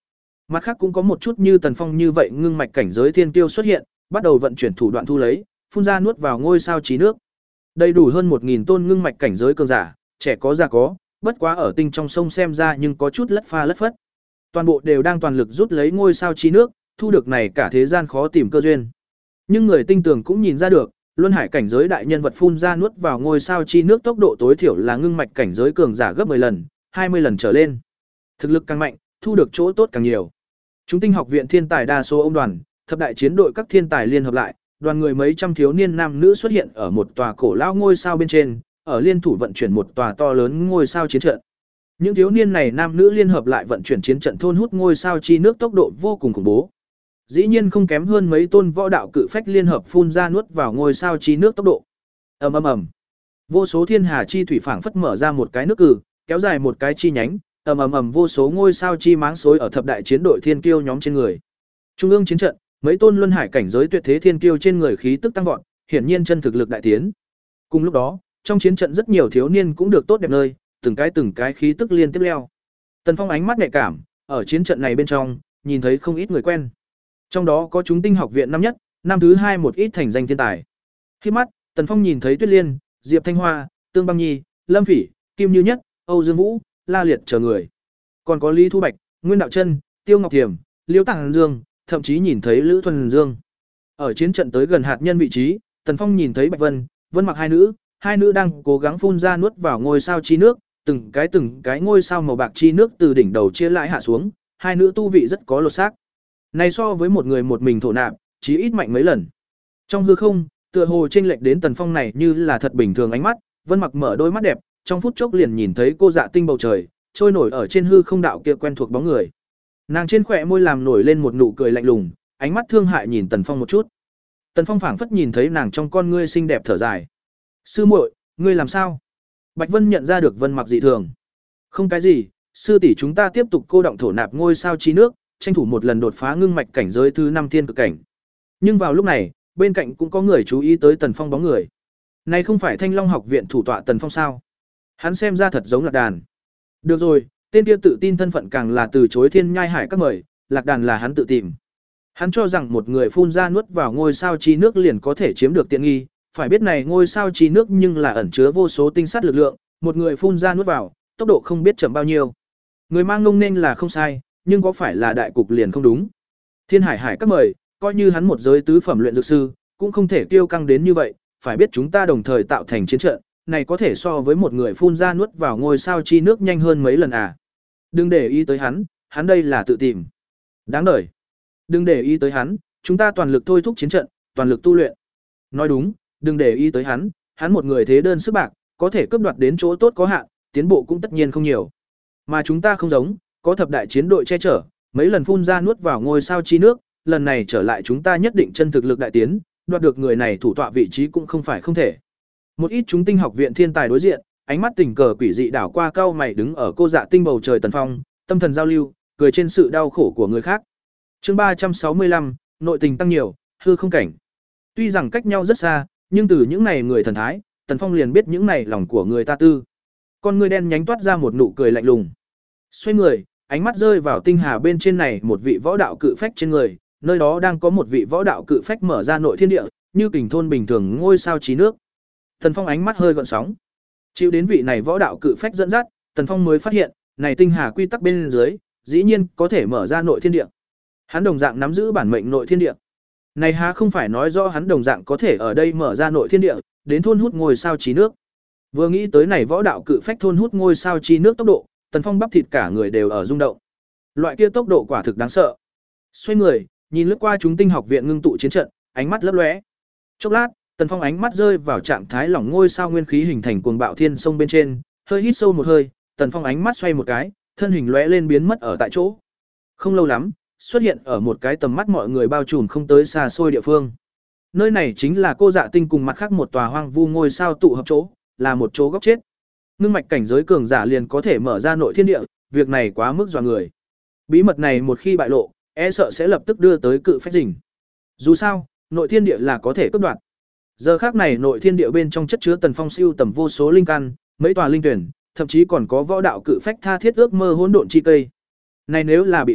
Mặt khác cũng có một chút như Tần Phong như vậy ngưng mạch cảnh giới thiên kiêu xuất hiện, bắt đầu vận chuyển thủ đoạn thu lấy, phun ra nuốt vào ngôi sao trí nước. Đầy đủ hơn một nghìn tôn ngưng mạch cảnh giới cường giả, trẻ có già có, bất quá ở tinh trong sông xem ra nhưng có chút lất pha lất phất. Toàn bộ đều đang toàn lực rút lấy ngôi sao trí nước, thu được này cả thế gian khó tìm cơ duyên. Nhưng người tinh tường cũng nhìn ra được, luân hải cảnh giới đại nhân vật phun ra nuốt vào ngôi sao chi nước tốc độ tối thiểu là ngưng mạch cảnh giới cường giả gấp mười lần, hai mươi lần trở lên. Thực lực càng mạnh, thu được chỗ tốt càng nhiều. Chúng tinh học viện thiên tài đa số ông đoàn, thập đại chiến đội các thiên tài liên hợp lại, đoàn người mấy trăm thiếu niên nam nữ xuất hiện ở một tòa cổ lão ngôi sao bên trên, ở liên thủ vận chuyển một tòa to lớn ngôi sao chiến trận. Những thiếu niên này nam nữ liên hợp lại vận chuyển chiến trận thôn hút ngôi sao chi nước tốc độ vô cùng khủng bố. Dĩ nhiên không kém hơn mấy tôn võ đạo cự phách liên hợp phun ra nuốt vào ngôi sao chi nước tốc độ. Ầm ầm ầm. Vô số thiên hà chi thủy phảng phất mở ra một cái nước cử, kéo dài một cái chi nhánh, ầm ầm ầm vô số ngôi sao chi máng xối ở thập đại chiến đội thiên kiêu nhóm trên người. Trung ương chiến trận, mấy tôn luân hải cảnh giới tuyệt thế thiên kiêu trên người khí tức tăng vọt, hiển nhiên chân thực lực đại tiến. Cùng lúc đó, trong chiến trận rất nhiều thiếu niên cũng được tốt đẹp nơi, từng cái từng cái khí tức liên tiếp leo. Tần Phong ánh mắt nhạy cảm, ở chiến trận này bên trong, nhìn thấy không ít người quen. Trong đó có chúng tinh học viện năm nhất, năm thứ hai một ít thành danh thiên tài. Khi mắt, Tần Phong nhìn thấy Tuyết Liên, Diệp Thanh Hoa, Tương Băng Nhi, Lâm Phỉ, Kim Như Nhất, Âu Dương Vũ, La Liệt chờ người. Còn có Lý Thu Bạch, Nguyên Đạo Chân, Tiêu Ngọc Thiểm, Liễu Tàng Dương, thậm chí nhìn thấy Lữ Thuần Dương. Ở chiến trận tới gần hạt nhân vị trí, Tần Phong nhìn thấy Bạch Vân, Vân Mặc hai nữ, hai nữ đang cố gắng phun ra nuốt vào ngôi sao chi nước, từng cái từng cái ngôi sao màu bạc chi nước từ đỉnh đầu chia lại hạ xuống, hai nữ tu vị rất có lột xác. Này so với một người một mình thổ nạp, chí ít mạnh mấy lần. Trong hư không, tựa hồ chênh lệch đến Tần Phong này như là thật bình thường ánh mắt, Vân Mặc mở đôi mắt đẹp, trong phút chốc liền nhìn thấy cô Dạ Tinh bầu trời, trôi nổi ở trên hư không đạo kia quen thuộc bóng người. Nàng trên khóe môi làm nổi lên một nụ cười lạnh lùng, ánh mắt thương hại nhìn Tần Phong một chút. Tần Phong phảng phất nhìn thấy nàng trong con ngươi xinh đẹp thở dài. "Sư muội, ngươi làm sao?" Bạch Vân nhận ra được Vân Mặc dị thường. "Không cái gì, sư tỷ chúng ta tiếp tục cô động thổ nạp ngôi sao chi nước, tranh thủ một lần đột phá ngưng mạch cảnh giới thứ năm thiên cực cảnh." Nhưng vào lúc này, bên cạnh cũng có người chú ý tới Tần Phong bóng người. Này không phải Thanh Long học viện thủ tọa Tần Phong sao? Hắn xem ra thật giống Lạc Đàn. Được rồi, tên kia tự tin thân phận càng là từ chối Thiên Nhai Hải các mời, Lạc Đàn là hắn tự tìm. Hắn cho rằng một người phun ra nuốt vào ngôi sao chi nước liền có thể chiếm được tiện nghi, phải biết này ngôi sao chi nước nhưng là ẩn chứa vô số tinh sát lực lượng, một người phun ra nuốt vào, tốc độ không biết chậm bao nhiêu. Người mang ngông nên là không sai, nhưng có phải là đại cục liền không đúng. Thiên Hải Hải các mời, coi như hắn một giới tứ phẩm luyện dược sư, cũng không thể kiêu căng đến như vậy, phải biết chúng ta đồng thời tạo thành chiến trận, này có thể so với một người phun ra nuốt vào ngôi sao chi nước nhanh hơn mấy lần à. Đừng để ý tới hắn, hắn đây là tự tìm. Đáng đời. Đừng để ý tới hắn, chúng ta toàn lực thôi thúc chiến trận, toàn lực tu luyện. Nói đúng, đừng để ý tới hắn, hắn một người thế đơn sức bạc, có thể cướp đoạt đến chỗ tốt có hạn, tiến bộ cũng tất nhiên không nhiều. Mà chúng ta không giống, có thập đại chiến đội che chở, mấy lần phun ra nuốt vào ngôi sao chi nước, lần này trở lại chúng ta nhất định chân thực lực đại tiến, đoạt được người này thủ tọa vị trí cũng không phải không thể. Một ít chúng tinh học viện thiên tài đối diện, ánh mắt tình cờ quỷ dị đảo qua cao mày đứng ở cô Dạ Tinh bầu trời Tần Phong, tâm thần giao lưu, cười trên sự đau khổ của người khác. Chương ba trăm sáu mươi lăm, nội tình tăng nhiều, hư không cảnh. Tuy rằng cách nhau rất xa, nhưng từ những này người thần thái, Tần Phong liền biết những này lòng của người ta tư. Con người đen nhánh toát ra một nụ cười lạnh lùng. Xoay người, ánh mắt rơi vào tinh hà bên trên này một vị võ đạo cự phách trên người, nơi đó đang có một vị võ đạo cự phách mở ra nội thiên địa, như kình thôn bình thường ngôi sao trí nước. Tần Phong ánh mắt hơi gợn sóng. Chịu đến vị này võ đạo cự phách dẫn dắt, Tần Phong mới phát hiện, này tinh hà quy tắc bên dưới, dĩ nhiên có thể mở ra nội thiên địa. Hắn đồng dạng nắm giữ bản mệnh nội thiên địa. Này há không phải nói rõ hắn đồng dạng có thể ở đây mở ra nội thiên địa, đến thôn hút ngôi sao trí nước. Vừa nghĩ tới này võ đạo cự phách thôn hút ngôi sao trí nước tốc độ, Tần Phong bắp thịt cả người đều ở rung động. Loại kia tốc độ quả thực đáng sợ. Xoay người, nhìn lướt qua chúng tinh học viện ngưng tụ chiến trận, ánh mắt lấp lóe. Chốc lát, Tần Phong ánh mắt rơi vào trạng thái lỏng ngôi sao nguyên khí hình thành cuồng bạo thiên sông bên trên, hơi hít sâu một hơi, Tần Phong ánh mắt xoay một cái, thân hình lóe lên biến mất ở tại chỗ. Không lâu lắm, xuất hiện ở một cái tầm mắt mọi người bao trùm không tới xa xôi địa phương. Nơi này chính là cô Dạ Tinh cùng mặt khác một tòa hoang vu ngôi sao tụ hợp chỗ, là một chỗ góc chết. Ngưng mạch cảnh giới cường giả liền có thể mở ra nội thiên địa, việc này quá mức dọa người. Bí mật này một khi bại lộ, e sợ sẽ lập tức đưa tới cự phách rình. Dù sao, nội thiên địa là có thể cướp đoạt. Giờ khác này nội thiên địa bên trong chất chứa Tần Phong siêu tầm vô số linh căn, mấy tòa linh tuyển, thậm chí còn có võ đạo cự phách tha thiết ước mơ hỗn độn chi cây. Này nếu là bị cướp,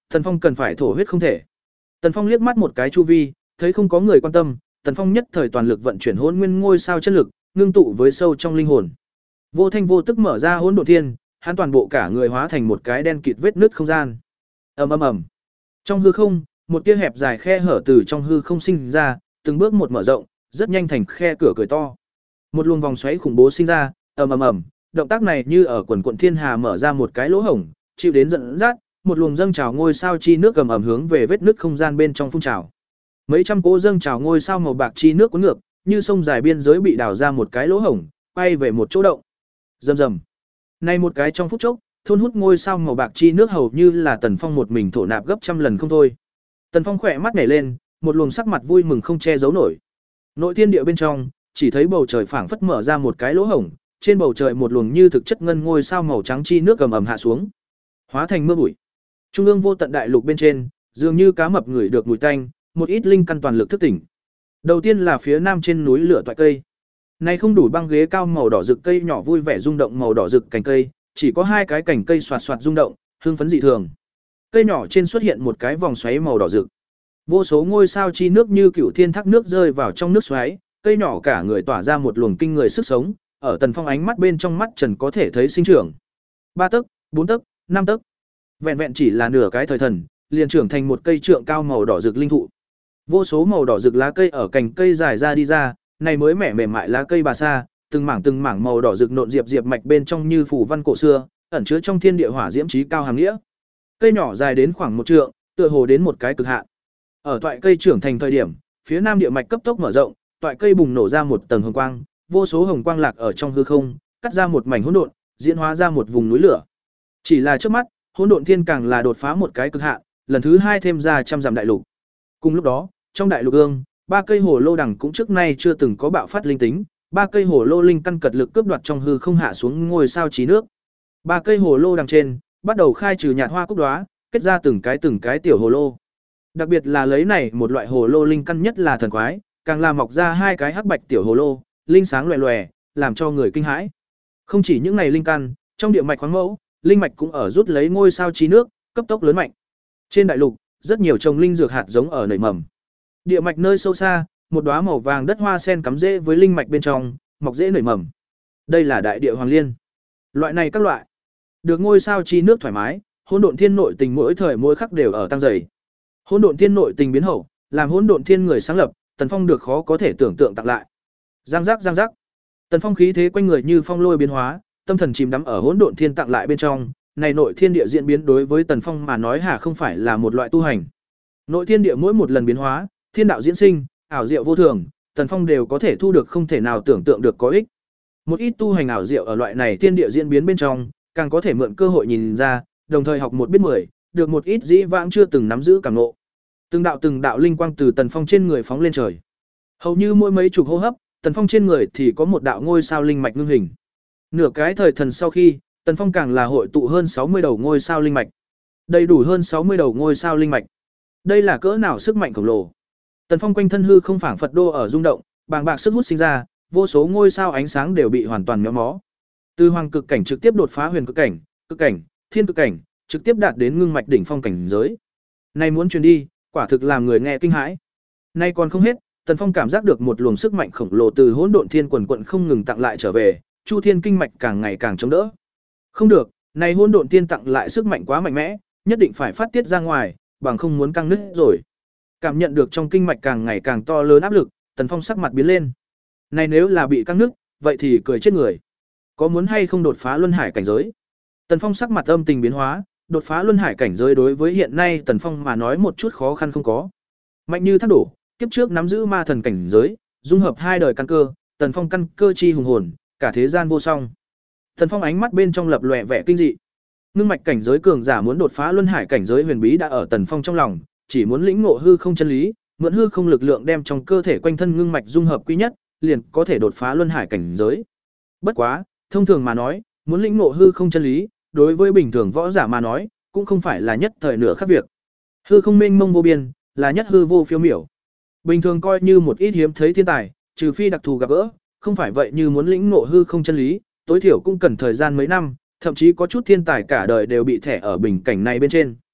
Tần Phong cần phải thổ huyết không thể. Tần Phong liếc mắt một cái chu vi, thấy không có người quan tâm, Tần Phong nhất thời toàn lực vận chuyển Hỗn Nguyên ngôi sao chân lực, ngưng tụ với sâu trong linh hồn. Vô thanh vô tức mở ra Hỗn Độn Thiên, hắn toàn bộ cả người hóa thành một cái đen kịt vết nứt không gian. Ầm ầm ầm. Trong hư không, một tia hẹp dài khe hở từ trong hư không sinh ra, từng bước một mở rộng, rất nhanh thành khe cửa cười to. Một luồng vòng xoáy khủng bố sinh ra, ầm ầm ầm, động tác này như ở quần quần thiên hà mở ra một cái lỗ hổng, chịu đến dẫn dắt, một luồng dâng trào ngôi sao chi nước ầm ầm hướng về vết nứt không gian bên trong phun trào. Mấy trăm cỗ dâng trào ngôi sao màu bạc chi nước cuốn ngược, như sông dài biên giới bị đào ra một cái lỗ hổng, quay về một chỗ động. Rầm rầm. Này một cái trong phút chốc, thôn hút ngôi sao màu bạc chi nước hầu như là Tần Phong một mình thổ nạp gấp trăm lần không thôi. Tần Phong khỏe mắt nhảy lên, một luồng sắc mặt vui mừng không che giấu nổi. Nội thiên địa bên trong, chỉ thấy bầu trời phảng phất mở ra một cái lỗ hổng, trên bầu trời một luồng như thực chất ngân ngôi sao màu trắng chi nước ầm ầm hạ xuống, hóa thành mưa bụi. Trung ương vô tận đại lục bên trên, dường như cá mập ngửi được mùi tanh, một ít linh căn toàn lực thức tỉnh. Đầu tiên là phía nam trên núi lửa toại cây. Này không đủ băng ghế cao màu đỏ rực cây nhỏ vui vẻ rung động màu đỏ rực cành cây, chỉ có hai cái cành cây xoạt xoạt rung động, hưng phấn dị thường. Cây nhỏ trên xuất hiện một cái vòng xoáy màu đỏ rực. Vô số ngôi sao chi nước như cựu thiên thác nước rơi vào trong nước xoáy, cây nhỏ cả người tỏa ra một luồng kinh người sức sống, ở Tần Phong ánh mắt bên trong mắt trần có thể thấy sinh trưởng. Ba tấc, bốn tấc, năm tấc. Vẹn vẹn chỉ là nửa cái thời thần, liền trưởng thành một cây trượng cao màu đỏ rực linh thụ. Vô số màu đỏ rực lá cây ở cành cây dài ra đi ra, này mới mẻ mềm mại lá cây bà sa, từng mảng từng mảng màu đỏ rực nộn diệp diệp mạch bên trong như phù văn cổ xưa, ẩn chứa trong thiên địa hỏa diễm chí cao hàm nghĩa. Cây nhỏ dài đến khoảng một trượng, tựa hồ đến một cái cực hạn. Ở toại cây trưởng thành thời điểm, phía nam địa mạch cấp tốc mở rộng, toại cây bùng nổ ra một tầng hồng quang, vô số hồng quang lạc ở trong hư không, cắt ra một mảnh hỗn độn, diễn hóa ra một vùng núi lửa. Chỉ là trước mắt, Hỗn Độn Thiên càng là đột phá một cái cực hạn, lần thứ hai thêm ra trăm dặm đại lục. Cùng lúc đó, trong đại lục ương, ba cây hồ lô đằng cũng trước nay chưa từng có bạo phát linh tính, ba cây hồ lô linh căn cật lực cướp đoạt trong hư không hạ xuống ngôi sao trí nước. Ba cây hồ lô đằng trên, bắt đầu khai trừ nhạt hoa cúc đóa, kết ra từng cái từng cái tiểu hồ lô. Đặc biệt là lấy này một loại hồ lô linh căn nhất là thần quái, càng làm mọc ra hai cái hắc bạch tiểu hồ lô, linh sáng loè loè, làm cho người kinh hãi. Không chỉ những này linh căn, trong địa mạch khoáng mẫu, linh mạch cũng ở rút lấy ngôi sao trí nước, cấp tốc lớn mạnh. Trên đại lục, rất nhiều trồng linh dược hạt giống ở nảy mầm. Địa mạch nơi sâu xa, một đóa màu vàng đất hoa sen cắm rễ với linh mạch bên trong, mọc rễ nảy mầm. Đây là đại địa hoàng liên. Loại này các loại, được ngôi sao chi nước thoải mái, Hỗn Độn Thiên nội tình mỗi thời mỗi khắc đều ở tăng dày. Hỗn Độn Thiên nội tình biến hậu, làm Hỗn Độn Thiên người sáng lập, Tần Phong được khó có thể tưởng tượng tặng lại. Giang giác giang giác. Tần Phong khí thế quanh người như phong lôi biến hóa, tâm thần chìm đắm ở Hỗn Độn Thiên tặng lại bên trong, này nội thiên địa diễn biến đối với Tần Phong mà nói hà không phải là một loại tu hành. Nội thiên địa mỗi một lần biến hóa, thiên đạo diễn sinh, ảo diệu vô thường, Tần Phong đều có thể thu được không thể nào tưởng tượng được có ích. Một ít tu hành ảo diệu ở loại này thiên địa diễn biến bên trong, càng có thể mượn cơ hội nhìn ra, đồng thời học một biết mười, được một ít dĩ vãng chưa từng nắm giữ cảm ngộ. Từng đạo từng đạo linh quang từ Tần Phong trên người phóng lên trời. Hầu như mỗi mấy chục hô hấp, Tần Phong trên người thì có một đạo ngôi sao linh mạch ngưng hình. Nửa cái thời thần sau khi, Tần Phong càng là hội tụ hơn sáu mươi đầu ngôi sao linh mạch. Đầy đủ hơn sáu mươi đầu ngôi sao linh mạch. Đây là cỡ nào sức mạnh khổng lồ. Tần Phong quanh thân hư không phảng phật đô ở rung động, bàng bạc sức hút sinh ra, vô số ngôi sao ánh sáng đều bị hoàn toàn méo mó. Từ hoàng cực cảnh trực tiếp đột phá huyền cực cảnh, cực cảnh, thiên cực cảnh, trực tiếp đạt đến ngưng mạch đỉnh phong cảnh giới. Này muốn truyền đi, quả thực làm người nghe kinh hãi. Nay còn không hết, Tần Phong cảm giác được một luồng sức mạnh khổng lồ từ Hỗn Độn Thiên quần quận không ngừng tặng lại trở về, Chu Thiên kinh mạch càng ngày càng chống đỡ. Không được, này Hỗn Độn Thiên tặng lại sức mạnh quá mạnh mẽ, nhất định phải phát tiết ra ngoài, bằng không muốn căng nứt rồi. Cảm nhận được trong kinh mạch càng ngày càng to lớn áp lực, Tần Phong sắc mặt biến lên. Này nếu là bị căng nứt, vậy thì cười chết người. Có muốn hay không đột phá luân hải cảnh giới? Tần Phong sắc mặt âm tình biến hóa, đột phá luân hải cảnh giới đối với hiện nay Tần Phong mà nói một chút khó khăn không có. Mạnh như thác đổ, kiếp trước nắm giữ ma thần cảnh giới, dung hợp hai đời căn cơ, Tần Phong căn cơ chi hùng hồn, cả thế gian vô song. Tần Phong ánh mắt bên trong lập lòe vẻ kinh dị. Ngưng mạch cảnh giới cường giả muốn đột phá luân hải cảnh giới huyền bí đã ở Tần Phong trong lòng, chỉ muốn lĩnh ngộ hư không chân lý, mượn hư không lực lượng đem trong cơ thể quanh thân ngưng mạch dung hợp quy nhất, liền có thể đột phá luân hải cảnh giới. Bất quá, thông thường mà nói, muốn lĩnh ngộ hư không chân lý, đối với bình thường võ giả mà nói, cũng không phải là nhất thời nửa khắc việc. Hư không mênh mông vô biên, là nhất hư vô phiêu miểu. Bình thường coi như một ít hiếm thấy thiên tài, trừ phi đặc thù gặp gỡ, không phải vậy như muốn lĩnh ngộ hư không chân lý, tối thiểu cũng cần thời gian mấy năm, thậm chí có chút thiên tài cả đời đều bị thẻ ở bình cảnh này bên trên.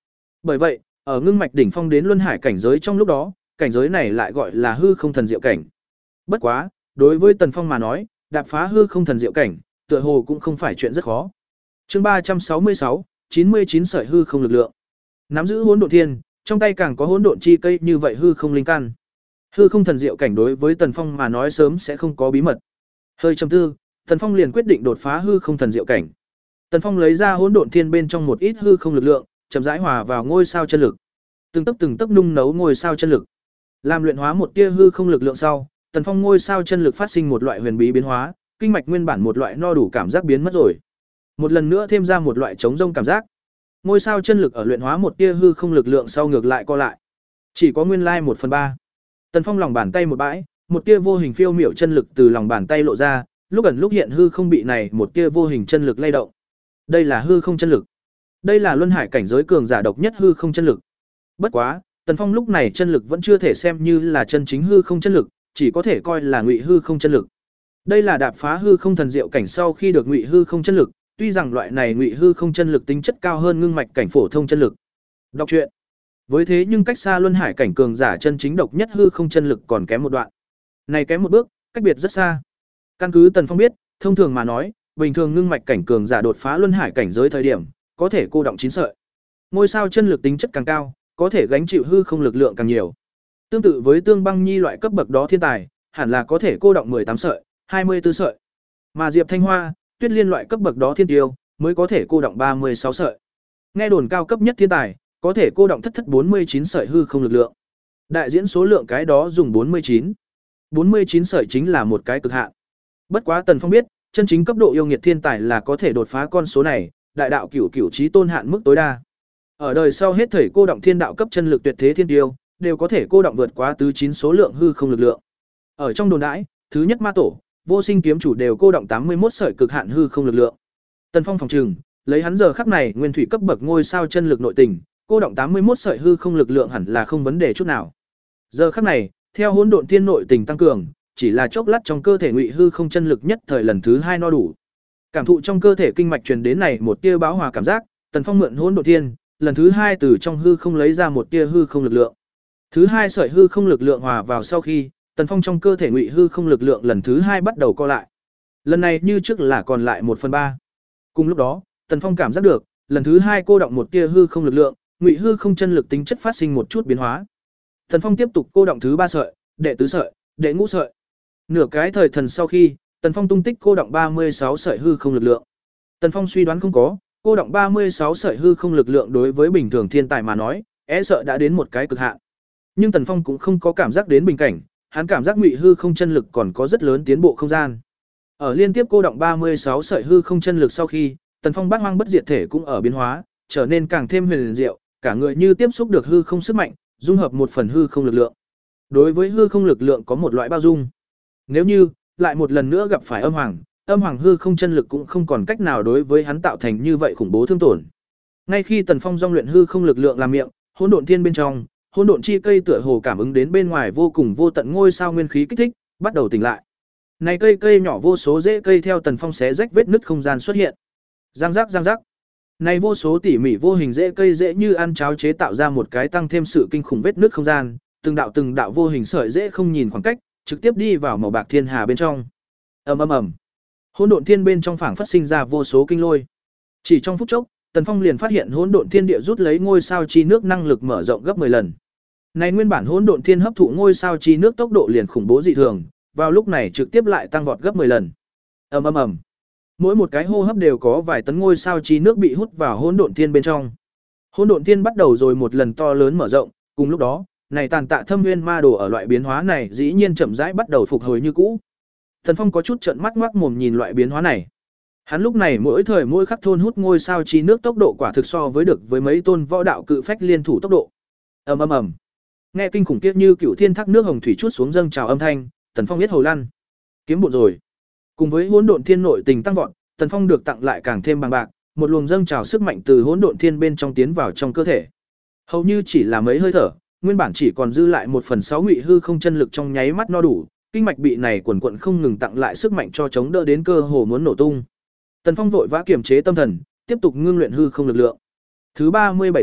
Bởi vậy, ở ngưng mạch đỉnh phong đến luân hải cảnh giới trong lúc đó, cảnh giới này lại gọi là hư không thần diệu cảnh. Bất quá, đối với Tần Phong mà nói, đạp phá hư không thần diệu cảnh, tựa hồ cũng không phải chuyện rất khó. Chương ba trăm sáu mươi sáu, chín mươi chín sợi hư không lực lượng. Nắm giữ hỗn độn thiên, trong tay càng có hỗn độn chi cây như vậy hư không linh căn. Hư không thần diệu cảnh đối với Tần Phong mà nói sớm sẽ không có bí mật. Hơi trầm tư, Tần Phong liền quyết định đột phá hư không thần diệu cảnh. Tần Phong lấy ra hỗn độn thiên bên trong một ít hư không lực lượng, chậm rãi hòa vào ngôi sao chân lực. Từng tấc từng tấc nung nấu ngôi sao chân lực. Làm luyện hóa một tia hư không lực lượng sau, Tần Phong ngôi sao chân lực phát sinh một loại huyền bí biến hóa, kinh mạch nguyên bản một loại no đủ cảm giác biến mất rồi. Một lần nữa thêm ra một loại trống rông cảm giác. Ngôi sao chân lực ở luyện hóa một tia hư không lực lượng sau ngược lại co lại. Chỉ có nguyên lai một phần ba. Tần Phong lòng bàn tay một bãi, một tia vô hình phiêu miểu chân lực từ lòng bàn tay lộ ra, lúc ẩn lúc hiện hư không bị này một tia vô hình chân lực lay động. Đây là hư không chân lực. Đây là luân hải cảnh giới cường giả độc nhất hư không chân lực. Bất quá, Tần Phong lúc này chân lực vẫn chưa thể xem như là chân chính hư không chân lực, chỉ có thể coi là ngụy hư không chân lực. Đây là đạp phá hư không thần diệu cảnh sau khi được ngụy hư không chân lực, tuy rằng loại này ngụy hư không chân lực tính chất cao hơn ngưng mạch cảnh phổ thông chân lực. Đọc truyện. Với thế nhưng cách xa luân hải cảnh cường giả chân chính độc nhất hư không chân lực còn kém một đoạn. Này kém một bước, cách biệt rất xa. Căn cứ Tần Phong biết, thông thường mà nói, bình thường ngưng mạch cảnh cường giả đột phá luân hải cảnh giới thời điểm, có thể cô động chín sợi. Ngôi sao chân lực tính chất càng cao, có thể gánh chịu hư không lực lượng càng nhiều. Tương tự với Tương Băng Nhi loại cấp bậc đó thiên tài, hẳn là có thể cô động mười tám sợi, hai mươi tư sợi. Mà Diệp Thanh Hoa, Tuyết Liên loại cấp bậc đó thiên tiêu, mới có thể cô động ba mươi sáu sợi. Nghe đồn cao cấp nhất thiên tài, có thể cô động thất thất bốn mươi chín sợi hư không lực lượng. Đại diễn số lượng cái đó dùng bốn mươi chín. bốn mươi chín sợi chính là một cái cực hạn. Bất quá Tần Phong biết, chân chính cấp độ yêu nghiệt thiên tài là có thể đột phá con số này, đại đạo cửu cửu chí tôn hạn mức tối đa. Ở đời sau hết thảy cô động thiên đạo cấp chân lực tuyệt thế thiên tiêu, đều có thể cô động vượt quá tứ chín số lượng hư không lực lượng. Ở trong đồn đãi, thứ nhất ma tổ, vô sinh kiếm chủ đều cô động tám mươi mốt sợi cực hạn hư không lực lượng. Tần Phong phòng trừng, lấy hắn giờ khắc này nguyên thủy cấp bậc ngôi sao chân lực nội tình, cô động tám mươi mốt sợi hư không lực lượng hẳn là không vấn đề chút nào. Giờ khắc này, theo hỗn độn thiên nội tình tăng cường, chỉ là chốc lát trong cơ thể ngụy hư không chân lực nhất thời lần thứ hai no đủ. Cảm thụ trong cơ thể kinh mạch truyền đến này một tia báo hòa cảm giác, Tần Phong mượn hỗn độn thiên, lần thứ hai từ trong hư không lấy ra một tia hư không lực lượng. Thứ hai sợi hư không lực lượng hòa vào sau khi, Tần Phong trong cơ thể ngụy hư không lực lượng lần thứ hai bắt đầu co lại. Lần này như trước là còn lại một phần ba. Cùng lúc đó, Tần Phong cảm giác được, lần thứ hai cô động một tia hư không lực lượng, ngụy hư không chân lực tính chất phát sinh một chút biến hóa. Tần Phong tiếp tục cô động thứ ba sợi, đệ tứ sợi, đệ ngũ sợi. Nửa cái thời thần sau khi, Tần Phong tung tích cô động ba mươi sáu sợi hư không lực lượng. Tần Phong suy đoán không có, cô động ba mươi sáu sợi hư không lực lượng đối với bình thường thiên tài mà nói, e sợ đã đến một cái cực hạn. Nhưng Tần Phong cũng không có cảm giác đến bình cảnh, hắn cảm giác ngụy hư không chân lực còn có rất lớn tiến bộ không gian. Ở liên tiếp cô động ba mươi sáu sợi hư không chân lực sau khi, Tần Phong bát hoang bất diệt thể cũng ở biến hóa, trở nên càng thêm huyền diệu, cả người như tiếp xúc được hư không sức mạnh, dung hợp một phần hư không lực lượng. Đối với hư không lực lượng có một loại bao dung. Nếu như lại một lần nữa gặp phải âm hoàng, âm hoàng hư không chân lực cũng không còn cách nào đối với hắn tạo thành như vậy khủng bố thương tổn. Ngay khi Tần Phong dung luyện hư không lực lượng làm miệng, hỗn độn thiên bên trong, hỗn độn chi cây tựa hồ cảm ứng đến bên ngoài vô cùng vô tận ngôi sao nguyên khí kích thích, bắt đầu tỉnh lại. Này cây cây nhỏ vô số rễ cây theo Tần Phong xé rách vết nứt không gian xuất hiện. Giang rắc giang rắc. Này vô số tỉ mỉ vô hình rễ cây dễ như ăn cháo chế tạo ra một cái tăng thêm sự kinh khủng vết nứt không gian, từng đạo từng đạo vô hình sợi rễ không nhìn khoảng cách, trực tiếp đi vào màu bạc thiên hà bên trong. Ầm ầm ầm. Hỗn độn thiên bên trong phảng phát sinh ra vô số kinh lôi. Chỉ trong phút chốc, Tần Phong liền phát hiện hỗn độn thiên địa rút lấy ngôi sao chi nước năng lực mở rộng gấp mười lần. Này nguyên bản hỗn độn thiên hấp thụ ngôi sao chi nước tốc độ liền khủng bố dị thường, vào lúc này trực tiếp lại tăng vọt gấp mười lần. Ầm ầm ầm. Mỗi một cái hô hấp đều có vài tấn ngôi sao chi nước bị hút vào hỗn độn thiên bên trong. Hỗn độn thiên bắt đầu rồi một lần to lớn mở rộng, cùng lúc đó, này tàn tạ thâm nguyên ma đồ ở loại biến hóa này dĩ nhiên chậm rãi bắt đầu phục hồi như cũ. Tần Phong có chút trợn mắt ngoác mồm nhìn loại biến hóa này. Hắn lúc này mỗi thời mỗi khắc thôn hút ngôi sao chi nước tốc độ quả thực so với được với mấy tôn võ đạo cự phách liên thủ tốc độ. Ầm ầm ầm. Nghe kinh khủng kiếp như cựu thiên thác nước hồng thủy chút xuống dâng trào âm thanh, Tần Phong biết hồ lăn. Kiếm bộn rồi. Cùng với hỗn độn thiên nội tình tăng vọt, Tần Phong được tặng lại càng thêm bằng bạc, một luồng dâng trào sức mạnh từ hỗn độn thiên bên trong tiến vào trong cơ thể. Hầu như chỉ là mấy hơi thở, nguyên bản chỉ còn dư lại một phần sáu ngụy hư không chân lực trong nháy mắt no đủ, kinh mạch bị này quần quần không ngừng tặng lại sức mạnh cho chống đỡ đến cơ hồ muốn nổ tung. Tần Phong vội vã kiềm chế tâm thần, tiếp tục ngưng luyện hư không lực lượng. Thứ ba mươi bảy sợi,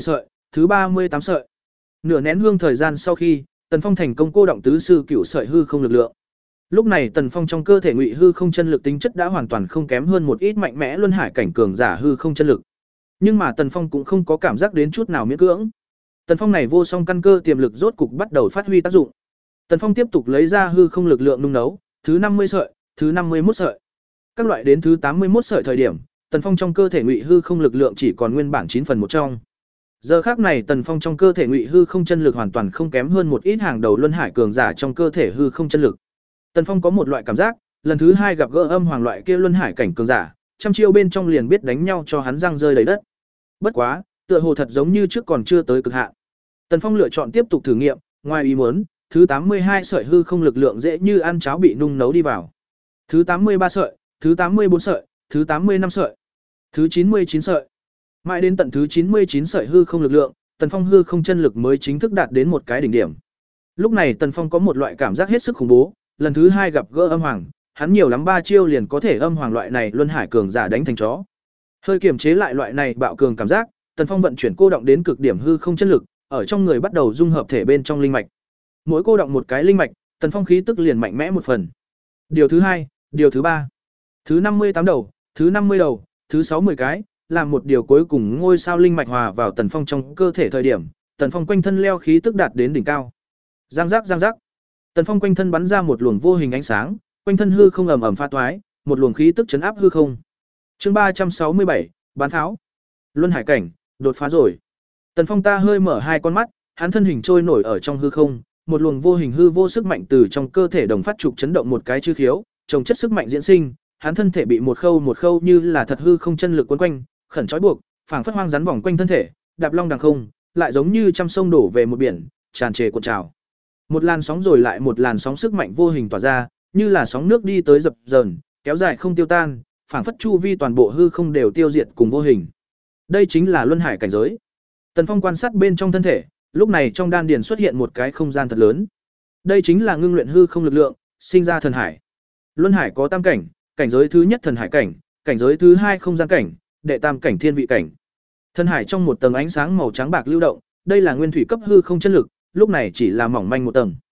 thứ ba mươi tám sợi. Nửa nén hương thời gian sau khi, Tần Phong thành công cô động tứ sư cửu sợi hư không lực lượng. Lúc này Tần Phong trong cơ thể ngụy hư không chân lực tính chất đã hoàn toàn không kém hơn một ít mạnh mẽ luân hải cảnh cường giả hư không chân lực. Nhưng mà Tần Phong cũng không có cảm giác đến chút nào miễn cưỡng. Tần Phong này vô song căn cơ tiềm lực rốt cục bắt đầu phát huy tác dụng. Tần Phong tiếp tục lấy ra hư không lực lượng nung nấu, thứ năm mươi sợi, thứ năm mươi mốt sợi. Các loại đến thứ tám mươi mốt sợi thời điểm, Tần Phong trong cơ thể ngụy hư không lực lượng chỉ còn nguyên bản chín phần một trong. Giờ khác này Tần Phong trong cơ thể ngụy hư không chân lực hoàn toàn không kém hơn một ít hàng đầu luân hải cường giả trong cơ thể hư không chân lực. Tần Phong có một loại cảm giác, lần thứ hai gặp gỡ âm hoàng loại kia luân hải cảnh cường giả, trăm chiêu bên trong liền biết đánh nhau cho hắn răng rơi đầy đất. Bất quá, tựa hồ thật giống như trước còn chưa tới cực hạn. Tần Phong lựa chọn tiếp tục thử nghiệm, ngoài ý muốn, thứ tám mươi hai sợi hư không lực lượng dễ như ăn cháo bị nung nấu đi vào. Thứ tám mươi ba sợi, thứ tám mươi bốn sợi, thứ tám mươi năm sợi, thứ chín mươi chín sợi. Mãi đến tận thứ chín mươi chín sợi hư không lực lượng, Tần Phong hư không chân lực mới chính thức đạt đến một cái đỉnh điểm. Lúc này Tần Phong có một loại cảm giác hết sức khủng bố, lần thứ hai gặp gỡ âm hoàng, hắn nhiều lắm ba chiêu liền có thể âm hoàng loại này luân hải cường giả đánh thành chó. Hơi kiềm chế lại loại này bạo cường cảm giác, Tần Phong vận chuyển cô động đến cực điểm hư không chân lực, ở trong người bắt đầu dung hợp thể bên trong linh mạch. Mỗi cô động một cái linh mạch, Tần Phong khí tức liền mạnh mẽ một phần. Điều thứ hai, điều thứ ba, thứ năm mươi tám đầu, thứ năm mươi đầu, thứ sáu mươi cái, làm một điều cuối cùng ngôi sao linh mạch hòa vào Tần Phong trong cơ thể thời điểm, Tần Phong quanh thân leo khí tức đạt đến đỉnh cao. Giang giác giang giác. Tần Phong quanh thân bắn ra một luồng vô hình ánh sáng, quanh thân hư không ầm ầm pha toái, một luồng khí tức chấn áp hư không. Chương ba trăm sáu mươi bảy, bán tháo. Luân hải cảnh, đột phá rồi. Tần Phong ta hơi mở hai con mắt, hắn thân hình trôi nổi ở trong hư không, một luồng vô hình hư vô sức mạnh từ trong cơ thể đồng phát trục chấn động một cái chư khiếu, trồng chất sức mạnh diễn sinh, hắn thân thể bị một khâu một khâu như là thật hư không chân lực quấn quanh, khẩn trói buộc, phảng phất hoang rắn vòng quanh thân thể, đạp long đằng không, lại giống như trăm sông đổ về một biển, tràn trề cuộn trào. Một làn sóng rồi lại một làn sóng sức mạnh vô hình tỏa ra, như là sóng nước đi tới dập dờn, kéo dài không tiêu tan, phảng phất chu vi toàn bộ hư không đều tiêu diệt cùng vô hình. Đây chính là luân hải cảnh giới. Tần Phong quan sát bên trong thân thể, lúc này trong đan điền xuất hiện một cái không gian thật lớn. Đây chính là ngưng luyện hư không lực lượng, sinh ra thần hải. Luân hải có tam cảnh, cảnh giới thứ nhất thần hải cảnh, cảnh giới thứ hai không gian cảnh, đệ tam cảnh thiên vị cảnh. Thần hải trong một tầng ánh sáng màu trắng bạc lưu động, đây là nguyên thủy cấp hư không chân lực, lúc này chỉ là mỏng manh một tầng.